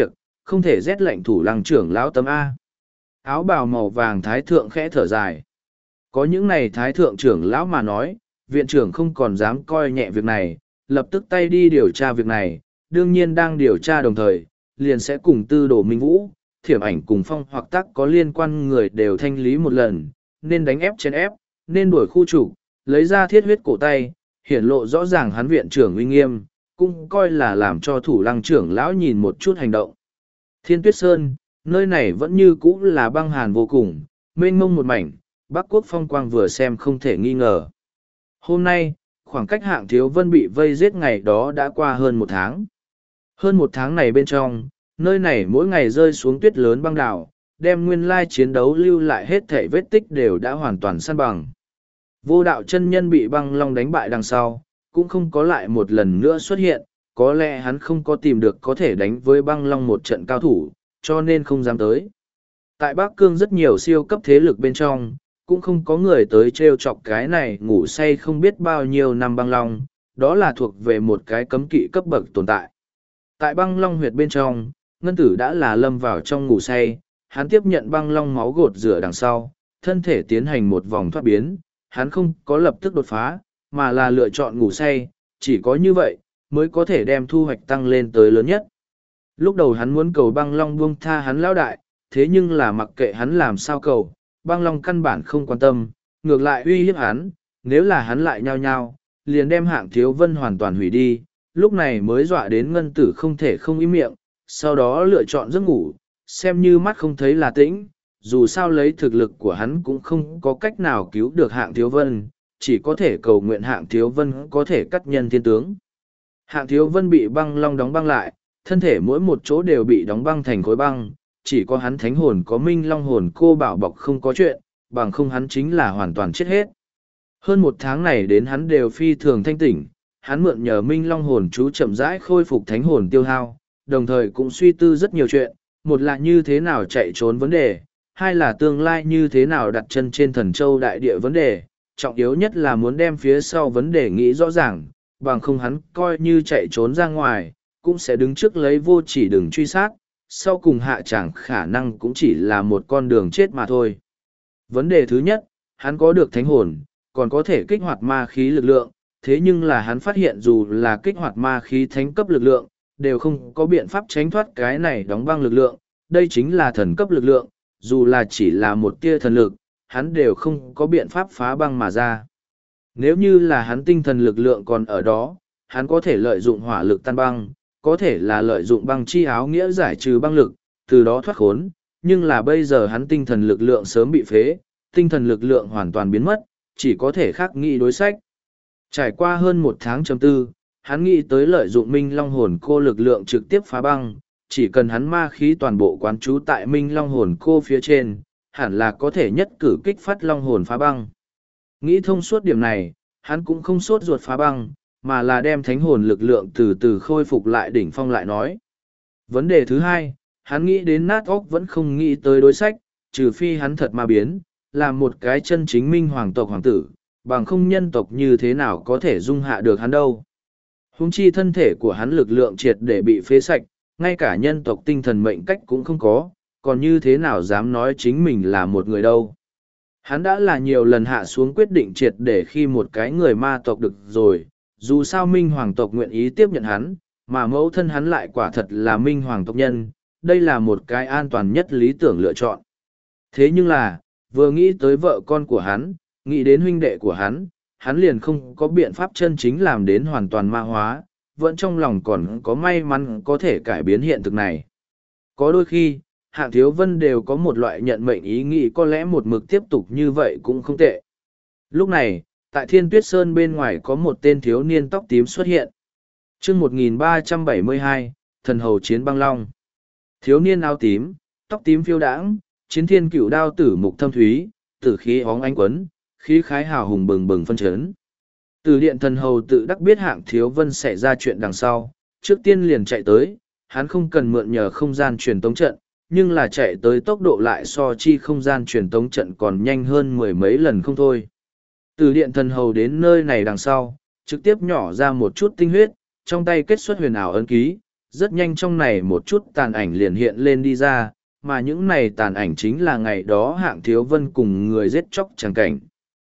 không thể rét lạnh thủ lăng trưởng lão tấm A. Áo bào màu vàng thái thượng khẽ thở dài. Có những này thái thượng trưởng lão mà nói, viện trưởng không còn dám coi nhẹ việc này, lập tức tay đi điều tra việc này, đương nhiên đang điều tra đồng thời, liền sẽ cùng tư đồ minh vũ, thiểm ảnh cùng phong hoặc tắc có liên quan người đều thanh lý một lần, nên đánh ép trên ép, nên đuổi khu trục, lấy ra thiết huyết cổ tay, hiển lộ rõ ràng hắn viện trưởng uy nghiêm, cũng coi là làm cho thủ lăng trưởng lão nhìn một chút hành động. Thiên Tuyết Sơn, nơi này vẫn như cũ là băng hàn vô cùng, mênh mông một mảnh, Bắc Quốc phong quang vừa xem không thể nghi ngờ. Hôm nay, khoảng cách Hạng Thiếu Vân bị vây giết ngày đó đã qua hơn một tháng. Hơn một tháng này bên trong, nơi này mỗi ngày rơi xuống tuyết lớn băng đảo, đem nguyên lai chiến đấu lưu lại hết thể vết tích đều đã hoàn toàn săn bằng. Vô đạo chân nhân bị băng long đánh bại đằng sau, cũng không có lại một lần nữa xuất hiện, có lẽ hắn không có tìm được có thể đánh với băng long một trận cao thủ, cho nên không dám tới. Tại Bắc Cương rất nhiều siêu cấp thế lực bên trong, cũng không có người tới trêu chọc cái này ngủ say không biết bao nhiêu năm băng long, đó là thuộc về một cái cấm kỵ cấp bậc tồn tại. Tại băng long huyệt bên trong, ngân tử đã là lâm vào trong ngủ say, hắn tiếp nhận băng long máu gột rửa đằng sau, thân thể tiến hành một vòng thoát biến, hắn không có lập tức đột phá, mà là lựa chọn ngủ say, chỉ có như vậy, mới có thể đem thu hoạch tăng lên tới lớn nhất. Lúc đầu hắn muốn cầu băng long buông tha hắn lão đại, thế nhưng là mặc kệ hắn làm sao cầu, băng long căn bản không quan tâm, ngược lại uy hiếp hắn, nếu là hắn lại nhao nhao, liền đem Hạng Thiếu Vân hoàn toàn hủy đi, lúc này mới dọa đến ngân tử không thể không im miệng, sau đó lựa chọn giấc ngủ, xem như mắt không thấy là tĩnh, dù sao lấy thực lực của hắn cũng không có cách nào cứu được Hạng Thiếu Vân, chỉ có thể cầu nguyện Hạng Thiếu Vân có thể cắt nhân thiên tướng. Hạng Thiếu Vân bị băng long đóng băng lại, thân thể mỗi một chỗ đều bị đóng băng thành khối băng, chỉ có hắn thánh hồn có minh long hồn cô bảo bọc không có chuyện, bằng không hắn chính là hoàn toàn chết hết. Hơn một tháng này đến hắn đều phi thường thanh tỉnh, hắn mượn nhờ minh long hồn chú chậm rãi khôi phục thánh hồn tiêu hao, đồng thời cũng suy tư rất nhiều chuyện, một là như thế nào chạy trốn vấn đề, hai là tương lai như thế nào đặt chân trên thần châu đại địa vấn đề, trọng yếu nhất là muốn đem phía sau vấn đề nghĩ rõ ràng, bằng không hắn coi như chạy trốn ra ngoài, cũng sẽ đứng trước lấy vô chỉ đường truy sát, sau cùng hạ chẳng khả năng cũng chỉ là một con đường chết mà thôi. Vấn đề thứ nhất, hắn có được thánh hồn, còn có thể kích hoạt ma khí lực lượng, thế nhưng là hắn phát hiện dù là kích hoạt ma khí thánh cấp lực lượng, đều không có biện pháp tránh thoát cái này đóng băng lực lượng, đây chính là thần cấp lực lượng, dù là chỉ là một tia thần lực, hắn đều không có biện pháp phá băng mà ra. Nếu như là hắn tinh thần lực lượng còn ở đó, hắn có thể lợi dụng hỏa lực tan băng, có thể là lợi dụng băng chi áo nghĩa giải trừ băng lực, từ đó thoát khốn, nhưng là bây giờ hắn tinh thần lực lượng sớm bị phế, tinh thần lực lượng hoàn toàn biến mất, chỉ có thể khắc nghị đối sách. Trải qua hơn một tháng chấm tư, hắn nghĩ tới lợi dụng minh long hồn cô lực lượng trực tiếp phá băng, chỉ cần hắn ma khí toàn bộ quán trú tại minh long hồn cô phía trên, hẳn là có thể nhất cử kích phát long hồn phá băng. Nghĩ thông suốt điểm này, hắn cũng không sốt ruột phá băng, mà là đem thánh hồn lực lượng từ từ khôi phục lại đỉnh phong lại nói. Vấn đề thứ hai, hắn nghĩ đến nát óc vẫn không nghĩ tới đối sách, trừ phi hắn thật ma biến, là một cái chân chính minh hoàng tộc hoàng tử, bằng không nhân tộc như thế nào có thể dung hạ được hắn đâu. Huống chi thân thể của hắn lực lượng triệt để bị phế sạch, ngay cả nhân tộc tinh thần mệnh cách cũng không có, còn như thế nào dám nói chính mình là một người đâu. Hắn đã là nhiều lần hạ xuống quyết định triệt để khi một cái người ma tộc được rồi, dù sao minh hoàng tộc nguyện ý tiếp nhận hắn, mà mẫu thân hắn lại quả thật là minh hoàng tộc nhân, đây là một cái an toàn nhất lý tưởng lựa chọn. Thế nhưng là, vừa nghĩ tới vợ con của hắn, nghĩ đến huynh đệ của hắn liền không có biện pháp chân chính làm đến hoàn toàn ma hóa, vẫn trong lòng còn có may mắn có thể cải biến hiện thực này. Có đôi khi, Hạng Thiếu Vân đều có một loại nhận mệnh ý nghĩ có lẽ một mực tiếp tục như vậy cũng không tệ. Lúc này, tại Thiên Tuyết Sơn bên ngoài có một tên thiếu niên tóc tím xuất hiện. Chương 1372, Thần Hầu Chiến Băng Long. Thiếu niên áo tím, tóc tím phiêu đãng, chiến thiên cựu đao tử mục thâm thúy, tử khí óng ánh quấn, khí khái hào hùng bừng bừng phân chấn. Từ điện thần hầu tự đắc biết Hạng Thiếu Vân xảy ra chuyện đằng sau, trước tiên liền chạy tới, hắn không cần mượn nhờ không gian truyền tống trận, nhưng là chạy tới tốc độ lại so chi không gian truyền tống trận còn nhanh hơn mười mấy lần không thôi. Từ điện thần hầu đến nơi này đằng sau, trực tiếp nhỏ ra một chút tinh huyết, trong tay kết xuất huyền ảo ấn ký, Rất nhanh trong này một chút tàn ảnh liền hiện lên đi ra, mà những này tàn ảnh chính là ngày đó Hạng Thiếu Vân cùng người giết chóc tràng cảnh.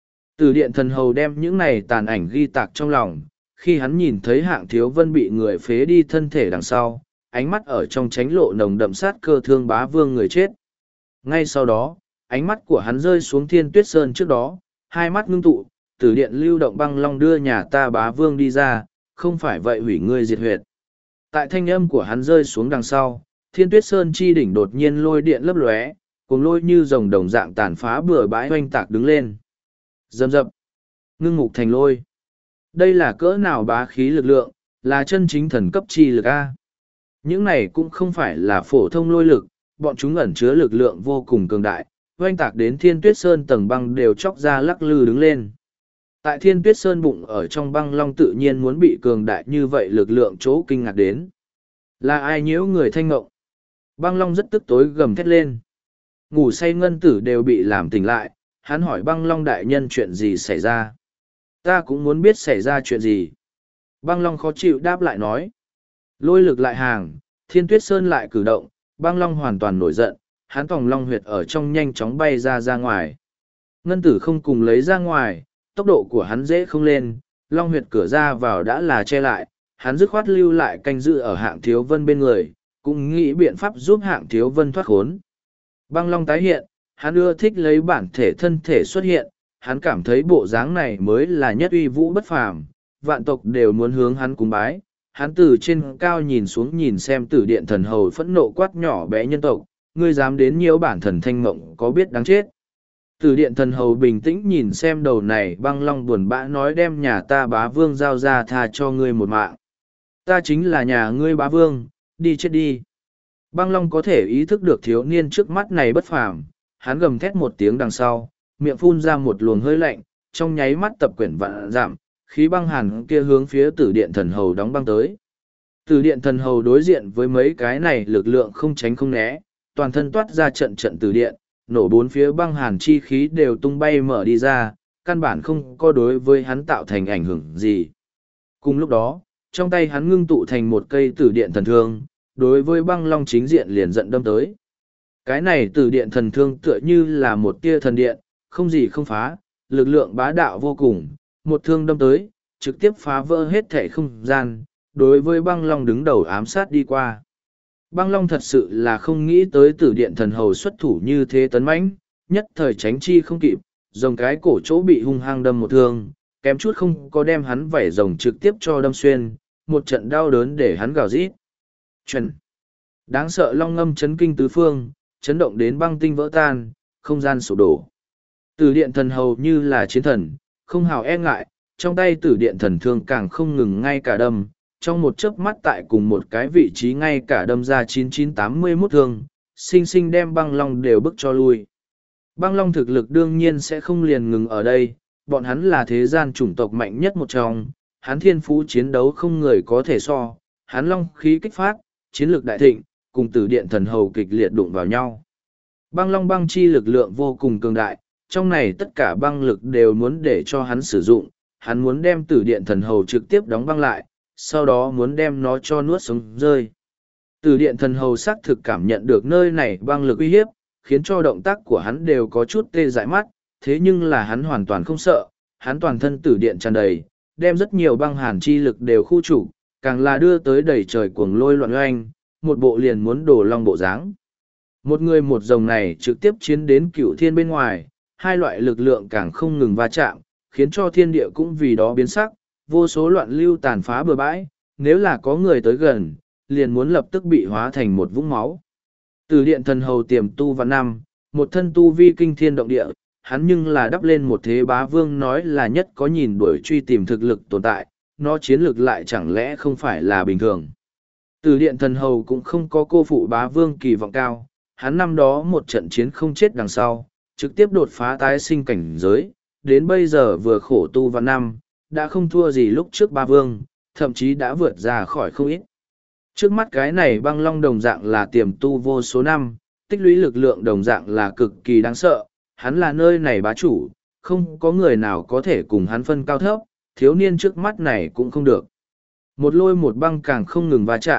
Từ điện thần hầu đem những này tàn ảnh ghi tạc trong lòng, khi hắn nhìn thấy Hạng Thiếu Vân bị người phế đi thân thể đằng sau, ánh mắt ở trong tránh lộ nồng đậm sát cơ thương bá vương người chết. Ngay sau đó, ánh mắt của hắn rơi xuống Thiên Tuyết Sơn trước đó, hai mắt ngưng tụ, từ điện lưu động băng long đưa nhà ta bá vương đi ra, không phải vậy hủy ngươi diệt huyệt. Tại thanh âm của hắn rơi xuống đằng sau, Thiên Tuyết Sơn chi đỉnh đột nhiên lôi điện lấp lóe, cùng lôi như rồng đồng dạng tàn phá bừa bãi hoanh tạc đứng lên. Dầm dập, ngưng ngục thành lôi. Đây là cỡ nào bá khí lực lượng, là chân chính thần cấp chi lực A. Những này cũng không phải là phổ thông lôi lực, bọn chúng ẩn chứa lực lượng vô cùng cường đại, hoanh tạc đến Thiên Tuyết Sơn tầng băng đều chóc ra lắc lư đứng lên. Tại Thiên Tuyết Sơn bụng ở trong băng long tự nhiên muốn bị cường đại như vậy lực lượng chỗ kinh ngạc đến. Là ai nhiễu người thanh ngộng? Băng long rất tức tối gầm thét lên. Ngủ say ngân tử đều bị làm tỉnh lại, hắn hỏi băng long đại nhân chuyện gì xảy ra. Ta cũng muốn biết xảy ra chuyện gì. Băng long khó chịu đáp lại nói. Lôi lực lại hàng, Thiên Tuyết Sơn lại cử động, băng long hoàn toàn nổi giận, hắn tòng long huyệt ở trong nhanh chóng bay ra ngoài. Ngân tử không cùng lấy ra ngoài, tốc độ của hắn dễ không lên, long huyệt cửa ra vào đã là che lại, hắn dứt khoát lưu lại canh giữ ở Hạng Thiếu Vân bên người, cũng nghĩ biện pháp giúp Hạng Thiếu Vân thoát khốn. Băng long tái hiện, hắn ưa thích lấy bản thể thân thể xuất hiện, hắn cảm thấy bộ dáng này mới là nhất uy vũ bất phàm, vạn tộc đều muốn hướng hắn cúng bái. Hắn từ trên cao nhìn xuống nhìn xem tử điện thần hầu phẫn nộ quát nhỏ bé nhân tộc, ngươi dám đến nhiễu bản thần thanh mộng có biết đáng chết. Tử điện thần hầu bình tĩnh nhìn xem đầu này băng long buồn bã nói đem nhà ta bá vương giao ra tha cho ngươi một mạng. Ta chính là nhà ngươi bá vương, đi chết đi. Băng long có thể ý thức được thiếu niên trước mắt này bất phàm, hắn gầm thét một tiếng đằng sau, miệng phun ra một luồng hơi lạnh, trong nháy mắt tập quyển vạn giảm, khí băng hàn kia hướng phía tử điện thần hầu đóng băng tới. Tử điện thần hầu đối diện với mấy cái này lực lượng không tránh không né, toàn thân toát ra trận trận tử điện, nổ bốn phía băng hàn chi khí đều tung bay mở đi ra, căn bản không có đối với hắn tạo thành ảnh hưởng gì. Cùng lúc đó, trong tay hắn ngưng tụ thành một cây tử điện thần thương, đối với băng long chính diện liền giận đâm tới. Cái này tử điện thần thương tựa như là một tia thần điện, không gì không phá, lực lượng bá đạo vô cùng, một thương đâm tới, trực tiếp phá vỡ hết thể không gian, đối với băng long đứng đầu ám sát đi qua. Băng long thật sự là không nghĩ tới tử điện thần hầu xuất thủ như thế tấn mãnh, nhất thời tránh chi không kịp, dòng cái cổ chỗ bị hung hăng đâm một thương, kém chút không có đem hắn vảy rồng trực tiếp cho đâm xuyên, một trận đau đớn để hắn gào rít. Chuẩn! Đáng sợ long ngâm chấn kinh tứ phương, chấn động đến băng tinh vỡ tan, không gian sụp đổ. Tử điện thần hầu như là chiến thần, không hào e ngại, trong tay tử điện thần thương càng không ngừng ngay cả đâm, trong một chớp mắt tại cùng một cái vị trí ngay cả đâm ra 9981 thương, sinh sinh đem băng long đều bức cho lui. Băng long thực lực đương nhiên sẽ không liền ngừng ở đây, bọn hắn là thế gian chủng tộc mạnh nhất một trong, hắn thiên phú chiến đấu không người có thể so, hắn long khí kích phát, chiến lược đại thịnh, cùng tử điện thần hầu kịch liệt đụng vào nhau. Băng long băng chi lực lượng vô cùng cường đại, trong này tất cả băng lực đều muốn để cho hắn sử dụng, hắn muốn đem tử điện thần hầu trực tiếp đóng băng lại, sau đó muốn đem nó cho nuốt sống rơi. Tử điện thần hầu xác thực cảm nhận được nơi này băng lực uy hiếp, khiến cho động tác của hắn đều có chút tê dại mắt, thế nhưng là hắn hoàn toàn không sợ, hắn toàn thân tử điện tràn đầy, đem rất nhiều băng hàn chi lực đều khu trục, càng là đưa tới đầy trời cuồng lôi loạn oanh, một bộ liền muốn đổ long bộ dáng. Một người một rồng này trực tiếp chiến đến cửu thiên bên ngoài, hai loại lực lượng càng không ngừng va chạm, khiến cho thiên địa cũng vì đó biến sắc, vô số loạn lưu tàn phá bừa bãi, nếu là có người tới gần, liền muốn lập tức bị hóa thành một vũng máu. Từ điện thần hầu tiềm tu vạn năm, một thân tu vi kinh thiên động địa, hắn nhưng là đắp lên một thế bá vương nói là nhất có nhìn đuổi truy tìm thực lực tồn tại, nó chiến lực lại chẳng lẽ không phải là bình thường. Từ điện thần hầu cũng không có cô phụ bá vương kỳ vọng cao, hắn năm đó một trận chiến không chết đằng sau, trực tiếp đột phá tái sinh cảnh giới, đến bây giờ vừa khổ tu vạn năm, đã không thua gì lúc trước ba vương, thậm chí đã vượt ra khỏi không ít. Trước mắt cái này băng long đồng dạng là tiềm tu vô số năm, tích lũy lực lượng đồng dạng là cực kỳ đáng sợ, hắn là nơi này bá chủ, không có người nào có thể cùng hắn phân cao thấp, thiếu niên trước mắt này cũng không được. Một lôi một băng càng không ngừng va chạm,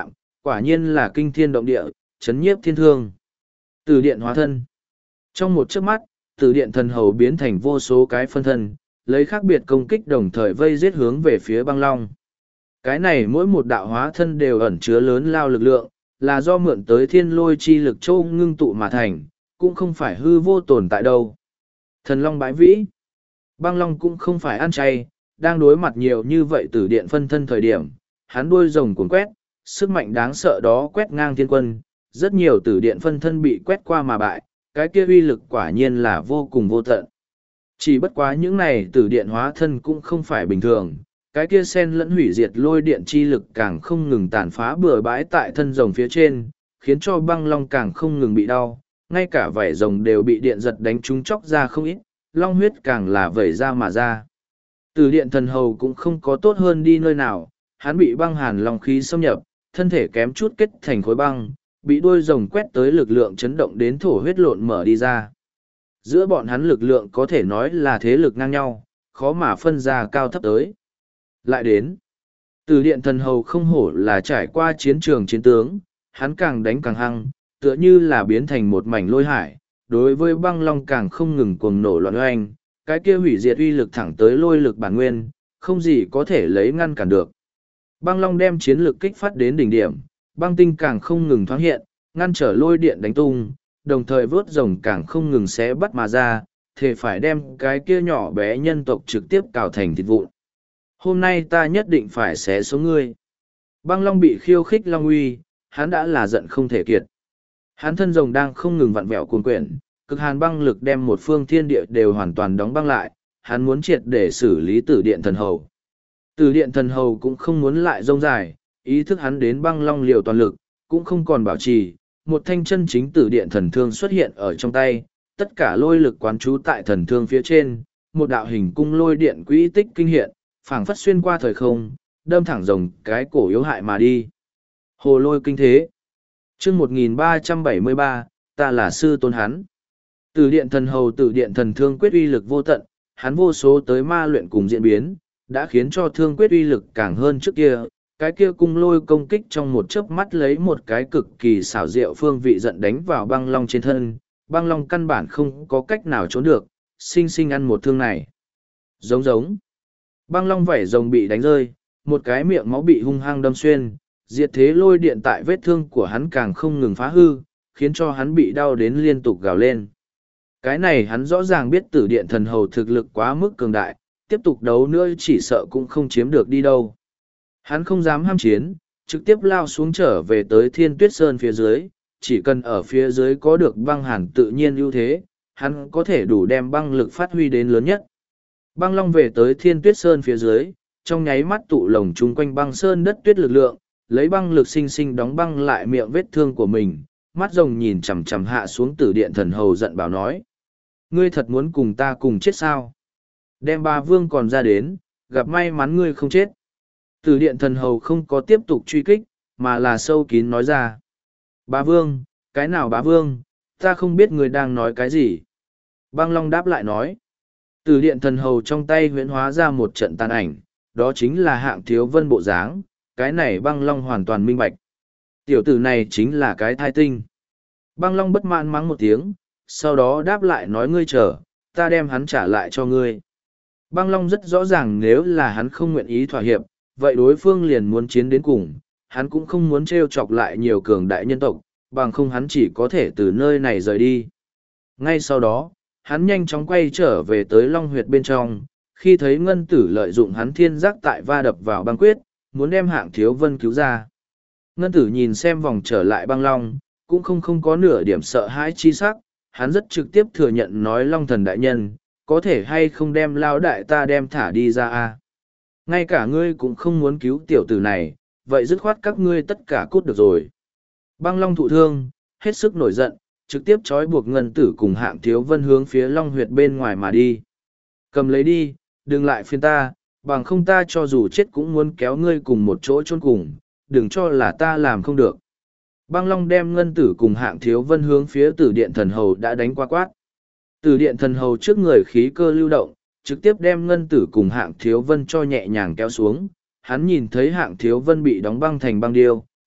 Quả nhiên là kinh thiên động địa, chấn nhiếp thiên thương. Từ điện hóa thân. Trong một chớp mắt, từ điện thần hầu biến thành vô số cái phân thân, lấy khác biệt công kích đồng thời vây giết hướng về phía băng long. Cái này mỗi một đạo hóa thân đều ẩn chứa lớn lao lực lượng, là do mượn tới thiên lôi chi lực châu ngưng tụ mà thành, cũng không phải hư vô tồn tại đâu. Thần long bái vĩ. Băng long cũng không phải ăn chay, đang đối mặt nhiều như vậy từ điện phân thân thời điểm, hắn đuôi rồng cuốn quét, sức mạnh đáng sợ đó quét ngang thiên quân, rất nhiều tử điện phân thân bị quét qua mà bại, cái kia uy lực quả nhiên là vô cùng vô tận. Chỉ bất quá những này tử điện hóa thân cũng không phải bình thường, cái kia sen lẫn hủy diệt lôi điện chi lực càng không ngừng tàn phá bừa bãi tại thân rồng phía trên, khiến cho băng long càng không ngừng bị đau, ngay cả vảy rồng đều bị điện giật đánh trúng chóc ra không ít, long huyết càng là vẩy ra mà ra. Tử điện thần hầu cũng không có tốt hơn đi nơi nào, hắn bị băng hàn long khí xâm nhập, thân thể kém chút kết thành khối băng, bị đuôi rồng quét tới lực lượng chấn động đến thổ huyết lộn mở đi ra. Giữa bọn hắn lực lượng có thể nói là thế lực ngang nhau, khó mà phân ra cao thấp tới. Lại đến, từ điện thần hầu không hổ là trải qua chiến trường chiến tướng, hắn càng đánh càng hăng, tựa như là biến thành một mảnh lôi hải, đối với băng long càng không ngừng cuồng nổ loạn oanh, cái kia hủy diệt uy lực thẳng tới lôi lực bản nguyên, không gì có thể lấy ngăn cản được. Băng long đem chiến lực kích phát đến đỉnh điểm, băng tinh càng không ngừng thoáng hiện, ngăn trở lôi điện đánh tung, đồng thời vớt rồng càng không ngừng xé bắt mà ra, thể phải đem cái kia nhỏ bé nhân tộc trực tiếp cào thành thịt vụn. Hôm nay ta nhất định phải xé số ngươi. Băng long bị khiêu khích long uy, hắn đã là giận không thể kiệt. Hắn thân rồng đang không ngừng vặn vẹo cuồn quyển, cực hàn băng lực đem một phương thiên địa đều hoàn toàn đóng băng lại, hắn muốn triệt để xử lý tử điện thần hầu. Tử điện thần hầu cũng không muốn lại rông dài, ý thức hắn đến băng long liều toàn lực, cũng không còn bảo trì, một thanh chân chính tử điện thần thương xuất hiện ở trong tay, tất cả lôi lực quán trú tại thần thương phía trên, một đạo hình cung lôi điện quỹ tích kinh hiện, phảng phất xuyên qua thời không, đâm thẳng rồng cái cổ yếu hại mà đi. Hồ lôi kinh thế. Chương 1373, ta là sư tôn hắn. Tử điện thần hầu tử điện thần thương quyết uy lực vô tận, hắn vô số tới ma luyện cùng diễn biến, đã khiến cho thương quyết uy lực càng hơn trước kia. Cái kia cung lôi công kích trong một chớp mắt lấy một cái cực kỳ xảo diệu phương vị giận đánh vào băng long trên thân, băng long căn bản không có cách nào trốn được, sinh sinh ăn một thương này. Giống giống. Băng long vảy rồng bị đánh rơi, một cái miệng máu bị hung hăng đâm xuyên, diệt thế lôi điện tại vết thương của hắn càng không ngừng phá hư, khiến cho hắn bị đau đến liên tục gào lên. Cái này hắn rõ ràng biết tử điện thần hầu thực lực quá mức cường đại, tiếp tục đấu nữa chỉ sợ cũng không chiếm được đi đâu. Hắn không dám ham chiến, trực tiếp lao xuống trở về tới Thiên Tuyết Sơn phía dưới, chỉ cần ở phía dưới có được băng hàn tự nhiên ưu thế, hắn có thể đủ đem băng lực phát huy đến lớn nhất. Băng long về tới Thiên Tuyết Sơn phía dưới, trong nháy mắt tụ lồng chung quanh băng sơn đất tuyết lực lượng, lấy băng lực sinh sinh đóng băng lại miệng vết thương của mình, mắt rồng nhìn chằm chằm hạ xuống tử điện thần hầu giận bảo nói. Ngươi thật muốn cùng ta cùng chết sao? Đem ba vương còn ra đến, gặp may mắn ngươi không chết. Tử điện thần hầu không có tiếp tục truy kích, mà là sâu kín nói ra. Bá vương, cái nào bá vương, ta không biết người đang nói cái gì. Băng long đáp lại nói. Tử điện thần hầu trong tay huyễn hóa ra một trận tàn ảnh, đó chính là Hạng Thiếu Vân bộ dáng, cái này băng long hoàn toàn minh bạch. Tiểu tử này chính là cái thai tinh. Băng long bất mãn mắng một tiếng, sau đó đáp lại nói ngươi chờ, ta đem hắn trả lại cho ngươi. Băng long rất rõ ràng nếu là hắn không nguyện ý thỏa hiệp, vậy đối phương liền muốn chiến đến cùng, hắn cũng không muốn trêu chọc lại nhiều cường đại nhân tộc, bằng không hắn chỉ có thể từ nơi này rời đi. Ngay sau đó, hắn nhanh chóng quay trở về tới Long Huyệt bên trong, khi thấy ngân tử lợi dụng hắn thiên giác tại va đập vào băng quyết, muốn đem Hạng Thiếu Vân cứu ra. Ngân tử nhìn xem vòng trở lại băng long, cũng không có nửa điểm sợ hãi chi sắc, hắn rất trực tiếp thừa nhận nói Long Thần đại nhân, có thể hay không đem lao đại ta đem thả đi ra a? Ngay cả ngươi cũng không muốn cứu tiểu tử này, vậy dứt khoát các ngươi tất cả cút được rồi. Băng long thụ thương, hết sức nổi giận, trực tiếp trói buộc ngân tử cùng Hạng Thiếu Vân hướng phía Long Huyệt bên ngoài mà đi. Cầm lấy đi, đừng lại phiền ta, bằng không ta cho dù chết cũng muốn kéo ngươi cùng một chỗ chôn cùng, đừng cho là ta làm không được. Băng long đem ngân tử cùng Hạng Thiếu Vân hướng phía tử điện thần hầu đã đánh qua quát. Tử điện thần hầu trước người khí cơ lưu động, trực tiếp đem ngân tử cùng Hạng Thiếu Vân cho nhẹ nhàng kéo xuống. Hắn nhìn thấy Hạng Thiếu Vân bị đóng băng thành băng điêu,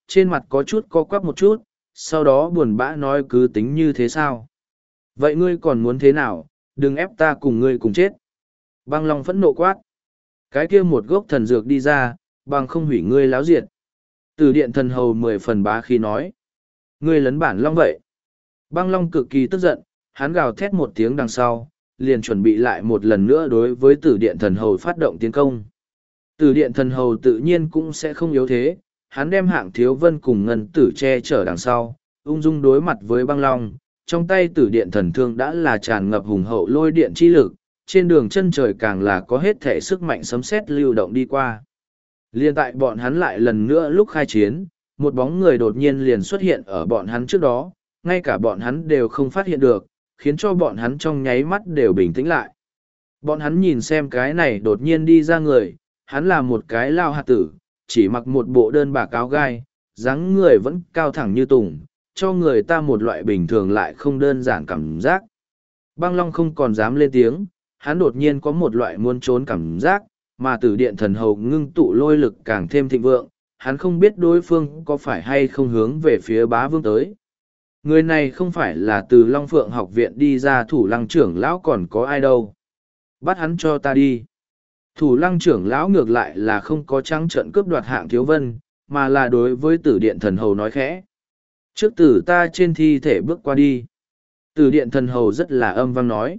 trên mặt có chút co quắp một chút, sau đó buồn bã nói cứ tính như thế sao. Vậy ngươi còn muốn thế nào, đừng ép ta cùng ngươi cùng chết. Băng Long phẫn nộ quát. Cái kia một gốc thần dược đi ra, bằng không hủy ngươi láo diệt. Từ điện thần hầu 10 phần bá khí nói. Ngươi lấn bản Long vậy. Băng Long cực kỳ tức giận, hắn gào thét một tiếng đằng sau, liền chuẩn bị lại một lần nữa đối với tử điện thần hầu phát động tiến công. Tử điện thần hầu tự nhiên cũng sẽ không yếu thế, hắn đem Hạng Thiếu Vân cùng ngân tử che chở đằng sau, ung dung đối mặt với Băng Long, trong tay tử điện thần thương đã là tràn ngập hùng hậu lôi điện chi lực, trên đường chân trời càng là có hết thể sức mạnh sấm sét lưu động đi qua. Liên tại bọn hắn lại lần nữa lúc khai chiến, một bóng người đột nhiên liền xuất hiện ở bọn hắn trước đó, ngay cả bọn hắn đều không phát hiện được, khiến cho bọn hắn trong nháy mắt đều bình tĩnh lại. Bọn hắn nhìn xem cái này đột nhiên đi ra người, hắn là một cái lao hạt tử, chỉ mặc một bộ đơn bạc áo gai, dáng người vẫn cao thẳng như tùng, cho người ta một loại bình thường lại không đơn giản cảm giác. Băng Long không còn dám lên tiếng, hắn đột nhiên có một loại muốn trốn cảm giác, mà tử điện thần hầu ngưng tụ lôi lực càng thêm thịnh vượng, hắn không biết đối phương có phải hay không hướng về phía bá vương tới. Người này không phải là từ Long Phượng học viện đi ra Thủ Lăng trưởng lão còn có ai đâu. Bắt hắn cho ta đi. Thủ Lăng trưởng lão ngược lại là không có trắng trợn cướp đoạt Hạng Thiếu Vân, mà là đối với tử điện thần hầu nói khẽ. Trước tử ta trên thi thể bước qua đi. Tử điện thần hầu rất là âm vang nói.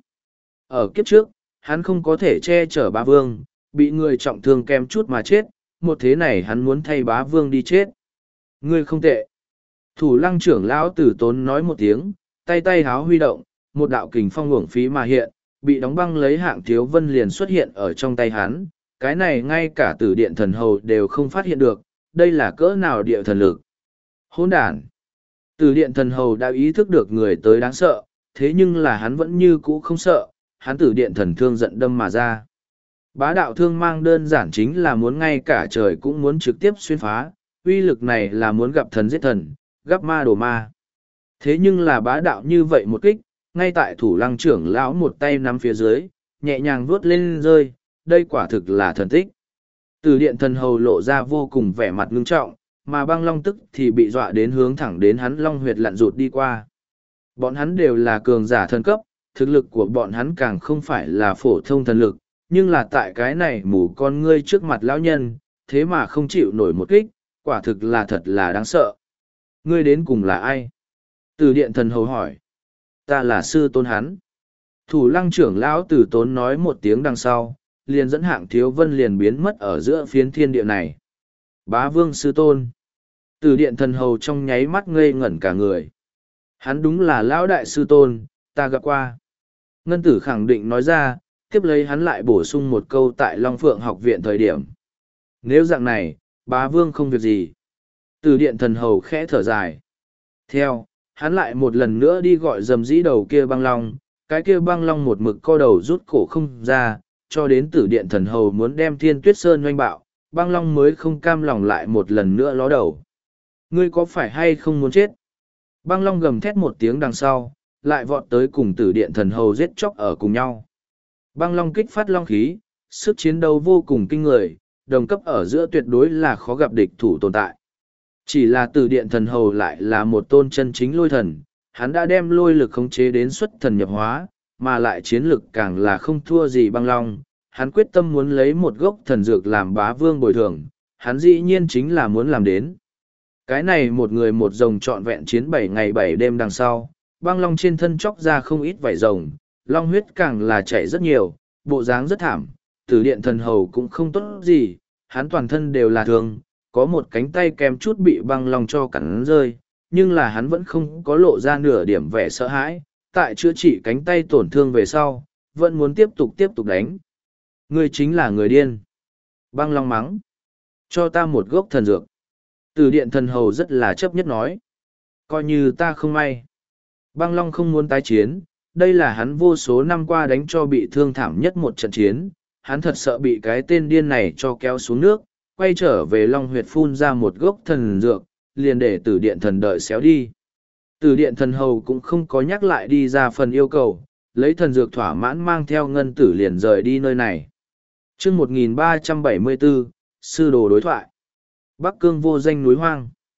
Ở kiếp trước, hắn không có thể che chở bá vương, bị người trọng thương kém chút mà chết, một thế này hắn muốn thay bá vương đi chết. Ngươi không tệ. Thủ Lăng trưởng lão tử tốn nói một tiếng, tay tay háo huy động, một đạo kình phong uổng phí mà hiện, bị đóng băng lấy Hạng Thiếu Vân liền xuất hiện ở trong tay hắn. Cái này ngay cả tử điện thần hầu đều không phát hiện được, đây là cỡ nào địa thần lực. Hỗn đản. Tử điện thần hầu đã ý thức được người tới đáng sợ, thế nhưng là hắn vẫn như cũ không sợ, hắn tử điện thần thương giận đâm mà ra. Bá đạo thương mang đơn giản chính là muốn ngay cả trời cũng muốn trực tiếp xuyên phá, uy lực này là muốn gặp thần giết thần, gặp ma đổ ma. Thế nhưng là bá đạo như vậy một kích, ngay tại Thủ Lăng trưởng lão một tay nắm phía dưới, nhẹ nhàng vuốt lên rơi, đây quả thực là thần tích. Từ điện thần hầu lộ ra vô cùng vẻ mặt ngưng trọng, mà Băng Long tức thì bị dọa đến hướng thẳng đến hắn long huyệt lặn rụt đi qua. Bọn hắn đều là cường giả thần cấp, thực lực của bọn hắn càng không phải là phổ thông thần lực, nhưng là tại cái này mù con ngươi trước mặt lão nhân, thế mà không chịu nổi một kích, quả thực là thật là đáng sợ. Ngươi đến cùng là ai? Từ điện thần hầu hỏi. Ta là sư tôn hắn. Thủ Lăng trưởng lão Tử Tốn nói một tiếng đằng sau, liền dẫn Hạng Thiếu Vân liền biến mất ở giữa phiến thiên địa này. Bá vương sư tôn. Từ điện thần hầu trong nháy mắt ngây ngẩn cả người. Hắn đúng là lão đại sư tôn, ta gặp qua. Ngân tử khẳng định nói ra, tiếp lấy hắn lại bổ sung một câu tại Long Phượng học viện thời điểm. Nếu dạng này, bá vương không việc gì. Từ điện thần hầu khẽ thở dài. Theo, hắn lại một lần nữa đi gọi dầm dĩ đầu kia Băng Long, cái kia Băng Long một mực co đầu rút cổ không ra, cho đến tử điện thần hầu muốn đem Thiên Tuyết Sơn oanh bạo, Băng Long mới không cam lòng lại một lần nữa ló đầu. Ngươi có phải hay không muốn chết? Băng Long gầm thét một tiếng đằng sau, lại vọt tới cùng tử điện thần hầu giết chóc ở cùng nhau. Băng Long kích phát long khí, sức chiến đấu vô cùng kinh người, đồng cấp ở giữa tuyệt đối là khó gặp địch thủ tồn tại. Chỉ là tử điện thần hầu lại là một tôn chân chính lôi thần, hắn đã đem lôi lực khống chế đến xuất thần nhập hóa, mà lại chiến lực càng là không thua gì Băng Long. Hắn quyết tâm muốn lấy một gốc thần dược làm bá vương bồi thường, hắn dĩ nhiên chính là muốn làm đến. Cái này một người một rồng trọn vẹn chiến 7 ngày 7 đêm đằng sau, Băng Long trên thân chóc ra không ít vảy rồng, long huyết càng là chảy rất nhiều, bộ dáng rất thảm, tử điện thần hầu cũng không tốt gì, hắn toàn thân đều là thương, có một cánh tay kèm chút bị Băng Long cho cắn rơi, nhưng là hắn vẫn không có lộ ra nửa điểm vẻ sợ hãi, tại chữa trị cánh tay tổn thương về sau, vẫn muốn tiếp tục đánh. Ngươi chính là người điên. Băng Long mắng. Cho ta một gốc thần dược. Tử điện thần hầu rất là chấp nhất nói. Coi như ta không may. Băng Long không muốn tái chiến, đây là hắn vô số năm qua đánh cho bị thương thảm nhất một trận chiến. Hắn thật sợ bị cái tên điên này cho kéo xuống nước, quay trở về Long huyệt phun ra một gốc thần dược, liền để tử điện thần đợi xéo đi. Tử điện thần hầu cũng không có nhắc lại đi ra phần yêu cầu, lấy thần dược thỏa mãn mang theo ngân tử liền rời đi nơi này. Chương 1374, Sư đồ đối thoại. Bắc Cương vô danh núi hoang.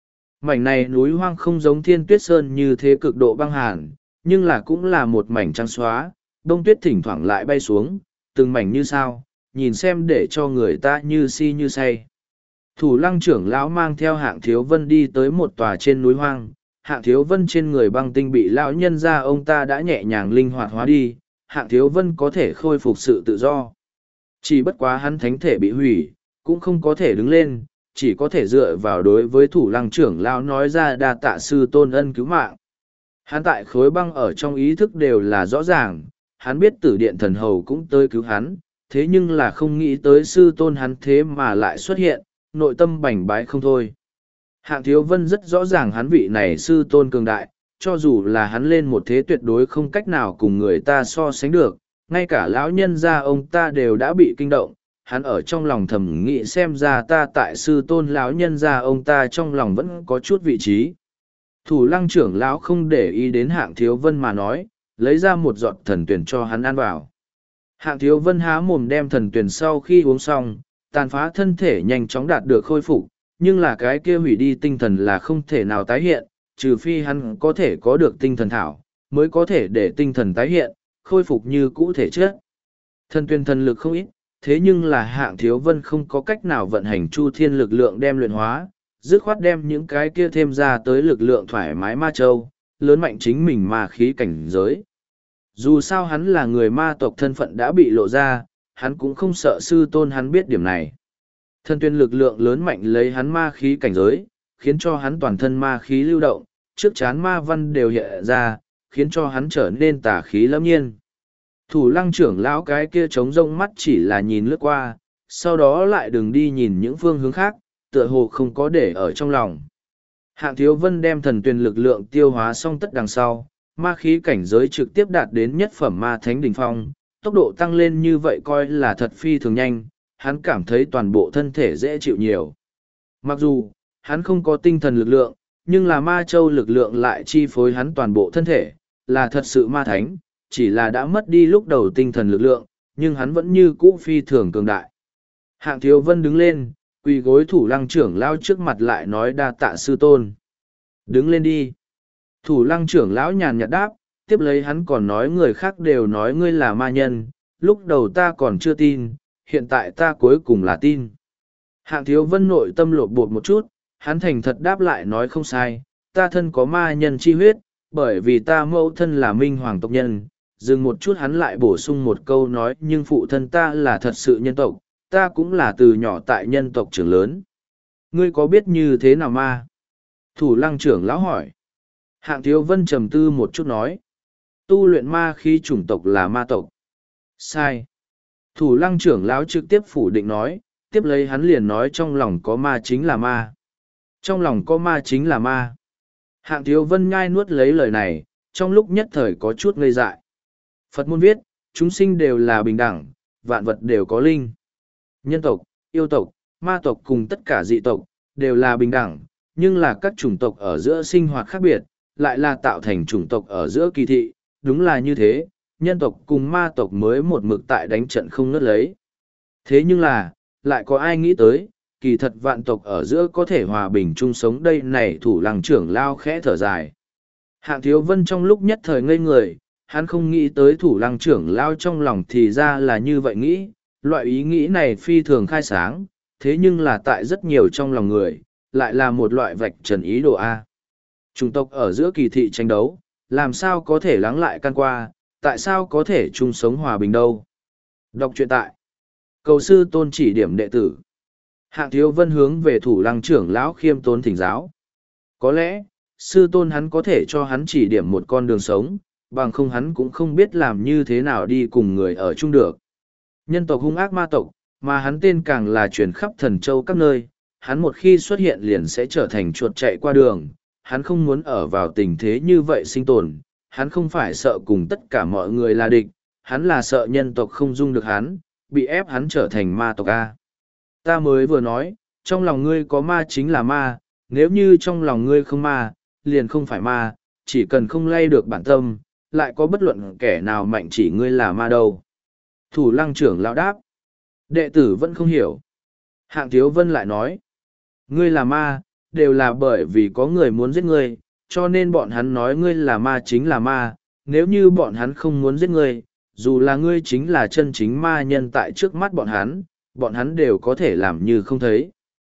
Mảnh này núi hoang không giống Thiên Tuyết Sơn như thế cực độ băng hàn, nhưng là cũng là một mảnh trắng xóa, bông tuyết thỉnh thoảng lại bay xuống, từng mảnh như sao, nhìn xem để cho người ta như si như say. Thủ lăng trưởng lão mang theo Hạng Thiếu Vân đi tới một tòa trên núi hoang. Hạng Thiếu Vân trên người băng tinh bị lão nhân ra ông ta đã nhẹ nhàng linh hoạt hóa đi, Hạng Thiếu Vân có thể khôi phục sự tự do. Chỉ bất quá hắn thánh thể bị hủy, cũng không có thể đứng lên, chỉ có thể dựa vào đối với thủ lăng trưởng lão nói ra đa tạ sư tôn ân cứu mạng. Hắn tại khối băng ở trong ý thức đều là rõ ràng, hắn biết tử điện thần hầu cũng tới cứu hắn, thế nhưng là không nghĩ tới sư tôn hắn thế mà lại xuất hiện, nội tâm bành bái không thôi. Hạng Thiếu Vân rất rõ ràng hắn vị này sư tôn cường đại, cho dù là hắn lên một thế tuyệt đối không cách nào cùng người ta so sánh được, ngay cả lão nhân gia ông ta đều đã bị kinh động, hắn ở trong lòng thầm nghĩ xem ra ta tại sư tôn lão nhân gia ông ta trong lòng vẫn có chút vị trí. Thủ lăng trưởng lão không để ý đến Hạng Thiếu Vân mà nói, lấy ra một giọt thần tuyển cho hắn ăn vào. Hạng Thiếu Vân há mồm đem thần tuyển sau khi uống xong, tàn phá thân thể nhanh chóng đạt được khôi phục, nhưng là cái kia hủy đi tinh thần là không thể nào tái hiện, trừ phi hắn có thể có được tinh thần thảo, mới có thể để tinh thần tái hiện, khôi phục như cũ thể chất. Thần tuyển thần lực không ít, thế nhưng là Hạng Thiếu Vân không có cách nào vận hành chu thiên lực lượng đem luyện hóa, dứt khoát đem những cái kia thêm ra tới lực lượng thoải mái ma châu, lớn mạnh chính mình ma khí cảnh giới. Dù sao hắn là người ma tộc thân phận đã bị lộ ra, hắn cũng không sợ sư tôn hắn biết điểm này. Thần tuyên lực lượng lớn mạnh lấy hắn ma khí cảnh giới, khiến cho hắn toàn thân ma khí lưu động, trước chán ma văn đều hiện ra, khiến cho hắn trở nên tà khí lâm nhiên. Thủ lăng trưởng lão cái kia trống rông mắt chỉ là nhìn lướt qua, sau đó lại đừng đi nhìn những phương hướng khác, tựa hồ không có để ở trong lòng. Hạng Thiếu Vân đem thần tuyên lực lượng tiêu hóa xong tất đằng sau, ma khí cảnh giới trực tiếp đạt đến nhất phẩm ma thánh đỉnh phong, tốc độ tăng lên như vậy coi là thật phi thường nhanh, hắn cảm thấy toàn bộ thân thể dễ chịu nhiều. Mặc dù, hắn không có tinh thần lực lượng, nhưng là ma châu lực lượng lại chi phối hắn toàn bộ thân thể, là thật sự ma thánh, chỉ là đã mất đi lúc đầu tinh thần lực lượng, nhưng hắn vẫn như cũ phi thường cường đại. Hạng Thiếu Vân đứng lên, quỳ gối thủ lăng trưởng lão trước mặt lại nói đa tạ sư tôn. Đứng lên đi. Thủ lăng trưởng lão nhàn nhạt đáp, tiếp lấy hắn còn nói người khác đều nói ngươi là ma nhân, lúc đầu ta còn chưa tin, hiện tại ta cuối cùng là tin. Hạng Thiếu Vân nội tâm lột bột một chút, hắn thành thật đáp lại nói không sai, ta thân có ma nhân chi huyết, bởi vì ta mẫu thân là minh hoàng tộc nhân. Dừng một chút hắn lại bổ sung một câu nói nhưng phụ thân ta là thật sự nhân tộc, ta cũng là từ nhỏ tại nhân tộc trưởng lớn. Ngươi có biết như thế nào ma? Thủ lăng trưởng lão hỏi. Hạng Thiếu Vân trầm tư một chút nói. Tu luyện ma khi chủng tộc là ma tộc. Sai. Thủ lăng trưởng lão trực tiếp phủ định nói, tiếp lấy hắn liền nói trong lòng có ma chính là ma. Trong lòng có ma chính là ma. Hạng Thiếu Vân nhai nuốt lấy lời này, trong lúc nhất thời có chút ngây dại. Phật môn viết, chúng sinh đều là bình đẳng, vạn vật đều có linh. Nhân tộc, yêu tộc, ma tộc cùng tất cả dị tộc, đều là bình đẳng, nhưng là các chủng tộc ở giữa sinh hoạt khác biệt, lại là tạo thành chủng tộc ở giữa kỳ thị, đúng là như thế, nhân tộc cùng ma tộc mới một mực tại đánh trận không ngớt lấy. Thế nhưng là, lại có ai nghĩ tới, kỳ thật vạn tộc ở giữa có thể hòa bình chung sống đây này thủ lăng trưởng lao khẽ thở dài. Hạng Thiếu Vân trong lúc nhất thời ngây người, hắn không nghĩ tới thủ lăng trưởng lao trong lòng thì ra là như vậy nghĩ, loại ý nghĩ này phi thường khai sáng, thế nhưng là tại rất nhiều trong lòng người, lại là một loại vạch trần ý đồ A. Chủng tộc ở giữa kỳ thị tranh đấu, làm sao có thể lắng lại căn qua, tại sao có thể chung sống hòa bình đâu. Đọc truyện tại cầu sư tôn chỉ điểm đệ tử. Hạng Thiếu Vân hướng về thủ lăng trưởng lão khiêm tốn thỉnh giáo. Có lẽ, sư tôn hắn có thể cho hắn chỉ điểm một con đường sống, bằng không hắn cũng không biết làm như thế nào đi cùng người ở chung được. Nhân tộc hung ác ma tộc, mà hắn tên càng là truyền khắp thần châu các nơi, hắn một khi xuất hiện liền sẽ trở thành chuột chạy qua đường, hắn không muốn ở vào tình thế như vậy sinh tồn, hắn không phải sợ cùng tất cả mọi người là địch, hắn là sợ nhân tộc không dung được hắn, bị ép hắn trở thành ma tộc A. Ta mới vừa nói, trong lòng ngươi có ma chính là ma, nếu như trong lòng ngươi không ma, liền không phải ma, chỉ cần không lay được bản tâm, lại có bất luận kẻ nào mạnh chỉ ngươi là ma đâu. Thủ lăng trưởng lão đáp. Đệ tử vẫn không hiểu. Hạng Thiếu Vân lại nói. Ngươi là ma, đều là bởi vì có người muốn giết ngươi, cho nên bọn hắn nói ngươi là ma chính là ma, nếu như bọn hắn không muốn giết ngươi, dù là ngươi chính là chân chính ma nhân tại trước mắt bọn hắn đều có thể làm như không thấy.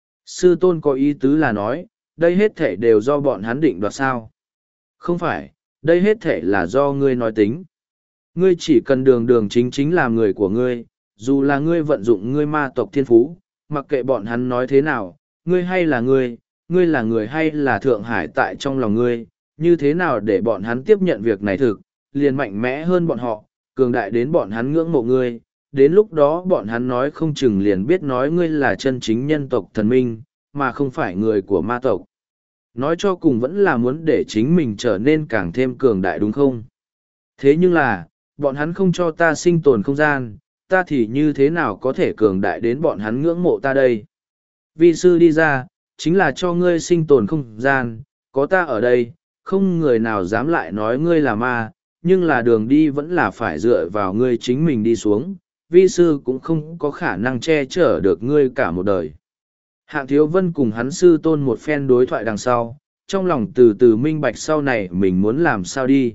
Sư tôn có ý tứ là nói, đây hết thể đều do bọn hắn định đoạt sao? Không phải, đây hết thể là do ngươi nói tính. Ngươi chỉ cần đường đường chính chính làm người của ngươi, dù là ngươi vận dụng ngươi ma tộc thiên phú, mặc kệ bọn hắn nói thế nào, ngươi hay là ngươi là người hay là Thượng Hải tại trong lòng ngươi, như thế nào để bọn hắn tiếp nhận việc này thực, liền mạnh mẽ hơn bọn họ, cường đại đến bọn hắn ngưỡng mộ ngươi, đến lúc đó bọn hắn nói không chừng liền biết nói ngươi là chân chính nhân tộc thần minh, mà không phải người của ma tộc. Nói cho cùng vẫn là muốn để chính mình trở nên càng thêm cường đại đúng không? Thế nhưng là, bọn hắn không cho ta sinh tồn không gian, ta thì như thế nào có thể cường đại đến bọn hắn ngưỡng mộ ta đây? Vi sư đi ra, chính là cho ngươi sinh tồn không gian, có ta ở đây, không người nào dám lại nói ngươi là ma, nhưng là đường đi vẫn là phải dựa vào ngươi chính mình đi xuống, vi sư cũng không có khả năng che chở được ngươi cả một đời. Hạng Thiếu Vân cùng hắn sư tôn một phen đối thoại đằng sau, trong lòng từ từ minh bạch sau này mình muốn làm sao đi.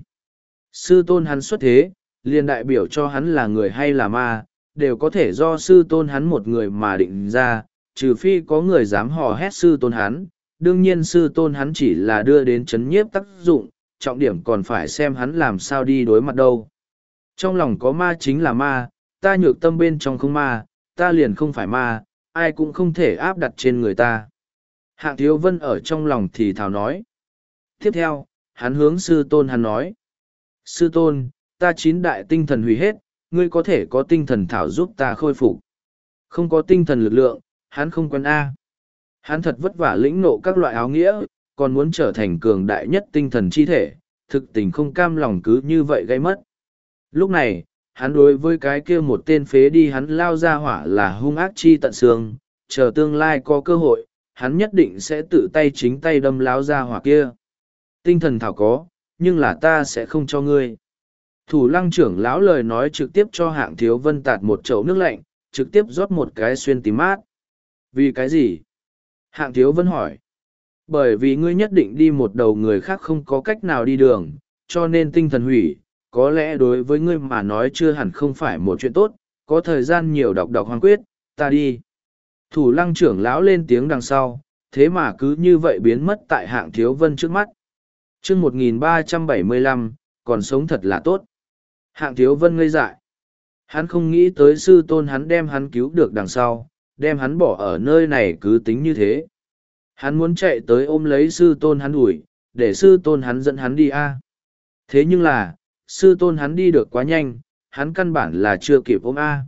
Sư tôn hắn xuất thế, liền đại biểu cho hắn là người hay là ma, đều có thể do sư tôn hắn một người mà định ra, trừ phi có người dám hò hét sư tôn hắn. Đương nhiên sư tôn hắn chỉ là đưa đến chấn nhiếp tác dụng, trọng điểm còn phải xem hắn làm sao đi đối mặt đâu. Trong lòng có ma chính là ma, ta nhược tâm bên trong không ma, ta liền không phải ma, ai cũng không thể áp đặt trên người ta. Hạng Thiếu Vân ở trong lòng thì thào nói. Tiếp theo, hắn hướng sư tôn hắn nói. Sư tôn, ta 9 đại tinh thần hủy hết, ngươi có thể có tinh thần thảo giúp ta khôi phục. Không có tinh thần lực lượng, hắn không quen A. Hắn thật vất vả lĩnh nộ các loại áo nghĩa, còn muốn trở thành cường đại nhất tinh thần chi thể, thực tình không cam lòng cứ như vậy gây mất. Lúc này, hắn đối với cái kia một tên phế đi hắn lao ra hỏa là hung ác chi tận xương, chờ tương lai có cơ hội, hắn nhất định sẽ tự tay chính tay đâm lao ra hỏa kia. Tinh thần thảo có, nhưng là ta sẽ không cho ngươi. Thủ lăng trưởng lão lời nói trực tiếp cho Hạng Thiếu Vân tạt một chậu nước lạnh, trực tiếp rót một cái xuyên tím mát. Vì cái gì? Hạng Thiếu Vân hỏi. Bởi vì ngươi nhất định đi một đầu người khác không có cách nào đi đường, cho nên tinh thần hủy, có lẽ đối với ngươi mà nói chưa hẳn không phải một chuyện tốt, có thời gian nhiều đọc hoang quyết, ta đi. Thủ lăng trưởng lão lên tiếng đằng sau, thế mà cứ như vậy biến mất tại Hạng Thiếu Vân trước mắt. chương 1375, còn sống thật là tốt. Hạng Thiếu Vân ngây dại. Hắn không nghĩ tới sư tôn hắn đem hắn cứu được đằng sau, đem hắn bỏ ở nơi này cứ tính như thế. Hắn muốn chạy tới ôm lấy sư tôn hắn đuổi, để sư tôn hắn dẫn hắn đi a. Thế nhưng là, sư tôn hắn đi được quá nhanh, hắn căn bản là chưa kịp ôm a.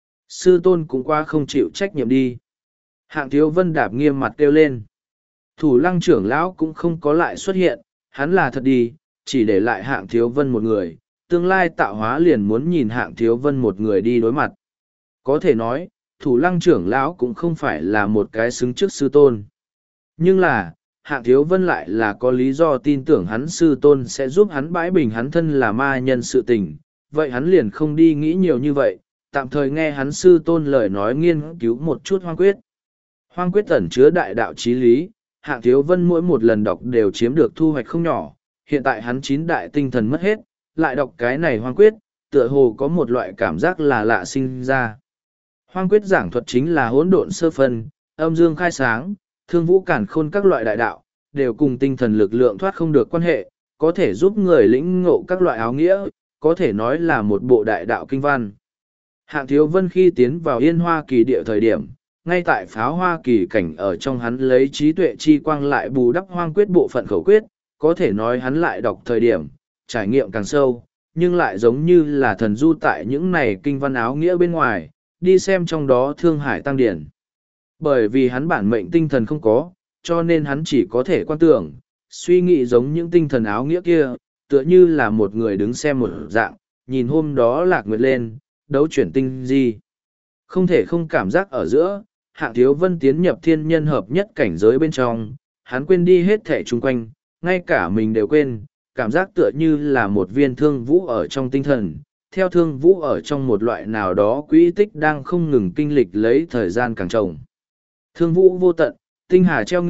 Sư tôn cũng qua không chịu trách nhiệm đi. Hạng Thiếu Vân đạp nghiêm mặt kêu lên. Thủ lăng trưởng lão cũng không có lại xuất hiện, hắn là thật đi, chỉ để lại Hạng Thiếu Vân một người, tương lai tạo hóa liền muốn nhìn Hạng Thiếu Vân một người đi đối mặt. Có thể nói, thủ lăng trưởng lão cũng không phải là một cái xứng trước sư tôn. Nhưng là, Hạng Thiếu Vân lại là có lý do tin tưởng hắn sư tôn sẽ giúp hắn bãi bình hắn thân là ma nhân sự tình, vậy hắn liền không đi nghĩ nhiều như vậy, tạm thời nghe hắn sư tôn lời nói nghiên cứu một chút hoang quyết. Hoang quyết ẩn chứa đại đạo chí lý, Hạng Thiếu Vân mỗi một lần đọc đều chiếm được thu hoạch không nhỏ, hiện tại hắn 9 đại tinh thần mất hết, lại đọc cái này hoang quyết, tựa hồ có một loại cảm giác là lạ sinh ra. Hoang quyết giảng thuật chính là hỗn độn sơ phân, âm dương khai sáng, thương vũ cản khôn các loại đại đạo, đều cùng tinh thần lực lượng thoát không được quan hệ, có thể giúp người lĩnh ngộ các loại áo nghĩa, có thể nói là một bộ đại đạo kinh văn. Hạng Thiếu Vân khi tiến vào Yên Hoa Kỳ địa thời điểm, ngay tại Pháo Hoa Kỳ cảnh ở trong hắn lấy trí tuệ chi quang lại bù đắp hoang quyết bộ phận khẩu quyết, có thể nói hắn lại đọc thời điểm, trải nghiệm càng sâu, nhưng lại giống như là thần du tại những này kinh văn áo nghĩa bên ngoài, đi xem trong đó Thương Hải Tăng Điển. Bởi vì hắn bản mệnh tinh thần không có, cho nên hắn chỉ có thể quan tưởng, suy nghĩ giống những tinh thần áo nghĩa kia, tựa như là một người đứng xem một dạng, nhìn hôm đó lạc nguyệt lên, đấu chuyển tinh di. Không thể không cảm giác ở giữa, Hạng Thiếu Vân tiến nhập thiên nhân hợp nhất cảnh giới bên trong, hắn quên đi hết thể chung quanh, ngay cả mình đều quên, cảm giác tựa như là một viên thương vũ ở trong tinh thần, theo thương vũ ở trong một loại nào đó quỹ tích đang không ngừng kinh lịch lấy thời gian càng trồng. Thương vũ vô tận, tinh hà treo ngược,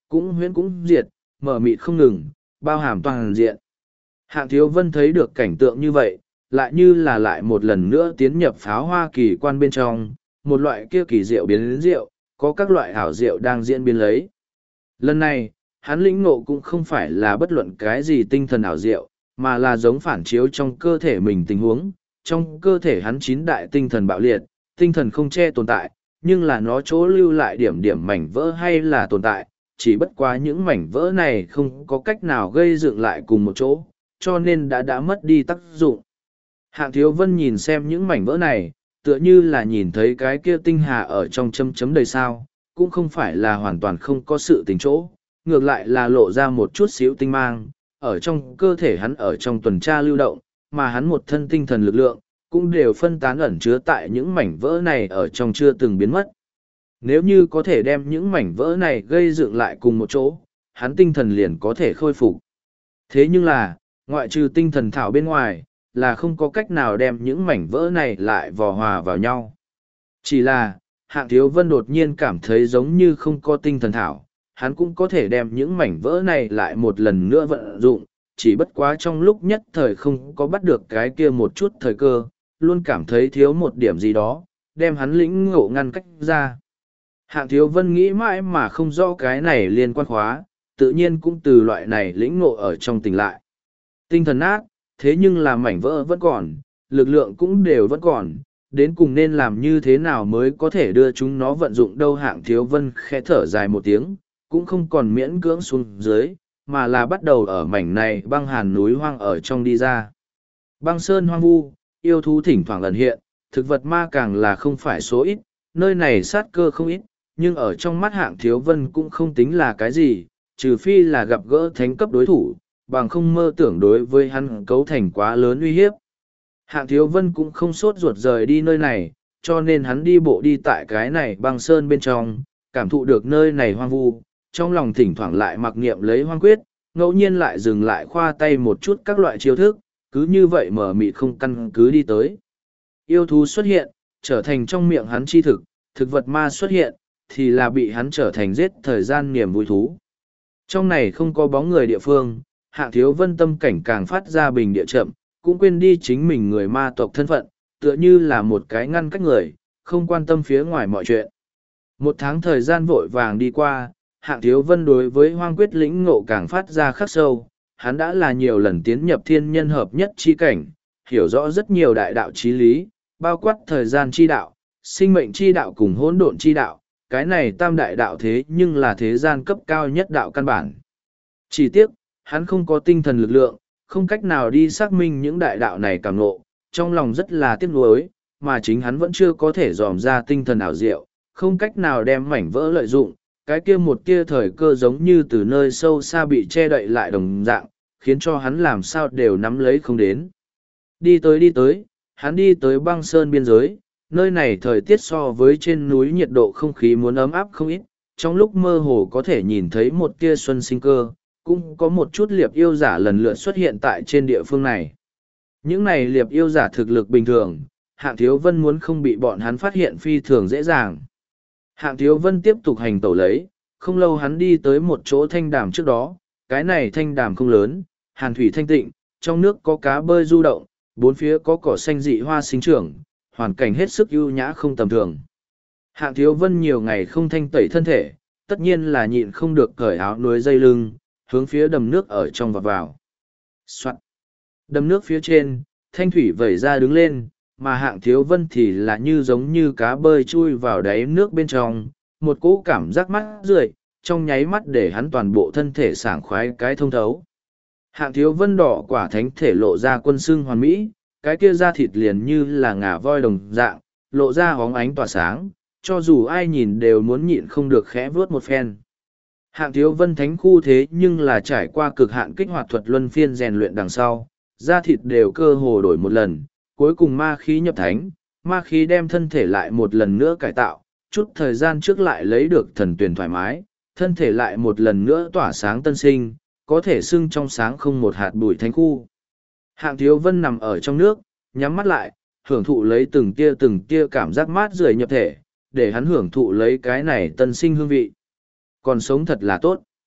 cũng huyễn cũng diệt, mở mịt không ngừng, bao hàm toàn diện. Hạng Thiếu Vân thấy được cảnh tượng như vậy, lại như là lại một lần nữa tiến nhập pháo hoa kỳ quan bên trong, một loại kia kỳ diệu biến diệu, có các loại ảo diệu đang diễn biến lấy. Lần này, hắn lĩnh ngộ cũng không phải là bất luận cái gì tinh thần ảo diệu, mà là giống phản chiếu trong cơ thể mình tình huống, trong cơ thể hắn chín đại tinh thần bạo liệt, tinh thần không che tồn tại, nhưng là nó chỗ lưu lại điểm điểm mảnh vỡ hay là tồn tại, chỉ bất quá những mảnh vỡ này không có cách nào gây dựng lại cùng một chỗ, cho nên đã mất đi tác dụng. Hạng Thiếu Vân nhìn xem những mảnh vỡ này, tựa như là nhìn thấy cái kia tinh hà ở trong chấm chấm đầy sao, cũng không phải là hoàn toàn không có sự tình chỗ, ngược lại là lộ ra một chút xíu tinh mang, ở trong cơ thể hắn ở trong tuần tra lưu động, mà hắn một thân tinh thần lực lượng, cũng đều phân tán ẩn chứa tại những mảnh vỡ này ở trong chưa từng biến mất. Nếu như có thể đem những mảnh vỡ này gây dựng lại cùng một chỗ, hắn tinh thần liền có thể khôi phục. Thế nhưng là, ngoại trừ tinh thần thảo bên ngoài, là không có cách nào đem những mảnh vỡ này lại vò hòa vào nhau. Chỉ là, Hạng Thiếu Vân đột nhiên cảm thấy giống như không có tinh thần thảo, hắn cũng có thể đem những mảnh vỡ này lại một lần nữa vận dụng, chỉ bất quá trong lúc nhất thời không có bắt được cái kia một chút thời cơ, luôn cảm thấy thiếu một điểm gì đó, đem hắn lĩnh ngộ ngăn cách ra. Hạng Thiếu Vân nghĩ mãi mà không rõ cái này liên quan khóa, tự nhiên cũng từ loại này lĩnh ngộ ở trong tỉnh lại. Tinh thần nát, thế nhưng là mảnh vỡ vẫn còn, lực lượng cũng đều vẫn còn, đến cùng nên làm như thế nào mới có thể đưa chúng nó vận dụng đâu. Hạng Thiếu Vân khẽ thở dài một tiếng, cũng không còn miễn cưỡng xuống dưới, mà là bắt đầu ở mảnh này băng hàn núi hoang ở trong đi ra. Băng sơn hoang vu, yêu thú thỉnh thoảng ẩn hiện, thực vật ma càng là không phải số ít, nơi này sát cơ không ít, nhưng ở trong mắt Hạng Thiếu Vân cũng không tính là cái gì, trừ phi là gặp gỡ thánh cấp đối thủ, bằng không mơ tưởng đối với hắn cấu thành quá lớn uy hiếp. Hạng Thiếu Vân cũng không sốt ruột rời đi nơi này, cho nên hắn đi bộ đi tại cái này băng sơn bên trong, cảm thụ được nơi này hoang vu, trong lòng thỉnh thoảng lại mặc niệm lấy hoang quyết, ngẫu nhiên lại dừng lại khoa tay một chút các loại chiêu thức, cứ như vậy mở mịt không căn cứ đi tới. Yêu thú xuất hiện, trở thành trong miệng hắn chi thực, thực vật ma xuất hiện, thì là bị hắn trở thành giết thời gian niềm vui thú. Trong này không có bóng người địa phương, Hạng Thiếu Vân tâm cảnh càng phát ra bình địa chậm, cũng quên đi chính mình người ma tộc thân phận, tựa như là một cái ngăn cách người, không quan tâm phía ngoài mọi chuyện. Một tháng thời gian vội vàng đi qua, Hạng Thiếu Vân đối với hoang quyết lĩnh ngộ càng phát ra khắc sâu, hắn đã là nhiều lần tiến nhập thiên nhân hợp nhất chi cảnh, hiểu rõ rất nhiều đại đạo chí lý, bao quát thời gian chi đạo, sinh mệnh chi đạo cùng hỗn độn chi đạo, cái này tam đại đạo thế nhưng là thế gian cấp cao nhất đạo căn bản. Chỉ tiếc, hắn không có tinh thần lực lượng, không cách nào đi xác minh những đại đạo này cảm ngộ, trong lòng rất là tiếc nuối, mà chính hắn vẫn chưa có thể dòm ra tinh thần ảo diệu, không cách nào đem mảnh vỡ lợi dụng, cái kia một kia thời cơ giống như từ nơi sâu xa bị che đậy lại đồng dạng, khiến cho hắn làm sao đều nắm lấy không đến. Đi tới, hắn đi tới băng sơn biên giới, nơi này thời tiết so với trên núi nhiệt độ không khí muốn ấm áp không ít, trong lúc mơ hồ có thể nhìn thấy một tia xuân sinh cơ, cũng có một chút liệp yêu giả lần lượt xuất hiện tại trên địa phương này. Những này liệp yêu giả thực lực bình thường, Hạng Thiếu Vân muốn không bị bọn hắn phát hiện phi thường dễ dàng. Hạng Thiếu Vân tiếp tục hành tẩu lấy, không lâu hắn đi tới một chỗ thanh đàm trước đó, cái này thanh đàm không lớn, hàn thủy thanh tịnh, trong nước có cá bơi du động, bốn phía có cỏ xanh dị hoa sinh trưởng, hoàn cảnh hết sức ưu nhã không tầm thường. Hạng Thiếu Vân nhiều ngày không thanh tẩy thân thể, tất nhiên là nhịn không được cởi áo núi dây lưng, hướng phía đầm nước ở trong vọt vào. Soạn. Đầm nước phía trên, thanh thủy vẩy ra đứng lên, mà Hạng Thiếu Vân thì là như giống như cá bơi chui vào đáy nước bên trong, một cỗ cảm giác mát rượi, trong nháy mắt để hắn toàn bộ thân thể sảng khoái cái thông thấu. Hạng Thiếu Vân đỏ quả thánh thể lộ ra quân xương hoàn mỹ, cái kia da thịt liền như là ngà voi đồng dạng, lộ ra hóng ánh tỏa sáng, cho dù ai nhìn đều muốn nhịn không được khẽ vớt một phen. Hạng Thiếu Vân thánh khu thế nhưng là trải qua cực hạn kích hoạt thuật luân phiên rèn luyện đằng sau, da thịt đều cơ hồ đổi một lần, cuối cùng ma khí nhập thánh, ma khí đem thân thể lại một lần nữa cải tạo, chút thời gian trước lại lấy được thần tuyển thoải mái, thân thể lại một lần nữa tỏa sáng tân sinh, có thể sưng trong sáng không một hạt bụi thánh khu. Hạng Thiếu Vân nằm ở trong nước, nhắm mắt lại, hưởng thụ lấy từng tia cảm giác mát rượi nhập thể, để hắn hưởng thụ lấy cái này tân sinh hương vị. Còn sống thật là tốt.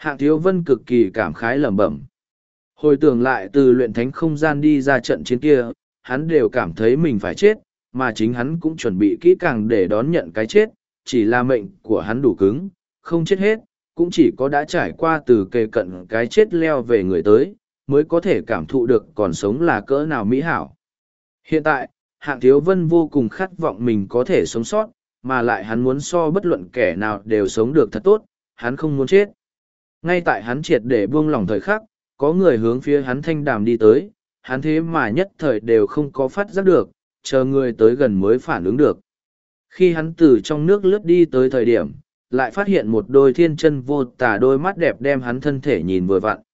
Hạng Thiếu Vân cực kỳ cảm khái lẩm bẩm. Hồi tưởng lại từ luyện thánh không gian đi ra trận chiến kia, hắn đều cảm thấy mình phải chết, mà chính hắn cũng chuẩn bị kỹ càng để đón nhận cái chết, chỉ là mệnh của hắn đủ cứng, không chết hết, cũng chỉ có đã trải qua từ kề cận cái chết leo về người tới, mới có thể cảm thụ được còn sống là cỡ nào mỹ hảo. Hiện tại, Hạng Thiếu Vân vô cùng khát vọng mình có thể sống sót, mà lại hắn muốn so bất luận kẻ nào đều sống được thật tốt, hắn không muốn chết. Ngay tại hắn triệt để buông lỏng thời khắc, có người hướng phía hắn thanh đàm đi tới, hắn thế mà nhất thời đều không có phát giác được, chờ người tới gần mới phản ứng được. Khi hắn từ trong nước lướt đi tới thời điểm, lại phát hiện một đôi thiên chân vô tả đôi mắt đẹp đem hắn thân thể nhìn vừa vặn.